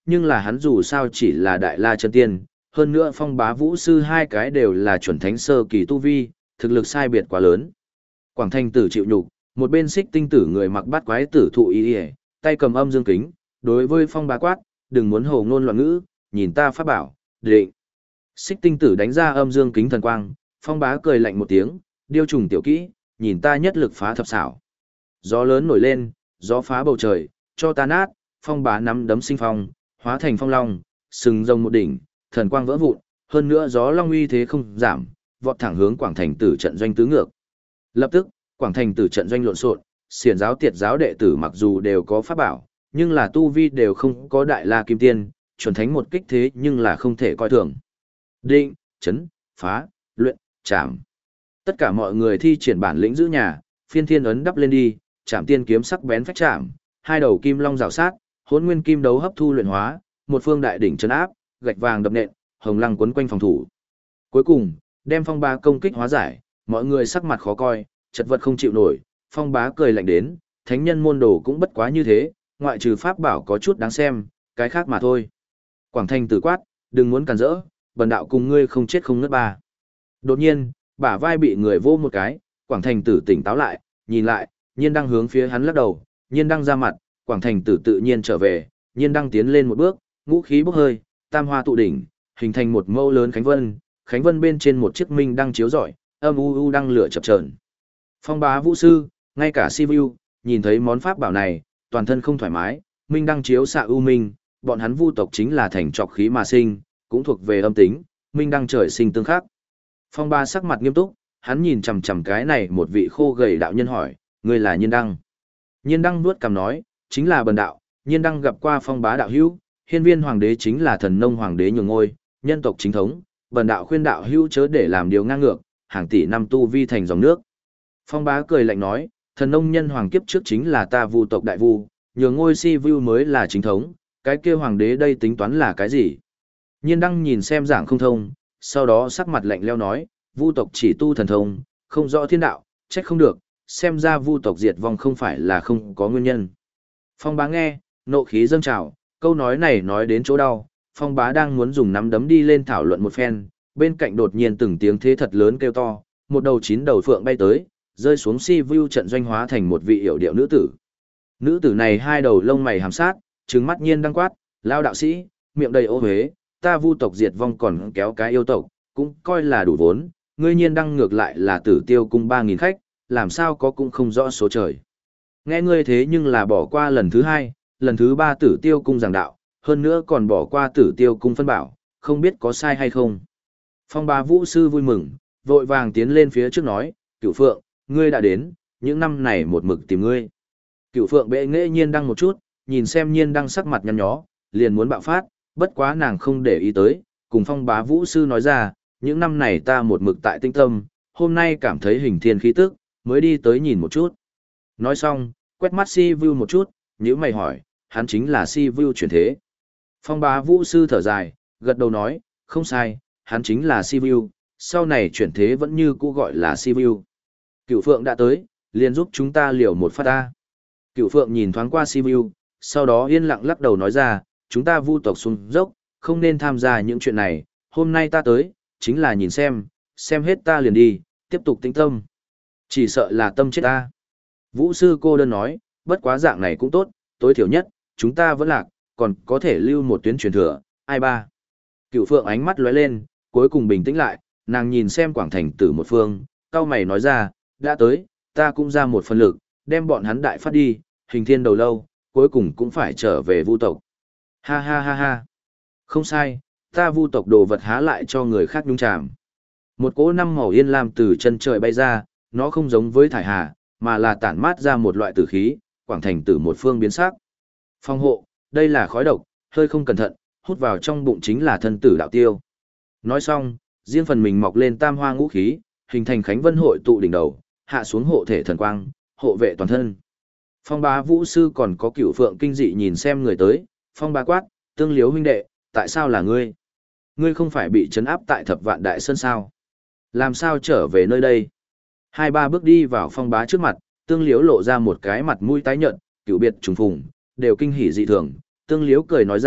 nhưng là hắn dù sao chỉ là đại la chân tiên, hơn nữa phong bá vũ sư hai cái đều là chuẩn thánh sơ kỳ tu vi, thực lực sai biệt quá lớn. Quảng Thành tử chịu nhục, một bên xích tinh tử người mặc bát quái tử thụ y y, tay cầm âm dương kính, đối với phong bá quát, đừng muốn hồ ngôn loạn ngữ, nhìn ta pháp bảo, định. Xích tinh tử đánh ra âm dương kính thần quang, phong bá cười lạnh một tiếng, điêu trùng tiểu kỹ, nhìn ta nhất lực phá thập xảo. Gió lớn nổi lên, gió phá bầu trời, cho ta nát, phong bá nắm đấm sinh phong, hóa thành phong long, sừng rồng một đỉnh, thần quang vỡ vụn, hơn nữa gió long uy thế không giảm, vọt thẳng hướng Quảng Thành tử trận doanh tứ ngược. Lập tức, Quảng Thành tử trận doanh lộn xộn, xiển giáo tiệt giáo đệ tử mặc dù đều có pháp bảo, nhưng là tu vi đều không có đại la kim tiên, chuẩn thánh một kích thế nhưng là không thể coi thường. Định, chấn, phá, luyện, chạm. Tất cả mọi người thi triển bản lĩnh giữ nhà, phiên thiên ấn đắp lên đi, chạm tiên kiếm sắc bén phách chạm, hai đầu kim long rào sát, hỗn nguyên kim đấu hấp thu luyện hóa, một phương đại đỉnh chấn áp, gạch vàng đập nện, hồng lăng quấn quanh phòng thủ. Cuối cùng, đem phong bá công kích hóa giải, mọi người sắc mặt khó coi, chật vật không chịu nổi, phong bá cười lạnh đến, thánh nhân môn đồ cũng bất quá như thế, ngoại trừ pháp bảo có chút đáng xem, cái khác mà thôi. Quảng Thành tử quát, đừng muốn cản rỡ, bần đạo cùng ngươi không chết không ngất ba. Đột nhiên, bả vai bị người vô một cái, Quảng Thành tử tỉnh táo lại, nhìn lại, nhiên đang hướng phía hắn lắc đầu, nhiên đang ra mặt, Quảng Thành tử tự nhiên trở về, nhiên đang tiến lên một bước, ngũ khí bốc hơi, tam hoa tụ đỉnh, hình thành một mâu lớn khánh vân, khánh vân bên trên một chiếc minh đang chiếu rọi, âm u u đang lửa chập chờn. Phong bá vũ sư, ngay cả Sivu, nhìn thấy món pháp bảo này, toàn thân không thoải mái, minh đang chiếu xạ u minh, bọn hắn vu tộc chính là thành trọc khí mà sinh, cũng thuộc về âm tính, minh đang trời sinh tương khắc. Phong bá sắc mặt nghiêm túc, hắn nhìn chằm chằm cái này một vị khô gầy đạo nhân hỏi, ngươi là Nhiên Đăng? Nhiên Đăng nuốt cằm nói, chính là bần đạo, Nhiên Đăng gặp qua phong bá đạo hữu, hiên viên hoàng đế chính là thần nông hoàng đế nhường ngôi, nhân tộc chính thống, bần đạo khuyên đạo hữu chớ để làm điều ngang ngược, hàng tỷ năm tu vi thành dòng nước. Phong bá cười lạnh nói, thần nông nhân hoàng kiếp trước chính là ta vu tộc đại vu, nhường ngôi si vu mới là chính thống, cái kia hoàng đế đây tính toán là cái gì? Nhiên Đăng nhìn xem giảng không thông, sau đó sắc mặt lạnh leo nói, vu tộc chỉ tu thần thông, không rõ thiên đạo, trách không được, xem ra vu tộc diệt vong không phải là không có nguyên nhân. Phong bá nghe, nộ khí dâng trào, câu nói này nói đến chỗ đau, phong bá đang muốn dùng nắm đấm đi lên thảo luận một phen, bên cạnh đột nhiên từng tiếng thế thật lớn kêu to, một đầu chín đầu phượng bay tới, rơi xuống si vu trận doanh hóa thành một vị hiểu điệu nữ tử. Nữ tử này hai đầu lông mày hàm sát, trừng mắt Nhiên Đăng quát, lao đạo sĩ, miệng đầy ô huế, ta vu tộc diệt vong còn kéo cái yêu tộc, cũng coi là đủ vốn, ngươi Nhiên Đăng ngược lại là tử tiêu cung ba nghìn khách, làm sao có cũng không rõ số trời. Nghe ngươi thế nhưng là bỏ qua lần thứ hai, lần thứ ba tử tiêu cung giảng đạo, hơn nữa còn bỏ qua tử tiêu cung phân bảo, không biết có sai hay không. Phong bá vũ sư vui mừng, vội vàng tiến lên phía trước nói, Cửu Phượng, ngươi đã đến, những năm này một mực tìm ngươi. Cửu Phượng bệ nghệ Nhiên Đăng một chút, nhìn xem Nhiên Đăng sắc mặt nhăn nhó, liền muốn bạo phát, bất quá nàng không để ý tới, cùng phong bá vũ sư nói ra, những năm này ta một mực tại tinh tâm, hôm nay cảm thấy hình thiên khí tức, mới đi tới nhìn một chút. Nói xong, quét mắt si vu một chút, nhíu mày hỏi, hắn chính là si vu chuyển thế. Phong bá vũ sư thở dài, gật đầu nói, không sai, hắn chính là si vu, sau này chuyển thế vẫn như cũ gọi là si vu. Cửu Phượng đã tới, liền giúp chúng ta liều một phát ta. Cửu Phượng nhìn thoáng qua si vu, sau đó yên lặng lắc đầu nói ra, chúng ta vu tộc xuống dốc, không nên tham gia những chuyện này, hôm nay ta tới, chính là nhìn xem, xem hết ta liền đi, tiếp tục tĩnh tâm. Chỉ sợ là tâm chết ta. Vũ sư cô đơn nói, bất quá dạng này cũng tốt, tối thiểu nhất, chúng ta vẫn lạc, còn có thể lưu một tuyến truyền thừa, ai ba. Cửu Phượng ánh mắt lóe lên, cuối cùng bình tĩnh lại, nàng nhìn xem Quảng Thành tử một phương, cao mày nói ra, đã tới, ta cũng ra một phần lực, đem bọn hắn đại phát đi, hình thiên đầu lâu, cuối cùng cũng phải trở về vu tộc. Ha ha ha ha. Không sai, ta vu tộc đồ vật há lại cho người khác nhung chàm. Một cỗ năm màu yên lam từ chân trời bay ra, nó không giống với thải hà, mà là tản mát ra một loại tử khí, Quảng Thành tử một phương biến sắc. Phong hộ, đây là khói độc, hơi không cẩn thận, hút vào trong bụng chính là thân tử đạo tiêu. Nói xong, riêng phần mình mọc lên tam hoa ngũ khí, hình thành khánh vân hội tụ đỉnh đầu, hạ xuống hộ thể thần quang, hộ vệ toàn thân. Phong bá vũ sư còn có Cửu Phượng kinh dị nhìn xem người tới, phong bá quát, Tương Liếu huynh đệ, tại sao là ngươi? Ngươi không phải bị trấn áp tại Thập Vạn Đại Sơn sao? Làm sao trở về nơi đây? Hai ba bước đi vào phong bá trước mặt, Tương Liếu lộ ra một cái mặt mũi tái nhợt, cửu biệt trùng phùng, đều kinh hỉ dị thường. Tương Liếu cười nói ra,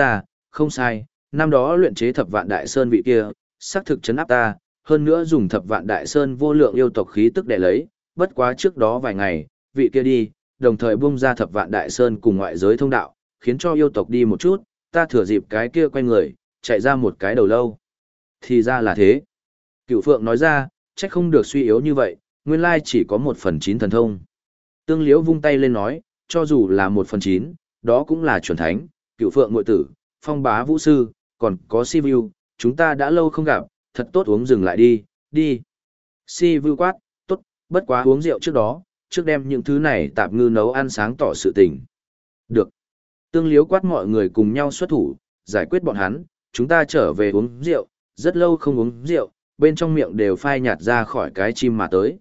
không sai, năm đó luyện chế thập vạn đại sơn vị kia, xác thực chấn áp ta, hơn nữa dùng thập vạn đại sơn vô lượng yêu tộc khí tức để lấy, bất quá trước đó vài ngày, vị kia đi, đồng thời bung ra thập vạn đại sơn cùng ngoại giới thông đạo, khiến cho yêu tộc đi một chút, ta thừa dịp cái kia quay người, chạy ra một cái đầu lâu. Thì ra là thế. Cửu Phượng nói ra, trách không được suy yếu như vậy, nguyên lai chỉ có một phần chín thần thông. Tương Liễu vung tay lên nói, cho dù là một phần chín, đó cũng là chuẩn thánh, Cửu Phượng muội tử, Phong Bá vũ sư, còn có Si Vu, chúng ta đã lâu không gặp, thật tốt uống dừng lại đi, đi. Si Vu quát, tốt, bất quá uống rượu trước đó, trước đem những thứ này tạp ngư nấu ăn sáng tỏ sự tình. Được. Tương Liễu quát mọi người cùng nhau xuất thủ, giải quyết bọn hắn, chúng ta trở về uống rượu, rất lâu không uống rượu, bên trong miệng đều phai nhạt ra khỏi cái chim mà tới.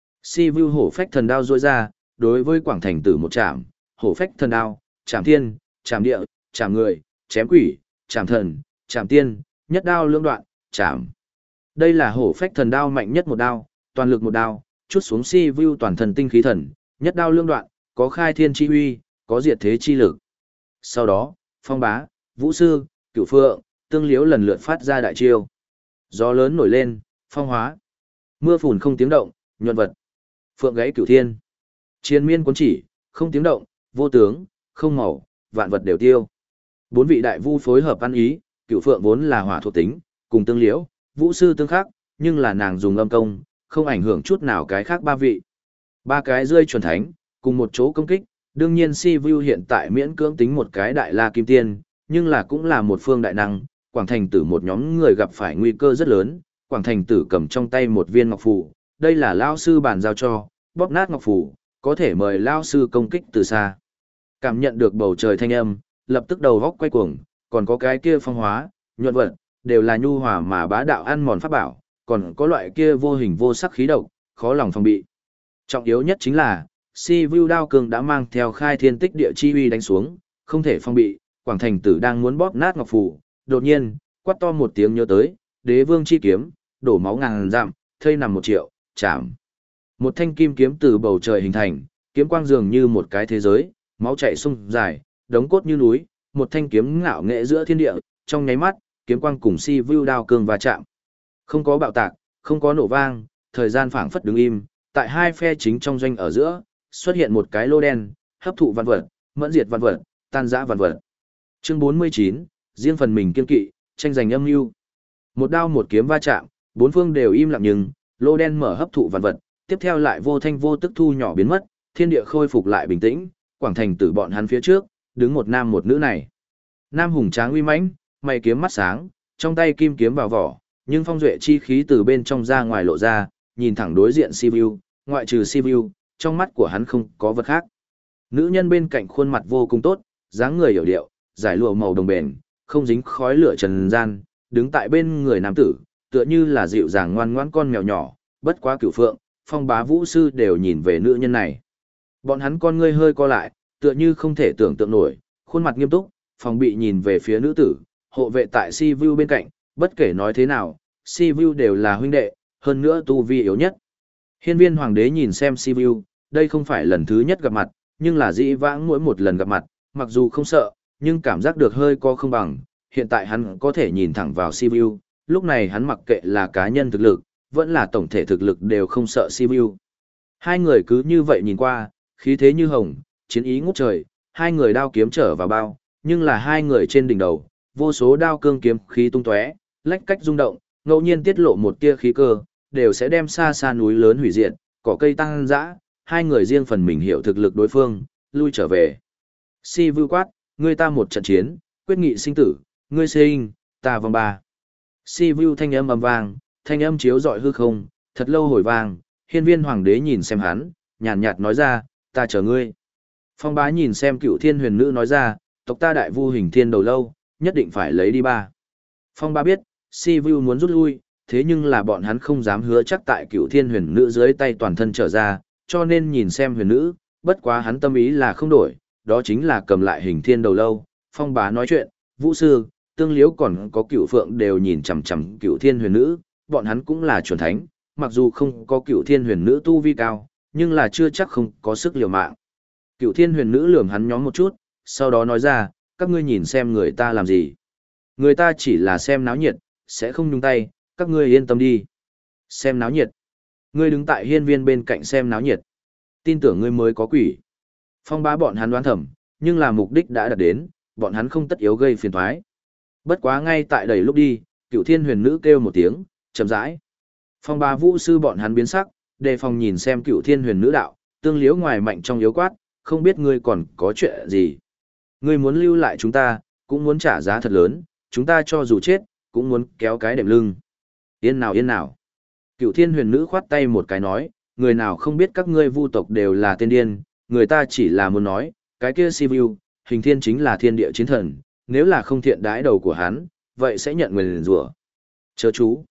Si Vu hổ phách thần đao rôi ra, đối với Quảng Thành Tử một chạm, hổ phách thần đao, chạm thiên, chạm địa, chạm người, chém quỷ, chạm thần, chạm tiên, nhất đao lưỡng đoạn, chạm. Đây là hổ phách thần đao mạnh nhất một đao, toàn lực một đao, chút xuống Si Vu toàn thần tinh khí thần, nhất đao lưỡng đoạn, có khai thiên chi uy, có diệt thế chi lực. Sau đó, Phong Bá, Vũ Sư, Cửu Phượng, Tương Liễu lần lượt phát ra đại chiêu. Gió lớn nổi lên, phong hóa. Mưa phùn không tiếng động, nhuận vật. Phượng gáy cửu thiên. Chiến miên cuốn chỉ, không tiếng động, vô tướng, không màu, vạn vật đều tiêu. Bốn vị đại vu phối hợp ăn ý, Cửu Phượng vốn là hỏa thuộc tính, cùng Tương Liễu, Vũ Sư tương khắc, nhưng là nàng dùng âm công, không ảnh hưởng chút nào cái khác ba vị. Ba cái rơi chuẩn thánh, cùng một chỗ công kích, đương nhiên Si Vu hiện tại miễn cưỡng tính một cái đại la kim tiên, nhưng là cũng là một phương đại năng. Quảng Thành Tử một nhóm người gặp phải nguy cơ rất lớn, Quảng Thành Tử cầm trong tay một viên ngọc phù, đây là lao sư bàn giao cho, bóp nát ngọc phù, có thể mời lao sư công kích từ xa. Cảm nhận được bầu trời thanh âm, lập tức đầu góc quay cuồng, còn có cái kia phong hóa, nhuận vật, đều là nhu hòa mà bá đạo ăn mòn pháp bảo, còn có loại kia vô hình vô sắc khí độc, khó lòng phòng bị. Trọng yếu nhất chính là, Si Vu đao cường đã mang theo khai thiên tích địa chi uy đánh xuống, không thể phòng bị, Quảng Thành Tử đang muốn bóp nát ngọc phù, đột nhiên, quát to một tiếng nhớ tới, đế vương chi kiếm, đổ máu ngàn dặm, thây nằm một triệu, chạm. Một thanh kim kiếm từ bầu trời hình thành, kiếm quang dường như một cái thế giới, máu chảy sung dài, đống cốt như núi, một thanh kiếm ngạo nghệ giữa thiên địa, trong nháy mắt, kiếm quang cùng Si Vu đao cương va chạm. Không có bạo tạc, không có nổ vang, thời gian phảng phất đứng im, tại hai phe chính trong doanh ở giữa, xuất hiện một cái lô đen, hấp thụ văn vật, mẫn diệt văn vật, tan rã văn vật. Chương bốn mươi chín, riêng phần mình kiên kỵ, tranh giành âm mưu. Một đao một kiếm va chạm, bốn phương đều im lặng nhưng, lô đen mở hấp thụ vạn vật, tiếp theo lại vô thanh vô tức thu nhỏ biến mất, thiên địa khôi phục lại bình tĩnh, Quảng Thành Tử bọn hắn phía trước, đứng một nam một nữ này. Nam hùng tráng uy mãnh, mày kiếm mắt sáng, trong tay kim kiếm vào vỏ, nhưng phong duệ chi khí từ bên trong ra ngoài lộ ra, nhìn thẳng đối diện Si Vu, ngoại trừ Si Vu, trong mắt của hắn không có vật khác. Nữ nhân bên cạnh khuôn mặt vô cùng tốt, dáng người hiểu điệu, giải lụa màu đồng bền, không dính khói lửa trần gian, đứng tại bên người nam tử, tựa như là dịu dàng ngoan ngoãn con mèo nhỏ, bất quá Cửu Phượng, Phong Bá Vũ Sư đều nhìn về nữ nhân này. Bọn hắn con ngươi hơi co lại, tựa như không thể tưởng tượng nổi, khuôn mặt nghiêm túc, phòng bị nhìn về phía nữ tử, hộ vệ tại Si Vu bên cạnh, bất kể nói thế nào, Si Vu đều là huynh đệ, hơn nữa tu vi yếu nhất. Hiên Viên Hoàng đế nhìn xem Si Vu, đây không phải lần thứ nhất gặp mặt, nhưng là dĩ vãng mỗi một lần gặp mặt, mặc dù không sợ, nhưng cảm giác được hơi co không bằng, hiện tại hắn có thể nhìn thẳng vào Si Vu, lúc này hắn mặc kệ là cá nhân thực lực, vẫn là tổng thể thực lực đều không sợ Si Vu. Hai người cứ như vậy nhìn qua, khí thế như hồng, chiến ý ngút trời, hai người đao kiếm trở vào bao, nhưng là hai người trên đỉnh đầu, vô số đao cương kiếm khí tung tóe, lách cách rung động, ngẫu nhiên tiết lộ một tia khí cơ, đều sẽ đem xa xa núi lớn hủy diệt, cỏ cây tăng dã, hai người riêng phần mình hiểu thực lực đối phương, lui trở về. Si Vu quát, ngươi ta một trận chiến, quyết nghị sinh tử, ngươi sinh, ta vòng ba. Si Vu thanh âm ầm vang, thanh âm chiếu rọi hư không, thật lâu hồi vang, Hiên Viên Hoàng đế nhìn xem hắn, nhàn nhạt nói ra, ta chờ ngươi. Phong Bá nhìn xem Cựu Thiên Huyền Nữ nói ra, tộc ta đại vu hình thiên đầu lâu, nhất định phải lấy đi ba. Phong Bá biết, Si Vu muốn rút lui, thế nhưng là bọn hắn không dám hứa chắc tại Cựu Thiên Huyền Nữ dưới tay toàn thân trở ra, cho nên nhìn xem Huyền Nữ, bất quá hắn tâm ý là không đổi, đó chính là cầm lại hình thiên đầu lâu. Phong Bá nói chuyện, Vũ Sư, Tương Liễu còn có Cựu Phượng đều nhìn chằm chằm Cựu Thiên Huyền Nữ, bọn hắn cũng là chuẩn thánh, mặc dù không có Cựu Thiên Huyền Nữ tu vi cao, nhưng là chưa chắc không có sức liều mạng. Cựu Thiên Huyền Nữ lườm hắn nhóm một chút, sau đó nói ra, các ngươi nhìn xem người ta làm gì. Người ta chỉ là xem náo nhiệt, sẽ không nhúng tay, các ngươi yên tâm đi. Xem náo nhiệt. Ngươi đứng tại hiên viên bên cạnh xem náo nhiệt. Tin tưởng ngươi mới có quỷ. Phong bá bọn hắn đoán thầm, nhưng là mục đích đã đạt đến, bọn hắn không tất yếu gây phiền toái. Bất quá ngay tại đầy lúc đi, Cựu Thiên Huyền Nữ kêu một tiếng, chậm rãi. Phong bá vũ sư bọn hắn biến sắc, đề phòng nhìn xem Cựu Thiên Huyền Nữ đạo, tương liễu ngoài mạnh trong yếu quát, không biết ngươi còn có chuyện gì. Ngươi muốn lưu lại chúng ta, cũng muốn trả giá thật lớn, chúng ta cho dù chết, cũng muốn kéo cái đệm lưng. Yên nào yên nào. Cựu Thiên Huyền Nữ khoát tay một cái nói, người nào không biết các ngươi vu tộc đều là tên điên, người ta chỉ là muốn nói, cái kia Sivu, hình thiên chính là thiên địa chiến thần, nếu là không thiện đái đầu của hắn, vậy sẽ nhận nguyền rủa. Chớ chú.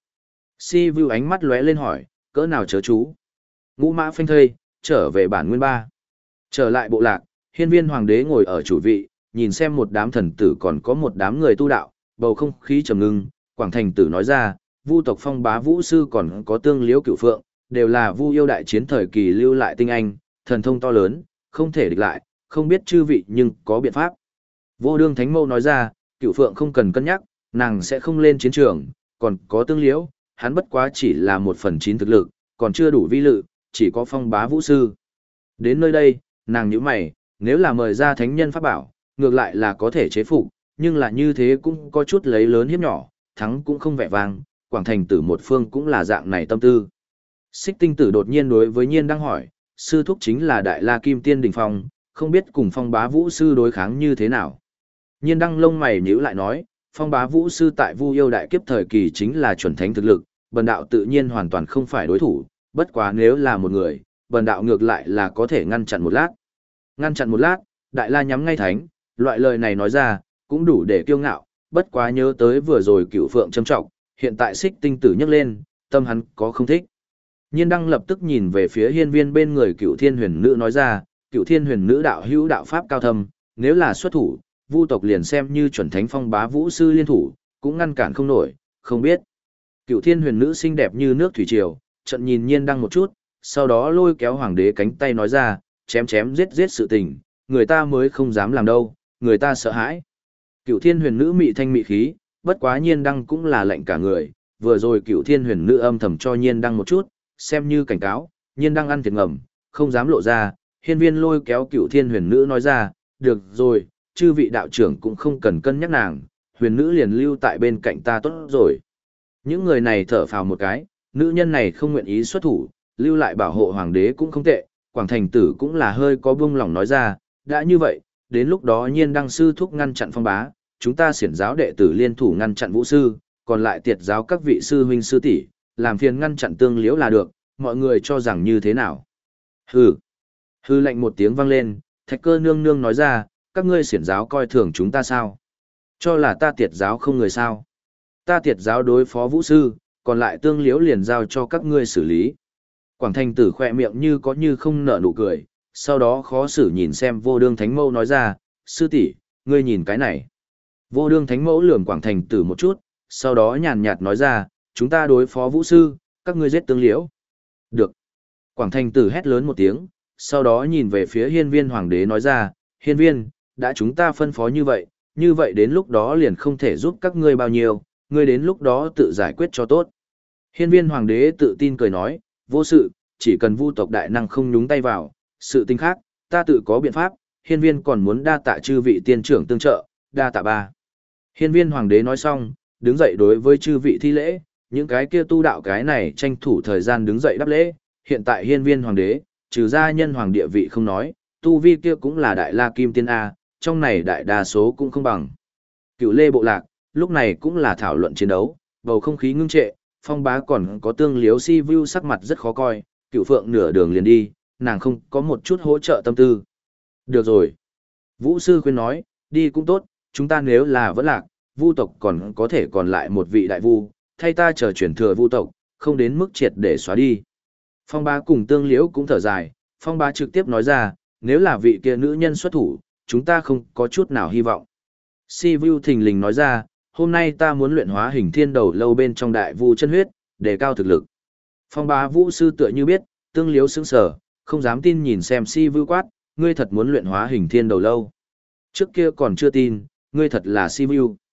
Sivu ánh mắt lóe lên hỏi, cỡ nào chớ chú? Ngũ mã phanh thây, trở về bản nguyên ba. Trở lại bộ lạc, hiên viên hoàng đế ngồi ở chủ vị, nhìn xem một đám thần tử còn có một đám người tu đạo, bầu không khí trầm ngưng, Quảng Thành tử nói ra, vu tộc Phong bá vũ sư còn có tương liễu cửu phượng, đều là vu yêu đại chiến thời kỳ lưu lại tinh anh, thần thông to lớn, không thể địch lại, không biết chư vị nhưng có biện pháp. Vô đương thánh mâu nói ra, cửu phượng không cần cân nhắc, nàng sẽ không lên chiến trường, còn có tương liễu, hắn bất quá chỉ là một phần chín thực lực, còn chưa đủ vi lự, chỉ có Phong bá vũ sư. Đến nơi đây, nàng nhíu mày, nếu là mời ra thánh nhân pháp bảo, ngược lại là có thể chế phục, nhưng là như thế cũng có chút lấy lớn hiếp nhỏ, thắng cũng không vẻ vang, Quảng Thành tử một phương cũng là dạng này tâm tư. Xích tinh tử đột nhiên đối với Nhiên đang hỏi, sư thúc chính là Đại La Kim Tiên Đỉnh Phong, không biết cùng Phong bá vũ sư đối kháng như thế nào. Nhiên đăng lông mày nhíu lại nói, Phong bá vũ sư tại Vu yêu đại kiếp thời kỳ chính là chuẩn thánh thực lực, bần đạo tự nhiên hoàn toàn không phải đối thủ, bất quá nếu là một người, bần đạo ngược lại là có thể ngăn chặn một lát. Ngăn chặn một lát, Đại La nhắm ngay thánh, loại lời này nói ra, cũng đủ để kiêu ngạo, bất quá nhớ tới vừa rồi Cửu Phượng châm trọng, hiện tại Xích tinh tử nhấc lên, tâm hắn có không thích. Nhiên đăng lập tức nhìn về phía hiên viên bên người Cửu Thiên Huyền Nữ nói ra, Cửu Thiên Huyền Nữ đạo hữu đạo pháp cao thâm, nếu là xuất thủ, vu tộc liền xem như chuẩn thánh Phong bá vũ sư liên thủ, cũng ngăn cản không nổi, không biết. Cửu Thiên Huyền Nữ xinh đẹp như nước thủy triều, trận nhìn Nhiên đăng một chút, sau đó lôi kéo hoàng đế cánh tay nói ra, chém chém giết giết sự tình, người ta mới không dám làm đâu, người ta sợ hãi. Cửu Thiên Huyền Nữ mị thanh mị khí, bất quá Nhiên đăng cũng là lệnh cả người, vừa rồi Cửu Thiên Huyền Nữ âm thầm cho Nhiên đăng một chút, xem như cảnh cáo, Nhiên đăng ăn thiệt ngầm, không dám lộ ra, hiên viên lôi kéo Cửu Thiên Huyền Nữ nói ra, được rồi, chư vị đạo trưởng cũng không cần cân nhắc nàng, huyền nữ liền lưu tại bên cạnh ta tốt rồi. Những người này thở phào một cái, nữ nhân này không nguyện ý xuất thủ, lưu lại bảo hộ hoàng đế cũng không tệ, Quảng Thành tử cũng là hơi có buông lòng nói ra, đã như vậy, đến lúc đó Nhiên đăng sư thúc ngăn chặn Phong bá, chúng ta xiển giáo đệ tử liên thủ ngăn chặn vũ sư, còn lại tiệt giáo các vị sư huynh sư tỷ, làm phiền ngăn chặn tương liễu là được, mọi người cho rằng như thế nào. Hừ. Hừ lạnh một tiếng vang lên, Thạch Cơ nương nương nói ra, các ngươi xiển giáo coi thường chúng ta sao? Cho là ta tiệt giáo không người sao? Ta tiệt giáo đối phó vũ sư, còn lại tương liễu liền giao cho các ngươi xử lý. Quảng Thành tử khỏe miệng như có như không nở nụ cười, sau đó khó xử nhìn xem vô đương thánh mẫu nói ra, sư tỷ, ngươi nhìn cái này. Vô đương thánh mẫu lườm Quảng Thành tử một chút, sau đó nhàn nhạt nói ra, chúng ta đối phó vũ sư, các ngươi giết tương liễu. Được. Quảng Thành tử hét lớn một tiếng, sau đó nhìn về phía hiên viên hoàng đế nói ra, hiên viên, đã chúng ta phân phó như vậy, như vậy đến lúc đó liền không thể giúp các ngươi bao nhiêu, ngươi đến lúc đó tự giải quyết cho tốt. Hiên viên hoàng đế tự tin cười nói, vô sự, chỉ cần vu tộc đại năng không nhúng tay vào, sự tình khác, ta tự có biện pháp, hiên viên còn muốn đa tạ chư vị tiên trưởng tương trợ, đa tạ ba. Hiên viên hoàng đế nói xong, đứng dậy đối với chư vị thi lễ, những cái kia tu đạo cái này tranh thủ thời gian đứng dậy đáp lễ, hiện tại hiên viên hoàng đế, trừ ra nhân hoàng địa vị không nói, tu vi kia cũng là đại la kim tiên A, trong này đại đa số cũng không bằng. Cựu lê bộ lạc, lúc này cũng là thảo luận chiến đấu, bầu không khí ngưng trệ, Phong bá còn có tương liếu si vu sắc mặt rất khó coi, cựu phượng nửa đường liền đi, nàng không có một chút hỗ trợ tâm tư. Được rồi. Vũ sư khuyên nói, đi cũng tốt, chúng ta nếu là vẫn lạc, vu tộc còn có thể còn lại một vị đại vu, thay ta chờ chuyển thừa vu tộc, không đến mức triệt để xóa đi. Phong bá cùng tương liễu cũng thở dài, Phong bá trực tiếp nói ra, nếu là vị kia nữ nhân xuất thủ, chúng ta không có chút nào hy vọng. Si vu thình lình nói ra, hôm nay ta muốn luyện hóa hình thiên đầu lâu bên trong đại vu chân huyết, để cao thực lực. Phong bá vũ sư tựa như biết, tương liếu sững sờ, không dám tin nhìn xem si vu quát, ngươi thật muốn luyện hóa hình thiên đầu lâu. Trước kia còn chưa tin, ngươi thật là si vu.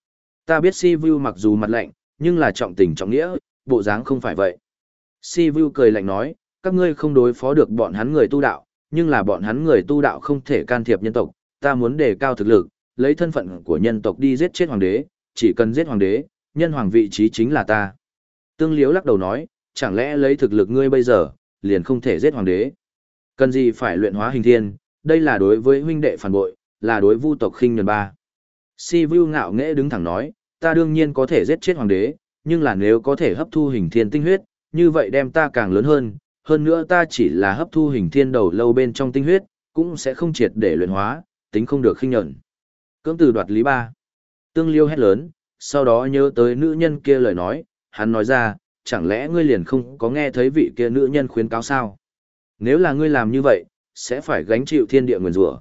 Ta biết Si Vu mặc dù mặt lạnh, nhưng là trọng tình trọng nghĩa, bộ dáng không phải vậy. Si Vu cười lạnh nói, các ngươi không đối phó được bọn hắn người tu đạo, nhưng là bọn hắn người tu đạo không thể can thiệp nhân tộc, ta muốn đề cao thực lực, lấy thân phận của nhân tộc đi giết chết hoàng đế, chỉ cần giết hoàng đế, nhân hoàng vị trí chính là ta. Tương Liếu lắc đầu nói, chẳng lẽ lấy thực lực ngươi bây giờ, liền không thể giết hoàng đế? Cần gì phải luyện hóa hình thiên, đây là đối với huynh đệ phản bội, là đối vu tộc khinh nhẫn ba. Si Vu ngạo nghễ đứng thẳng nói, ta đương nhiên có thể giết chết hoàng đế, nhưng là nếu có thể hấp thu hình thiên tinh huyết, như vậy đem ta càng lớn hơn, hơn nữa ta chỉ là hấp thu hình thiên đầu lâu bên trong tinh huyết, cũng sẽ không triệt để luyện hóa, tính không được khinh nhẫn. Cưỡng từ đoạt lý ba. Tương Liêu hét lớn, sau đó nhớ tới nữ nhân kia lời nói, hắn nói ra, chẳng lẽ ngươi liền không có nghe thấy vị kia nữ nhân khuyến cáo sao? Nếu là ngươi làm như vậy, sẽ phải gánh chịu thiên địa nguyền rủa.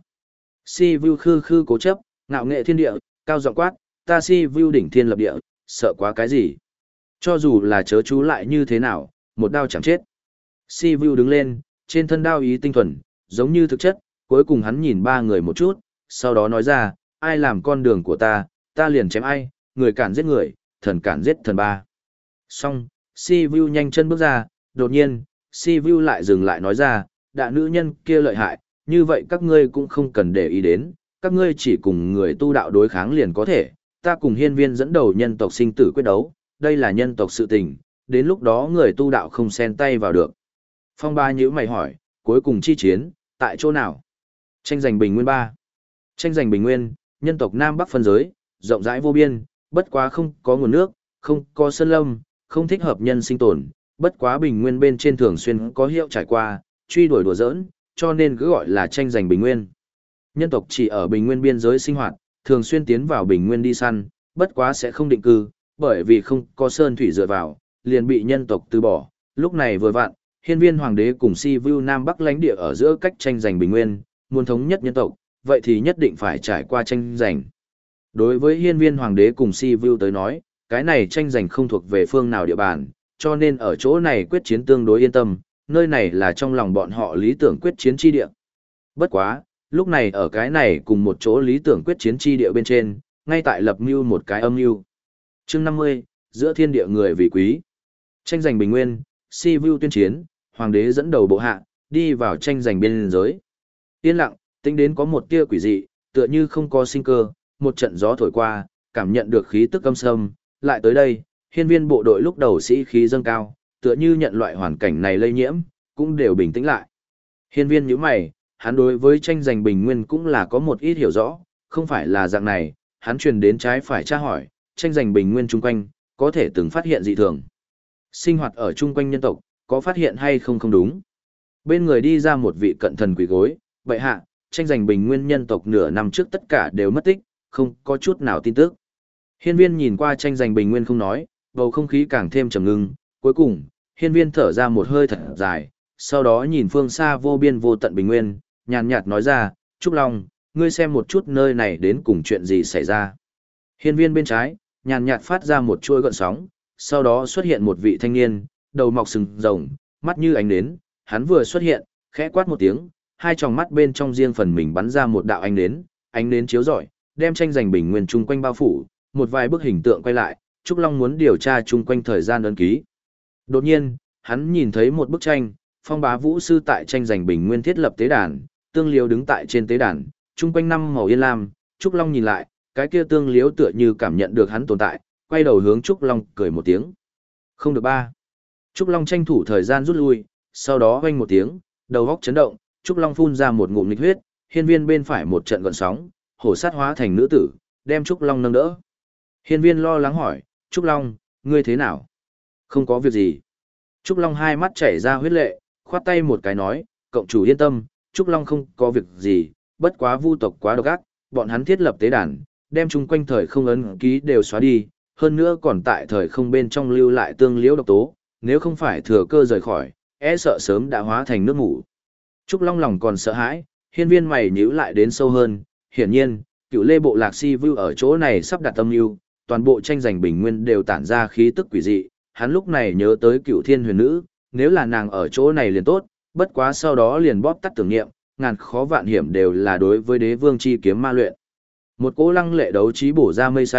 Si Vu khư khư cố chấp, ngạo nghệ thiên địa, cao giọng quát, ta Si Vu đỉnh thiên lập địa, sợ quá cái gì? Cho dù là chớ chú lại như thế nào, một đao chẳng chết. Si Vu đứng lên, trên thân đao ý tinh thuần, giống như thực chất, cuối cùng hắn nhìn ba người một chút, sau đó nói ra, ai làm con đường của ta, ta liền chém ai, người cản giết người, thần cản giết thần ba. Xong, Si Vu nhanh chân bước ra, đột nhiên, Si Vu lại dừng lại nói ra, đã nữ nhân kia lợi hại, như vậy các ngươi cũng không cần để ý đến, các ngươi chỉ cùng người tu đạo đối kháng liền có thể, ta cùng hiên viên dẫn đầu nhân tộc sinh tử quyết đấu, đây là nhân tộc sự tình, đến lúc đó người tu đạo không xen tay vào được. Phong Ba nhíu mày hỏi, cuối cùng chi chiến, tại chỗ nào? Tranh giành bình nguyên ba. Tranh giành bình nguyên, nhân tộc Nam Bắc phân giới, rộng rãi vô biên, bất quá không có nguồn nước, không có sơn lâm, không thích hợp nhân sinh tồn, bất quá bình nguyên bên trên thường xuyên có hiệu trải qua, truy đuổi đùa giỡn, cho nên cứ gọi là tranh giành bình nguyên. Nhân tộc chỉ ở bình nguyên biên giới sinh hoạt, thường xuyên tiến vào bình nguyên đi săn, bất quá sẽ không định cư, bởi vì không có sơn thủy dựa vào, liền bị nhân tộc từ bỏ. Lúc này vừa vặn, hiên viên hoàng đế cùng Si Vu Nam Bắc lãnh địa ở giữa cách tranh giành bình nguyên, muốn thống nhất nhân tộc, vậy thì nhất định phải trải qua tranh giành. Đối với hiên viên hoàng đế cùng Si Vu tới nói, cái này tranh giành không thuộc về phương nào địa bàn, cho nên ở chỗ này quyết chiến tương đối yên tâm, nơi này là trong lòng bọn họ lý tưởng quyết chiến chi địa. Bất quá, lúc này ở cái này cùng một chỗ lý tưởng quyết chiến chi địa bên trên, ngay tại lập mưu một cái âm mưu. Chương năm mươi, giữa thiên địa người vì quý. Tranh giành bình nguyên, Si Vu tuyên chiến, hoàng đế dẫn đầu bộ hạ, đi vào tranh giành biên giới. Yên lặng, tính đến có một tia quỷ dị, tựa như không có sinh cơ, một trận gió thổi qua, cảm nhận được khí tức âm sâm, lại tới đây, hiên viên bộ đội lúc đầu sĩ khí dâng cao, tựa như nhận loại hoàn cảnh này lây nhiễm, cũng đều bình tĩnh lại. Hiên viên nhíu mày, hắn đối với tranh giành bình nguyên cũng là có một ít hiểu rõ, không phải là dạng này, hắn truyền đến trái phải tra hỏi, tranh giành bình nguyên chung quanh, có thể từng phát hiện dị thường. Sinh hoạt ở chung quanh nhân tộc, có phát hiện hay không không đúng. Bên người đi ra một vị cận thần quỳ gối, vậy hạ, tranh giành bình nguyên nhân tộc nửa năm trước tất cả đều mất tích, không có chút nào tin tức. Hiên viên nhìn qua tranh giành bình nguyên không nói, bầu không khí càng thêm trầm ngưng, cuối cùng, hiên viên thở ra một hơi thật dài, sau đó nhìn phương xa vô biên vô tận bình nguyên, nhàn nhạt nói ra, Trúc Long, ngươi xem một chút nơi này đến cùng chuyện gì xảy ra. Hiên viên bên trái, nhàn nhạt phát ra một chuôi gợn sóng, sau đó xuất hiện một vị thanh niên, đầu mọc sừng rồng, mắt như ánh nến, hắn vừa xuất hiện, khẽ quát một tiếng, hai tròng mắt bên trong riêng phần mình bắn ra một đạo ánh nến, ánh nến chiếu rọi, đem tranh giành bình nguyên chung quanh bao phủ, một vài bức hình tượng quay lại, Trúc Long muốn điều tra chung quanh thời gian ấn ký. Đột nhiên, hắn nhìn thấy một bức tranh, Phong Bá Vũ sư tại tranh giành bình nguyên thiết lập tế đàn, Tương Liếu đứng tại trên tế đàn, chung quanh năm màu yên lam, Trúc Long nhìn lại, cái kia Tương Liếu tựa như cảm nhận được hắn tồn tại, quay đầu hướng Trúc Long cười một tiếng. Không được ba. Trúc Long tranh thủ thời gian rút lui, sau đó oanh một tiếng, đầu góc chấn động, Trúc Long phun ra một ngụm nghịch huyết, hiên viên bên phải một trận gợn sóng, hổ sát hóa thành nữ tử, đem Trúc Long nâng đỡ. Hiên viên lo lắng hỏi, Trúc Long, ngươi thế nào? Không có việc gì. Trúc Long hai mắt chảy ra huyết lệ, khoát tay một cái nói, cộng chủ yên tâm, Trúc Long không có việc gì, bất quá vu tộc quá độc ác, bọn hắn thiết lập tế đàn, đem chung quanh thời không ấn ký đều xóa đi, hơn nữa còn tại thời không bên trong lưu lại tương liễu độc tố, nếu không phải thừa cơ rời khỏi, e sợ sớm đã hóa thành nước mủ. Trúc Long lòng còn sợ hãi, hiên viên mày nhíu lại đến sâu hơn, hiển nhiên, cựu lê bộ lạc Si Vu ở chỗ này sắp đặt tâm lưu, toàn bộ tranh giành bình nguyên đều tản ra khí tức quỷ dị, hắn lúc này nhớ tới cựu thiên huyền nữ, nếu là nàng ở chỗ này liền tốt, bất quá sau đó liền bóp tắt tưởng niệm, ngàn khó vạn hiểm đều là đối với đế vương chi kiếm ma luyện. Một cỗ lăng lệ đấu trí bổ ra mây xanh,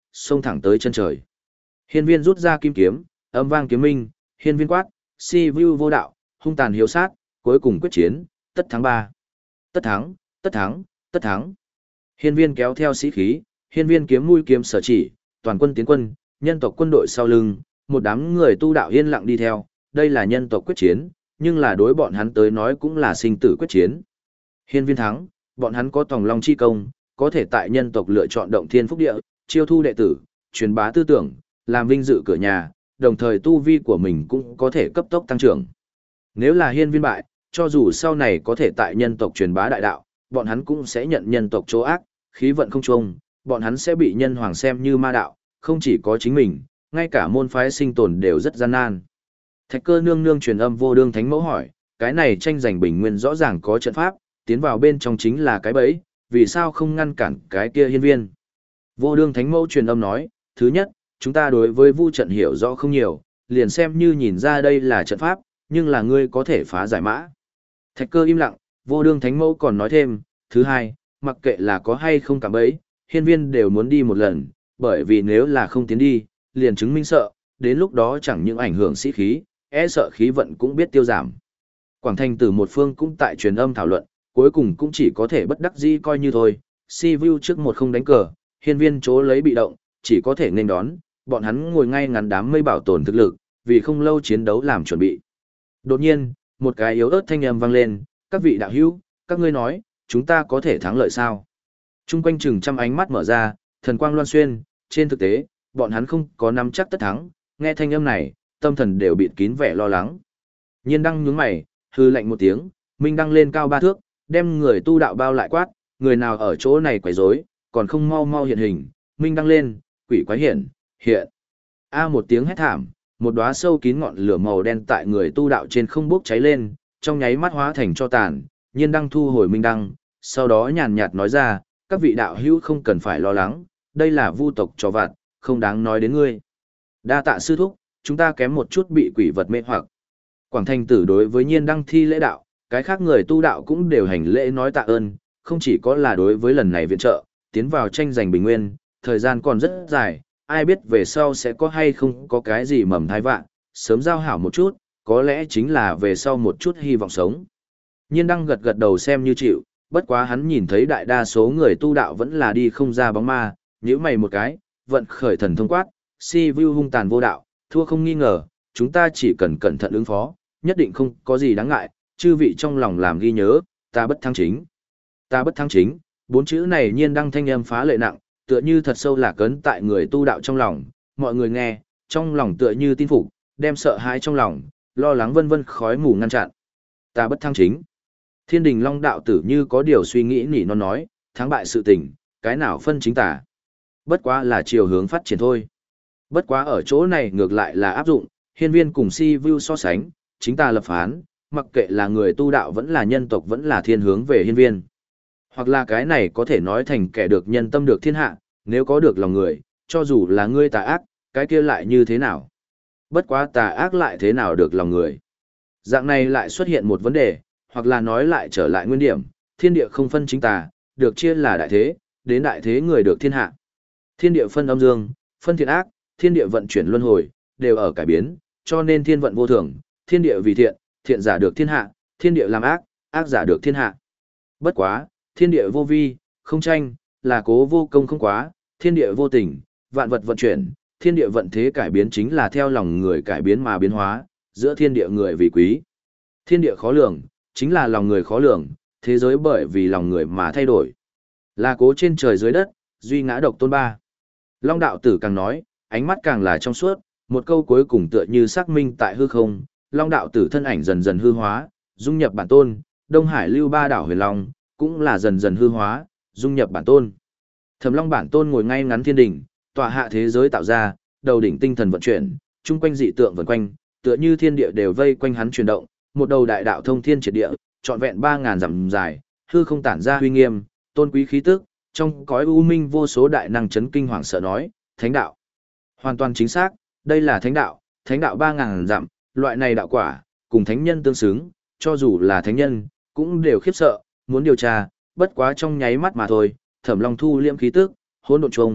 xông thẳng tới chân trời. Hiên viên rút ra kim kiếm, âm vang kiếm minh, hiên viên quát, si vu vô đạo, hung tàn hiếu sát, cuối cùng quyết chiến, tất thắng ba. Tất thắng, tất thắng, tất thắng. Hiên viên kéo theo sĩ khí, hiên viên kiếm mũi kiếm sở chỉ, toàn quân tiến quân, nhân tộc quân đội sau lưng, một đám người tu đạo yên lặng đi theo, đây là nhân tộc quyết chiến, nhưng là đối bọn hắn tới nói cũng là sinh tử quyết chiến. Hiên viên thắng, bọn hắn có tòng long chi công, có thể tại nhân tộc lựa chọn động thiên phúc địa, chiêu thu đệ tử, truyền bá tư tưởng, làm vinh dự cửa nhà, đồng thời tu vi của mình cũng có thể cấp tốc tăng trưởng. Nếu là hiên viên bại, cho dù sau này có thể tại nhân tộc truyền bá đại đạo, bọn hắn cũng sẽ nhận nhân tộc chỗ ác, khí vận không chung, bọn hắn sẽ bị nhân hoàng xem như ma đạo, không chỉ có chính mình, ngay cả môn phái sinh tồn đều rất gian nan. Thạch Cơ nương nương truyền âm vô đương thánh mẫu hỏi, cái này tranh giành bình nguyên rõ ràng có trận pháp, tiến vào bên trong chính là cái bẫy, vì sao không ngăn cản cái kia hiên viên? Vô đương thánh mẫu truyền âm nói, thứ nhất, chúng ta đối với vu trận hiểu rõ không nhiều, liền xem như nhìn ra đây là trận pháp, nhưng là ngươi có thể phá giải mã. Thạch Cơ im lặng, vô đương thánh mẫu còn nói thêm, thứ hai, mặc kệ là có hay không cả bẫy, hiên viên đều muốn đi một lần, bởi vì nếu là không tiến đi, liền chứng minh sợ, đến lúc đó chẳng những ảnh hưởng sĩ khí, e sợ khí vận cũng biết tiêu giảm. Quảng Thành từ một phương cũng tại truyền âm thảo luận, cuối cùng cũng chỉ có thể bất đắc dĩ coi như thôi, si vu trước một không đánh cờ, hiên viên chỗ lấy bị động, chỉ có thể nên đón, bọn hắn ngồi ngay ngắn đám mây bảo tồn thực lực, vì không lâu chiến đấu làm chuẩn bị. Đột nhiên, một cái yếu ớt thanh âm vang lên, các vị đạo hữu, các ngươi nói, chúng ta có thể thắng lợi sao? Trung quanh chừng trăm ánh mắt mở ra, thần quang loan xuyên, trên thực tế, bọn hắn không có nắm chắc tất thắng, nghe thanh âm này, tâm thần đều bịt kín vẻ lo lắng. Nhiên đăng nhướng mày, hư lạnh một tiếng, minh đăng lên cao ba thước, đem người tu đạo bao lại quát, người nào ở chỗ này quấy rối, còn không mau mau hiện hình, minh đăng lên, quỷ quái hiện, hiện. A một tiếng hét thảm, một đóa sâu kín ngọn lửa màu đen tại người tu đạo trên không bốc cháy lên, trong nháy mắt hóa thành cho tàn, nhiên đăng thu hồi minh đăng, sau đó nhàn nhạt nói ra, các vị đạo hữu không cần phải lo lắng, đây là vu tộc trò vặt, không đáng nói đến ngươi. Đa tạ sư thúc, chúng ta kém một chút bị quỷ vật mê hoặc. Quảng Thành tử đối với nhiên đăng thi lễ đạo, cái khác người tu đạo cũng đều hành lễ nói tạ ơn, không chỉ có là đối với lần này viện trợ, tiến vào tranh giành bình nguyên, thời gian còn rất dài, ai biết về sau sẽ có hay không có cái gì mầm thai vạn, sớm giao hảo một chút, có lẽ chính là về sau một chút hy vọng sống. Nhiên đăng gật gật đầu xem như chịu, bất quá hắn nhìn thấy đại đa số người tu đạo vẫn là đi không ra bóng ma, nhíu mày một cái, vận khởi thần thông quát, si vu hung tàn vô đạo, thua không nghi ngờ, chúng ta chỉ cần cẩn thận ứng phó, nhất định không có gì đáng ngại, chư vị trong lòng làm ghi nhớ, ta bất thắng chính. Ta bất thắng chính, bốn chữ này nhiên đăng thanh âm phá lệ nặng, tựa như thật sâu lạc ấn tại người tu đạo trong lòng, mọi người nghe, trong lòng tựa như tin phục, đem sợ hãi trong lòng, lo lắng vân vân khói mù ngăn chặn. Ta bất thắng chính. Thiên đình long đạo tử như có điều suy nghĩ nỉ non nói, thắng bại sự tình, cái nào phân chính tà. Bất quá là chiều hướng phát triển thôi. Bất quá ở chỗ này ngược lại là áp dụng, hiên viên cùng si vu so sánh, chính ta lập phán, mặc kệ là người tu đạo vẫn là nhân tộc vẫn là thiên hướng về hiên viên. Hoặc là cái này có thể nói thành kẻ được nhân tâm được thiên hạ, nếu có được lòng người, cho dù là ngươi tà ác, cái kia lại như thế nào? Bất quá tà ác lại thế nào được lòng người? Dạng này lại xuất hiện một vấn đề, hoặc là nói lại trở lại nguyên điểm, thiên địa không phân chính tà, được chia là đại thế, đến đại thế người được thiên hạ. Thiên địa phân âm dương, phân thiện ác, thiên địa vận chuyển luân hồi, đều ở cải biến, cho nên thiên vận vô thường, thiên địa vì thiện, thiện giả được thiên hạ, thiên địa làm ác, ác giả được thiên hạ. Bất quá, thiên địa vô vi, không tranh, là cố vô công không quá, thiên địa vô tình, vạn vật vận chuyển, thiên địa vận thế cải biến chính là theo lòng người cải biến mà biến hóa, giữa thiên địa người vì quý. Thiên địa khó lường, chính là lòng người khó lường, thế giới bởi vì lòng người mà thay đổi. Là cố trên trời dưới đất, duy ngã độc tôn ba. Long đạo tử càng nói, ánh mắt càng là trong suốt, một câu cuối cùng tựa như xác minh tại hư không, Long đạo tử thân ảnh dần dần hư hóa, dung nhập bản tôn, Đông Hải lưu ba đảo huyền long, cũng là dần dần hư hóa, dung nhập bản tôn. Thẩm Long bản tôn ngồi ngay ngắn thiên đỉnh, tọa hạ thế giới tạo ra, đầu đỉnh tinh thần vận chuyển, chung quanh dị tượng vần quanh, tựa như thiên địa đều vây quanh hắn chuyển động, một đầu đại đạo thông thiên triệt địa, trọn vẹn ba ngàn dặm dài, hư không tản ra uy nghiêm, tôn quý khí tức, trong cõi u minh vô số đại năng chấn kinh hoàng sợ nói, thánh đạo. Hoàn toàn chính xác, đây là thánh đạo, thánh đạo ba ngàn dặm, loại này đạo quả, cùng thánh nhân tương xứng, cho dù là thánh nhân, cũng đều khiếp sợ, muốn điều tra, bất quá trong nháy mắt mà thôi, Thẩm Long thu liễm khí tức, hỗn độn trùng,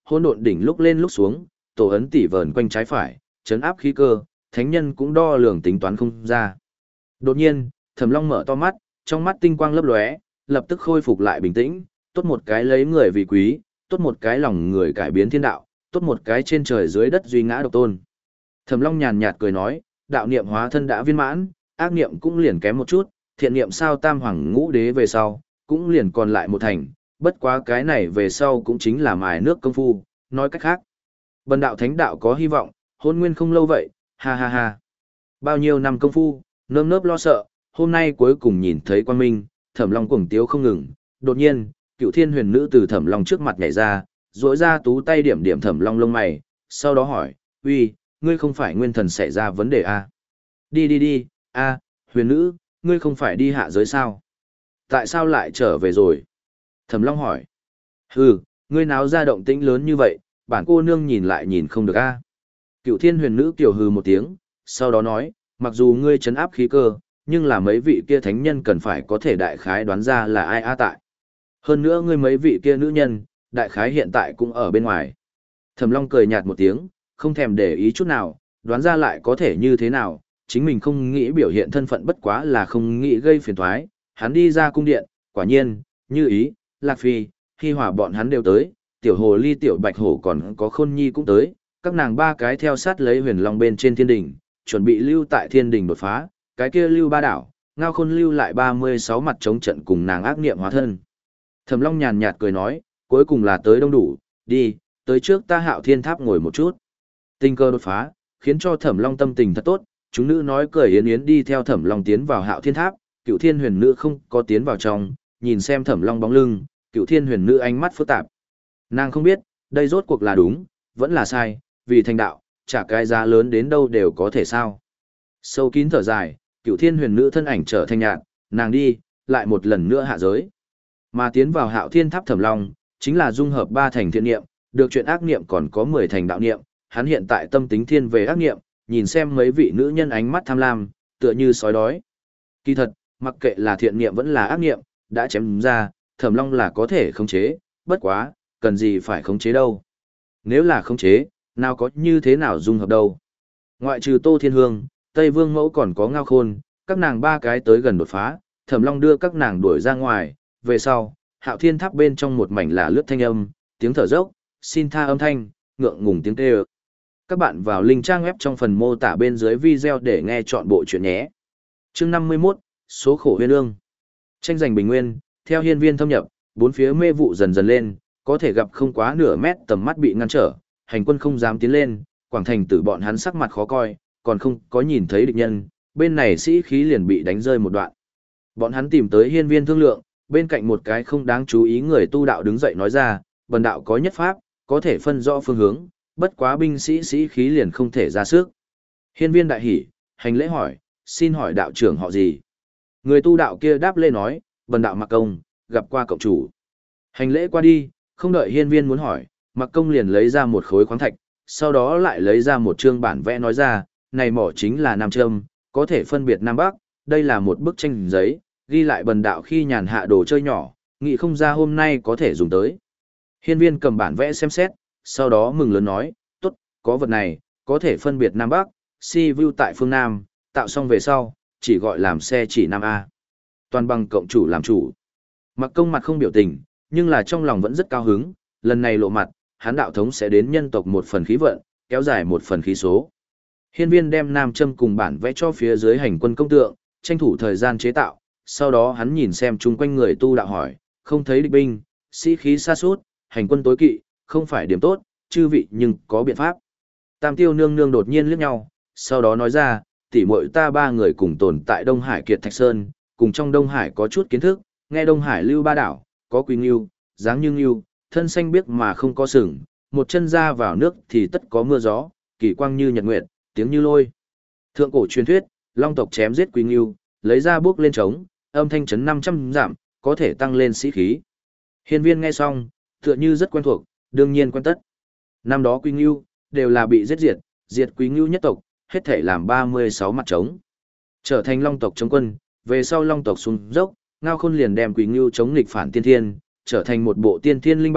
hỗn độn đỉnh lúc lên lúc xuống, tổ ấn tỉ vờn quanh trái phải, chấn áp khí cơ, thánh nhân cũng đo lường tính toán không ra. Đột nhiên, Thẩm Long mở to mắt, trong mắt tinh quang lấp lóe, lập tức khôi phục lại bình tĩnh, tốt một cái lấy người vì quý, tốt một cái lòng người cải biến thiên đạo, tốt một cái trên trời dưới đất duy ngã độc tôn. Thẩm Long nhàn nhạt cười nói, đạo niệm hóa thân đã viên mãn, ác niệm cũng liền kém một chút, thiện niệm sao tam hoàng ngũ đế về sau, cũng liền còn lại một thành, bất quá cái này về sau cũng chính là mài nước công phu, nói cách khác. Bần đạo thánh đạo có hy vọng, hôn nguyên không lâu vậy, ha ha ha. Bao nhiêu năm công phu, nơm nớp lo sợ, hôm nay cuối cùng nhìn thấy quang minh, Thẩm Long cuồng tiếu không ngừng, đột nhiên, Cựu Thiên Huyền Nữ từ Thẩm Long trước mặt nhảy ra, duỗi ra tú tay điểm điểm Thẩm Long lông mày, sau đó hỏi, uy, ngươi không phải nguyên thần xảy ra vấn đề à? Đi đi đi, a, Huyền Nữ, ngươi không phải đi hạ giới sao? Tại sao lại trở về rồi? Thẩm Long hỏi. Hừ, ngươi náo ra động tĩnh lớn như vậy, bản cô nương nhìn lại nhìn không được a. À? Cựu Thiên Huyền Nữ kiều hừ một tiếng, sau đó nói, mặc dù ngươi trấn áp khí cơ, nhưng là mấy vị kia thánh nhân cần phải có thể đại khái đoán ra là ai a tại. Hơn nữa ngươi mấy vị kia nữ nhân, đại khái hiện tại cũng ở bên ngoài. Thẩm Long cười nhạt một tiếng, không thèm để ý chút nào, đoán ra lại có thể như thế nào, chính mình không nghĩ biểu hiện thân phận bất quá là không nghĩ gây phiền toái. Hắn đi ra cung điện, quả nhiên, Như Ý, Lạc Phi, Hi Hòa bọn hắn đều tới, tiểu hồ ly tiểu bạch hổ còn có Khôn Nhi cũng tới, các nàng ba cái theo sát lấy Huyền Long bên trên thiên đỉnh, chuẩn bị lưu tại thiên đỉnh đột phá, cái kia lưu ba đảo, Ngao Khôn lưu lại ba mươi sáu mặt chống trận cùng nàng ác niệm hóa thân. Thẩm Long nhàn nhạt cười nói, cuối cùng là tới đông đủ, đi, tới trước ta Hạo Thiên Tháp ngồi một chút. Tình cơ đột phá, khiến cho Thẩm Long tâm tình thật tốt, chúng nữ nói cười yến yến đi theo Thẩm Long tiến vào Hạo Thiên Tháp, Cựu Thiên Huyền Nữ không có tiến vào trong, nhìn xem Thẩm Long bóng lưng, Cựu Thiên Huyền Nữ ánh mắt phức tạp. Nàng không biết, đây rốt cuộc là đúng, vẫn là sai, vì thành đạo, trả cái giá lớn đến đâu đều có thể sao. Sâu kín thở dài, Cựu Thiên Huyền Nữ thân ảnh trở thành nhạt, nàng đi, lại một lần nữa hạ giới. Mà tiến vào Hạo Thiên Tháp Thẩm Long, chính là dung hợp ba thành thiện niệm, được chuyện ác niệm còn có mười thành đạo niệm, hắn hiện tại tâm tính thiên về ác niệm, nhìn xem mấy vị nữ nhân ánh mắt tham lam, tựa như sói đói. Kỳ thật, mặc kệ là thiện niệm vẫn là ác niệm, đã chém ra, Thẩm Long là có thể khống chế, bất quá, cần gì phải khống chế đâu. Nếu là khống chế, nào có như thế nào dung hợp đâu. Ngoại trừ Tô Thiên Hương, Tây Vương Mẫu còn có Ngao Khôn, các nàng ba cái tới gần đột phá, Thẩm Long đưa các nàng đuổi ra ngoài, về sau, Hạo Thiên Tháp bên trong một mảnh là lướt thanh âm, tiếng thở dốc, xin tha âm thanh, ngượng ngùng tiếng kêu. Các bạn vào link trang web trong phần mô tả bên dưới video để nghe chọn bộ chuyện nhé. Chương năm mươi mốt, số khổ huyên ương. Tranh giành bình nguyên, theo hiên viên thâm nhập, bốn phía mê vụ dần dần lên, có thể gặp không quá nửa mét tầm mắt bị ngăn trở, hành quân không dám tiến lên, quảng thành tử bọn hắn sắc mặt khó coi, còn không có nhìn thấy địch nhân, bên này sĩ khí liền bị đánh rơi một đoạn. Bọn hắn tìm tới hiên viên thương lượng, bên cạnh một cái không đáng chú ý người tu đạo đứng dậy nói ra, bần đạo có nhất pháp, có thể phân rõ phương hướng, bất quá binh sĩ sĩ khí liền không thể ra sức. Hiên viên đại hỉ, hành lễ hỏi, xin hỏi đạo trưởng họ gì? Người tu đạo kia đáp lê nói, bần đạo Mặc Công, gặp qua cộng chủ. Hành lễ qua đi, không đợi hiên viên muốn hỏi, Mặc Công liền lấy ra một khối khoáng thạch, sau đó lại lấy ra một chương bản vẽ nói ra, này mỏ chính là Nam Châm, có thể phân biệt Nam Bắc, đây là một bức tranh giấy, ghi lại bần đạo khi nhàn hạ đồ chơi nhỏ, nghĩ không ra hôm nay có thể dùng tới. Hiên viên cầm bản vẽ xem xét, sau đó mừng lớn nói, tốt, có vật này, có thể phân biệt Nam Bắc, si view tại phương Nam, tạo xong về sau, chỉ gọi làm xe chỉ Nam A. Toàn bằng cộng chủ làm chủ. Mặc Công mặt không biểu tình, nhưng là trong lòng vẫn rất cao hứng, lần này lộ mặt, hắn đạo thống sẽ đến nhân tộc một phần khí vận, kéo dài một phần khí số. Hiên viên đem Nam Châm cùng bản vẽ cho phía dưới hành quân công tượng, tranh thủ thời gian chế tạo, sau đó hắn nhìn xem chung quanh người tu đạo hỏi, không thấy địch binh, sĩ khí sa sút, hành quân tối kỵ, không phải điểm tốt, chư vị nhưng có biện pháp. Tam Tiêu nương nương đột nhiên liếc nhau, sau đó nói ra, tỷ muội ta ba người cùng tồn tại Đông Hải Kiệt Thạch Sơn, cùng trong Đông Hải có chút kiến thức, nghe Đông Hải lưu ba đảo, có Quý Ngưu, dáng như Ngưu, thân xanh biếc mà không có sừng, một chân ra vào nước thì tất có mưa gió, kỳ quang như nhật nguyệt, tiếng như lôi. Thượng cổ truyền thuyết, Long tộc chém giết Quý Ngưu, lấy ra bước lên trống, âm thanh chấn năm trăm giảm, có thể tăng lên sĩ khí. Hiên viên nghe xong, tựa như rất quen thuộc, đương nhiên quen tất. Năm đó Quý Ngưu, đều là bị giết diệt, diệt Quý Ngưu nhất tộc, hết thể làm ba mươi sáu mặt trống. Trở thành Long tộc chống quân, về sau Long tộc xuống dốc, Ngao Khôn liền đem Quý Ngưu chống nghịch phản tiên thiên, trở thành một bộ tiên thiên linh bảo,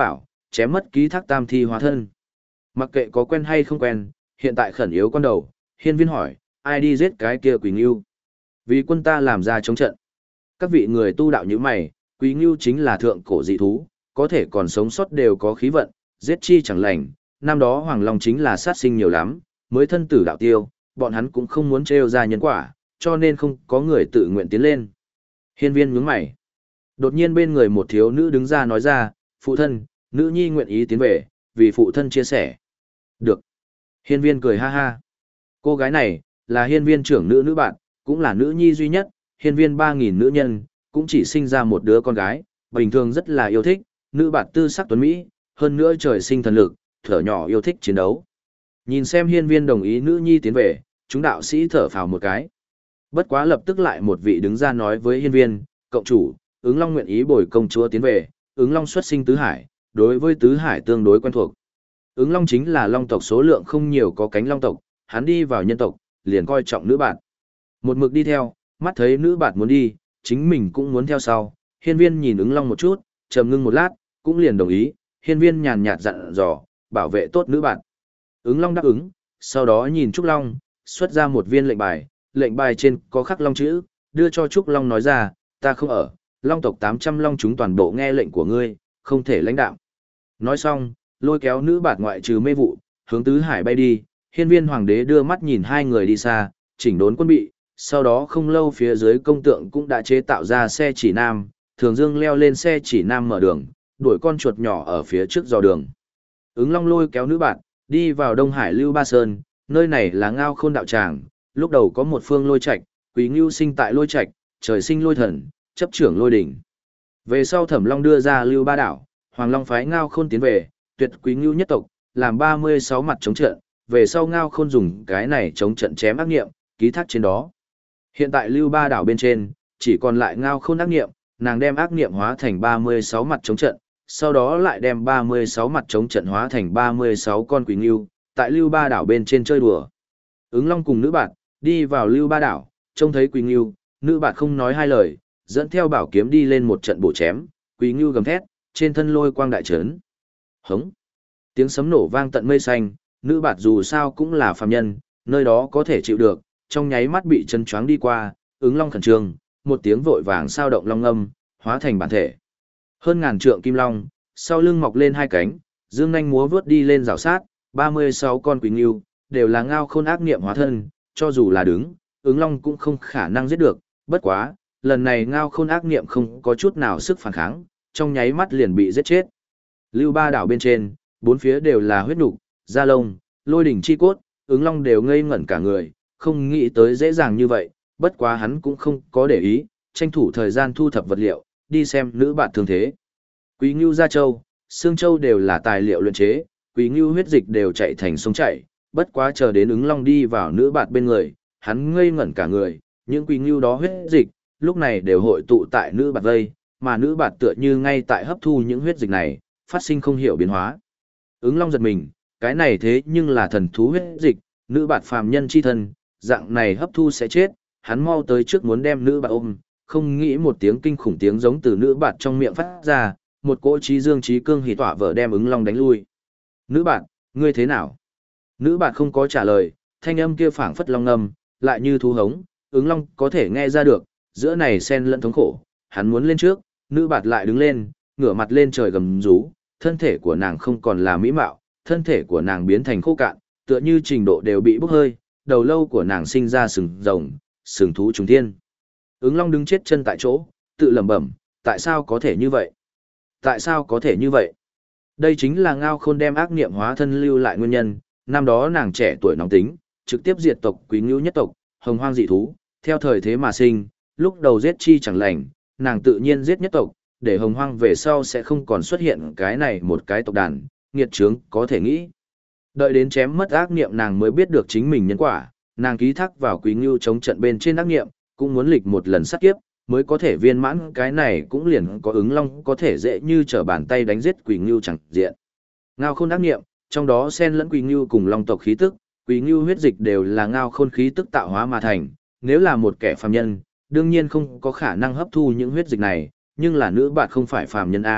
chém mất ký thác tam thi hóa thân. Mặc kệ có quen hay không quen, hiện tại khẩn yếu con đầu, hiên viên hỏi, ai đi giết cái kia Quỳ Ngưu? Vì quân ta làm ra chống trận. Các vị người tu đạo như mày, Quỳ Ngưu chính là thượng cổ dị thú, có thể còn sống sót đều có khí vận, giết chi chẳng lành. Năm đó Hoàng Long chính là sát sinh nhiều lắm, mới thân tử đạo tiêu, bọn hắn cũng không muốn trêu ra nhân quả, cho nên không có người tự nguyện tiến lên. Hiên viên nhướng mày. Đột nhiên bên người một thiếu nữ đứng ra nói ra, phụ thân, nữ nhi nguyện ý tiến về, vì phụ thân chia sẻ. Được. Hiên viên cười ha ha. Cô gái này, là hiên viên trưởng nữ nữ bạn, cũng là nữ nhi duy nhất, hiên viên ba nghìn nữ nhân, cũng chỉ sinh ra một đứa con gái, bình thường rất là yêu thích, nữ bạn tư sắc tuấn Mỹ, hơn nữa trời sinh thần lực, thở nhỏ yêu thích chiến đấu. Nhìn xem hiên viên đồng ý nữ nhi tiến về, chúng đạo sĩ thở phào một cái. Bất quá lập tức lại một vị đứng ra nói với hiên viên, cộng chủ, ứng long nguyện ý bồi công chúa tiến về, ứng long xuất sinh tứ hải, đối với tứ hải tương đối quen thuộc. Ứng long chính là long tộc số lượng không nhiều có cánh long tộc, hắn đi vào nhân tộc, liền coi trọng nữ bạn. Một mực đi theo, mắt thấy nữ bạn muốn đi, chính mình cũng muốn theo sau, hiên viên nhìn ứng long một chút, trầm ngưng một lát, cũng liền đồng ý, hiên viên nhàn nhạt dặn dò, bảo vệ tốt nữ bạn. Ứng long đáp ứng, sau đó nhìn Trúc Long, xuất ra một viên lệnh bài, lệnh bài trên có khắc long chữ, đưa cho Trúc Long nói ra, ta không ở, long tộc tám trăm long chúng toàn bộ nghe lệnh của ngươi, không thể lãnh đạo. Nói xong, lôi kéo nữ bạt ngoại trừ mê vụ, hướng tứ hải bay đi, hiên viên hoàng đế đưa mắt nhìn hai người đi xa, chỉnh đốn quân bị, sau đó không lâu phía dưới công tượng cũng đã chế tạo ra xe chỉ nam, thường dương leo lên xe chỉ nam mở đường, đuổi con chuột nhỏ ở phía trước dò đường. Ứng long lôi kéo nữ bạt, đi vào Đông Hải Lưu Ba Sơn, nơi này là Ngao Khôn đạo tràng, lúc đầu có một phương lôi trạch, Quý Ngưu sinh tại lôi trạch, trời sinh lôi thần, chấp trưởng lôi đỉnh. Về sau Thẩm Long đưa ra Lưu Ba đảo, Hoàng Long phái Ngao Khôn tiến về, tuyệt Quý Ngưu nhất tộc, làm ba mươi sáu mặt chống trận, về sau Ngao Khôn dùng cái này chống trận chém ác nghiệm, ký thác trên đó. Hiện tại Lưu Ba đảo bên trên, chỉ còn lại Ngao Khôn ác nghiệm, nàng đem ác nghiệm hóa thành ba mươi sáu mặt chống trận, sau đó lại đem ba mươi sáu mặt chống trận hóa thành ba mươi sáu con Quý Ngưu, tại Lưu Ba đảo bên trên chơi đùa. Ứng Long cùng nữ bạn đi vào Lưu Ba đảo, trông thấy Quý Ngưu, nữ bạn không nói hai lời, dẫn theo bảo kiếm đi lên một trận bổ chém, Quý Ngưu gầm thét, trên thân lôi quang đại trấn. Hống! Tiếng sấm nổ vang tận mây xanh, nữ bạn dù sao cũng là phàm nhân, nơi đó có thể chịu được, trong nháy mắt bị chân choáng đi qua, Ứng Long khẩn trương, một tiếng vội vàng sao động long âm, hóa thành bản thể. Hơn ngàn trượng kim long, sau lưng mọc lên hai cánh, dương nhanh múa vướt đi lên rào sát, ba mươi sáu con Quý Ngưu, đều là Ngao Khôn ác niệm hóa thân, cho dù là đứng, Ứng Long cũng không khả năng giết được, bất quá, lần này Ngao Khôn ác niệm không có chút nào sức phản kháng, trong nháy mắt liền bị giết chết. Lưu Ba đảo bên trên, bốn phía đều là huyết nục, da lông, lôi đỉnh chi cốt, Ứng Long đều ngây ngẩn cả người, không nghĩ tới dễ dàng như vậy, bất quá hắn cũng không có để ý, tranh thủ thời gian thu thập vật liệu, đi xem nữ bạn thương thế. Quý Ngưu da châu, xương châu đều là tài liệu luyện chế, Quý Ngưu huyết dịch đều chạy thành sông chảy, bất quá chờ đến Ứng Long đi vào nữ bạn bên người, hắn ngây ngẩn cả người, những Quý Ngưu đó huyết dịch, lúc này đều hội tụ tại nữ bạn vây, mà nữ bạn tựa như ngay tại hấp thu những huyết dịch này, phát sinh không hiểu biến hóa. Ứng Long giật mình, cái này thế nhưng là thần thú huyết dịch, nữ bạn phàm nhân chi thân, dạng này hấp thu sẽ chết, hắn mau tới trước muốn đem nữ bạn ôm, không nghĩ một tiếng kinh khủng tiếng giống từ nữ bạn trong miệng phát ra, một cỗ trí dương trí cương hỉ tỏa vợ đem Ứng Long đánh lui. Nữ bạn, ngươi thế nào? Nữ bạn không có trả lời, thanh âm kia phảng phất long ngâm, lại như thú hống, Ứng Long có thể nghe ra được, giữa này xen lẫn thống khổ, hắn muốn lên trước, nữ bạn lại đứng lên, ngửa mặt lên trời gầm rú, thân thể của nàng không còn là mỹ mạo, thân thể của nàng biến thành khô cạn, tựa như trình độ đều bị bốc hơi, đầu lâu của nàng sinh ra sừng rồng, sừng thú trùng thiên. Ứng Long đứng chết chân tại chỗ, tự lẩm bẩm, tại sao có thể như vậy? Tại sao có thể như vậy? Đây chính là Ngao Khôn đem ác niệm hóa thân lưu lại nguyên nhân, năm đó nàng trẻ tuổi nóng tính, trực tiếp diệt tộc Quý Ngưu nhất tộc, hồng hoang dị thú, theo thời thế mà sinh, lúc đầu giết chi chẳng lành, nàng tự nhiên giết nhất tộc, để hồng hoang về sau sẽ không còn xuất hiện cái này một cái tộc đàn, nghiệt chướng có thể nghĩ. Đợi đến chém mất ác niệm nàng mới biết được chính mình nhân quả, nàng ký thác vào Quý Ngưu chống trận bên trên ác niệm, cũng muốn lịch một lần sát kiếp, mới có thể viên mãn cái này cũng liền có Ứng Long có thể dễ như trở bàn tay đánh giết Quý Ngưu chẳng diện. Ngao Khôn ác niệm, trong đó xen lẫn Quý Ngưu cùng Long tộc khí tức, Quý Ngưu huyết dịch đều là Ngao Khôn khí tức tạo hóa mà thành, nếu là một kẻ phàm nhân, đương nhiên không có khả năng hấp thu những huyết dịch này, nhưng là nữ bạn không phải phàm nhân a,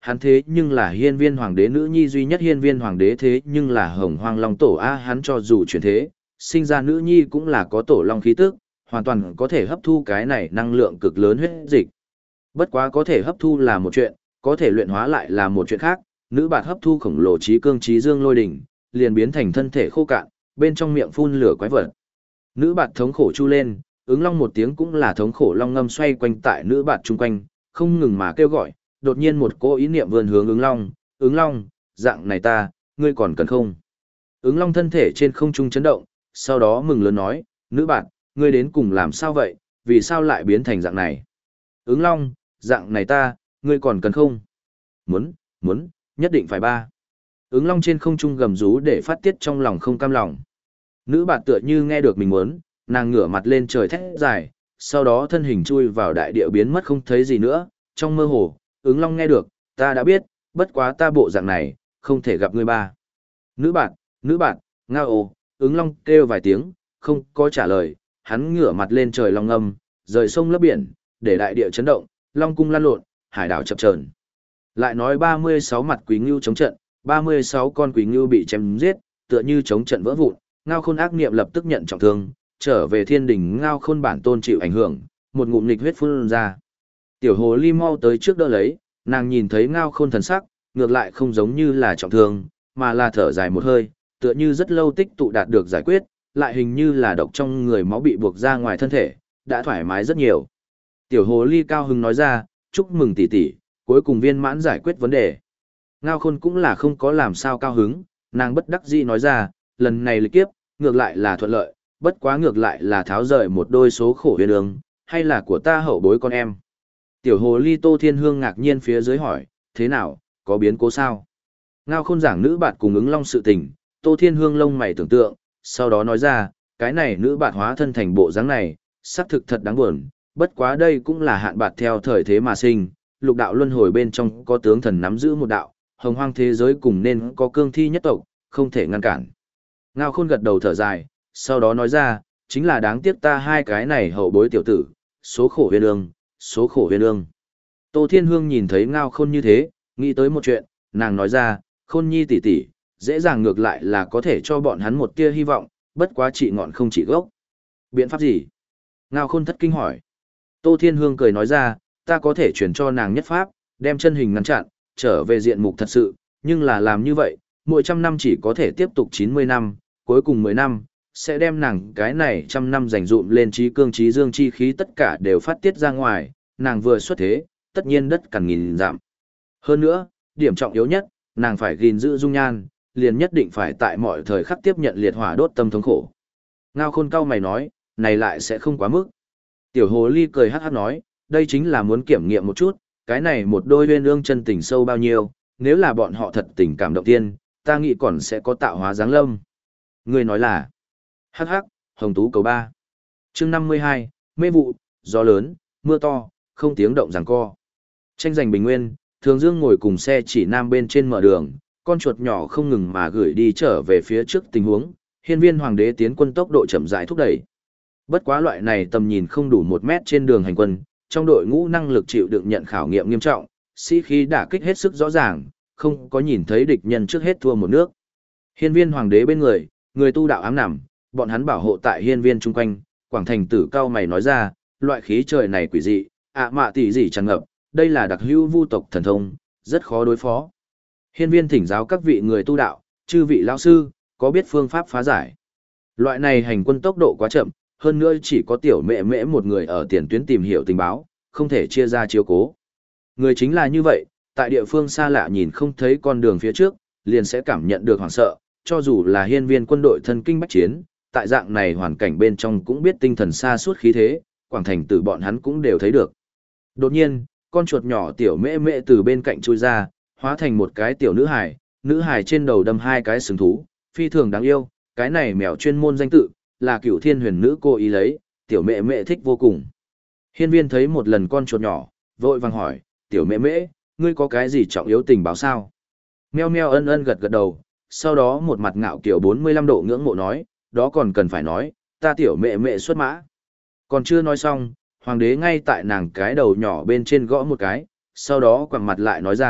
Hắn thế nhưng là hiên viên hoàng đế nữ nhi duy nhất, hiên viên hoàng đế thế nhưng là hồng hoang long tổ a, hắn cho dù chuyển thế, sinh ra nữ nhi cũng là có tổ long khí tức, hoàn toàn có thể hấp thu cái này năng lượng cực lớn huyết dịch. Bất quá có thể hấp thu là một chuyện, có thể luyện hóa lại là một chuyện khác, nữ bạt hấp thu khổng lồ trí cương trí dương lôi đỉnh, liền biến thành thân thể khô cạn, bên trong miệng phun lửa quái vật. Nữ bạt thống khổ chu lên, ứng long một tiếng cũng là thống khổ long ngâm xoay quanh tại nữ bạt chung quanh, không ngừng mà kêu gọi, đột nhiên một cô ý niệm vươn hướng ứng long, ứng long, dạng này ta, ngươi còn cần không? Ứng long thân thể trên không trung chấn động, sau đó mừng lớn nói, nữ bạt, ngươi đến cùng làm sao vậy, vì sao lại biến thành dạng này? Ứng long, dạng này ta, ngươi còn cần không? Muốn, muốn, nhất định phải ba. Ứng long trên không trung gầm rú để phát tiết trong lòng không cam lòng. Nữ bạt tựa như nghe được mình muốn, nàng ngửa mặt lên trời thét dài, sau đó thân hình chui vào đại địa biến mất không thấy gì nữa, trong mơ hồ, ứng long nghe được, ta đã biết, bất quá ta bộ dạng này, không thể gặp ngươi ba. Nữ bạt, nữ bạt, ngao ồ, ứng long kêu vài tiếng, không có trả lời, hắn ngửa mặt lên trời long ngâm, rời sông lấp biển, để đại địa chấn động, long cung lan lộn, hải đảo chập chờn. Lại nói ba mươi sáu mặt quý ngưu chống trận, ba mươi sáu con quý ngưu bị chém giết, tựa như chống trận vỡ vụn, Ngao Khôn ác niệm lập tức nhận trọng thương, trở về thiên đình. Ngao Khôn bản tôn chịu ảnh hưởng, một ngụm nghịch huyết phun ra. Tiểu hồ ly mau tới trước đỡ lấy, nàng nhìn thấy Ngao Khôn thần sắc, ngược lại không giống như là trọng thương, mà là thở dài một hơi, tựa như rất lâu tích tụ đạt được giải quyết, lại hình như là độc trong người máu bị buộc ra ngoài thân thể, đã thoải mái rất nhiều. Tiểu hồ ly cao hứng nói ra, chúc mừng tỷ tỷ, cuối cùng viên mãn giải quyết vấn đề. Ngao Khôn cũng là không có làm sao cao hứng, nàng bất đắc dĩ nói ra, lần này lịch kiếp, ngược lại là thuận lợi, bất quá ngược lại là tháo rời một đôi số khổ huyền ương, hay là của ta hậu bối con em. Tiểu hồ ly Tô Thiên Hương ngạc nhiên phía dưới hỏi, thế nào, có biến cố sao? Ngao Khôn giảng nữ bạn cùng ứng long sự tình, Tô Thiên Hương lông mày tưởng tượng, sau đó nói ra, cái này nữ bạn hóa thân thành bộ dáng này, xác thực thật đáng buồn, bất quá đây cũng là hạn bạc theo thời thế mà sinh, lục đạo luân hồi bên trong có tướng thần nắm giữ một đạo, hồng hoang thế giới cùng nên có cương thi nhất tộc, không thể ngăn cản. Ngao Khôn gật đầu thở dài, sau đó nói ra, chính là đáng tiếc ta hai cái này hậu bối tiểu tử, số khổ huyền ương, số khổ huyền ương. Tô Thiên Hương nhìn thấy Ngao Khôn như thế, nghĩ tới một chuyện, nàng nói ra, Khôn nhi tỷ tỷ, dễ dàng ngược lại là có thể cho bọn hắn một tia hy vọng, bất quá trị ngọn không trị gốc. Biện pháp gì? Ngao Khôn thất kinh hỏi. Tô Thiên Hương cười nói ra, ta có thể chuyển cho nàng nhất pháp, đem chân hình ngăn chặn, trở về diện mục thật sự, nhưng là làm như vậy, mỗi trăm năm chỉ có thể tiếp tục chín mươi năm, cuối cùng mười năm, sẽ đem nàng cái này trăm năm dành dụm lên trí cương trí dương chi khí tất cả đều phát tiết ra ngoài, nàng vừa xuất thế, tất nhiên đất cằn nghìn giảm. Hơn nữa, điểm trọng yếu nhất, nàng phải gìn giữ dung nhan, liền nhất định phải tại mọi thời khắc tiếp nhận liệt hỏa đốt tâm thống khổ. Ngao Khôn cao mày nói, này lại sẽ không quá mức. Tiểu hồ ly cười hát hát nói, đây chính là muốn kiểm nghiệm một chút, cái này một đôi uyên ương chân tình sâu bao nhiêu, nếu là bọn họ thật tình cảm động tiên, ta nghĩ còn sẽ có tạo hóa giáng lâm. Người nói là, hắc hắc, hồng tú cầu ba. Chương năm mươi hai, mê vụ, gió lớn, mưa to, không tiếng động giằng co. Tranh giành bình nguyên, Thường Dương ngồi cùng xe chỉ nam bên trên mở đường, con chuột nhỏ không ngừng mà gửi đi trở về phía trước tình huống, hiên viên hoàng đế tiến quân tốc độ chậm rãi thúc đẩy. Bất quá loại này tầm nhìn không đủ một mét trên đường hành quân, trong đội ngũ năng lực chịu đựng nhận khảo nghiệm nghiêm trọng, sĩ khí đả kích hết sức rõ ràng, không có nhìn thấy địch nhân trước hết thua một nước. Hiên viên hoàng đế bên người, người tu đạo ám nằm, bọn hắn bảo hộ tại hiên viên chung quanh, Quảng Thành Tử cao mày nói ra, loại khí trời này quỷ dị, ạ mạ tỷ dị tràn ngập, đây là đặc hữu vu tộc thần thông, rất khó đối phó. Hiên viên thỉnh giáo các vị người tu đạo, chư vị lão sư, có biết phương pháp phá giải. Loại này hành quân tốc độ quá chậm, hơn nữa chỉ có tiểu mẹ mễ một người ở tiền tuyến tìm hiểu tình báo, không thể chia ra chiếu cố. Người chính là như vậy, tại địa phương xa lạ nhìn không thấy con đường phía trước, liền sẽ cảm nhận được hoảng sợ, cho dù là hiên viên quân đội thân kinh bách chiến, tại dạng này hoàn cảnh bên trong cũng biết tinh thần xa suốt khí thế, Quảng Thành Tử bọn hắn cũng đều thấy được. Đột nhiên, con chuột nhỏ tiểu mễ mễ từ bên cạnh chui ra, hóa thành một cái tiểu nữ hài, nữ hài trên đầu đâm hai cái sừng thú, phi thường đáng yêu, cái này mèo chuyên môn danh tự, là Cửu Thiên Huyền Nữ cô ý lấy, tiểu mẹ mẹ thích vô cùng. Hiên viên thấy một lần con chuột nhỏ, vội vàng hỏi, tiểu mẹ mẹ, ngươi có cái gì trọng yếu tình báo sao? Meo meo ân ân gật gật đầu, sau đó một mặt ngạo kiểu bốn mươi lăm độ ngưỡng mộ nói, đó còn cần phải nói, ta tiểu mẹ mẹ xuất mã. Còn chưa nói xong, hoàng đế ngay tại nàng cái đầu nhỏ bên trên gõ một cái, sau đó quẳng mặt lại nói ra,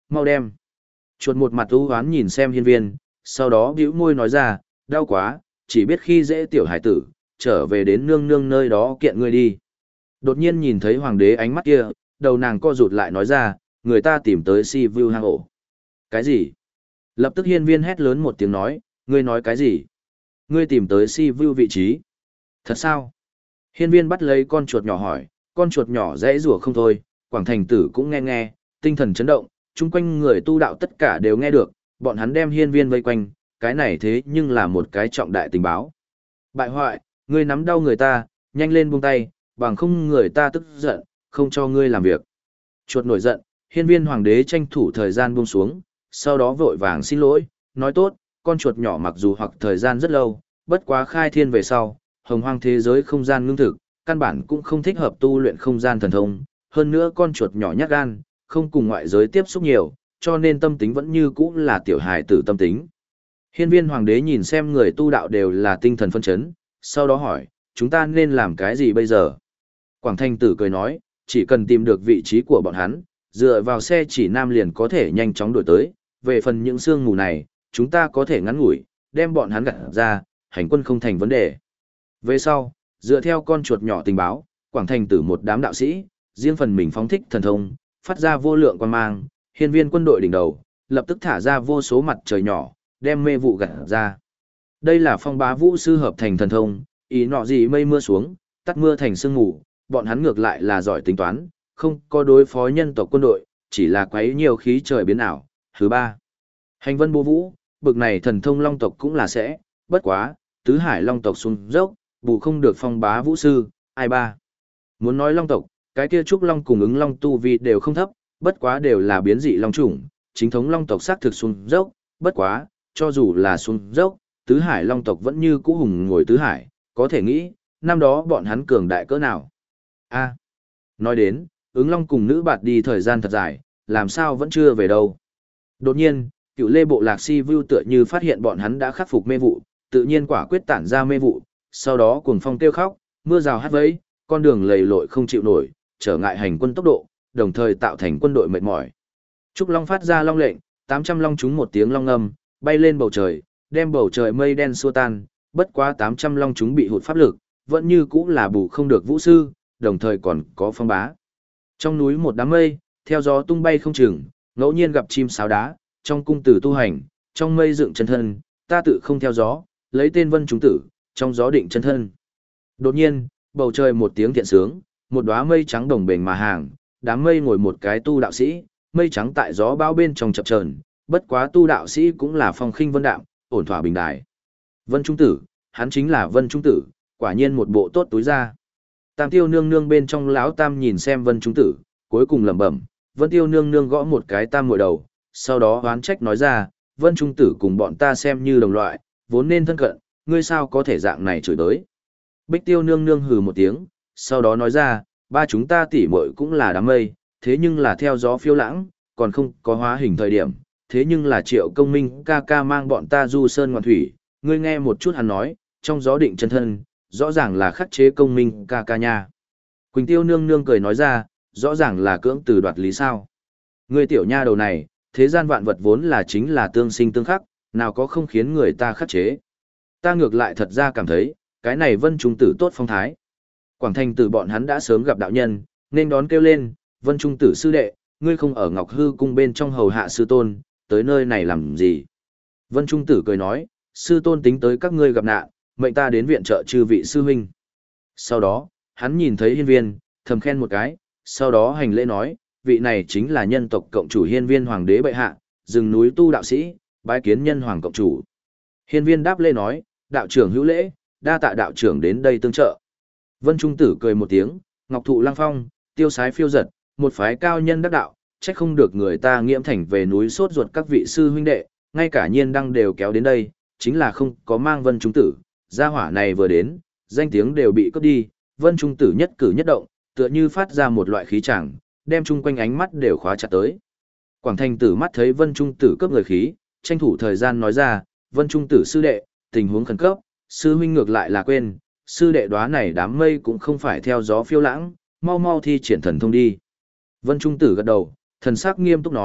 mau đem. Chuột một mặt u hoán nhìn xem hiên viên, sau đó bĩu môi nói ra, đau quá, chỉ biết khi dễ tiểu hải tử, trở về đến nương nương nơi đó kiện ngươi đi. Đột nhiên nhìn thấy hoàng đế ánh mắt kia, đầu nàng co rụt lại nói ra, người ta tìm tới si vu hang ổ. Cái gì? Lập tức hiên viên hét lớn một tiếng nói, ngươi nói cái gì? Ngươi tìm tới si vu vị trí. Thật sao? Hiên viên bắt lấy con chuột nhỏ hỏi, con chuột nhỏ dãy rủa không thôi, Quảng Thành Tử cũng nghe nghe, tinh thần chấn động, chung quanh người tu đạo tất cả đều nghe được, bọn hắn đem hiên viên vây quanh, cái này thế nhưng là một cái trọng đại tình báo. Bại hoại, ngươi nắm đau người ta, nhanh lên buông tay, bằng không người ta tức giận, không cho ngươi làm việc. Chuột nổi giận, hiên viên hoàng đế tranh thủ thời gian buông xuống, sau đó vội vàng xin lỗi, nói tốt, con chuột nhỏ mặc dù hoặc thời gian rất lâu, bất quá khai thiên về sau, hồng hoang thế giới không gian ngưng thực, căn bản cũng không thích hợp tu luyện không gian thần thông, hơn nữa con chuột nhỏ nhát gan, không cùng ngoại giới tiếp xúc nhiều, cho nên tâm tính vẫn như cũ là tiểu hài tử tâm tính. Hiên viên hoàng đế nhìn xem người tu đạo đều là tinh thần phân chấn, sau đó hỏi, chúng ta nên làm cái gì bây giờ? Quảng Thanh Tử cười nói, chỉ cần tìm được vị trí của bọn hắn, dựa vào xe chỉ nam liền có thể nhanh chóng đổi tới, về phần những sương mù này, chúng ta có thể ngắn ngủi, đem bọn hắn gặt ra, hành quân không thành vấn đề. Về sau, dựa theo con chuột nhỏ tình báo, Quảng Thanh Tử một đám đạo sĩ, riêng phần mình phóng thích thần thông, phát ra vô lượng quan mang, hiên viên quân đội đỉnh đầu, lập tức thả ra vô số mặt trời nhỏ, đem mê vụ gặt ra. Đây là phong bá vũ sư hợp thành thần thông, ý nọ gì mây mưa xuống, tắt mưa thành sương mù, bọn hắn ngược lại là giỏi tính toán, không có đối phó nhân tộc quân đội, chỉ là quấy nhiều khí trời biến ảo. Thứ ba, hành vân bố vũ, bực này thần thông long tộc cũng là sẽ, bất quá, tứ hải long tộc xuống dốc, bù không được phong bá vũ sư, ai ba. Muốn nói long tộc, cái kia trúc long cùng ứng long tu vi đều không thấp, bất quá đều là biến dị long chủng, chính thống long tộc xác thực xuống dốc, bất quá, cho dù là xuống dốc, tứ hải long tộc vẫn như cũ hùng ngồi tứ hải, có thể nghĩ, năm đó bọn hắn cường đại cỡ nào. A, nói đến, ứng long cùng nữ bạt đi thời gian thật dài, làm sao vẫn chưa về đâu. Đột nhiên, cựu lê bộ lạc si vu tựa như phát hiện bọn hắn đã khắc phục mê vụ, tự nhiên quả quyết tản ra mê vụ, sau đó cuồng phong kêu khóc, mưa rào hát vẫy, con đường lầy lội không chịu nổi, trở ngại hành quân tốc độ, đồng thời tạo thành quân đội mệt mỏi. Trúc Long phát ra long lệnh, tám trăm long trúng một tiếng long ngâm, bay lên bầu trời, đem bầu trời mây đen xua tan, bất quá tám trăm long chúng bị hụt pháp lực, vẫn như cũ là bù không được vũ sư, đồng thời còn có phong bá. Trong núi một đám mây, theo gió tung bay không chừng, ngẫu nhiên gặp chim sáo đá, trong cung tử tu hành, trong mây dựng chân thân, ta tự không theo gió, lấy tên vân chúng tử, trong gió định chân thân. Đột nhiên, bầu trời một tiếng thiện sướng, một đóa mây trắng đồng bền mà hàng, đám mây ngồi một cái tu đạo sĩ, mây trắng tại gió bao bên trong chập chờn, bất quá tu đạo sĩ cũng là phong khinh vân đạm, ổn thỏa bình đài. Vân Trung Tử, hắn chính là Vân Trung Tử, quả nhiên một bộ tốt túi ra. Tam Tiêu nương nương bên trong lão tam nhìn xem Vân Trung Tử, cuối cùng lẩm bẩm, Vân Tiêu nương nương gõ một cái tam ngồi đầu, sau đó oán trách nói ra, Vân Trung Tử cùng bọn ta xem như đồng loại, vốn nên thân cận, ngươi sao có thể dạng này chửi tới. Bích Tiêu nương nương hừ một tiếng, sau đó nói ra, ba chúng ta tỉ muội cũng là đám mây, thế nhưng là theo gió phiêu lãng, còn không có hóa hình thời điểm, thế nhưng là Triệu Công Minh ca ca mang bọn ta du sơn ngoạn thủy, ngươi nghe một chút hắn nói, trong gió định chân thân, rõ ràng là khắc chế Công Minh ca ca nha. Quỳnh Tiêu nương nương cười nói ra, rõ ràng là cưỡng từ đoạt lý sao. Ngươi tiểu nha đầu này, thế gian vạn vật vốn là chính là tương sinh tương khắc, nào có không khiến người ta khắc chế. Ta ngược lại thật ra cảm thấy, cái này Vân Trung Tử tốt phong thái. Quảng Thành Tử bọn hắn đã sớm gặp đạo nhân, nên đón kêu lên, Vân Trung Tử sư đệ, ngươi không ở Ngọc Hư cung bên trong hầu hạ sư tôn, tới nơi này làm gì? Vân Trung Tử cười nói, sư tôn tính tới các ngươi gặp nạn, mệnh ta đến viện trợ chư vị sư huynh. Sau đó, hắn nhìn thấy hiên viên, thầm khen một cái, sau đó hành lễ nói, vị này chính là nhân tộc cộng chủ hiên viên hoàng đế bệ hạ, rừng núi tu đạo sĩ, bái kiến nhân hoàng cộng chủ. Hiên viên đáp lễ nói, đạo trưởng hữu lễ, đa tạ đạo trưởng đến đây tương trợ. Vân Trung Tử cười một tiếng, ngọc thụ lăng phong, tiêu sái phiêu giật, một phái cao nhân đắc đạo, trách không được người ta nghiễm thành về núi sốt ruột các vị sư huynh đệ, ngay cả nhiên đăng đều kéo đến đây, chính là không có mang Vân Trung Tử, gia hỏa này vừa đến, danh tiếng đều bị cướp đi, Vân Trung Tử nhất cử nhất động, tựa như phát ra một loại khí chẳng, đem chung quanh ánh mắt đều khóa chặt tới. Quảng Thành Tử mắt thấy Vân Trung Tử cướp người khí, tranh thủ thời gian nói ra, Vân Trung Tử sư đệ, tình huống khẩn cấp, sư huynh ngược lại là quên, sư đệ đoá này đám mây cũng không phải theo gió phiêu lãng, mau mau thi triển thần thông đi. Vân Trung Tử gật đầu, thần sắc nghiêm túc nói,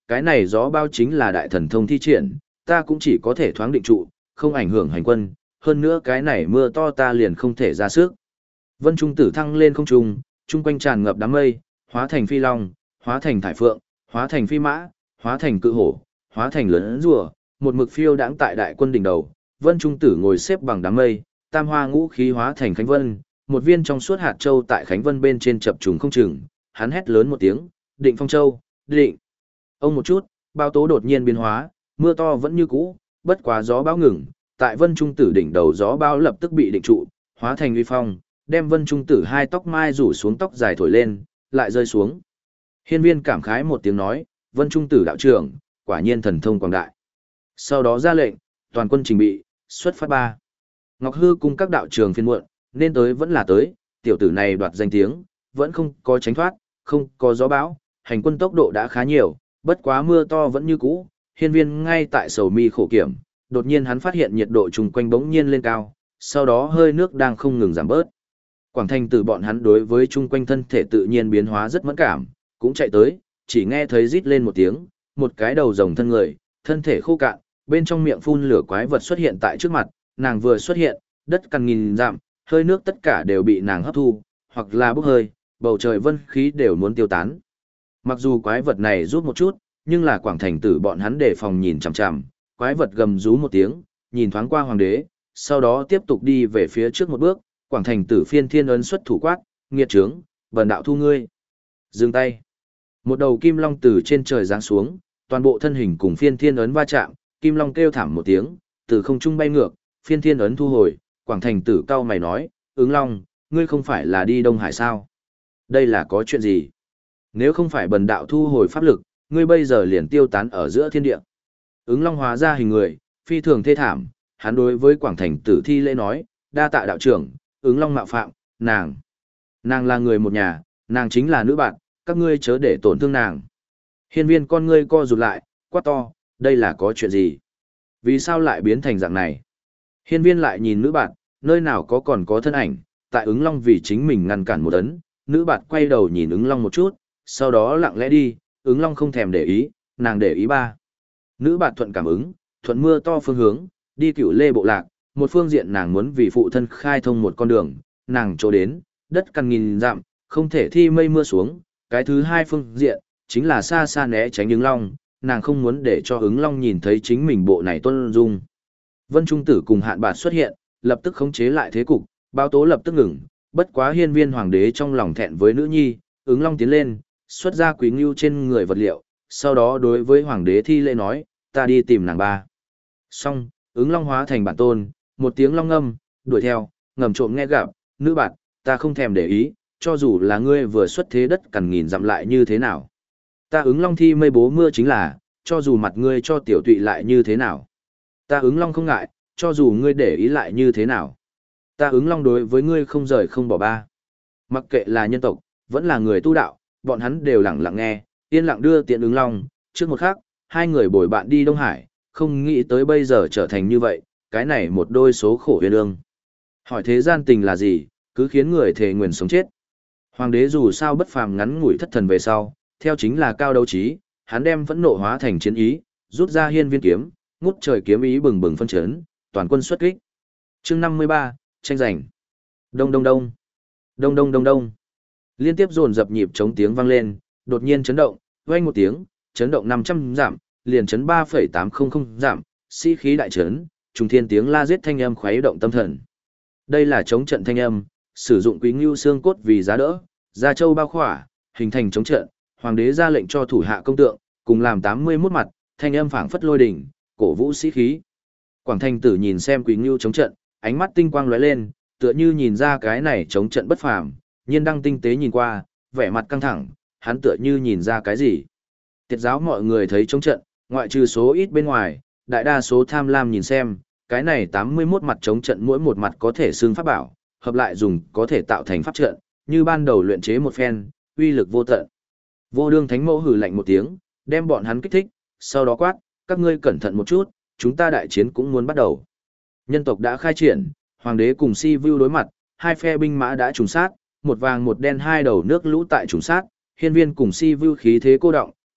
cái này gió bao chính là đại thần thông thi triển, ta cũng chỉ có thể thoáng định trụ, không ảnh hưởng hành quân, hơn nữa cái này mưa to ta liền không thể ra sức. Vân Trung Tử thăng lên không trung, trung quanh tràn ngập đám mây, hóa thành phi long, hóa thành thải phượng, hóa thành phi mã, hóa thành cự hổ, hóa thành lớn rùa, một mực phiêu đãng tại đại quân đỉnh đầu. Vân Trung Tử ngồi xếp bằng đám mây, tam hoa ngũ khí hóa thành Khánh Vân, một viên trong suốt hạt châu tại Khánh Vân bên trên chập trùng không chừng, hắn hét lớn một tiếng, "Định Phong Châu, định!" Ông một chút, bao tố đột nhiên biến hóa, mưa to vẫn như cũ, bất quá gió bão ngừng, tại Vân Trung Tử đỉnh đầu gió bão lập tức bị định trụ, hóa thành uy phong, đem Vân Trung Tử hai tóc mai rủ xuống tóc dài thổi lên, lại rơi xuống. Hiên Viên cảm khái một tiếng nói, "Vân Trung Tử đạo trưởng, quả nhiên thần thông quảng đại." Sau đó ra lệnh, toàn quân trình bị, xuất phát ba. Ngọc Hư cung các đạo trường phiên muộn, nên tới vẫn là tới, tiểu tử này đoạt danh tiếng, vẫn không có tránh thoát, không có gió bão, hành quân tốc độ đã khá nhiều, bất quá mưa to vẫn như cũ. Hiên Viên ngay tại sầu mi khổ kiểm, đột nhiên hắn phát hiện nhiệt độ chung quanh bỗng nhiên lên cao, sau đó hơi nước đang không ngừng giảm bớt. Quảng Thành Tử bọn hắn đối với chung quanh thân thể tự nhiên biến hóa rất mẫn cảm, cũng chạy tới, chỉ nghe thấy rít lên một tiếng, một cái đầu rồng thân người, thân thể khô cạn, bên trong miệng phun lửa quái vật xuất hiện tại trước mặt, nàng vừa xuất hiện, đất cằn nghìn dặm, hơi nước tất cả đều bị nàng hấp thu, hoặc là bốc hơi, bầu trời vân khí đều muốn tiêu tán. Mặc dù quái vật này rút một chút, nhưng là Quảng Thành Tử bọn hắn đề phòng nhìn chằm chằm, quái vật gầm rú một tiếng, nhìn thoáng qua hoàng đế, sau đó tiếp tục đi về phía trước một bước, Quảng Thành Tử phiên thiên ấn xuất thủ quát, "Nghiệt trướng, bần đạo thu ngươi." Dừng tay. Một đầu kim long từ trên trời giáng xuống, toàn bộ thân hình cùng phiên thiên ấn va chạm, kim long kêu thảm một tiếng, từ không trung bay ngược, phiên thiên ấn thu hồi, Quảng Thành Tử cau mày nói, "Ứng Long, ngươi không phải là đi Đông Hải sao? Đây là có chuyện gì? Nếu không phải bần đạo thu hồi pháp lực, ngươi bây giờ liền tiêu tán ở giữa thiên địa." Ứng Long hóa ra hình người, phi thường thê thảm, hắn đối với Quảng Thành Tử thi lễ nói, "Đa tạ đạo trưởng, Ứng Long mạo phạm, nàng. Nàng là người một nhà, nàng chính là nữ bạn, các ngươi chớ để tổn thương nàng." Hiên Viên con ngươi co rụt lại, quát to, "Đây là có chuyện gì? Vì sao lại biến thành dạng này?" Hiên Viên lại nhìn nữ bạn, nơi nào có còn có thân ảnh, tại Ứng Long vì chính mình ngăn cản một ấn, nữ bạn quay đầu nhìn Ứng Long một chút, sau đó lặng lẽ đi, Ứng Long không thèm để ý, nàng để ý ba. Nữ bạn thuận cảm ứng, thuận mưa to phương hướng, đi Cửu Lê bộ lạc, một phương diện nàng muốn vì phụ thân khai thông một con đường, nàng chỗ đến, đất căn nghìn dặm, không thể thi mây mưa xuống, cái thứ hai phương diện, chính là xa xa né tránh Ứng Long, nàng không muốn để cho Ứng Long nhìn thấy chính mình bộ này tuân dung. Vân Trung Tử cùng Hạn Bạt xuất hiện, lập tức khống chế lại thế cục, báo tố lập tức ngừng, bất quá Hiên Viên hoàng đế trong lòng thẹn với nữ nhi, Ứng Long tiến lên, xuất ra quý ngưu trên người vật liệu, sau đó đối với hoàng đế thi lễ nói, "Ta đi tìm nàng ba." Xong, Ứng Long hóa thành bản tôn, một tiếng long ngâm, đuổi theo, ngầm trộm nghe gặp, "Nữ bạn, ta không thèm để ý, cho dù là ngươi vừa xuất thế đất cằn nghìn dặm lại như thế nào. Ta Ứng Long thi mây bố mưa chính là, cho dù mặt ngươi cho tiểu tụy lại như thế nào. Ta Ứng Long không ngại, cho dù ngươi để ý lại như thế nào. Ta Ứng Long đối với ngươi không rời không bỏ ba." Mặc kệ là nhân tộc, vẫn là người tu đạo, bọn hắn đều lặng lặng nghe, yên lặng đưa tiện Ứng Long, trước một khắc, hai người bồi bạn đi Đông Hải, không nghĩ tới bây giờ trở thành như vậy, cái này một đôi số khổ huyền ương. Hỏi thế gian tình là gì, cứ khiến người thề nguyền sống chết. Hoàng đế dù sao bất phàm ngắn ngủi thất thần về sau, theo chính là cao đấu trí, hắn đem phẫn nộ hóa thành chiến ý, rút ra hiên viên kiếm, ngút trời kiếm ý bừng bừng phân chấn, toàn quân xuất kích. Chương năm mươi ba, tranh giành. Đông đông đông. Đông đông đông đông. Liên tiếp dồn dập nhịp chống tiếng vang lên, đột nhiên chấn động, vang một tiếng, chấn động năm trăm giảm, liền chấn ba phẩy tám không không giảm, sĩ khí đại chấn, trùng thiên tiếng la giết thanh âm khuấy động tâm thần. Đây là chống trận thanh âm, sử dụng quý ngưu xương cốt vì giá đỡ, gia châu bao khỏa, hình thành chống trận, hoàng đế ra lệnh cho thủ hạ công tượng, cùng làm tám mươi mốt mặt, thanh âm phảng phất lôi đỉnh, cổ vũ sĩ khí. Quảng Thành Tử nhìn xem quý ngưu chống trận, ánh mắt tinh quang lóe lên, tựa như nhìn ra cái này chống trận bất phàm, nhiên đăng tinh tế nhìn qua, vẻ mặt căng thẳng, hắn tựa như nhìn ra cái gì. Tiết giáo mọi người thấy chống trận, ngoại trừ số ít bên ngoài, đại đa số tham lam nhìn xem, cái này tám mươi mốt mặt chống trận mỗi một mặt có thể xưng pháp bảo, hợp lại dùng có thể tạo thành pháp trận, như ban đầu luyện chế một phen, uy lực vô tận. Vô Đương Thánh Mẫu hừ lạnh một tiếng, đem bọn hắn kích thích, sau đó quát, "Các ngươi cẩn thận một chút, chúng ta đại chiến cũng muốn bắt đầu." Nhân tộc đã khai triển, hoàng đế cùng Si Vu đối mặt, hai phe binh mã đã trùng sát, một vàng một đen hai đầu nước lũ tại trùng sát, hiên viên cùng Si Vu khí thế cô động,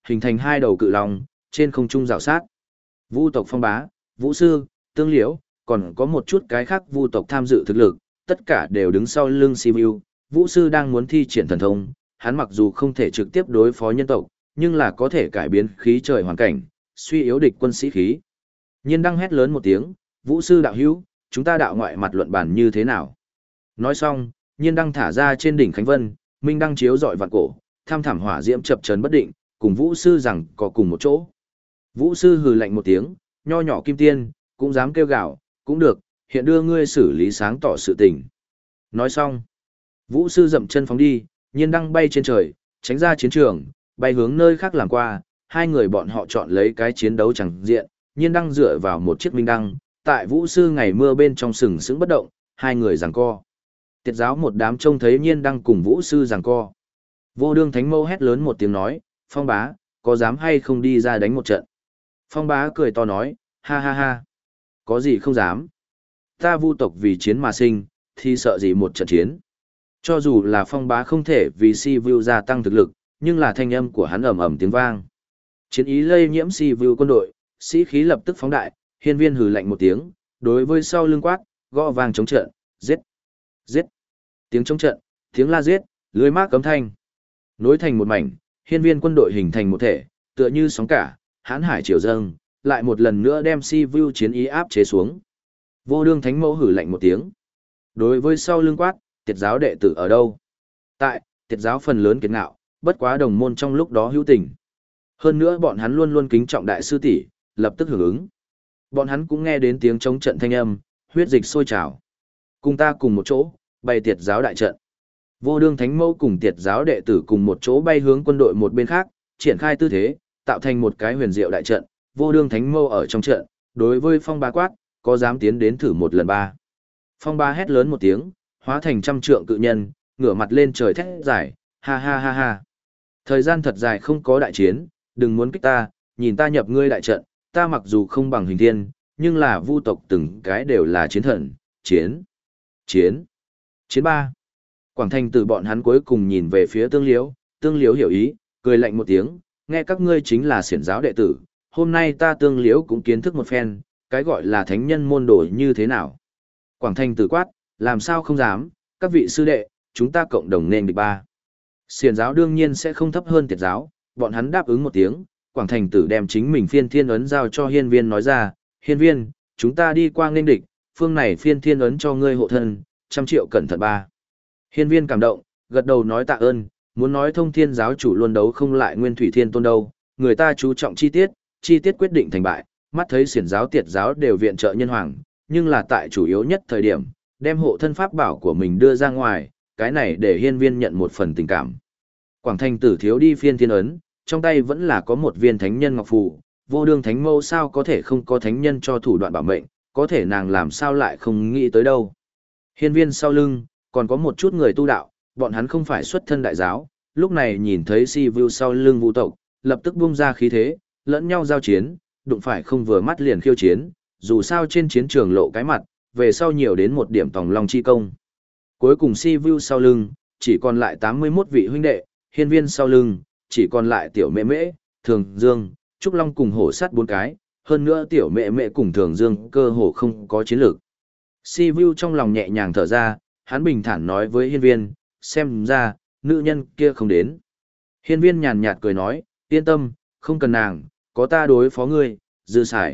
hình thành hai đầu cự long, trên không trung rào sát. Vu tộc Phong Bá, Vũ Sư, Tương Liễu, còn có một chút cái khác vu tộc tham dự thực lực, tất cả đều đứng sau lưng Sivu. Vũ Sư đang muốn thi triển thần thông, hắn mặc dù không thể trực tiếp đối phó nhân tộc, nhưng là có thể cải biến khí trời hoàn cảnh, suy yếu địch quân sĩ khí. Nhiên Đăng hét lớn một tiếng, Vũ Sư đạo hữu, chúng ta đạo ngoại mặt luận bản như thế nào? Nói xong, Nhiên Đăng thả ra trên đỉnh Khánh Vân, Minh Đăng chiếu dọi vạn cổ, tham thảm hỏa diễm chập chấn bất định, cùng Vũ Sư rằng có cùng một chỗ. Vũ Sư hừ lạnh một tiếng, nho nhỏ kim tiên, cũng dám kêu gào, cũng được, hiện đưa ngươi xử lý sáng tỏ sự tình. Nói xong, Vũ Sư dậm chân phóng đi, Nhiên Đăng bay trên trời, tránh ra chiến trường, bay hướng nơi khác làm qua, hai người bọn họ chọn lấy cái chiến đấu chẳng diện, Nhiên Đăng dựa vào một chiếc Minh Đăng, tại Vũ Sư ngày mưa bên trong sừng sững bất động, hai người giằng co. Tiệt giáo một đám trông thấy Nhiên Đăng cùng Vũ Sư giằng co. Vô Đương Thánh Mâu hét lớn một tiếng nói, Phong Bá, có dám hay không đi ra đánh một trận? Phong Bá cười to nói, ha ha ha, có gì không dám. Ta vu tộc vì chiến mà sinh, thì sợ gì một trận chiến. Cho dù là Phong Bá không thể vì si vu gia tăng thực lực, nhưng là thanh âm của hắn ầm ầm tiếng vang. Chiến ý lây nhiễm si vu quân đội, sĩ khí lập tức phóng đại, hiên viên hừ lạnh một tiếng, đối với sau lưng quát, gõ vang chống trận, giết, giết. Tiếng chống trận, tiếng la giết, lưới mác cấm thanh. Nối thành một mảnh, hiên viên quân đội hình thành một thể, tựa như sóng cả, hãn hải triều dâng, lại một lần nữa đem si vu chiến ý áp chế xuống. Vô Đương Thánh Mẫu hử lạnh một tiếng. Đối với sau lưng quát, tiệt giáo đệ tử ở đâu? Tại, tiệt giáo phần lớn kiệt ngạo, bất quá đồng môn trong lúc đó hữu tình. Hơn nữa bọn hắn luôn luôn kính trọng đại sư tỷ, lập tức hưởng ứng. Bọn hắn cũng nghe đến tiếng chống trận thanh âm, huyết dịch sôi trào. Cùng ta cùng một chỗ, bày tiệt giáo đại trận. Vô Đương Thánh Mẫu cùng tiệt giáo đệ tử cùng một chỗ bay hướng quân đội một bên khác, triển khai tư thế, tạo thành một cái huyền diệu đại trận. Vô Đương Thánh Mẫu ở trong trận, đối với Phong Bá quát, có dám tiến đến thử một lần ba. Phong Bá hét lớn một tiếng, hóa thành trăm trượng cự nhân, ngửa mặt lên trời thét giải, ha ha ha ha. Thời gian thật dài không có đại chiến, đừng muốn kích ta, nhìn ta nhập ngươi đại trận, ta mặc dù không bằng hình thiên, nhưng là vu tộc từng cái đều là chiến thần, chiến, chiến, chiến ba. Quảng Thành từ bọn hắn cuối cùng nhìn về phía Tương Liễu, Tương Liễu hiểu ý, cười lạnh một tiếng, nghe các ngươi chính là xiển giáo đệ tử, hôm nay ta Tương Liễu cũng kiến thức một phen, cái gọi là thánh nhân môn đồ như thế nào. Quảng Thành từ quát, làm sao không dám, các vị sư đệ, chúng ta cộng đồng nên địch ba. Xiển giáo đương nhiên sẽ không thấp hơn tiệt giáo, bọn hắn đáp ứng một tiếng, Quảng Thành tử đem chính mình phiên thiên ấn giao cho hiên viên nói ra, hiên viên, chúng ta đi qua nên địch, phương này phiên thiên ấn cho ngươi hộ thân, trăm triệu cẩn thận ba. Hiên viên cảm động, gật đầu nói tạ ơn, muốn nói thông thiên giáo chủ luôn đấu không lại nguyên thủy thiên tôn đâu, người ta chú trọng chi tiết, chi tiết quyết định thành bại, mắt thấy xiển giáo tiệt giáo đều viện trợ nhân hoàng, nhưng là tại chủ yếu nhất thời điểm, đem hộ thân pháp bảo của mình đưa ra ngoài, cái này để hiên viên nhận một phần tình cảm. Quảng Thành tử thiếu đi phiên thiên ấn, trong tay vẫn là có một viên thánh nhân ngọc phù, Vô Đương Thánh Mẫu sao có thể không có thánh nhân cho thủ đoạn bảo mệnh, có thể nàng làm sao lại không nghĩ tới đâu. Hiên viên sau lưng, còn có một chút người tu đạo, bọn hắn không phải xuất thân đại giáo, lúc này nhìn thấy si vu sau lưng vu tộc, lập tức bung ra khí thế, lẫn nhau giao chiến, đụng phải không vừa mắt liền khiêu chiến, dù sao trên chiến trường lộ cái mặt, về sau nhiều đến một điểm tòng long chi công. Cuối cùng si vu sau lưng, chỉ còn lại tám mươi mốt vị huynh đệ, hiên viên sau lưng, chỉ còn lại tiểu mẹ mễ, thường dương, trúc long cùng hổ sắt bốn cái, hơn nữa tiểu mẹ mẹ cùng thường dương cơ hồ không có chiến lược. Si vu trong lòng nhẹ nhàng thở ra, hắn bình thản nói với hiên viên, xem ra, nữ nhân kia không đến. Hiên viên nhàn nhạt cười nói, yên tâm, không cần nàng, có ta đối phó ngươi, dư xài.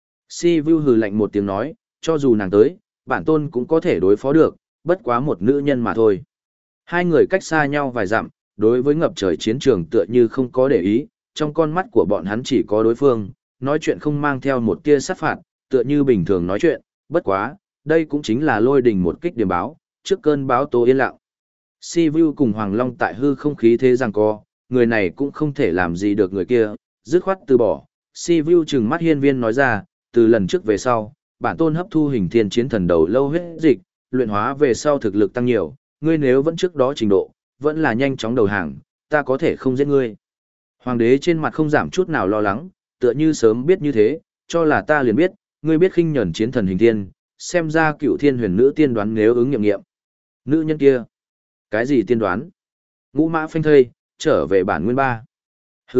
Si vu hừ lạnh một tiếng nói, cho dù nàng tới, bản tôn cũng có thể đối phó được, bất quá một nữ nhân mà thôi. Hai người cách xa nhau vài dặm, đối với ngập trời chiến trường tựa như không có để ý, trong con mắt của bọn hắn chỉ có đối phương, nói chuyện không mang theo một tia sát phạt, tựa như bình thường nói chuyện, bất quá, đây cũng chính là lôi đình một kích điểm báo, trước cơn báo tố yên lặng. Si Vu cùng Hoàng Long tại hư không khí thế giằng co, người này cũng không thể làm gì được người kia, dứt khoát từ bỏ. Si Vu trừng mắt hiên viên nói ra, từ lần trước về sau, bản tôn hấp thu hình thiên chiến thần đầu lâu huyết dịch, luyện hóa về sau thực lực tăng nhiều, ngươi nếu vẫn trước đó trình độ, vẫn là nhanh chóng đầu hàng, ta có thể không giết ngươi. Hoàng đế trên mặt không giảm chút nào lo lắng, tựa như sớm biết như thế, cho là ta liền biết, ngươi biết khinh nhẫn chiến thần hình thiên, xem ra cựu thiên huyền nữ tiên đoán nếu ứng nghiệm nghiệm. Nữ nhân kia, cái gì tiên đoán? Ngũ mã phanh thây, trở về bản nguyên ba. Hừ,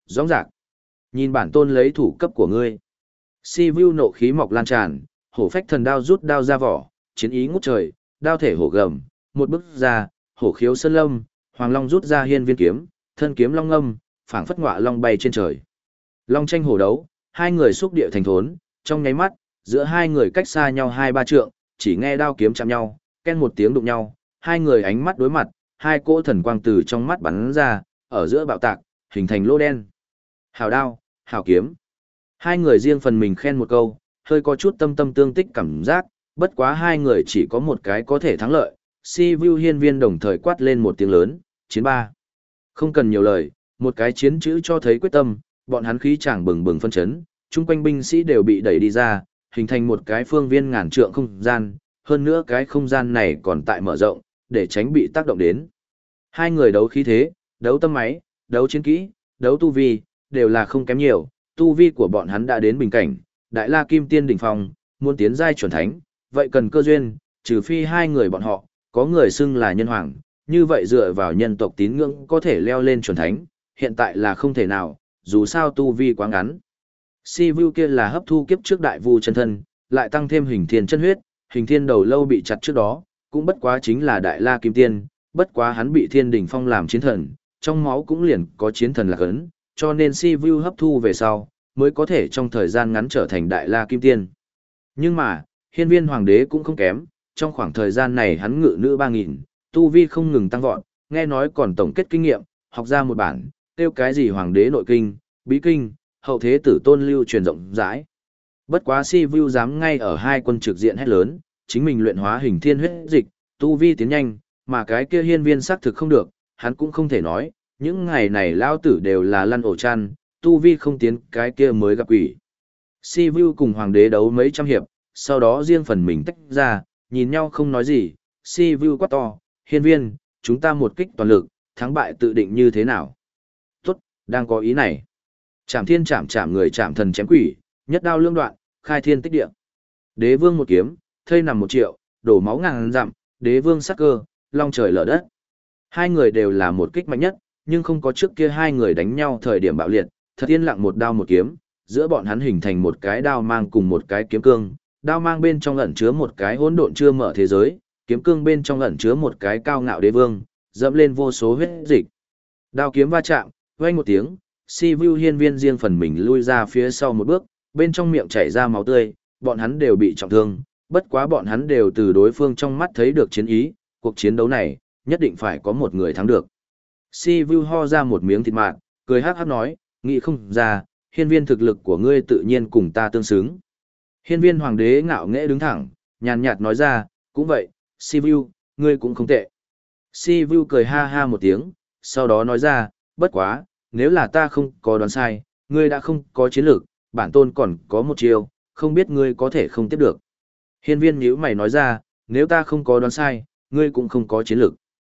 rõ rạc. Nhìn bản tôn lấy thủ cấp của ngươi. Si Vu nộ khí mọc lan tràn, hổ phách thần đao rút đao ra vỏ, chiến ý ngút trời, đao thể hổ gầm, một bước ra, hổ khiếu sơn lâm, hoàng long rút ra hiên viên kiếm, thân kiếm long ngâm, phảng phất ngọa long bay trên trời. Long tranh hổ đấu, hai người xúc địa thành thốn, trong nháy mắt, giữa hai người cách xa nhau hai ba trượng, chỉ nghe đao kiếm chạm nhau, ken một tiếng đụng nhau, hai người ánh mắt đối mặt, hai cỗ thần quang từ trong mắt bắn ra, ở giữa bạo tạc, hình thành lỗ đen. Hào đao, hào kiếm. Hai người riêng phần mình khen một câu, hơi có chút tâm tâm tương tích cảm giác, bất quá hai người chỉ có một cái có thể thắng lợi. Si Vu hiên viên đồng thời quát lên một tiếng lớn, chiến ba. Không cần nhiều lời, một cái chiến chữ cho thấy quyết tâm, bọn hắn khí chàng bừng bừng phân chấn, chung quanh binh sĩ đều bị đẩy đi ra, hình thành một cái phương viên ngàn trượng không gian, hơn nữa cái không gian này còn tại mở rộng, để tránh bị tác động đến. Hai người đấu khí thế, đấu tâm máy, đấu chiến kỹ, đấu tu vi, đều là không kém nhiều, tu vi của bọn hắn đã đến bình cảnh, đại la kim tiên đỉnh phong, muốn tiến giai chuẩn thánh, vậy cần cơ duyên, trừ phi hai người bọn họ, có người xưng là nhân hoàng, như vậy dựa vào nhân tộc tín ngưỡng có thể leo lên chuẩn thánh, hiện tại là không thể nào, dù sao tu vi quá ngắn. Si Vu kia là hấp thu kiếp trước đại vu chân thân, lại tăng thêm hình thiên chân huyết, hình thiên đầu lâu bị chặt trước đó, cũng bất quá chính là đại la kim tiên, bất quá hắn bị thiên đỉnh phong làm chiến thần, trong máu cũng liền có chiến thần lạc ấn, cho nên Si Vu hấp thu về sau, mới có thể trong thời gian ngắn trở thành đại la kim tiên. Nhưng mà, hiên viên hoàng đế cũng không kém, trong khoảng thời gian này hắn ngự nữ ba nghìn, tu vi không ngừng tăng vọt, nghe nói còn tổng kết kinh nghiệm, học ra một bản, tiêu cái gì hoàng đế nội kinh, bí kinh, hậu thế tử tôn lưu truyền rộng rãi. Bất quá Si Vu dám ngay ở hai quân trực diện hét lớn, chính mình luyện hóa hình thiên huyết dịch, tu vi tiến nhanh, mà cái kia hiên viên xác thực không được, hắn cũng không thể nói, những ngày này lao tử đều là lăn ổ chăn, tu vi không tiến cái kia mới gặp quỷ. Si Vu cùng hoàng đế đấu mấy trăm hiệp, sau đó riêng phần mình tách ra, nhìn nhau không nói gì, Si Vu quát to, hiên viên, chúng ta một kích toàn lực, thắng bại tự định như thế nào? Tốt, đang có ý này. Chạm thiên chạm chạm người chạm thần chém quỷ, nhất đao lương đoạn, khai thiên tích địa. Đế vương một kiếm, thây nằm một triệu, đổ máu ngàn dặm, đế vương sắc cơ, long trời lở đất. Hai người đều là một kích mạnh nhất, nhưng không có trước kia hai người đánh nhau thời điểm bạo liệt, thật yên lặng một đao một kiếm, giữa bọn hắn hình thành một cái đao mang cùng một cái kiếm cương, đao mang bên trong ẩn chứa một cái hỗn độn chưa mở thế giới, kiếm cương bên trong ẩn chứa một cái cao ngạo đế vương, dẫm lên vô số huyết dịch. Đao kiếm va chạm, vang một tiếng, Si Vu hiên viên riêng phần mình lui ra phía sau một bước, bên trong miệng chảy ra máu tươi, bọn hắn đều bị trọng thương, bất quá bọn hắn đều từ đối phương trong mắt thấy được chiến ý, cuộc chiến đấu này, nhất định phải có một người thắng được. Si Vu ho ra một miếng thịt mạt, cười hát hát nói, nghĩ không ra, hiên viên thực lực của ngươi tự nhiên cùng ta tương xứng. Hiên viên hoàng đế ngạo nghễ đứng thẳng, nhàn nhạt nói ra, cũng vậy, Si Vu, ngươi cũng không tệ. Si Vu cười ha ha một tiếng, sau đó nói ra, bất quá, nếu là ta không có đoán sai, ngươi đã không có chiến lược, bản tôn còn có một chiêu, không biết ngươi có thể không tiếp được. Hiên viên nhíu mày nói ra, nếu ta không có đoán sai, ngươi cũng không có chiến lược.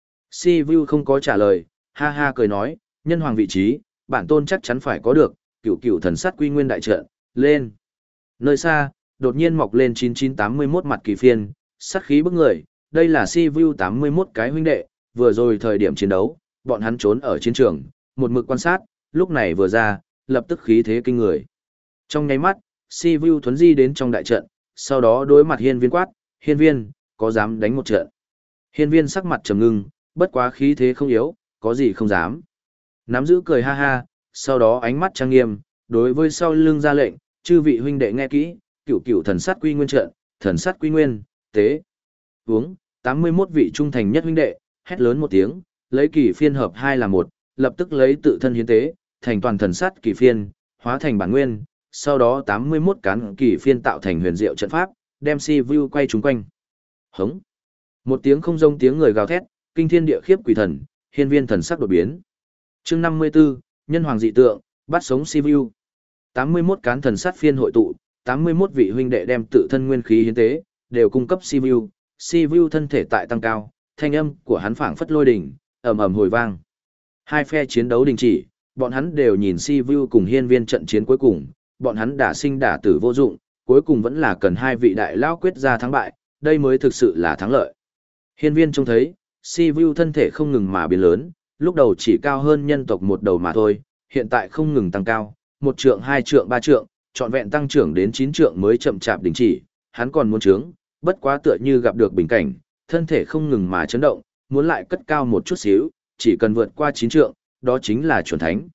Si Vu không có trả lời, ha ha cười nói, nhân hoàng vị trí, bản tôn chắc chắn phải có được, cựu cựu thần sát quy nguyên đại trận, lên. Nơi xa, đột nhiên mọc lên chín chín tám mươi mốt mặt kỳ phiên, sát khí bức người, đây là Si Vu tám mươi mốt cái huynh đệ, vừa rồi thời điểm chiến đấu, bọn hắn trốn ở chiến trường, một mực quan sát, lúc này vừa ra, lập tức khí thế kinh người. Trong nháy mắt, Si Vu thuấn di đến trong đại trận, sau đó đối mặt hiên viên quát, hiên viên, có dám đánh một trận? Hiên viên sắc mặt trầm ngưng, bất quá khí thế không yếu, có gì không dám. Nắm giữ cười ha ha, sau đó ánh mắt trang nghiêm, đối với sau lưng ra lệnh, chư vị huynh đệ nghe kỹ, cửu cửu thần sát quy nguyên trận, thần sát quy nguyên, tế. Uống, tám mươi mốt vị trung thành nhất huynh đệ, hét lớn một tiếng, lấy kỳ phiên hợp hai là một, lập tức lấy tự thân hiến tế, thành toàn thần sát kỳ phiên, hóa thành bản nguyên, sau đó tám mươi mốt cán kỳ phiên tạo thành huyền diệu trận pháp, đem Si Vu quay chúng quanh. Hống. Một tiếng không giống tiếng người gào thét, kinh thiên địa khiếp quỷ thần, hiên viên thần sắc đột biến. Chương năm mươi tư, nhân hoàng dị tượng, bắt sống Si Vu. tám mươi mốt cán thần sát phiên hội tụ, tám mươi mốt vị huynh đệ đem tự thân nguyên khí hiến tế, đều cung cấp Si Vu. Si Vu thân thể tại tăng cao, thanh âm của hắn phảng phất lôi đỉnh, ầm ầm hồi vang. Hai phe chiến đấu đình chỉ, bọn hắn đều nhìn Si Vu cùng hiên viên trận chiến cuối cùng, bọn hắn đả sinh đả tử vô dụng, cuối cùng vẫn là cần hai vị đại lão quyết ra thắng bại, đây mới thực sự là thắng lợi. Hiên viên trông thấy, Si Vu thân thể không ngừng mà biến lớn, lúc đầu chỉ cao hơn nhân tộc một đầu mà thôi, hiện tại không ngừng tăng cao, một trượng hai trượng ba trượng, trọn vẹn tăng trưởng đến chín trượng mới chậm chạp đình chỉ, hắn còn muốn trướng, bất quá tựa như gặp được bình cảnh, thân thể không ngừng mà chấn động, muốn lại cất cao một chút xíu, chỉ cần vượt qua chín trượng, đó chính là chuẩn thánh.